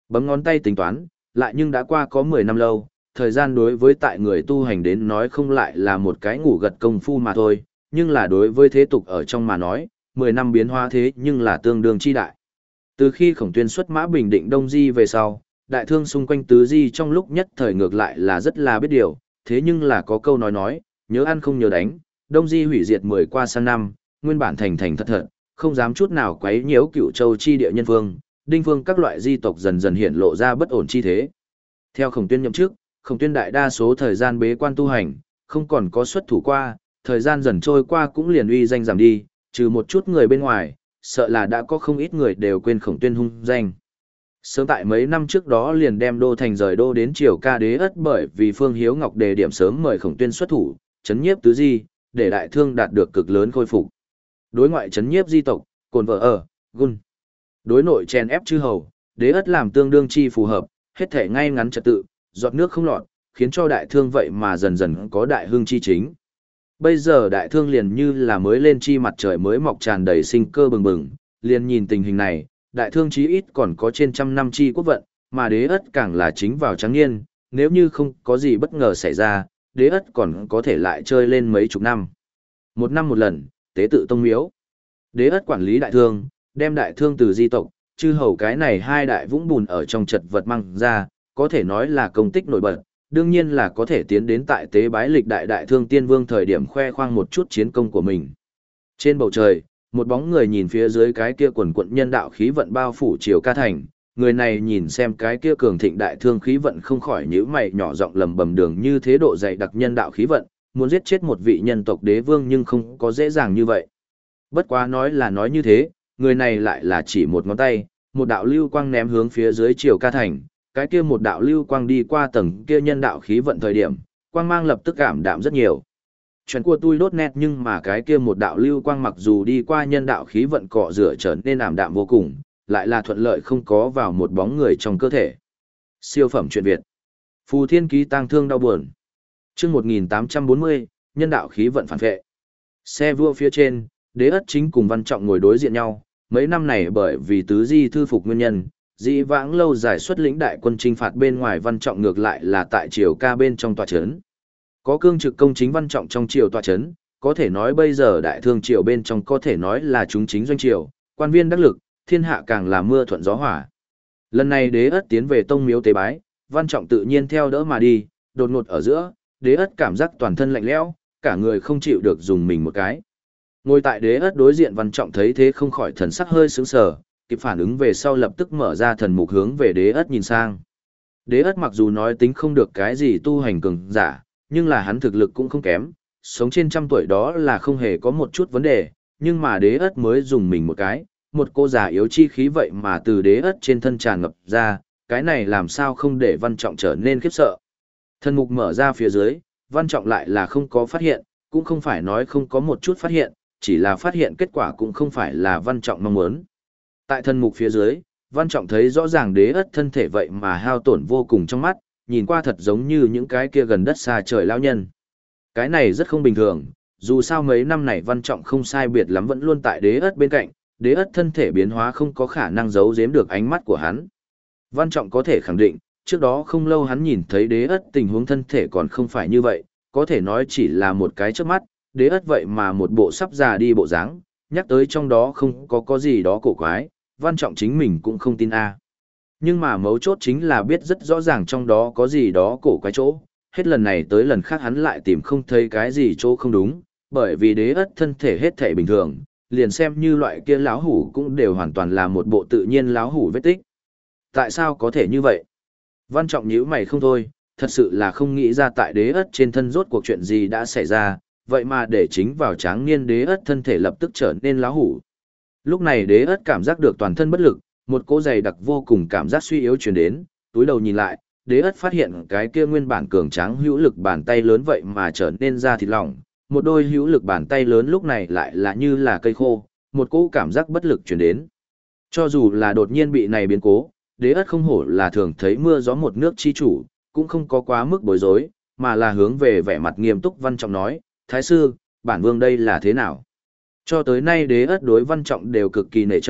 Bấm ngón tay tính toán, lại nhưng đã qua có mười năm lâu, thời gian đối với tại người tu hành đến nói không lại là một cái ngủ gật công phu mà thôi, nhưng là đối với thế tục ở trong mà nói, mười năm biến hóa thế nhưng là tương đương chi đại. Từ khi Khổng Tuyên xuất mã bình định Đông Di về sau, đại thương xung quanh tứ di trong lúc nhất thời ngược lại là rất là biết điều, thế nhưng là có câu nói nói, nhớ ăn không nhớ đánh, Đông Di hủy diệt mười qua sang năm, nguyên bản thành thành thật thật, không dám chút nào quấy nhiễu Cửu Châu chi địa nhân vương, đinh vương các loại di tộc dần dần hiện lộ ra bất ổn chi thế. Theo Khổng Tuyên nhậm chức, Khổng Tuyên đại đa số thời gian bế quan tu hành, không còn có xuất thủ qua, thời gian dần trôi qua cũng liền uy danh giảm đi, trừ một chút người bên ngoài, sợ là đã có không ít người đều quên Khổng Tuyên hung danh. Sớm tại mấy năm trước đó liền đem đô thành rời đô đến Triều Ca Đế Ất, bởi vì Phương Hiếu Ngọc đề điểm sớm mời Khổng Tuyên xuất thủ, chấn nhiếp tứ di, để đại thương đạt được cực lớn khôi phục. Đối ngoại chấn nhiếp di tộc, cồn vợ ở, gun. Đối nội chèn ép chư hầu, Đế Ất làm tương đương chi phù hợp, hết thể ngay ngắn trật tự, giọt nước không lọt, khiến cho đại thương vậy mà dần dần có đại hưng chi chính. Bây giờ đại thương liền như là mới lên chi mặt trời mới mọc tràn đầy sinh cơ bừng bừng, liền nhìn tình hình này, đại thương chí ít còn có trên trăm năm chi quốc vận, mà Đế Ất càng là chính vào trắng niên, nếu như không có gì bất ngờ xảy ra, Đế Ất còn có thể lại chơi lên mấy chục năm. Một năm một lần, tế tự tông miếu. Đế Ất quản lý đại thương, đem đại thương từ di tộc, chư hầu cái này hai đại vũng bùn ở trong chật vật mang ra, có thể nói là công tích nổi bật, đương nhiên là có thể tiến đến tại tế bái lịch đại đại thương tiên vương thời điểm khoe khoang một chút chiến công của mình. Trên bầu trời, một bóng người nhìn phía dưới cái kia quần quận nhân đạo khí vận bao phủ Triều Ca thành, người này nhìn xem cái kia cường thịnh đại thương khí vận không khỏi nhíu mày nhỏ giọng lầm bầm đường như thế độ dày đặc nhân đạo khí vận, muốn giết chết một vị nhân tộc đế vương nhưng không có dễ dàng như vậy. Bất quá nói là nói như thế, người này lại là chỉ một ngón tay, một đạo lưu quang ném hướng phía dưới Triều Ca thành, cái kia một đạo lưu quang đi qua tầng kia nhân đạo khí vận thời điểm, quang mang lập tức cảm đạm rất nhiều. Chuyện của tôi đốt nét nhưng mà cái kia một đạo lưu quang mặc dù đi qua nhân đạo khí vận cọ rửa trở nên ảm đạm vô cùng, lại là thuận lợi không có vào một bóng người trong cơ thể. Siêu phẩm truyện Việt. Phù Thiên Ký tang thương đau buồn. Chương một nghìn tám trăm bốn mươi, nhân đạo khí vận phản vệ. Xe vua phía trên, Đế Ất chính cùng Văn Trọng ngồi đối diện nhau, mấy năm này bởi vì tứ di thư phục nguyên nhân, dĩ vãng lâu dài xuất lĩnh đại quân chinh phạt bên ngoài Văn Trọng ngược lại là tại Triều Ca bên trong tòa trấn. Có cương trực công chính Văn Trọng trong triều tòa trấn, có thể nói bây giờ đại thương triều bên trong có thể nói là chúng chính doanh triều, quan viên đắc lực, thiên hạ càng là mưa thuận gió hỏa. Lần này Đế Ất tiến về tông miếu tế bái, Văn Trọng tự nhiên theo đỡ mà đi, đột ngột ở giữa, Đế Ất cảm giác toàn thân lạnh lẽo, cả người không chịu được dùng mình một cái. Ngồi tại Đế Ất đối diện Văn Trọng thấy thế không khỏi thần sắc hơi sững sờ, kịp phản ứng về sau lập tức mở ra thần mục hướng về Đế Ất nhìn sang. Đế Ất mặc dù nói tính không được cái gì tu hành cường giả, nhưng là hắn thực lực cũng không kém, sống trên trăm tuổi đó là không hề có một chút vấn đề, nhưng mà Đế Ất mới dùng mình một cái, một cô già yếu chi khí vậy mà từ Đế Ất trên thân tràn ngập ra, cái này làm sao không để Văn Trọng trở nên khiếp sợ. Thần mục mở ra phía dưới, Văn Trọng lại là không có phát hiện, cũng không phải nói không có một chút phát hiện, chỉ là phát hiện kết quả cũng không phải là Văn Trọng mong muốn. Tại thần mục phía dưới, Văn Trọng thấy rõ ràng Đế Ất thân thể vậy mà hao tổn vô cùng trong mắt, nhìn qua thật giống như những cái kia gần đất xa trời lão nhân. Cái này rất không bình thường, dù sao mấy năm này Văn Trọng không sai biệt lắm vẫn luôn tại Đế Ất bên cạnh, Đế Ất thân thể biến hóa không có khả năng giấu giếm được ánh mắt của hắn. Văn Trọng có thể khẳng định, trước đó không lâu hắn nhìn thấy Đế Ất tình huống thân thể còn không phải như vậy, có thể nói chỉ là một cái chớp mắt, Đế Ất vậy mà một bộ sắp già đi bộ dáng, nhắc tới trong đó không có có gì đó cổ quái, Văn Trọng chính mình cũng không tin a. Nhưng mà mấu chốt chính là biết rất rõ ràng trong đó có gì đó cổ quái chỗ, hết lần này tới lần khác hắn lại tìm không thấy cái gì chỗ không đúng, bởi vì Đế Ất thân thể hết thể bình thường, liền xem như loại kia láo hủ cũng đều hoàn toàn là một bộ tự nhiên láo hủ vết tích. Tại sao có thể như vậy? Văn Trọng nhíu mày không thôi, thật sự là không nghĩ ra tại Đế Ất trên thân rốt cuộc chuyện gì đã xảy ra, vậy mà để chính vào tráng niên Đế Ất thân thể lập tức trở nên láo hủ. Lúc này Đế Ất cảm giác được toàn thân bất lực, một cỗ dày đặc vô cùng cảm giác suy yếu truyền đến, túi đầu nhìn lại, Đế Ất phát hiện cái kia nguyên bản cường tráng hữu lực bàn tay lớn vậy mà trở nên da thịt lỏng, một đôi hữu lực bàn tay lớn lúc này lại là như là cây khô, một cỗ cảm giác bất lực truyền đến. Cho dù là đột nhiên bị này biến cố, Đế Ất không hổ là thường thấy mưa gió một nước chi chủ, cũng không có quá mức bối rối, mà là hướng về vẻ mặt nghiêm túc Văn Trọng nói, Thái sư, bản vương đây là thế nào? Cho tới nay Đế Ất đối Văn Trọng đều cực kỳ nể trọng,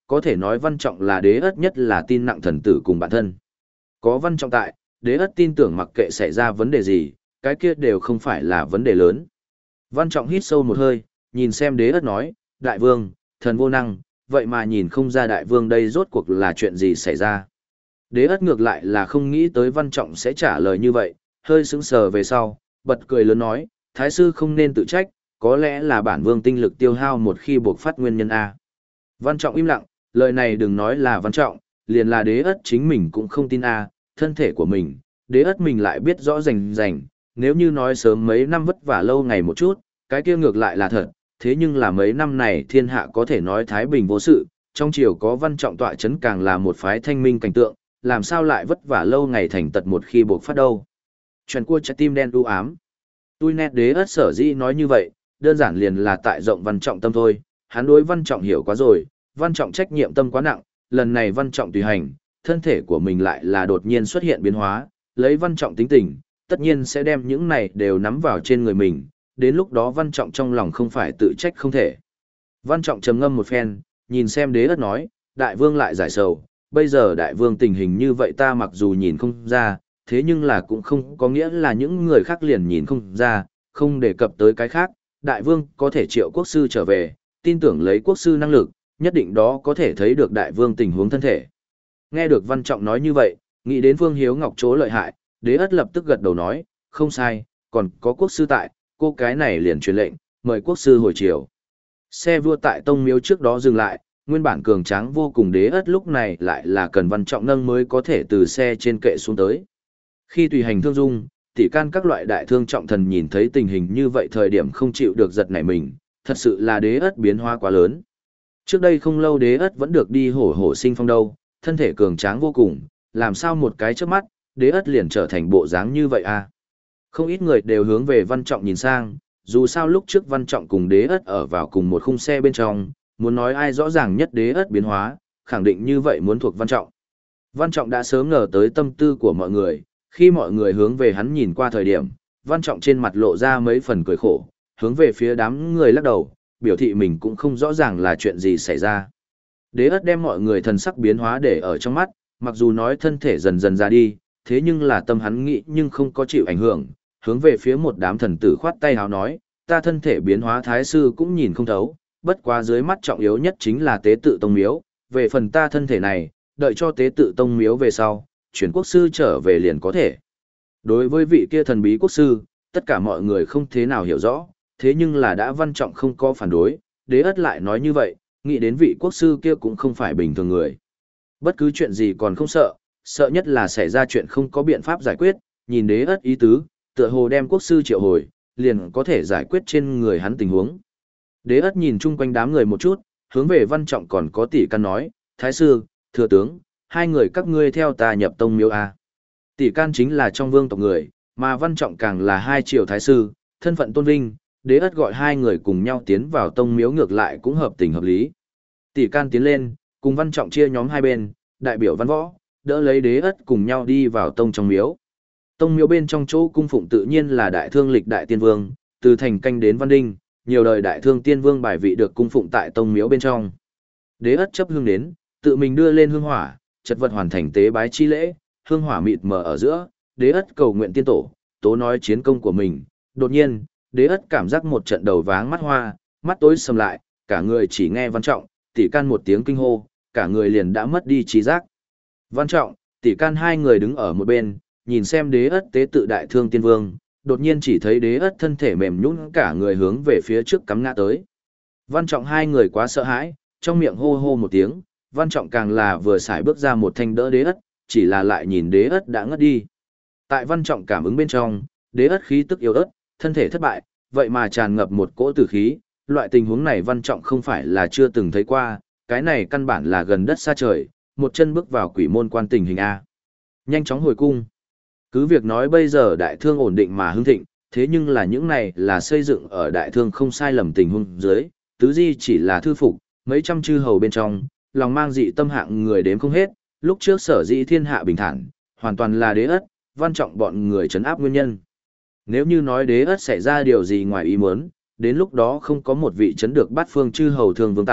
có thể nói Văn Trọng là đế ất nhất là tin nặng thần tử cùng bản thân. Có Văn Trọng tại, đế ất tin tưởng mặc kệ xảy ra vấn đề gì, cái kia đều không phải là vấn đề lớn. Văn Trọng hít sâu một hơi, nhìn xem đế ất nói, đại vương, thần vô năng, vậy mà nhìn không ra đại vương đây rốt cuộc là chuyện gì xảy ra. Đế ất ngược lại là không nghĩ tới Văn Trọng sẽ trả lời như vậy, hơi sững sờ về sau, bật cười lớn nói, thái sư không nên tự trách, có lẽ là bản vương tinh lực tiêu hao một khi buộc phát nguyên nhân A. Văn Trọng im lặng, lời này đừng nói là Văn Trọng, liền là đế ất chính mình cũng không tin A, thân thể của mình, đế ất mình lại biết rõ rành rành, nếu như nói sớm mấy năm vất vả lâu ngày một chút, cái kia ngược lại là thật, thế nhưng là mấy năm này thiên hạ có thể nói thái bình vô sự, trong triều có Văn Trọng tọa chấn càng là một phái thanh minh cảnh tượng, làm sao lại vất vả lâu ngày thành tật một khi buộc phát đâu. Chuyện cua trái tim đen u ám. Tôi nét đế ất sở dĩ nói như vậy, đơn giản liền là tại rộng Văn Trọng tâm thôi, hắn đối Văn Trọng hiểu quá rồi, Văn Trọng trách nhiệm tâm quá nặng, lần này Văn Trọng tùy hành, thân thể của mình lại là đột nhiên xuất hiện biến hóa, lấy Văn Trọng tính tình, tất nhiên sẽ đem những này đều nắm vào trên người mình, đến lúc đó Văn Trọng trong lòng không phải tự trách không thể. Văn Trọng trầm ngâm một phen, nhìn xem đế ất nói, đại vương lại giải sầu, bây giờ đại vương tình hình như vậy ta mặc dù nhìn không ra, thế nhưng là cũng không có nghĩa là những người khác liền nhìn không ra, không đề cập tới cái khác, đại vương có thể triệu quốc sư trở về, tin tưởng lấy quốc sư năng lực, nhất định đó có thể thấy được đại vương tình huống thân thể. Nghe được Văn Trọng nói như vậy, nghĩ đến Phương Hiếu Ngọc chỗ lợi hại, đế ất lập tức gật đầu nói, không sai, còn có quốc sư tại, cô cái này liền truyền lệnh, mời quốc sư hồi chiều. Xe vua tại tông miếu trước đó dừng lại, nguyên bản cường tráng vô cùng đế ất lúc này lại là cần Văn Trọng nâng mới có thể từ xe trên kệ xuống tới. Khi tùy hành thương dung, tỷ can các loại đại thương trọng thần nhìn thấy tình hình như vậy thời điểm không chịu được giật nảy mình, thật sự là đế ất biến hóa quá lớn. Trước đây không lâu đế ất vẫn được đi hổ hổ sinh phong đâu, thân thể cường tráng vô cùng, làm sao một cái chớp mắt, đế ất liền trở thành bộ dáng như vậy à. Không ít người đều hướng về Văn Trọng nhìn sang, dù sao lúc trước Văn Trọng cùng đế ất ở vào cùng một khung xe bên trong, muốn nói ai rõ ràng nhất đế ất biến hóa, khẳng định như vậy muốn thuộc Văn Trọng. Văn Trọng đã sớm ngờ tới tâm tư của mọi người, khi mọi người hướng về hắn nhìn qua thời điểm, Văn Trọng trên mặt lộ ra mấy phần cười khổ, hướng về phía đám người lắc đầu, biểu thị mình cũng không rõ ràng là chuyện gì xảy ra. Đế ất đem mọi người thần sắc biến hóa để ở trong mắt, mặc dù nói thân thể dần dần ra đi, thế nhưng là tâm hắn nghĩ nhưng không có chịu ảnh hưởng, hướng về phía một đám thần tử khoát tay hào nói, ta thân thể biến hóa thái sư cũng nhìn không thấu, bất quá dưới mắt trọng yếu nhất chính là tế tự tông miếu, về phần ta thân thể này, đợi cho tế tự tông miếu về sau, chuyển quốc sư trở về liền có thể. Đối với vị kia thần bí quốc sư, tất cả mọi người không thế nào hiểu rõ, thế nhưng là đã Văn Trọng không có phản đối, đế ất lại nói như vậy, nghĩ đến vị quốc sư kia cũng không phải bình thường người. Bất cứ chuyện gì còn không sợ, sợ nhất là xảy ra chuyện không có biện pháp giải quyết, nhìn đế ất ý tứ, tựa hồ đem quốc sư triệu hồi, liền có thể giải quyết trên người hắn tình huống. Đế ất nhìn chung quanh đám người một chút, hướng về Văn Trọng còn có tỷ can nói, thái sư, thừa tướng, hai người các ngươi theo ta nhập tông miếu A. Tỷ can chính là trong vương tộc người, mà Văn Trọng càng là hai triều thái sư, thân phận tôn vinh, đế ất gọi hai người cùng nhau tiến vào tông miếu ngược lại cũng hợp tình hợp lý. Tỷ can tiến lên, cùng Văn Trọng chia nhóm hai bên, đại biểu văn võ, đỡ lấy đế ất cùng nhau đi vào tông trong miếu. Tông miếu bên trong chỗ cung phụng tự nhiên là đại thương lịch đại tiên vương, từ thành canh đến văn đinh, nhiều đời đại thương tiên vương bài vị được cung phụng tại tông miếu bên trong. Đế ất chấp hương đến, tự mình đưa lên hương hỏa, chật vật hoàn thành tế bái chi lễ, hương hỏa mịt mờ ở giữa, đế ất cầu nguyện tiên tổ, tố nói chiến công của mình. Đột nhiên, đế ất cảm giác một trận đầu váng mắt hoa, mắt tối sầm lại, cả người chỉ nghe Văn Trọng, tỷ can một tiếng kinh hô, cả người liền đã mất đi trí giác. Văn Trọng, tỷ can hai người đứng ở một bên, nhìn xem đế ất tế tự đại thương tiên vương, đột nhiên chỉ thấy đế ất thân thể mềm nhũn cả người hướng về phía trước cắm ngã tới. Văn Trọng hai người quá sợ hãi, trong miệng hô hô một tiếng, Văn Trọng càng là vừa xài bước ra một thanh đỡ đế ất, chỉ là lại nhìn đế ất đã ngất đi. Tại Văn Trọng cảm ứng bên trong, đế ất khí tức yếu ớt, thân thể thất bại, vậy mà tràn ngập một cỗ tử khí, loại tình huống này Văn Trọng không phải là chưa từng thấy qua, cái này căn bản là gần đất xa trời, một chân bước vào quỷ môn quan tình hình A. Nhanh chóng hồi cung. Cứ việc nói bây giờ đại thương ổn định mà hưng thịnh, thế nhưng là những này là xây dựng ở đại thương không sai lầm tình huống dưới, tứ di chỉ là thư phục, mấy trăm chư hầu bên trong, lòng mang dị tâm hạng người đếm không hết, lúc trước sở dĩ thiên hạ bình thản, hoàn toàn là đế ất, Văn Trọng bọn người trấn áp nguyên nhân. Nếu như nói đế ất xảy ra điều gì ngoài ý muốn, đến lúc đó không có một vị trấn được bát phương chư hầu thường vương tại,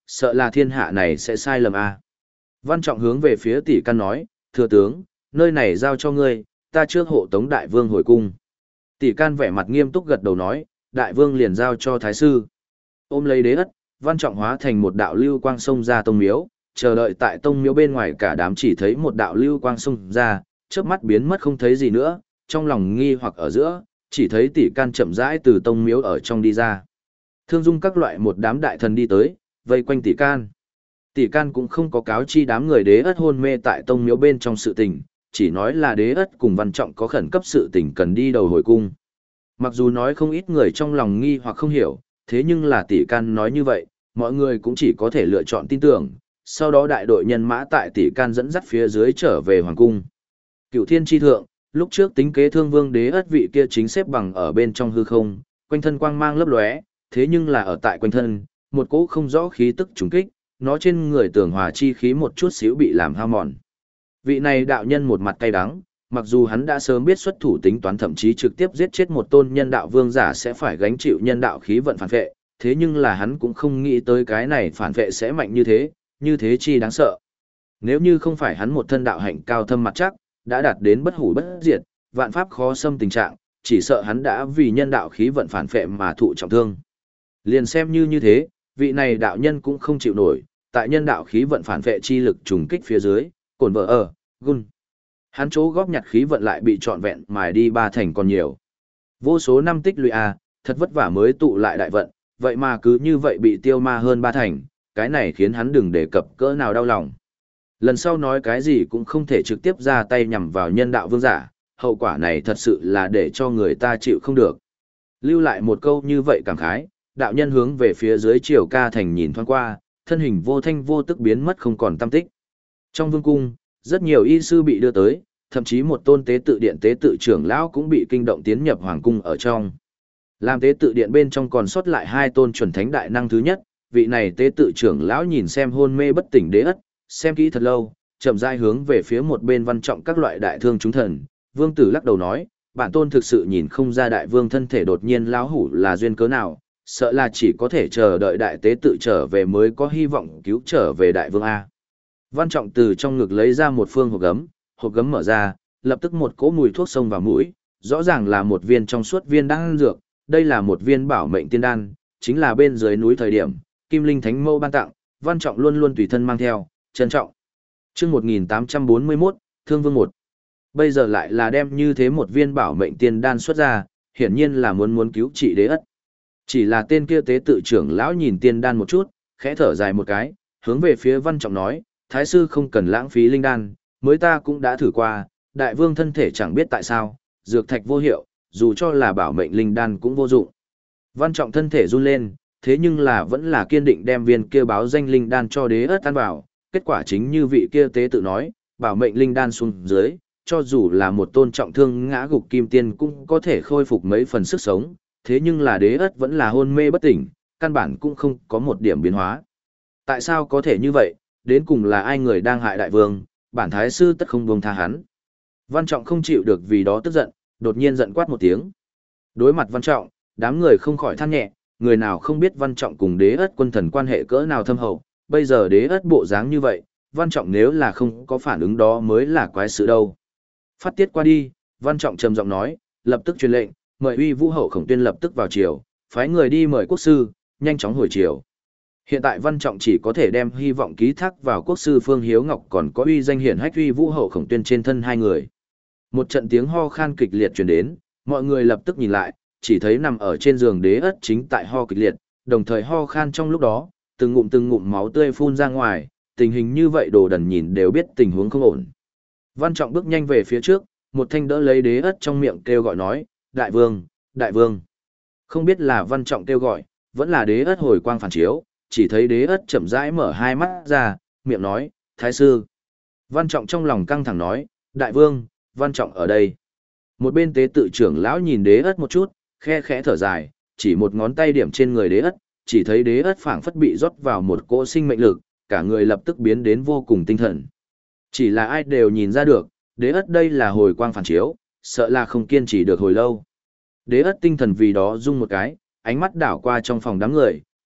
sợ là thiên hạ này sẽ sai lầm a. Văn Trọng hướng về phía tỷ căn nói, thưa tướng, nơi này giao cho ngươi, ta trước hộ tống đại vương hồi cung. Tỷ can vẻ mặt nghiêm túc gật đầu nói, đại vương liền giao cho thái sư. Ôm lấy đế ất, Văn Trọng hóa thành một đạo lưu quang xông ra tông miếu, chờ đợi tại tông miếu bên ngoài cả đám chỉ thấy một đạo lưu quang xông ra, chớp mắt biến mất không thấy gì nữa, trong lòng nghi hoặc ở giữa, chỉ thấy tỷ can chậm rãi từ tông miếu ở trong đi ra. Thương dung các loại một đám đại thần đi tới, vây quanh tỷ can. Tỷ can cũng không có cáo chi đám người đế ất hôn mê tại tông miếu bên trong sự tình, chỉ nói là đế ất cùng Văn Trọng có khẩn cấp sự tình cần đi đầu hồi cung. Mặc dù nói không ít người trong lòng nghi hoặc không hiểu, thế nhưng là tỷ can nói như vậy, mọi người cũng chỉ có thể lựa chọn tin tưởng, sau đó đại đội nhân mã tại tỷ can dẫn dắt phía dưới trở về hoàng cung. Cựu thiên tri thượng, lúc trước tính kế thương vương đế ất vị kia chính xếp bằng ở bên trong hư không, quanh thân quang mang lấp lóe, thế nhưng là ở tại quanh thân, một cỗ không rõ khí tức trùng kích, nó trên người tường hòa chi khí một chút xíu bị làm hao mòn. Vị này đạo nhân một mặt cay đắng, mặc dù hắn đã sớm biết xuất thủ tính toán thậm chí trực tiếp giết chết một tôn nhân đạo vương giả sẽ phải gánh chịu nhân đạo khí vận phản vệ, thế nhưng là hắn cũng không nghĩ tới cái này phản vệ sẽ mạnh như thế, như thế chi đáng sợ. Nếu như không phải hắn một thân đạo hạnh cao thâm mặt chắc, đã đạt đến bất hủ bất diệt, vạn pháp khó xâm tình trạng, chỉ sợ hắn đã vì nhân đạo khí vận phản vệ mà thụ trọng thương. Liền xem như như thế, vị này đạo nhân cũng không chịu nổi, tại nhân đạo khí vận phản vệ chi lực trùng kích phía dưới, cổn vợ ở, gun. Hắn chỗ góp nhặt khí vận lại bị trọn vẹn mài đi ba thành còn nhiều. Vô số năm tích lũy a, thật vất vả mới tụ lại đại vận, vậy mà cứ như vậy bị tiêu ma hơn ba thành, cái này khiến hắn đừng đề cập cỡ nào đau lòng. Lần sau nói cái gì cũng không thể trực tiếp ra tay nhằm vào nhân đạo vương giả, hậu quả này thật sự là để cho người ta chịu không được. Lưu lại một câu như vậy cảm khái, đạo nhân hướng về phía dưới triều ca thành nhìn thoáng qua, thân hình vô thanh vô tức biến mất không còn tăm tích. Trong vương cung, rất nhiều y sư bị đưa tới, thậm chí một tôn tế tự điện tế tự trưởng lão cũng bị kinh động tiến nhập hoàng cung ở trong. Làm tế tự điện bên trong còn sót lại hai tôn chuẩn thánh đại năng thứ nhất, vị này tế tự trưởng lão nhìn xem hôn mê bất tỉnh đế ất, xem kỹ thật lâu, chậm rãi hướng về phía một bên Văn Trọng các loại đại thương chúng thần, vương tử lắc đầu nói, bản tôn thực sự nhìn không ra đại vương thân thể đột nhiên lão hủ là duyên cớ nào, sợ là chỉ có thể chờ đợi đại tế tự trở về mới có hy vọng cứu trở về đại vương A. Văn Trọng từ trong ngực lấy ra một phương hộp gấm, hộp gấm mở ra, lập tức một cỗ mùi thuốc xông vào mũi, rõ ràng là một viên trong suốt viên đan dược, đây là một viên bảo mệnh tiên đan, chính là bên dưới núi thời điểm, Kim Linh Thánh Mẫu ban tặng, Văn Trọng luôn luôn tùy thân mang theo, trân trọng. Chương một nghìn tám trăm bốn mươi mốt, Thương Vương một. Bây giờ lại là đem như thế một viên bảo mệnh tiên đan xuất ra, hiển nhiên là muốn muốn cứu trị đế ất. Chỉ là tên kia tế tự trưởng lão nhìn tiên đan một chút, khẽ thở dài một cái, hướng về phía Văn Trọng nói, thái sư không cần lãng phí linh đan, mới ta cũng đã thử qua, đại vương thân thể chẳng biết tại sao, dược thạch vô hiệu, dù cho là bảo mệnh linh đan cũng vô dụng. Văn Trọng thân thể run lên, thế nhưng là vẫn là kiên định đem viên kia báo danh linh đan cho đế ất ăn vào, kết quả chính như vị kia tế tự nói, bảo mệnh linh đan xuống dưới, cho dù là một tôn trọng thương ngã gục kim tiên cũng có thể khôi phục mấy phần sức sống, thế nhưng là đế ất vẫn là hôn mê bất tỉnh, căn bản cũng không có một điểm biến hóa. Tại sao có thể như vậy, đến cùng là ai người đang hại đại vương, bản thái sư tất không buông tha hắn. Văn Trọng không chịu được vì đó tức giận, đột nhiên giận quát một tiếng. Đối mặt Văn Trọng, đám người không khỏi than nhẹ, người nào không biết Văn Trọng cùng đế ất quân thần quan hệ cỡ nào thâm hậu, bây giờ đế ất bộ dáng như vậy, Văn Trọng nếu là không có phản ứng đó mới là quái sự đâu. Phát tiết qua đi, Văn Trọng trầm giọng nói, lập tức truyền lệnh, mời uy vũ hậu Khổng Tuyên lập tức vào triều, phái người đi mời quốc sư, nhanh chóng hồi triều. Hiện tại Văn Trọng chỉ có thể đem hy vọng ký thác vào quốc sư Phương Hiếu Ngọc còn có uy danh hiển hách uy vũ hậu Khổng Tuyên trên thân hai người. Một trận tiếng ho khan kịch liệt truyền đến, mọi người lập tức nhìn lại, chỉ thấy nằm ở trên giường đế ất chính tại ho kịch liệt, đồng thời ho khan trong lúc đó, từng ngụm từng ngụm máu tươi phun ra ngoài, tình hình như vậy đồ đần nhìn đều biết tình huống không ổn. Văn Trọng bước nhanh về phía trước, một thanh đỡ lấy đế ất trong miệng kêu gọi nói, đại vương, đại vương. Không biết là Văn Trọng kêu gọi, vẫn là đế ất hồi quang phản chiếu, chỉ thấy đế ất chậm rãi mở hai mắt ra, miệng nói, thái sư. Văn Trọng trong lòng căng thẳng nói, đại vương, Văn Trọng ở đây. Một bên tế tự trưởng lão nhìn đế ất một chút, khe khẽ thở dài, chỉ một ngón tay điểm trên người đế ất, chỉ thấy đế ất phảng phất bị rót vào một cỗ sinh mệnh lực, cả người lập tức biến đến vô cùng tinh thần. Chỉ là ai đều nhìn ra được, đế ất đây là hồi quang phản chiếu, sợ là không kiên trì được hồi lâu. Đế ất tinh thần vì đó rung một cái, ánh mắt đảo qua trong phòng đám người,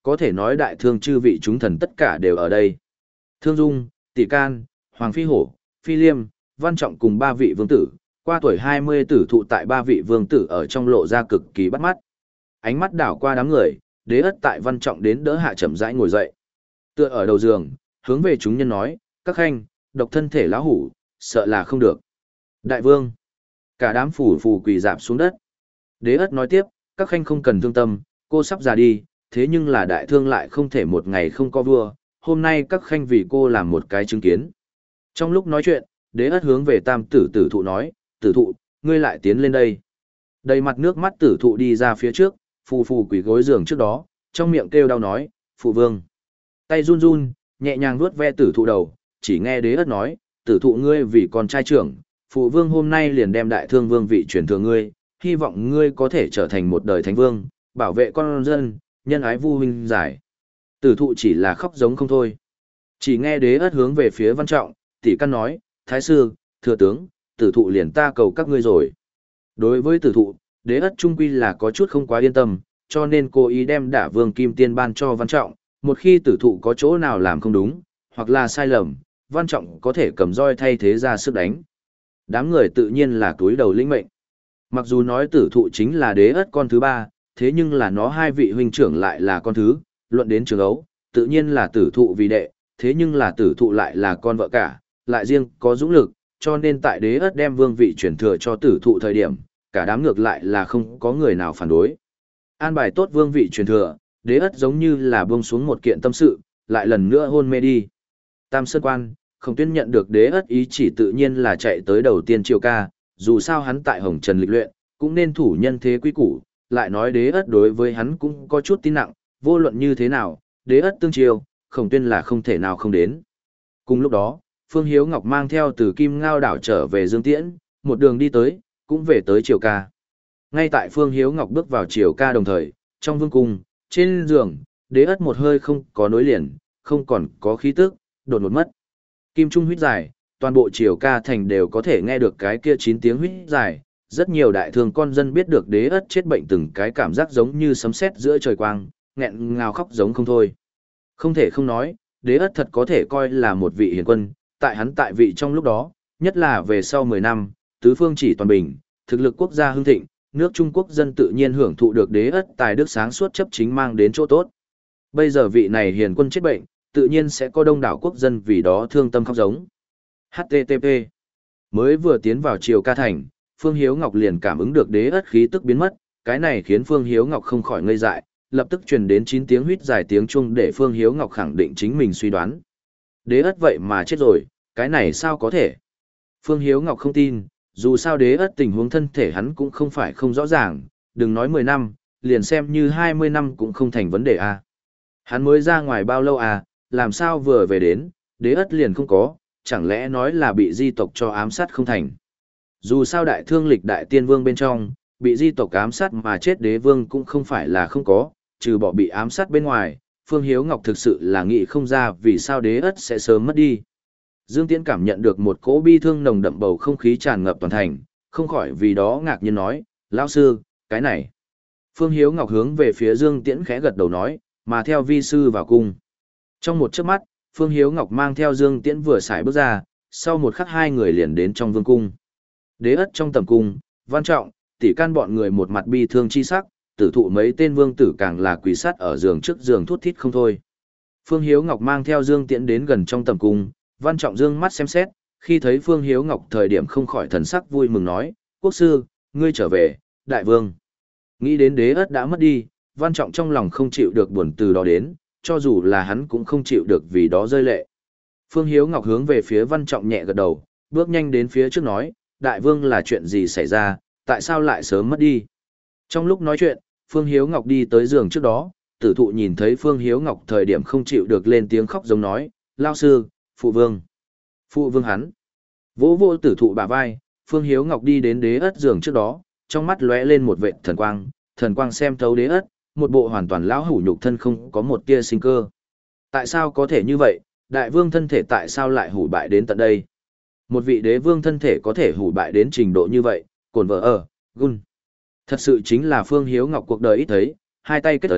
có thể nói đại thương chư vị chúng thần tất cả đều ở đây. Thương Dung, Tỷ Can, Hoàng Phi Hổ, Phi Liêm, Văn Trọng cùng ba vị vương tử, qua tuổi hai mươi tử thụ tại ba vị vương tử ở trong lộ ra cực kỳ bắt mắt. Ánh mắt đảo qua đám người, Đế Ất tại Văn Trọng đến đỡ hạ chậm rãi ngồi dậy. Tựa ở đầu giường, hướng về chúng nhân nói, các khanh, độc thân thể lão hủ, sợ là không được. Đại vương, cả đám phủ phù quỳ dạp xuống đất. Đế Ất nói tiếp, các khanh không cần thương tâm, cô sắp già đi, thế nhưng là đại thương lại không thể một ngày không có vua, hôm nay các khanh vì cô làm một cái chứng kiến. Trong lúc nói chuyện, Đế Ất hướng về tam tử tử thụ nói, tử thụ, ngươi lại tiến lên đây. Đầy mặt nước mắt tử thụ đi ra phía trước, phù phù quỳ gối giường trước đó, trong miệng kêu đau nói, phụ vương. Tay run run, nhẹ nhàng vuốt ve tử thụ đầu, chỉ nghe Đế Ất nói, tử thụ ngươi vì con trai trưởng, phụ vương hôm nay liền đem đại thương vương vị truyền thừa ngươi, hy vọng ngươi có thể trở thành một đời thánh vương, bảo vệ con dân, nhân ái vu huynh giải. Tử thụ chỉ là khóc giống không thôi. Chỉ nghe Đế Ất hướng về phía Văn Trọng, Tỷ Căn nói, thái sư, thừa tướng, tử thụ liền ta cầu các ngươi rồi. Đối với tử thụ, Đế Ất trung quy là có chút không quá yên tâm, cho nên cố ý đem đả vương kim tiên ban cho Văn Trọng, một khi tử thụ có chỗ nào làm không đúng, hoặc là sai lầm, Văn Trọng có thể cầm roi thay thế ra sức đánh. Đám người tự nhiên là túi đầu lĩnh mệnh. Mặc dù nói tử thụ chính là Đế Ất con thứ ba, thế nhưng là nó hai vị huynh trưởng lại là con thứ, luận đến trường ấu, tự nhiên là tử thụ vì đệ, thế nhưng là tử thụ lại là con vợ cả, lại riêng có dũng lực, cho nên tại Đế Ất đem vương vị chuyển thừa cho tử thụ thời điểm, cả đám ngược lại là không có người nào phản đối. An bài tốt vương vị truyền thừa, Đế Ất giống như là buông xuống một kiện tâm sự, lại lần nữa hôn mê đi. Tam Sơn Quan, Khổng Tuyên nhận được Đế Ất ý chỉ tự nhiên là chạy tới đầu tiên Triều Ca, dù sao hắn tại Hồng Trần lịch luyện, cũng nên thủ nhân thế quý củ, lại nói Đế Ất đối với hắn cũng có chút tin nặng, vô luận như thế nào, Đế Ất tương triều, Khổng Tuyên là không thể nào không đến. Cùng lúc đó, Phương Hiếu Ngọc mang theo từ Kim Ngao đảo trở về Dương Tiễn, một đường đi tới, cũng về tới Triều Ca. Ngay tại Phương Hiếu Ngọc bước vào Triều Ca đồng thời, trong vương cung, trên giường, Đế Ất một hơi không có nối liền, không còn có khí tức, đột ngột mất. Kim trung huyết dài, toàn bộ Triều Ca thành đều có thể nghe được cái kia chín tiếng huyết dài, rất nhiều đại thương con dân biết được Đế Ất chết bệnh từng cái cảm giác giống như sấm sét giữa trời quang, nghẹn ngào khóc giống không thôi. Không thể không nói, Đế Ất thật có thể coi là một vị hiền quân, tại hắn tại vị trong lúc đó, nhất là về sau mười năm, tứ phương chỉ toàn bình, thực lực quốc gia hưng thịnh, nước Trung Quốc dân tự nhiên hưởng thụ được Đế Ất tài đức sáng suốt chấp chính mang đến chỗ tốt. Bây giờ vị này hiền quân chết bệnh, tự nhiên sẽ có đông đảo quốc dân vì đó thương tâm khóc giống. hát tê tê pê Mới vừa tiến vào Triều Ca thành, Phương Hiếu Ngọc liền cảm ứng được Đế Ất khí tức biến mất, cái này khiến Phương Hiếu Ngọc không khỏi ngây dại, lập tức truyền đến chín tiếng huýt dài tiếng chuông để Phương Hiếu Ngọc khẳng định chính mình suy đoán. Đế Ất vậy mà chết rồi, cái này sao có thể? Phương Hiếu Ngọc không tin, dù sao Đế Ất tình huống thân thể hắn cũng không phải không rõ ràng, đừng nói mười năm, liền xem như hai mươi năm cũng không thành vấn đề a. À. Hắn mới ra ngoài bao lâu à, làm sao vừa về đến, Đế Ất liền không có, chẳng lẽ nói là bị di tộc cho ám sát không thành. Dù sao đại thương lịch đại tiên vương bên trong, bị di tộc ám sát mà chết đế vương cũng không phải là không có, trừ bỏ bị ám sát bên ngoài, Phương Hiếu Ngọc thực sự là nghĩ không ra vì sao Đế Ất sẽ sớm mất đi. Dương Tiễn cảm nhận được một cỗ bi thương nồng đậm bầu không khí tràn ngập toàn thành, không khỏi vì đó ngạc nhiên nói, lão sư, cái này. Phương Hiếu Ngọc hướng về phía Dương Tiễn khẽ gật đầu nói, mà theo vi sư vào cung. Trong một chớp mắt, Phương Hiếu Ngọc mang theo Dương Tiễn vừa xài bước ra, sau một khắc hai người liền đến trong vương cung. Đế Ất trong tầm cung, Văn Trọng, Tỷ Can bọn người một mặt bi thương chi sắc, tử thụ mấy tên vương tử càng là quỳ sát ở giường trước giường thút thít không thôi. Phương Hiếu Ngọc mang theo Dương Tiễn đến gần trong tầm cung, Văn Trọng dương mắt xem xét, khi thấy Phương Hiếu Ngọc thời điểm không khỏi thần sắc vui mừng nói, quốc sư, ngươi trở về, đại vương. Nghĩ đến Đế Ất đã mất đi, Văn Trọng trong lòng không chịu được buồn từ đó đến, cho dù là hắn cũng không chịu được vì đó rơi lệ. Phương Hiếu Ngọc hướng về phía Văn Trọng nhẹ gật đầu, bước nhanh đến phía trước nói, đại vương là chuyện gì xảy ra, tại sao lại sớm mất đi. Trong lúc nói chuyện, Phương Hiếu Ngọc đi tới giường trước đó, tử thụ nhìn thấy Phương Hiếu Ngọc thời điểm không chịu được lên tiếng khóc giống nói, lao sư, phụ vương. Phụ vương hắn. Vỗ vô tử thụ bả vai, Phương Hiếu Ngọc đi đến Đế Ất giường trước đó, trong mắt lóe lên một vệt thần quang, thần quang xem thấu Đế Ất, một bộ hoàn toàn lão hủ nhục thân không có một tia sinh cơ. Tại sao có thể như vậy, đại vương thân thể tại sao lại hủ bại đến tận đây? Một vị đế vương thân thể có thể hủ bại đến trình độ như vậy, cồn vợ ở, gun. Thật sự chính là Phương Hiếu Ngọc cuộc đời ít thấy, hai tay kết ấn,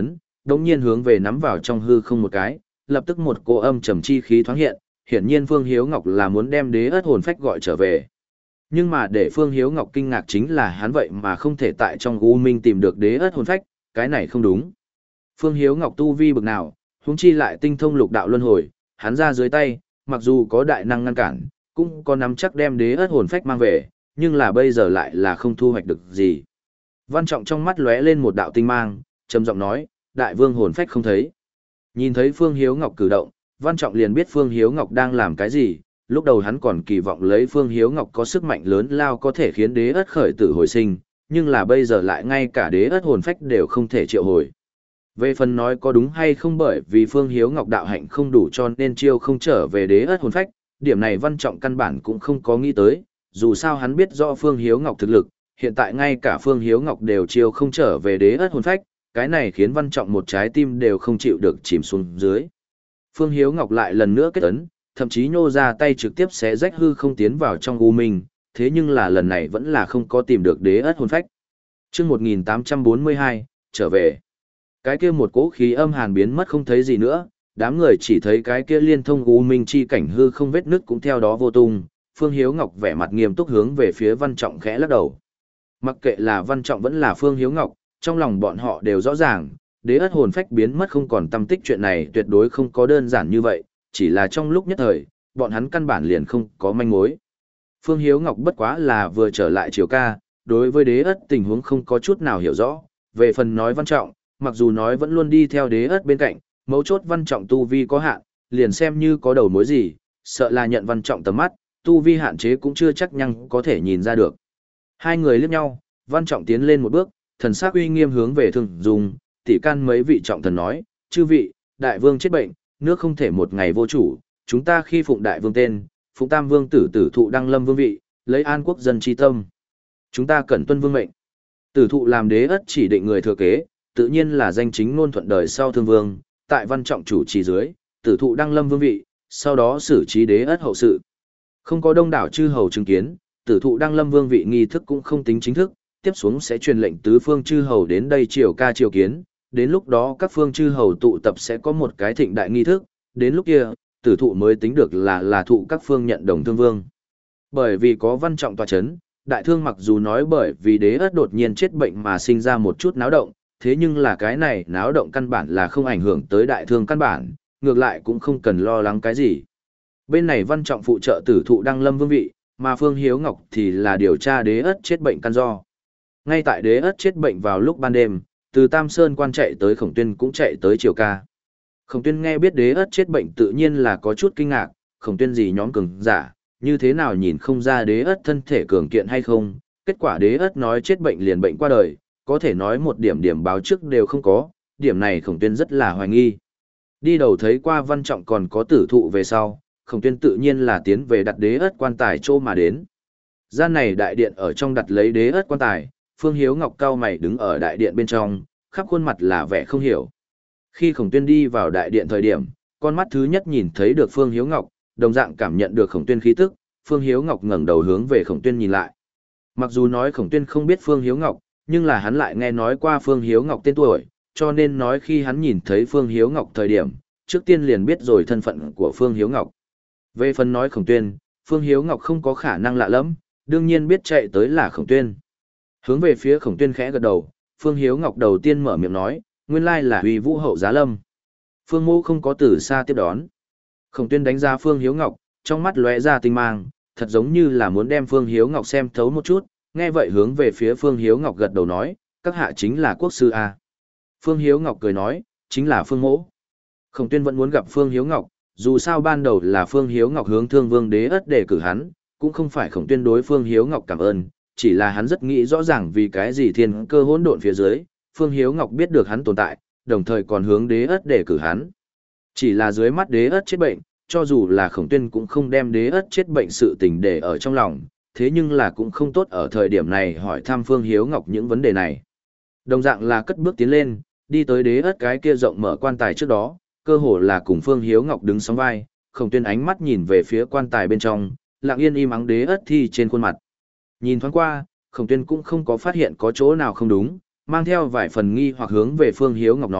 đống nhiên hướng về nắm vào trong hư không một cái, lập tức một cô âm trầm chi khí thoáng hiện, hiển nhiên Phương Hiếu Ngọc là muốn đem đế ất hồn phách gọi trở về. Nhưng mà để Phương Hiếu Ngọc kinh ngạc chính là hắn vậy mà không thể tại trong U Minh tìm được đế ất hồn phách, cái này không đúng. Phương Hiếu Ngọc tu vi bực nào, huống chi lại tinh thông lục đạo luân hồi, hắn ra dưới tay, mặc dù có đại năng ngăn cản, cũng có nắm chắc đem đế ất hồn phách mang về, nhưng là bây giờ lại là không thu hoạch được gì. Văn Trọng trong mắt lóe lên một đạo tinh mang, trầm giọng nói, đại vương hồn phách không thấy. Nhìn thấy Phương Hiếu Ngọc cử động, Văn Trọng liền biết Phương Hiếu Ngọc đang làm cái gì, lúc đầu hắn còn kỳ vọng lấy Phương Hiếu Ngọc có sức mạnh lớn lao có thể khiến đế ất khởi tử hồi sinh, nhưng là bây giờ lại ngay cả đế ất hồn phách đều không thể triệu hồi. Về phần nói có đúng hay không bởi vì Phương Hiếu Ngọc đạo hạnh không đủ cho nên chiêu không trở về đế ất hồn phách, điểm này Văn Trọng căn bản cũng không có nghĩ tới, dù sao hắn biết rõ Phương Hiếu Ngọc thực lực, hiện tại ngay cả Phương Hiếu Ngọc đều chiêu không trở về đế ất hồn phách, cái này khiến Văn Trọng một trái tim đều không chịu được chìm xuống dưới. Phương Hiếu Ngọc lại lần nữa kết ấn, thậm chí nhô ra tay trực tiếp xé rách hư không tiến vào trong u minh, thế nhưng là lần này vẫn là không có tìm được đế ất hồn phách. Chương một nghìn tám trăm bốn mươi hai, trở về. Cái kia một cỗ khí âm hàn biến mất không thấy gì nữa, đám người chỉ thấy cái kia liên thông u minh chi cảnh hư không vết nứt cũng theo đó vô tung. Phương Hiếu Ngọc vẻ mặt nghiêm túc hướng về phía Văn Trọng khẽ lắc đầu. Mặc kệ là Văn Trọng vẫn là Phương Hiếu Ngọc, trong lòng bọn họ đều rõ ràng, đế ất hồn phách biến mất không còn tâm tích chuyện này tuyệt đối không có đơn giản như vậy, chỉ là trong lúc nhất thời, bọn hắn căn bản liền không có manh mối. Phương Hiếu Ngọc bất quá là vừa trở lại Triều Ca, đối với đế ất tình huống không có chút nào hiểu rõ, về phần nói Văn Trọng, mặc dù nói vẫn luôn đi theo đế ất bên cạnh, mấu chốt Văn Trọng tu vi có hạn, liền xem như có đầu mối gì, sợ là nhận Văn Trọng tầm mắt, tu vi hạn chế cũng chưa chắc nhăng có thể nhìn ra được. Hai người liếc nhau, Văn Trọng tiến lên một bước, thần sắc uy nghiêm hướng về Thương Dung, tỷ can mấy vị trọng thần nói, chư vị, đại vương chết bệnh, nước không thể một ngày vô chủ, chúng ta khi phụng đại vương tên, phụng tam vương tử tử thụ đăng lâm vương vị, lấy an quốc dân chi tâm. Chúng ta cần tuân vương mệnh. Tử thụ làm đế ất chỉ định người thừa kế, tự nhiên là danh chính ngôn thuận đời sau thương vương, tại Văn Trọng chủ trì dưới, tử thụ đăng lâm vương vị, sau đó xử trí đế ất hậu sự. Không có đông đảo chư hầu chứng kiến, tử thụ đăng lâm vương vị nghi thức cũng không tính chính thức, tiếp xuống sẽ truyền lệnh tứ phương chư hầu đến đây triều ca triều kiến, đến lúc đó các phương chư hầu tụ tập sẽ có một cái thịnh đại nghi thức, đến lúc kia, tử thụ mới tính được là là thụ các phương nhận đồng thương vương. Bởi vì có Văn Trọng tọa chấn, đại thương mặc dù nói bởi vì đế ất đột nhiên chết bệnh mà sinh ra một chút náo động, thế nhưng là cái này náo động căn bản là không ảnh hưởng tới đại thương căn bản, ngược lại cũng không cần lo lắng cái gì. Bên này Văn Trọng phụ trợ tử thụ đăng lâm vương vị, mà Phương Hiếu Ngọc thì là điều tra đế ất chết bệnh căn do. Ngay tại đế ất chết bệnh vào lúc ban đêm, từ Tam Sơn quan chạy tới Khổng Tuyên cũng chạy tới Triều Ca. Khổng Tuyên nghe biết đế ất chết bệnh tự nhiên là có chút kinh ngạc, Khổng Tuyên gì nhóm cường giả, như thế nào nhìn không ra đế ất thân thể cường kiện hay không, kết quả đế ất nói chết bệnh liền bệnh qua đời, có thể nói một điểm điểm báo trước đều không có, điểm này Khổng Tuyên rất là hoài nghi. Đi đầu thấy qua Văn Trọng còn có tử thụ về sau, Khổng Tuyên tự nhiên là tiến về đặt đế ất quan tài chỗ mà đến. Gian này đại điện ở trong đặt lấy đế ất quan tài, Phương Hiếu Ngọc cao mày đứng ở đại điện bên trong, khắp khuôn mặt là vẻ không hiểu. Khi Khổng Tuyên đi vào đại điện thời điểm, con mắt thứ nhất nhìn thấy được Phương Hiếu Ngọc, đồng dạng cảm nhận được Khổng Tuyên khí tức, Phương Hiếu Ngọc ngẩng đầu hướng về Khổng Tuyên nhìn lại. Mặc dù nói Khổng Tuyên không biết Phương Hiếu Ngọc, nhưng là hắn lại nghe nói qua Phương Hiếu Ngọc tên tuổi, cho nên nói khi hắn nhìn thấy Phương Hiếu Ngọc thời điểm, trước tiên liền biết rồi thân phận của Phương Hiếu Ngọc. Về phần nói Khổng Tuyên, Phương Hiếu Ngọc không có khả năng lạ lẫm, đương nhiên biết chạy tới là Khổng Tuyên. Hướng về phía Khổng Tuyên khẽ gật đầu, Phương Hiếu Ngọc đầu tiên mở miệng nói, nguyên lai là Uy Vũ hậu giá lâm. Phương Mô không có từ xa tiếp đón. Khổng Tuyên đánh ra Phương Hiếu Ngọc, trong mắt lóe ra tinh mang, thật giống như là muốn đem Phương Hiếu Ngọc xem thấu một chút, nghe vậy hướng về phía Phương Hiếu Ngọc gật đầu nói, các hạ chính là quốc sư a. Phương Hiếu Ngọc cười nói, chính là Phương Mỗ. Khổng Tuyên vẫn muốn gặp Phương Hiếu Ngọc, dù sao ban đầu là Phương Hiếu Ngọc hướng Thương Vương Đế Ất để cử hắn, cũng không phải Khổng Tuyên đối Phương Hiếu Ngọc cảm ơn, chỉ là hắn rất nghĩ rõ ràng vì cái gì thiên cơ hỗn độn phía dưới, Phương Hiếu Ngọc biết được hắn tồn tại, đồng thời còn hướng Đế Ất để cử hắn. Chỉ là dưới mắt Đế Ất chết bệnh, cho dù là Khổng Tuyên cũng không đem Đế Ất chết bệnh sự tình để ở trong lòng, thế nhưng là cũng không tốt ở thời điểm này hỏi thăm Phương Hiếu Ngọc những vấn đề này. Đồng dạng là cất bước tiến lên, đi tới Đế Ất cái kia rộng mở quan tài trước đó, cơ hồ là cùng Phương Hiếu Ngọc đứng sóng vai, Khổng Tuyên ánh mắt nhìn về phía quan tài bên trong, lặng yên im ắng Đế Ất thi trên khuôn mặt. Nhìn thoáng qua, Khổng Tuyên cũng không có phát hiện có chỗ nào không đúng, mang theo vài phần nghi hoặc hướng về Phương Hiếu Ngọc nói,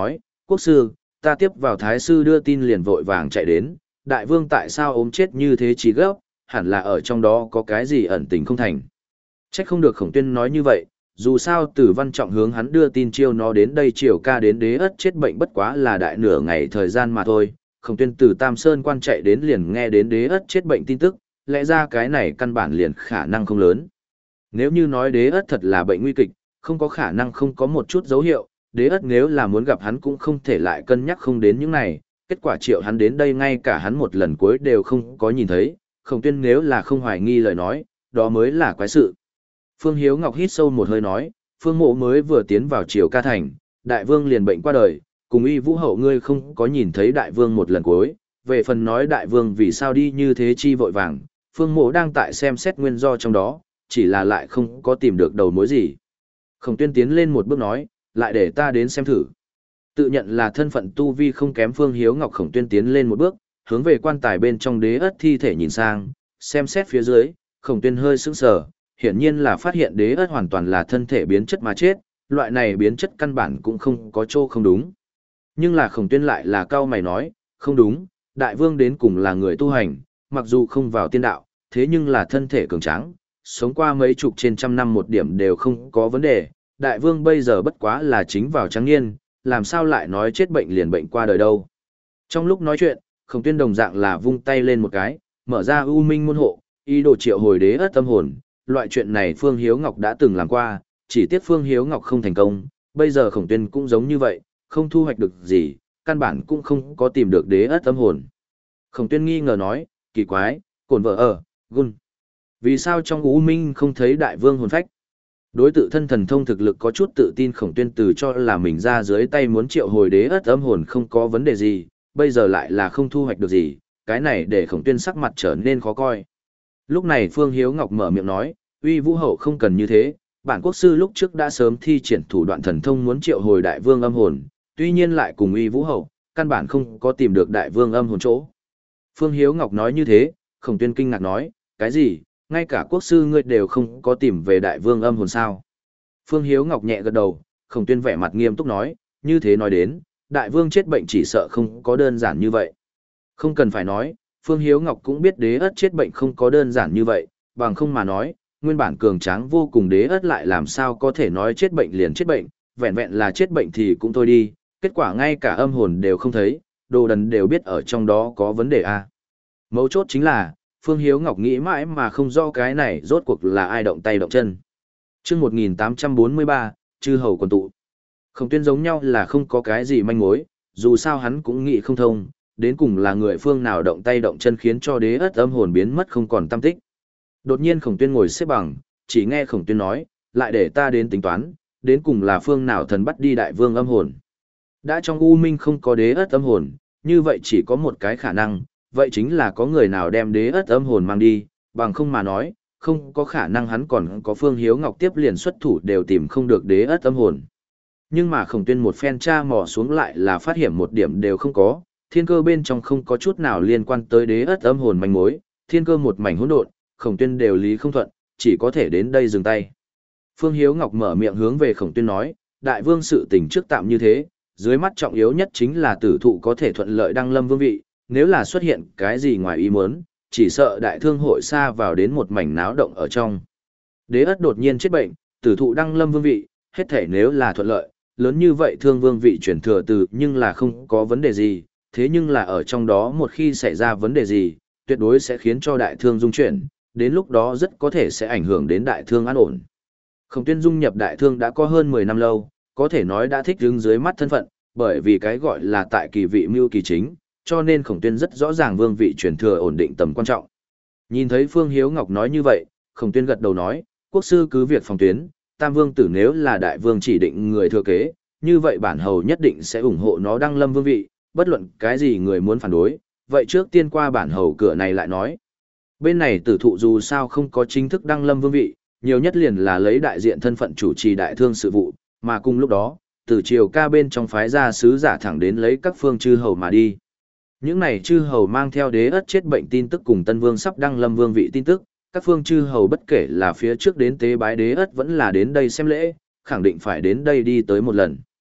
quốc sư, ta tiếp vào thái sư đưa tin liền vội vàng chạy đến, đại vương tại sao ốm chết như thế trí gấp, hẳn là ở trong đó có cái gì ẩn tình không thành. Trách không được Khổng Tuyên nói như vậy, dù sao Tử Văn Trọng hướng hắn đưa tin chiêu nó đến đây chiều ca đến đế ất chết bệnh bất quá là đại nửa ngày thời gian mà thôi. Khổng Tuyên từ Tam Sơn quan chạy đến liền nghe đến đế ất chết bệnh tin tức, lẽ ra cái này căn bản liền khả năng không lớn. Nếu như nói đế ất thật là bệnh nguy kịch, không có khả năng không có một chút dấu hiệu, đế ất nếu là muốn gặp hắn cũng không thể lại cân nhắc không đến những này, kết quả triệu hắn đến đây ngay cả hắn một lần cuối đều không có nhìn thấy, Khổng Tuyên nếu là không hoài nghi lời nói, đó mới là quái sự. Phương Hiếu Ngọc hít sâu một hơi nói, Phương Mộ mới vừa tiến vào triều ca thành, đại vương liền bệnh qua đời, cùng Y Vũ hậu ngươi không có nhìn thấy đại vương một lần cuối, về phần nói đại vương vì sao đi như thế chi vội vàng, Phương Mộ đang tại xem xét nguyên do trong đó, chỉ là lại không có tìm được đầu mối gì. Khổng Tuyên tiến lên một bước nói, lại để ta đến xem thử. Tự nhận là thân phận tu vi không kém Phương Hiếu Ngọc, Khổng Tuyên tiến lên một bước, hướng về quan tài bên trong đế ất thi thể nhìn sang, xem xét phía dưới, Khổng Tuyên hơi sững sờ, hiển nhiên là phát hiện đế ất hoàn toàn là thân thể biến chất mà chết, loại này biến chất căn bản cũng không có chỗ không đúng. Nhưng là Khổng Tuyên lại là cao mày nói, không đúng, đại vương đến cùng là người tu hành, mặc dù không vào tiên đạo, thế nhưng là thân thể cường tráng, sống qua mấy chục trên trăm năm một điểm đều không có vấn đề, đại vương bây giờ bất quá là chính vào trắng niên, làm sao lại nói chết bệnh liền bệnh qua đời đâu. Trong lúc nói chuyện, Khổng Tuyên đồng dạng là vung tay lên một cái, mở ra U Minh môn hộ, ý đồ triệu hồi đế ất tâm hồn. Loại chuyện này Phương Hiếu Ngọc đã từng làm qua, chỉ tiếc Phương Hiếu Ngọc không thành công, bây giờ Khổng Tuyên cũng giống như vậy, không thu hoạch được gì, căn bản cũng không có tìm được đế ất tâm hồn. Khổng Tuyên nghi ngờ nói, kỳ quái, cổn vợ ở, gun. Vì sao trong U Minh không thấy đại vương hồn phách? Đối tự thân thần thông thực lực có chút tự tin, Khổng Tuyên từ cho là mình ra dưới tay muốn triệu hồi đế ất âm hồn không có vấn đề gì, bây giờ lại là không thu hoạch được gì, cái này để Khổng Tuyên sắc mặt trở nên khó coi. Lúc này Phương Hiếu Ngọc mở miệng nói, Uy Vũ hậu không cần như thế, bản quốc sư lúc trước đã sớm thi triển thủ đoạn thần thông muốn triệu hồi đại vương âm hồn, tuy nhiên lại cùng Uy Vũ hậu, căn bản không có tìm được đại vương âm hồn chỗ. Phương Hiếu Ngọc nói như thế, Khổng Tuyên kinh ngạc nói, cái gì, ngay cả quốc sư ngươi đều không có tìm về đại vương âm hồn sao? Phương Hiếu Ngọc nhẹ gật đầu, Khổng Tuyên vẻ mặt nghiêm túc nói, như thế nói đến, đại vương chết bệnh chỉ sợ không có đơn giản như vậy. Không cần phải nói, Phương Hiếu Ngọc cũng biết đế ất chết bệnh không có đơn giản như vậy, bằng không mà nói, nguyên bản cường tráng vô cùng đế ất lại làm sao có thể nói chết bệnh liền chết bệnh, vẹn vẹn là chết bệnh thì cũng thôi đi, kết quả ngay cả âm hồn đều không thấy, đồ đần đều biết ở trong đó có vấn đề a. Mấu chốt chính là, Phương Hiếu Ngọc nghĩ mãi mà không rõ cái này rốt cuộc là ai động tay động chân. Trước một nghìn tám trăm bốn mươi ba, chư hầu quần tụ. Khổng Tuyên giống nhau là không có cái gì manh mối, dù sao hắn cũng nghĩ không thông, đến cùng là người phương nào động tay động chân khiến cho đế ất âm hồn biến mất không còn tăm tích. Đột nhiên Khổng Tuyên ngồi xếp bằng, chỉ nghe Khổng Tuyên nói, lại để ta đến tính toán, đến cùng là phương nào thần bắt đi đại vương âm hồn. Đã trong U Minh không có đế ất âm hồn, như vậy chỉ có một cái khả năng, vậy chính là có người nào đem đế ất âm hồn mang đi, bằng không mà nói, không có khả năng hắn còn có Phương Hiếu Ngọc tiếp liền xuất thủ đều tìm không được đế ất âm hồn. Nhưng mà Khổng Tuyên một phen tra mò xuống lại là phát hiện một điểm đều không có, thiên cơ bên trong không có chút nào liên quan tới đế ất âm hồn manh mối, thiên cơ một mảnh hỗn độn, Khổng Tuyên đều lý không thuận, chỉ có thể đến đây dừng tay. Phương Hiếu Ngọc mở miệng hướng về Khổng Tuyên nói, đại vương sự tình trước tạm như thế, dưới mắt trọng yếu nhất chính là tử thụ có thể thuận lợi đăng lâm vương vị, nếu là xuất hiện cái gì ngoài ý muốn, chỉ sợ đại thương hội xa vào đến một mảnh náo động ở trong. Đế ất đột nhiên chết bệnh, tử thụ đăng lâm vương vị, hết thể nếu là thuận lợi, lớn như vậy thương vương vị chuyển thừa từ nhưng là không có vấn đề gì, thế nhưng là ở trong đó một khi xảy ra vấn đề gì, tuyệt đối sẽ khiến cho đại thương dung chuyển, đến lúc đó rất có thể sẽ ảnh hưởng đến đại thương an ổn. Khổng Tuyên dung nhập đại thương đã có hơn mười năm lâu, có thể nói đã thích đứng dưới mắt thân phận, bởi vì cái gọi là tại kỳ vị mưu kỳ chính, cho nên Khổng Tuyên rất rõ ràng vương vị truyền thừa ổn định tầm quan trọng. Nhìn thấy Phương Hiếu Ngọc nói như vậy, Khổng Tuyên gật đầu nói, quốc sư cứ việc phòng tuyến, Tam Vương tử nếu là đại vương chỉ định người thừa kế, như vậy bản hầu nhất định sẽ ủng hộ nó đăng lâm vương vị, bất luận cái gì người muốn phản đối, vậy trước tiên qua bản hầu cửa này lại nói. Bên này tử thụ dù sao không có chính thức đăng lâm vương vị, nhiều nhất liền là lấy đại diện thân phận chủ trì đại thương sự vụ, mà cùng lúc đó, từ triều ca bên trong phái ra sứ giả thẳng đến lấy các phương chư hầu mà đi. Những này chư hầu mang theo đế ất chết bệnh tin tức cùng tân vương sắp đăng lâm vương vị tin tức, các phương chư hầu bất kể là phía trước đến tế bái đế ất vẫn là đến đây xem lễ, khẳng định phải đến đây đi tới một lần.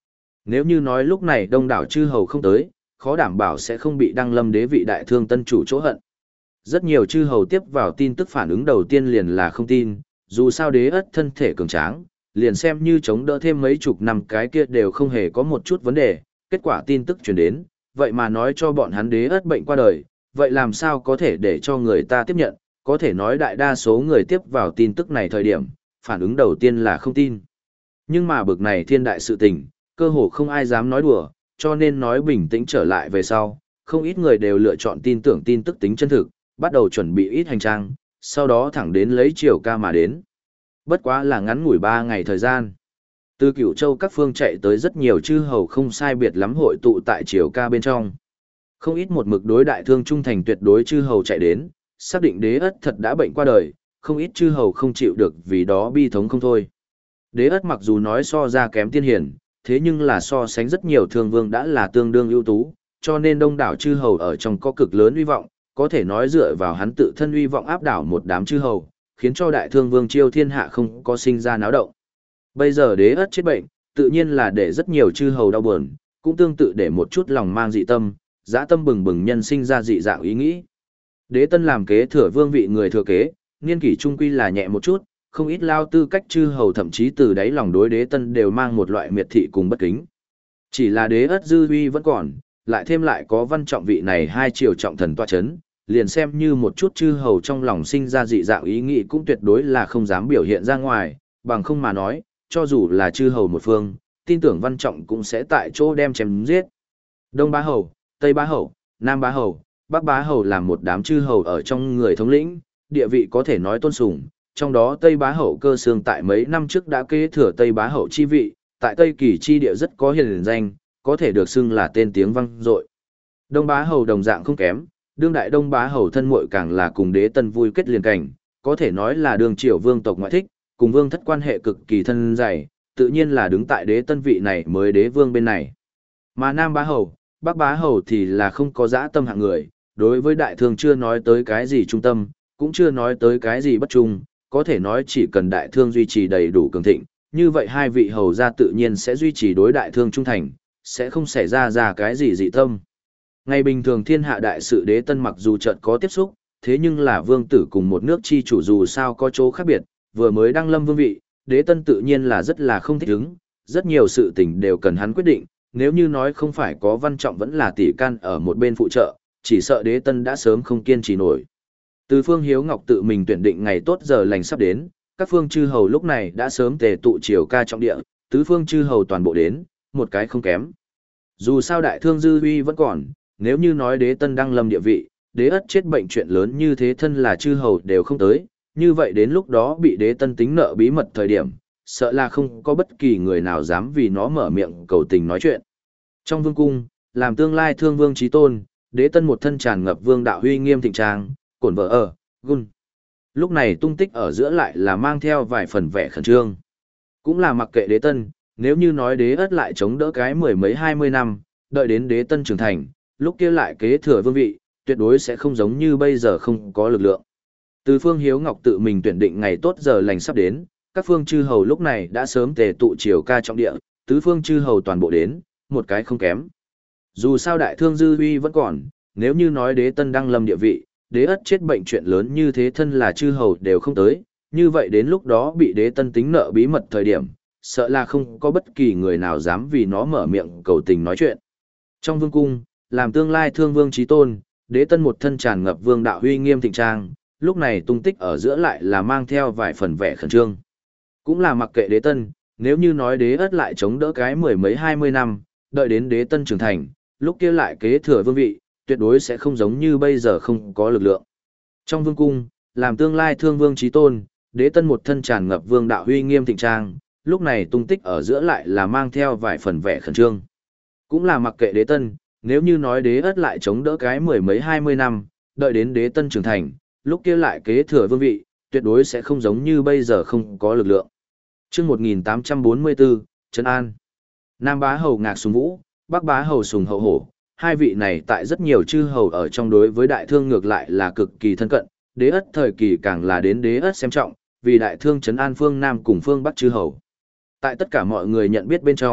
Nếu như nói lúc này đông đảo chư hầu không tới, khó đảm bảo sẽ không bị đăng lâm đế vị đại thương tân chủ chỗ hận. Rất nhiều chư hầu tiếp vào tin tức phản ứng đầu tiên liền là không tin, dù sao đế ất thân thể cường tráng, liền xem như chống đỡ thêm mấy chục năm cái kia đều không hề có một chút vấn đề, kết quả tin tức truyền đến, vậy mà nói cho bọn hắn đế ất bệnh qua đời, vậy làm sao có thể để cho người ta tiếp nhận, có thể nói đại đa số người tiếp vào tin tức này thời điểm, phản ứng đầu tiên là không tin. Nhưng mà bực này thiên đại sự tình, cơ hồ không ai dám nói đùa, cho nên nói bình tĩnh trở lại về sau, không ít người đều lựa chọn tin tưởng tin tức tính chân thực, bắt đầu chuẩn bị ít hành trang, sau đó thẳng đến lấy triều ca mà đến. Bất quá là ngắn ngủi ba ngày thời gian. Từ Cửu Châu các phương chạy tới rất nhiều chư hầu không sai biệt lắm hội tụ tại triều ca bên trong. Không ít một mực đối đại thương trung thành tuyệt đối chư hầu chạy đến, xác định đế ất thật đã bệnh qua đời, không ít chư hầu không chịu được vì đó bi thống không thôi. Đế ất mặc dù nói so ra kém tiên hiển, thế nhưng là so sánh rất nhiều thương vương đã là tương đương ưu tú, cho nên đông đảo chư hầu ở trong có cực lớn uy vọng, có thể nói dựa vào hắn tự thân uy vọng áp đảo một đám chư hầu, khiến cho đại thương vương Chiêu Thiên Hạ không có sinh ra náo động. Bây giờ đế ất chết bệnh, tự nhiên là để rất nhiều chư hầu đau buồn, cũng tương tự để một chút lòng mang dị tâm, dã tâm bừng bừng nhân sinh ra dị dạng ý nghĩ. Đế tân làm kế thừa vương vị người thừa kế, niên kỷ trung quy là nhẹ một chút, không ít lao tư cách chư hầu thậm chí từ đáy lòng đối đế tân đều mang một loại miệt thị cùng bất kính. Chỉ là đế ất dư uy vẫn còn, lại thêm lại có văn trọng vị này hai triều trọng thần tọa chấn, liền xem như một chút chư hầu trong lòng sinh ra dị dạng ý nghĩ cũng tuyệt đối là không dám biểu hiện ra ngoài, bằng không mà nói, cho dù là chư hầu một phương, tin tưởng văn trọng cũng sẽ tại chỗ đem chém giết. Đông bá hầu, Tây bá hầu, Nam bá hầu, Bắc bá hầu làm một đám chư hầu ở trong người thống lĩnh, địa vị có thể nói tôn sùng, trong đó Tây bá hầu Cơ Xương tại mấy năm trước đã kế thừa Tây bá hầu chi vị, tại Tây Kỳ chi địa rất có hiển danh, có thể được xưng là tên tiếng vang dội. Đông bá hầu đồng dạng không kém, đương đại Đông bá hầu thân muội càng là cùng đế tân vui kết liền cảnh, có thể nói là đường triều vương tộc ngoại thích, cùng vương thất quan hệ cực kỳ thân dày, tự nhiên là đứng tại đế tân vị này mới đế vương bên này. Mà Nam bá hầu, Bắc bá hầu thì là không có dã tâm hạng người, đối với đại thương chưa nói tới cái gì trung tâm, cũng chưa nói tới cái gì bất trung, có thể nói chỉ cần đại thương duy trì đầy đủ cường thịnh, như vậy hai vị hầu gia tự nhiên sẽ duy trì đối đại thương trung thành, sẽ không xảy ra ra cái gì dị tâm. Ngày bình thường thiên hạ đại sự đế tân mặc dù chợt có tiếp xúc, thế nhưng là vương tử cùng một nước chi chủ dù sao có chỗ khác biệt, vừa mới đăng lâm vương vị, đế tân tự nhiên là rất là không thích ứng, rất nhiều sự tình đều cần hắn quyết định, nếu như nói không phải có văn trọng vẫn là tỷ can ở một bên phụ trợ, chỉ sợ đế tân đã sớm không kiên trì nổi. Từ phương Hiếu Ngọc tự mình tuyển định ngày tốt giờ lành sắp đến, các phương chư hầu lúc này đã sớm tề tụ triều ca trọng địa, tứ phương chư hầu toàn bộ đến, một cái không kém. Dù sao đại thương dư uy vẫn còn, nếu như nói đế tân đăng lâm địa vị, đế ất chết bệnh chuyện lớn như thế thân là chư hầu đều không tới, như vậy đến lúc đó bị đế tân tính nợ bí mật thời điểm, sợ là không có bất kỳ người nào dám vì nó mở miệng cầu tình nói chuyện. Trong vương cung, làm tương lai thương vương chí tôn, đế tân một thân tràn ngập vương đạo huy nghiêm thịnh trang, cổn vợ ở, gun. Lúc này tung tích ở giữa lại là mang theo vài phần vẻ khẩn trương. Cũng là mặc kệ đế tân, nếu như nói đế ất lại chống đỡ cái mười mấy hai mươi năm, đợi đến đế tân trưởng thành, lúc kia lại kế thừa vương vị, tuyệt đối sẽ không giống như bây giờ không có lực lượng. Từ phương Hiếu Ngọc tự mình tuyển định ngày tốt giờ lành sắp đến, các phương chư hầu lúc này đã sớm tề tụ triều ca trọng địa, tứ phương chư hầu toàn bộ đến, một cái không kém. Dù sao đại thương dư uy vẫn còn, nếu như nói đế tân đăng lâm địa vị, đế ất chết bệnh chuyện lớn như thế thân là chư hầu đều không tới, như vậy đến lúc đó bị đế tân tính nợ bí mật thời điểm, sợ là không có bất kỳ người nào dám vì nó mở miệng cầu tình nói chuyện. Trong vương cung, làm tương lai thương vương chí tôn, đế tân một thân tràn ngập vương đạo huy nghiêm thịnh trang, lúc này tung tích ở giữa lại là mang theo vài phần vẻ khẩn trương. Cũng là mặc kệ đế tân, nếu như nói đế ất lại chống đỡ cái mười mấy hai mươi năm, đợi đến đế tân trưởng thành, lúc kia lại kế thừa vương vị, tuyệt đối sẽ không giống như bây giờ không có lực lượng. Trong vương cung, làm tương lai thương vương chí tôn, đế tân một thân tràn ngập vương đạo huy nghiêm thịnh trang, lúc này tung tích ở giữa lại là mang theo vài phần vẻ khẩn trương. Cũng là mặc kệ đế tân, nếu như nói đế ất lại chống đỡ cái mười mấy hai mươi năm, đợi đến đế tân trưởng thành, lúc kia lại kế thừa vương vị, tuyệt đối sẽ không giống như bây giờ không có lực lượng. Chương một nghìn tám trăm bốn mươi bốn, Trấn An. Nam bá hầu Ngạc Sùng Vũ, Bắc bá hầu Sùng Hậu Hổ, hai vị này tại rất nhiều chư hầu ở trong đối với đại thương ngược lại là cực kỳ thân cận, đế ất thời kỳ càng là đến đế ất xem trọng, vì đại thương trấn an phương Nam cùng phương Bắc chư hầu. Tại tất cả mọi người nhận biết bên trong,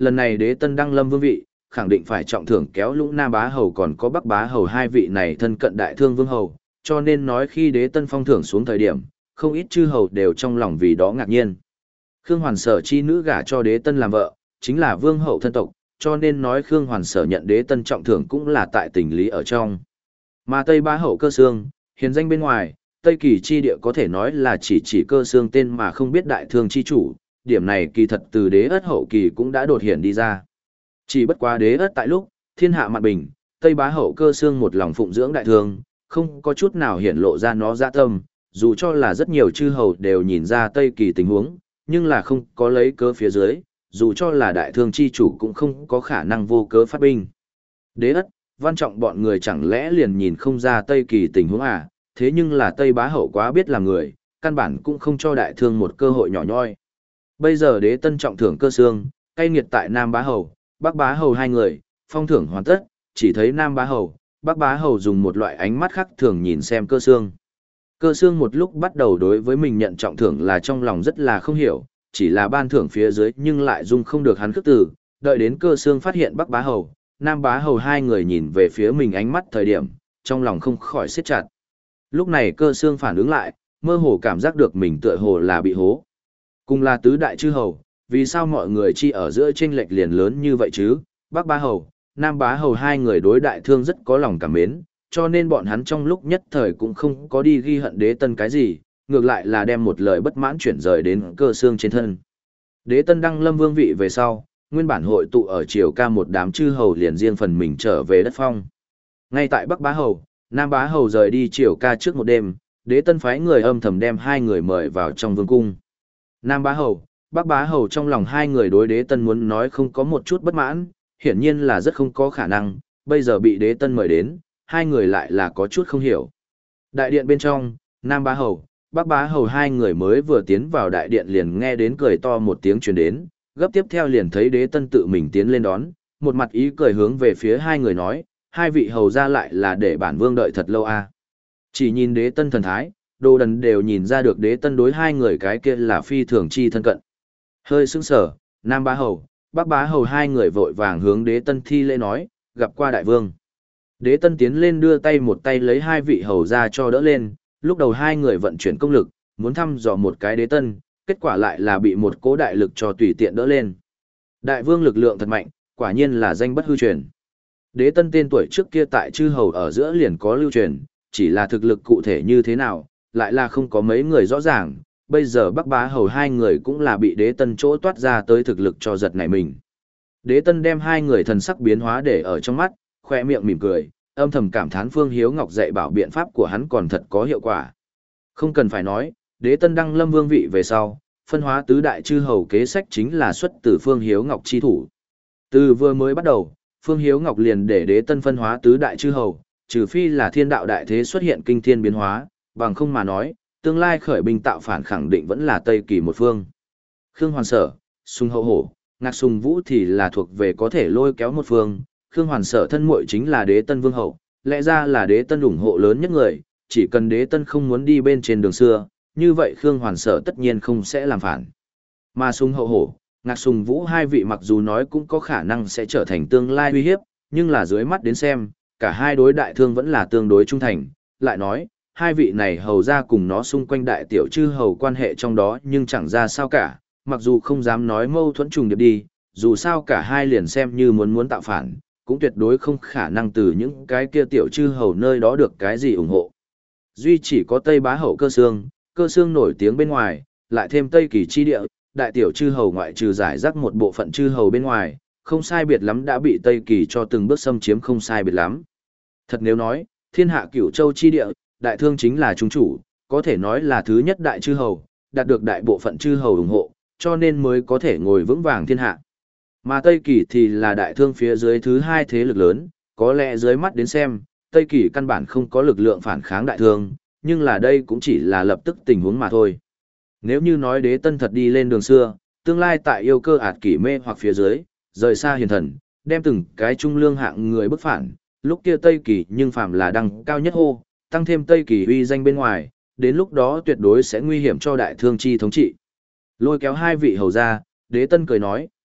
lần này đế tân đăng lâm vương vị, khẳng định phải trọng thưởng kéo lũng Nam Bá Hầu còn có Bắc Bá Hầu hai vị này thân cận đại thương vương hầu, cho nên nói khi đế tân phong thưởng xuống thời điểm, không ít chư hầu đều trong lòng vì đó ngạc nhiên. Khương Hoàn Sở chi nữ gả cho đế tân làm vợ, chính là vương hậu thân tộc, cho nên nói Khương Hoàn Sở nhận đế tân trọng thưởng cũng là tại tình lý ở trong. Mà Tây Bá Hậu Cơ Xương, hiền danh bên ngoài, Tây Kỳ chi địa có thể nói là chỉ chỉ Cơ Xương tên mà không biết đại thương chi chủ, điểm này kỳ thật từ đế ất hậu kỳ cũng đã đột hiện đi ra. Chỉ bất quá đế ất tại lúc, thiên hạ mạn bình, Tây Bá Hậu Cơ Xương một lòng phụng dưỡng đại thương, không có chút nào hiển lộ ra nó dạ tâm, dù cho là rất nhiều chư hầu đều nhìn ra Tây Kỳ tình huống, nhưng là không có lấy cớ phía dưới, dù cho là đại thương chi chủ cũng không có khả năng vô cớ phát binh. Đế ất, Văn Trọng bọn người chẳng lẽ liền nhìn không ra Tây Kỳ tình huống à, thế nhưng là Tây Bá Hậu quá biết làm người, căn bản cũng không cho đại thương một cơ hội nhỏ nhoi. Bây giờ đế tân trọng thưởng Cơ Xương, cay nghiệt tại Nam Bá Hầu, Bắc Bá Hầu hai người, phong thưởng hoàn tất, chỉ thấy Nam Bá Hầu, Bắc Bá Hầu dùng một loại ánh mắt khác thường nhìn xem Cơ Xương. Cơ Xương một lúc bắt đầu đối với mình nhận trọng thưởng là trong lòng rất là không hiểu, chỉ là ban thưởng phía dưới nhưng lại dung không được hắn khước từ, đợi đến Cơ Xương phát hiện Bắc Bá Hầu, Nam Bá Hầu hai người nhìn về phía mình ánh mắt thời điểm, trong lòng không khỏi siết chặt. Lúc này Cơ Xương phản ứng lại, mơ hồ cảm giác được mình tựa hồ là bị hố. Cùng là tứ đại chư hầu, vì sao mọi người chi ở giữa chênh lệch liền lớn như vậy chứ? Bắc Bá Hầu, Nam Bá Hầu hai người đối đại thương rất có lòng cảm mến, cho nên bọn hắn trong lúc nhất thời cũng không có đi ghi hận đế tân cái gì, ngược lại là đem một lời bất mãn chuyển rời đến Cơ Xương trên thân. Đế tân đăng lâm vương vị về sau, nguyên bản hội tụ ở triều ca một đám chư hầu liền riêng phần mình trở về đất phong. Ngay tại Bắc Bá Hầu, Nam Bá Hầu rời đi triều ca trước một đêm, đế tân phái người âm thầm đem hai người mời vào trong vương cung. Nam Bá Hầu, Bắc Bá Hầu trong lòng hai người đối đế tân muốn nói không có một chút bất mãn, hiển nhiên là rất không có khả năng, bây giờ bị đế tân mời đến, hai người lại là có chút không hiểu. Đại điện bên trong, Nam Bá Hầu, Bắc Bá Hầu hai người mới vừa tiến vào đại điện liền nghe đến cười to một tiếng truyền đến, gấp tiếp theo liền thấy đế tân tự mình tiến lên đón, một mặt ý cười hướng về phía hai người nói, hai vị hầu ra lại là để bản vương đợi thật lâu à. Chỉ nhìn đế tân thần thái, đồ đần đều nhìn ra được đế tân đối hai người cái kia là phi thường chi thân cận. Hơi sững sở, Nam Bá Hầu, Bắc Bá Hầu hai người vội vàng hướng đế tân thi lễ nói, gặp qua đại vương. Đế tân tiến lên đưa tay một tay lấy hai vị hầu ra cho đỡ lên, lúc đầu hai người vận chuyển công lực, muốn thăm dò một cái đế tân, kết quả lại là bị một cố đại lực cho tùy tiện đỡ lên. Đại vương lực lượng thật mạnh, quả nhiên là danh bất hư truyền. Đế tân tên tuổi trước kia tại chư hầu ở giữa liền có lưu truyền, chỉ là thực lực cụ thể như thế nào, lại là không có mấy người rõ ràng, bây giờ Bắc Bá Hầu hai người cũng là bị đế tân chỗ toát ra tới thực lực cho giật nảy mình. Đế tân đem hai người thần sắc biến hóa để ở trong mắt, khoe miệng mỉm cười, âm thầm cảm thán Phương Hiếu Ngọc dạy bảo biện pháp của hắn còn thật có hiệu quả. Không cần phải nói, đế tân đăng lâm vương vị về sau, phân hóa tứ đại chư hầu kế sách chính là xuất từ Phương Hiếu Ngọc chi thủ. Từ vừa mới bắt đầu, Phương Hiếu Ngọc liền để đế tân phân hóa tứ đại chư hầu, trừ phi là thiên đạo đại thế xuất hiện kinh thiên biến hóa, bằng không mà nói, tương lai khởi binh tạo phản khẳng định vẫn là Tây Kỳ một phương. Khương Hoàn Sở, Sùng Hậu Hổ, Ngạc Sùng Vũ thì là thuộc về có thể lôi kéo một phương, Khương Hoàn Sở thân muội chính là đế tân vương hậu, lẽ ra là đế tân ủng hộ lớn nhất người, chỉ cần đế tân không muốn đi bên trên đường xưa, như vậy Khương Hoàn Sở tất nhiên không sẽ làm phản. Mà Sùng Hậu Hổ, Ngạc Sùng Vũ hai vị mặc dù nói cũng có khả năng sẽ trở thành tương lai uy hiếp, nhưng là dưới mắt đến xem, cả hai đối đại thương vẫn là tương đối trung thành, lại nói, hai vị này hầu ra cùng nó xung quanh đại tiểu chư hầu quan hệ trong đó nhưng chẳng ra sao cả, mặc dù không dám nói mâu thuẫn trùng điệp đi, dù sao cả hai liền xem như muốn muốn tạo phản, cũng tuyệt đối không khả năng từ những cái kia tiểu chư hầu nơi đó được cái gì ủng hộ. Duy chỉ có Tây Bá Hậu Cơ Xương, Cơ Xương nổi tiếng bên ngoài, lại thêm Tây Kỳ chi địa, đại tiểu chư hầu ngoại trừ giải rác một bộ phận chư hầu bên ngoài, không sai biệt lắm đã bị Tây Kỳ cho từng bước xâm chiếm không sai biệt lắm. Thật nếu nói, thiên hạ cửu châu chi địa, đại thương chính là chúng chủ, có thể nói là thứ nhất đại chư hầu, đạt được đại bộ phận chư hầu ủng hộ, cho nên mới có thể ngồi vững vàng thiên hạ. Mà Tây Kỳ thì là đại thương phía dưới thứ hai thế lực lớn, có lẽ dưới mắt đến xem, Tây Kỳ căn bản không có lực lượng phản kháng đại thương, nhưng là đây cũng chỉ là lập tức tình huống mà thôi. Nếu như nói đế tân thật đi lên đường xưa, tương lai tại yêu cơ ạt kỷ mê hoặc phía dưới, rời xa hiền thần, đem từng cái trung lương hạng người bức phản, lúc kia Tây Kỳ nhưng phàm là đăng cao nhất hô, tăng thêm Tây Kỳ uy danh bên ngoài, đến lúc đó tuyệt đối sẽ nguy hiểm cho đại thương chi thống trị. Lôi kéo hai vị hầu ra, đế tân cười nói,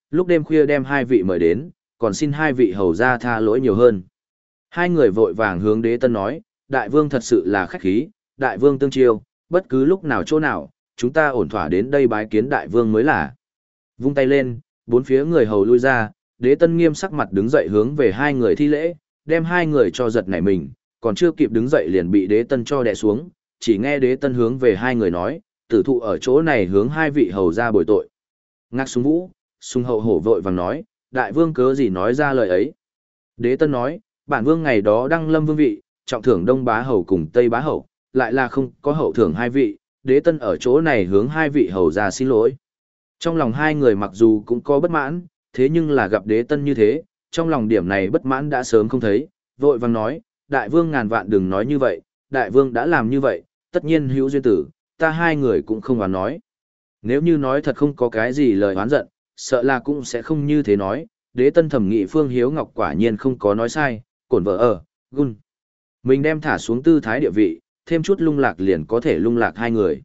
lúc đêm khuya đem hai vị mời đến, còn xin hai vị hầu ra tha lỗi nhiều hơn. Hai người vội vàng hướng đế tân nói, đại vương thật sự là khách khí, đại vương tương chiêu, bất cứ lúc nào chỗ nào, chúng ta ổn thỏa đến đây bái kiến đại vương mới là. Vung tay lên, bốn phía người hầu lui ra, đế tân nghiêm sắc mặt đứng dậy hướng về hai người thi lễ, đem hai người cho giật nảy mình, còn chưa kịp đứng dậy liền bị đế tân cho đè xuống, chỉ nghe đế tân hướng về hai người nói, tử thụ ở chỗ này hướng hai vị hầu ra bồi tội. Ngạc Sùng Vũ, Sùng Hậu hổ vội vàng nói, đại vương cớ gì nói ra lời ấy. Đế tân nói, bản vương ngày đó đăng lâm vương vị, trọng thưởng Đông Bá Hầu cùng Tây Bá Hầu, lại là không có hậu thưởng hai vị, đế tân ở chỗ này hướng hai vị hầu ra xin lỗi. Trong lòng hai người mặc dù cũng có bất mãn, thế nhưng là gặp đế tân như thế, trong lòng điểm này bất mãn đã sớm không thấy, vội vàng nói, đại vương ngàn vạn đừng nói như vậy, đại vương đã làm như vậy, tất nhiên hữu duyên tử, ta hai người cũng không oán nói. Nếu như nói thật không có cái gì lời oán giận, sợ là cũng sẽ không như thế nói, đế tân thẩm nghị Phương Hiếu Ngọc quả nhiên không có nói sai, cổn vợ ở, gun. Mình đem thả xuống tư thái địa vị, thêm chút lung lạc liền có thể lung lạc hai người.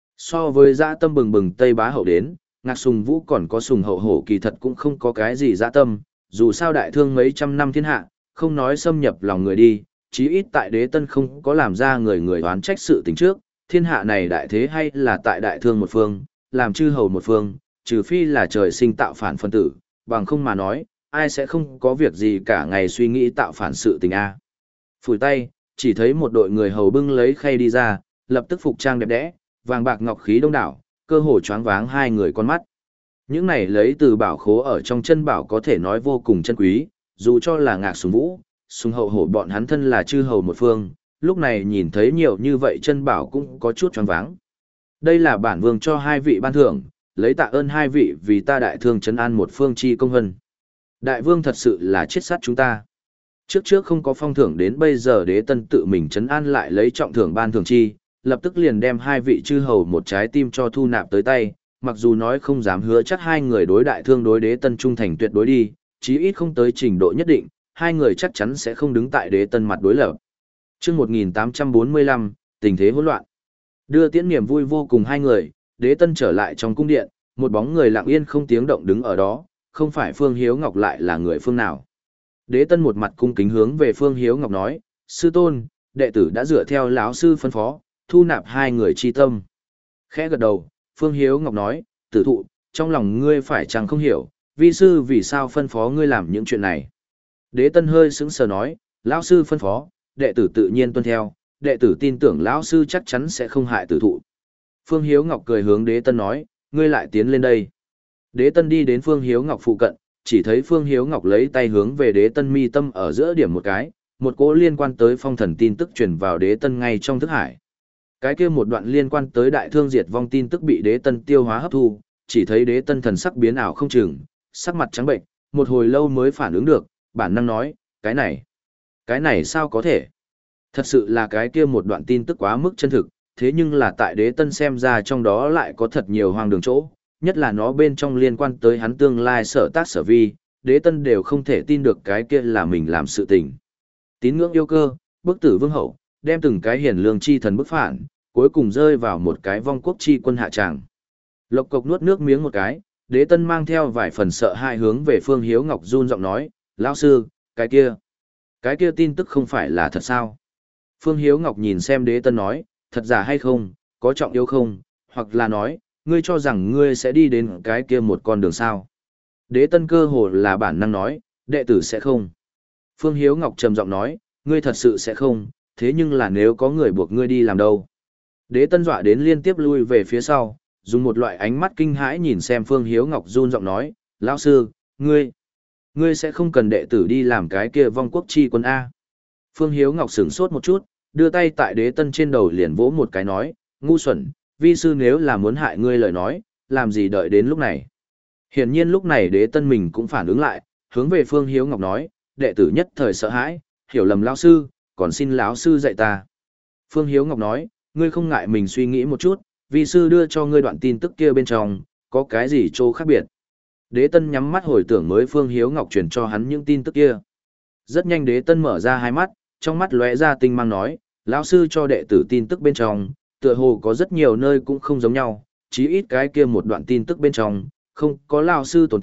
So với dã tâm bừng bừng Tây Bá Hậu đến, Ngạc Sùng Vũ còn có Sùng Hậu hổ kỳ thật cũng không có cái gì dã tâm, dù sao đại thương mấy trăm năm thiên hạ, không nói xâm nhập lòng người đi, chí ít tại đế tân không có làm ra người người oán trách sự tình trước, thiên hạ này đại thế hay là tại đại thương một phương, làm chư hầu một phương, trừ phi là trời sinh tạo phản phân tử, bằng không mà nói, ai sẽ không có việc gì cả ngày suy nghĩ tạo phản sự tình a. Phủi tay, chỉ thấy một đội người hầu bưng lấy khay đi ra, lập tức phục trang đẹp đẽ, vàng bạc ngọc khí đông đảo, cơ hồ choáng váng hai người con mắt. Những này lấy từ bảo khố ở trong chân bảo có thể nói vô cùng chân quý, dù cho là Ngạc Sùng Vũ, Sùng Hậu hổ bọn hắn thân là chư hầu một phương, lúc này nhìn thấy nhiều như vậy chân bảo cũng có chút choáng váng. Đây là bản vương cho hai vị ban thưởng, lấy tạ ơn hai vị vì ta đại thương trấn an một phương chi công hân. Đại vương thật sự là chết sát chúng ta. Trước trước không có phong thưởng đến bây giờ đế tân tự mình trấn an lại lấy trọng thưởng ban thưởng chi, lập tức liền đem hai vị chư hầu một trái tim cho thu nạp tới tay, mặc dù nói không dám hứa chắc hai người đối đại thương đối đế tân trung thành tuyệt đối đi, chí ít không tới trình độ nhất định, hai người chắc chắn sẽ không đứng tại đế tân mặt đối lập. Chương một nghìn tám trăm bốn mươi lăm, tình thế hỗn loạn. Đưa tiễn niềm vui vô cùng hai người, đế tân trở lại trong cung điện, một bóng người lặng yên không tiếng động đứng ở đó, không phải Phương Hiếu Ngọc lại là người phương nào. Đế tân một mặt cung kính hướng về Phương Hiếu Ngọc nói, sư tôn, đệ tử đã dựa theo lão sư phân phó, thu nạp hai người chi tâm. Khẽ gật đầu, Phương Hiếu Ngọc nói, tử thụ, trong lòng ngươi phải chẳng không hiểu, vi sư vì sao phân phó ngươi làm những chuyện này. Đế tân hơi sững sờ nói, lão sư phân phó, đệ tử tự nhiên tuân theo, đệ tử tin tưởng lão sư chắc chắn sẽ không hại tử thụ. Phương Hiếu Ngọc cười hướng đế tân nói, ngươi lại tiến lên đây. Đế tân đi đến Phương Hiếu Ngọc phụ cận, chỉ thấy Phương Hiếu Ngọc lấy tay hướng về đế tân mi tâm ở giữa điểm một cái, một cỗ liên quan tới phong thần tin tức truyền vào đế tân ngay trong thức hải. Cái kia một đoạn liên quan tới đại thương diệt vong tin tức bị đế tân tiêu hóa hấp thu, chỉ thấy đế tân thần sắc biến ảo không chừng, sắc mặt trắng bệnh, một hồi lâu mới phản ứng được, bản năng nói, cái này, cái này sao có thể? Thật sự là cái kia một đoạn tin tức quá mức chân thực, thế nhưng là tại đế tân xem ra trong đó lại có thật nhiều hoang đường chỗ, nhất là nó bên trong liên quan tới hắn tương lai sở tác sở vi, đế tân đều không thể tin được cái kia là mình làm sự tình. Tín ngưỡng yêu cơ, bức tử vương hậu, đem từng cái hiển lương chi thần bức phản, cuối cùng rơi vào một cái vong quốc chi quân hạ tràng. Lộc cộc nuốt nước miếng một cái, đế tân mang theo vài phần sợ hãi hướng về Phương Hiếu Ngọc run giọng nói, lão sư, cái kia, cái kia tin tức không phải là thật sao? Phương Hiếu Ngọc nhìn xem đế tân nói, thật giả hay không, có trọng yếu không, hoặc là nói, ngươi cho rằng ngươi sẽ đi đến cái kia một con đường sao. Đế tân cơ hồ là bản năng nói, đệ tử sẽ không. Phương Hiếu Ngọc trầm giọng nói, ngươi thật sự sẽ không, thế nhưng là nếu có người buộc ngươi đi làm đâu. Đế tân dọa đến liên tiếp lui về phía sau, dùng một loại ánh mắt kinh hãi nhìn xem Phương Hiếu Ngọc run giọng nói, lão sư, ngươi, ngươi sẽ không cần đệ tử đi làm cái kia vong quốc chi quân A. Phương Hiếu Ngọc sửng sốt một chút, đưa tay tại đế tân trên đầu liền vỗ một cái nói, ngu xuẩn, vi sư nếu là muốn hại ngươi lời nói, làm gì đợi đến lúc này. Hiển nhiên lúc này đế tân mình cũng phản ứng lại, hướng về Phương Hiếu Ngọc nói, đệ tử nhất thời sợ hãi, hiểu lầm lão sư, còn xin lão sư dạy ta. Phương Hiếu Ngọc nói, ngươi không ngại mình suy nghĩ một chút, vi sư đưa cho ngươi đoạn tin tức kia bên trong, có cái gì chỗ khác biệt. Đế tân nhắm mắt hồi tưởng mới Phương Hiếu Ngọc truyền cho hắn những tin tức kia. Rất nhanh đế tân mở ra hai mắt, trong mắt lóe ra tinh mang nói, lão sư cho đệ tử tin tức bên trong, tựa hồ có rất nhiều nơi cũng không giống nhau, chí ít cái kia một đoạn tin tức bên trong, không có lão sư tồn tại,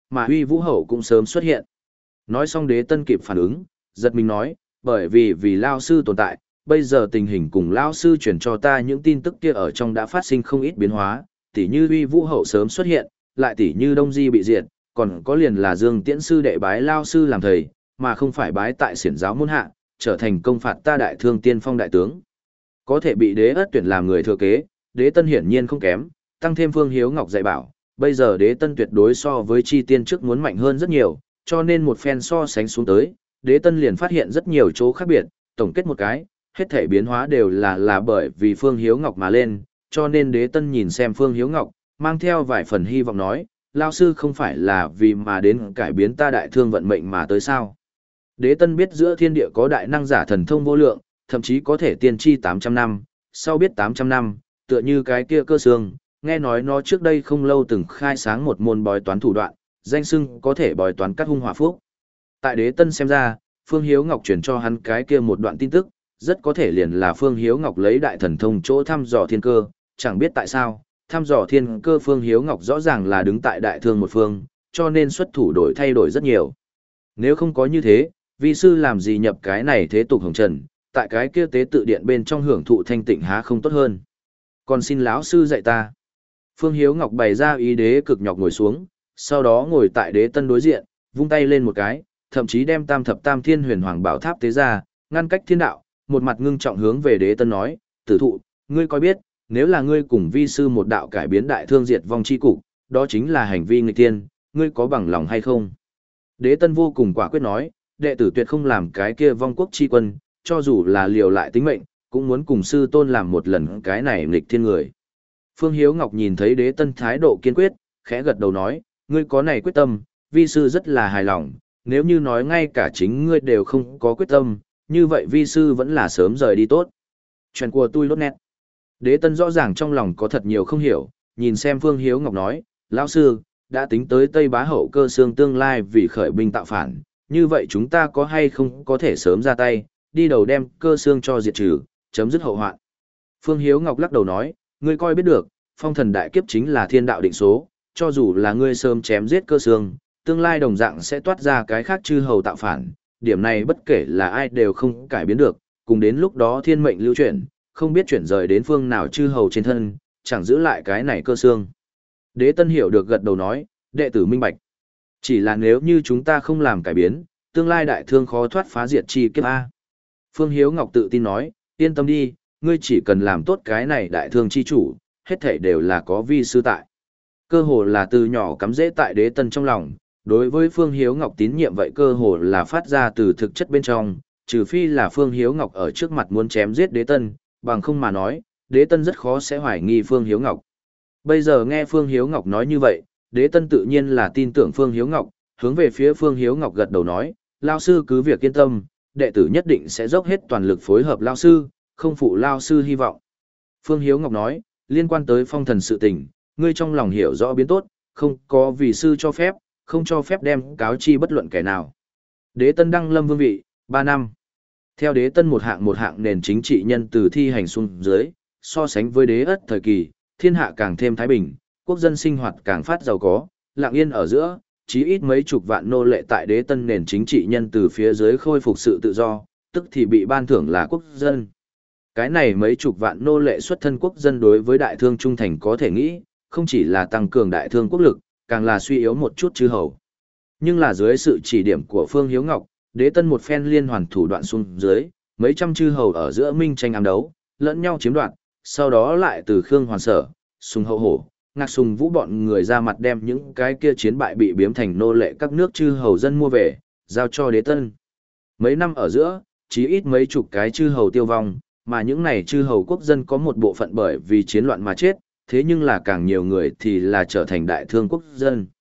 mà Huy Vũ Hậu cũng sớm xuất hiện. Nói xong Đế Tân kịp phản ứng, giật mình nói, bởi vì vì Lao Sư tồn tại, bây giờ tình hình cùng Lao Sư chuyển cho ta những tin tức kia ở trong đã phát sinh không ít biến hóa, tỉ như Huy Vũ Hậu sớm xuất hiện, lại tỉ như Đông Di bị diệt, còn có liền là Dương Tiễn Sư đệ bái Lao Sư làm thầy, mà không phải bái tại xiển giáo môn hạ, trở thành công phạt ta đại thương tiên phong đại tướng. Có thể bị Đế Ất tuyển làm người thừa kế, Đế Tân hiển nhiên không kém, tăng thêm Phương Hiếu Ngọc dạy bảo, bây giờ Đế Tân tuyệt đối so với chi tiên trước muốn mạnh hơn rất nhiều, cho nên một phen so sánh xuống tới, Đế Tân liền phát hiện rất nhiều chỗ khác biệt, tổng kết một cái, hết thể biến hóa đều là là bởi vì Phương Hiếu Ngọc mà lên, cho nên Đế Tân nhìn xem Phương Hiếu Ngọc, mang theo vài phần hy vọng nói, Lao Sư không phải là vì mà đến cải biến ta đại thương vận mệnh mà tới sao. Đế Tân biết giữa thiên địa có đại năng giả thần thông vô lượng, thậm chí có thể tiên tri tám trăm năm, sau biết tám trăm năm, tựa như cái kia cơ xương, nghe nói nó trước đây không lâu từng khai sáng một môn bói toán thủ đoạn, danh xưng có thể bói toán cắt hung hỏa phúc. Tại Đế Tân xem ra, Phương Hiếu Ngọc truyền cho hắn cái kia một đoạn tin tức, rất có thể liền là Phương Hiếu Ngọc lấy đại thần thông chỗ thăm dò thiên cơ, chẳng biết tại sao, thăm dò thiên cơ Phương Hiếu Ngọc rõ ràng là đứng tại đại thương một phương, cho nên xuất thủ đổi thay đổi rất nhiều. Nếu không có như thế, vi sư làm gì nhập cái này thế tục hồng trần, tại cái kia tế tự điện bên trong hưởng thụ thanh tịnh há không tốt hơn. Còn xin lão sư dạy ta. Phương Hiếu Ngọc bày ra ý Đế cực nhọc ngồi xuống, sau đó ngồi tại Đế Tân đối diện, vung tay lên một cái, thậm chí đem tam thập tam thiên huyền hoàng bảo tháp tế ra, ngăn cách thiên đạo, một mặt ngưng trọng hướng về Đế Tân nói, tử thụ, ngươi coi biết, nếu là ngươi cùng vi sư một đạo cải biến đại thương diệt vong chi cục, đó chính là hành vi nghịch tiên, ngươi có bằng lòng hay không? Đế Tân vô cùng quả quyết nói, đệ tử tuyệt không làm cái kia vong quốc chi quân, cho dù là liều lại tính mệnh, cũng muốn cùng sư tôn làm một lần cái này nghịch thiên người. Phương Hiếu Ngọc nhìn thấy Đế Tân thái độ kiên quyết, khẽ gật đầu nói, ngươi có này quyết tâm, vi sư rất là hài lòng, nếu như nói ngay cả chính ngươi đều không có quyết tâm, như vậy vi sư vẫn là sớm rời đi tốt. Chuyện của tôi lốt nét. Đế Tân rõ ràng trong lòng có thật nhiều không hiểu, nhìn xem Phương Hiếu Ngọc nói, lão sư, đã tính tới Tây Bá Hậu Cơ Xương tương lai vì khởi binh tạo phản, như vậy chúng ta có hay không có thể sớm ra tay, đi đầu đem Cơ Xương cho diệt trừ, chấm dứt hậu hoạn. Phương Hiếu Ngọc lắc đầu nói, ngươi coi biết được, phong thần đại kiếp chính là thiên đạo định số, cho dù là ngươi sớm chém giết Cơ Xương, tương lai đồng dạng sẽ toát ra cái khác chư hầu tạo phản, điểm này bất kể là ai đều không cải biến được, cùng đến lúc đó thiên mệnh lưu chuyển, không biết chuyển rời đến phương nào chư hầu trên thân, chẳng giữ lại cái này Cơ Xương. Đế Tân hiểu được gật đầu nói, đệ tử minh bạch. Chỉ là nếu như chúng ta không làm cải biến, tương lai đại thương khó thoát phá diệt chi kiếp A. Phương Hiếu Ngọc tự tin nói, yên tâm đi, ngươi chỉ cần làm tốt cái này đại thương chi chủ, hết thảy đều là có vi sư tại. Cơ hồ là từ nhỏ cắm rễ tại Đế Tân trong lòng, đối với Phương Hiếu Ngọc tín nhiệm vậy cơ hồ là phát ra từ thực chất bên trong, trừ phi là Phương Hiếu Ngọc ở trước mặt muốn chém giết Đế Tân, bằng không mà nói, Đế Tân rất khó sẽ hoài nghi Phương Hiếu Ngọc. Bây giờ nghe Phương Hiếu Ngọc nói như vậy, Đế Tân tự nhiên là tin tưởng Phương Hiếu Ngọc, hướng về phía Phương Hiếu Ngọc gật đầu nói, lao sư cứ việc yên tâm, đệ tử nhất định sẽ dốc hết toàn lực phối hợp lao sư, không phụ lao sư hy vọng. Phương Hiếu Ngọc nói, liên quan tới phong thần sự tình, ngươi trong lòng hiểu rõ biến tốt, không có vì sư cho phép, không cho phép đem cáo chi bất luận kẻ nào. Đế Tân đăng lâm vương vị, ba năm. Theo Đế Tân một hạng một hạng nền chính trị nhân từ thi hành xuống dưới, so sánh với Đế Ất thời kỳ, thiên hạ càng thêm thái bình, quốc dân sinh hoạt càng phát giàu có, lặng yên ở giữa, chí ít mấy chục vạn nô lệ tại Đế Tân nền chính trị nhân từ phía dưới khôi phục sự tự do, tức thì bị ban thưởng là quốc dân. Cái này mấy chục vạn nô lệ xuất thân quốc dân đối với đại thương trung thành có thể nghĩ, không chỉ là tăng cường đại thương quốc lực, càng là suy yếu một chút chư hầu. Nhưng là dưới sự chỉ điểm của Phương Hiếu Ngọc, Đế Tân một phen liên hoàn thủ đoạn xuống dưới, mấy trăm chư hầu ở giữa minh tranh ám đấu, lẫn nhau chiếm đoạt, sau đó lại từ Khương Hoàn Sở, Sùng Hậu Hổ, Ngạc Sùng Vũ bọn người ra mặt đem những cái kia chiến bại bị biếm thành nô lệ các nước chư hầu dân mua về, giao cho Đế Tân. Mấy năm ở giữa, chí ít mấy chục cái chư hầu tiêu vong, mà những này chư hầu quốc dân có một bộ phận bởi vì chiến loạn mà chết, thế nhưng là càng nhiều người thì là trở thành đại thương quốc dân.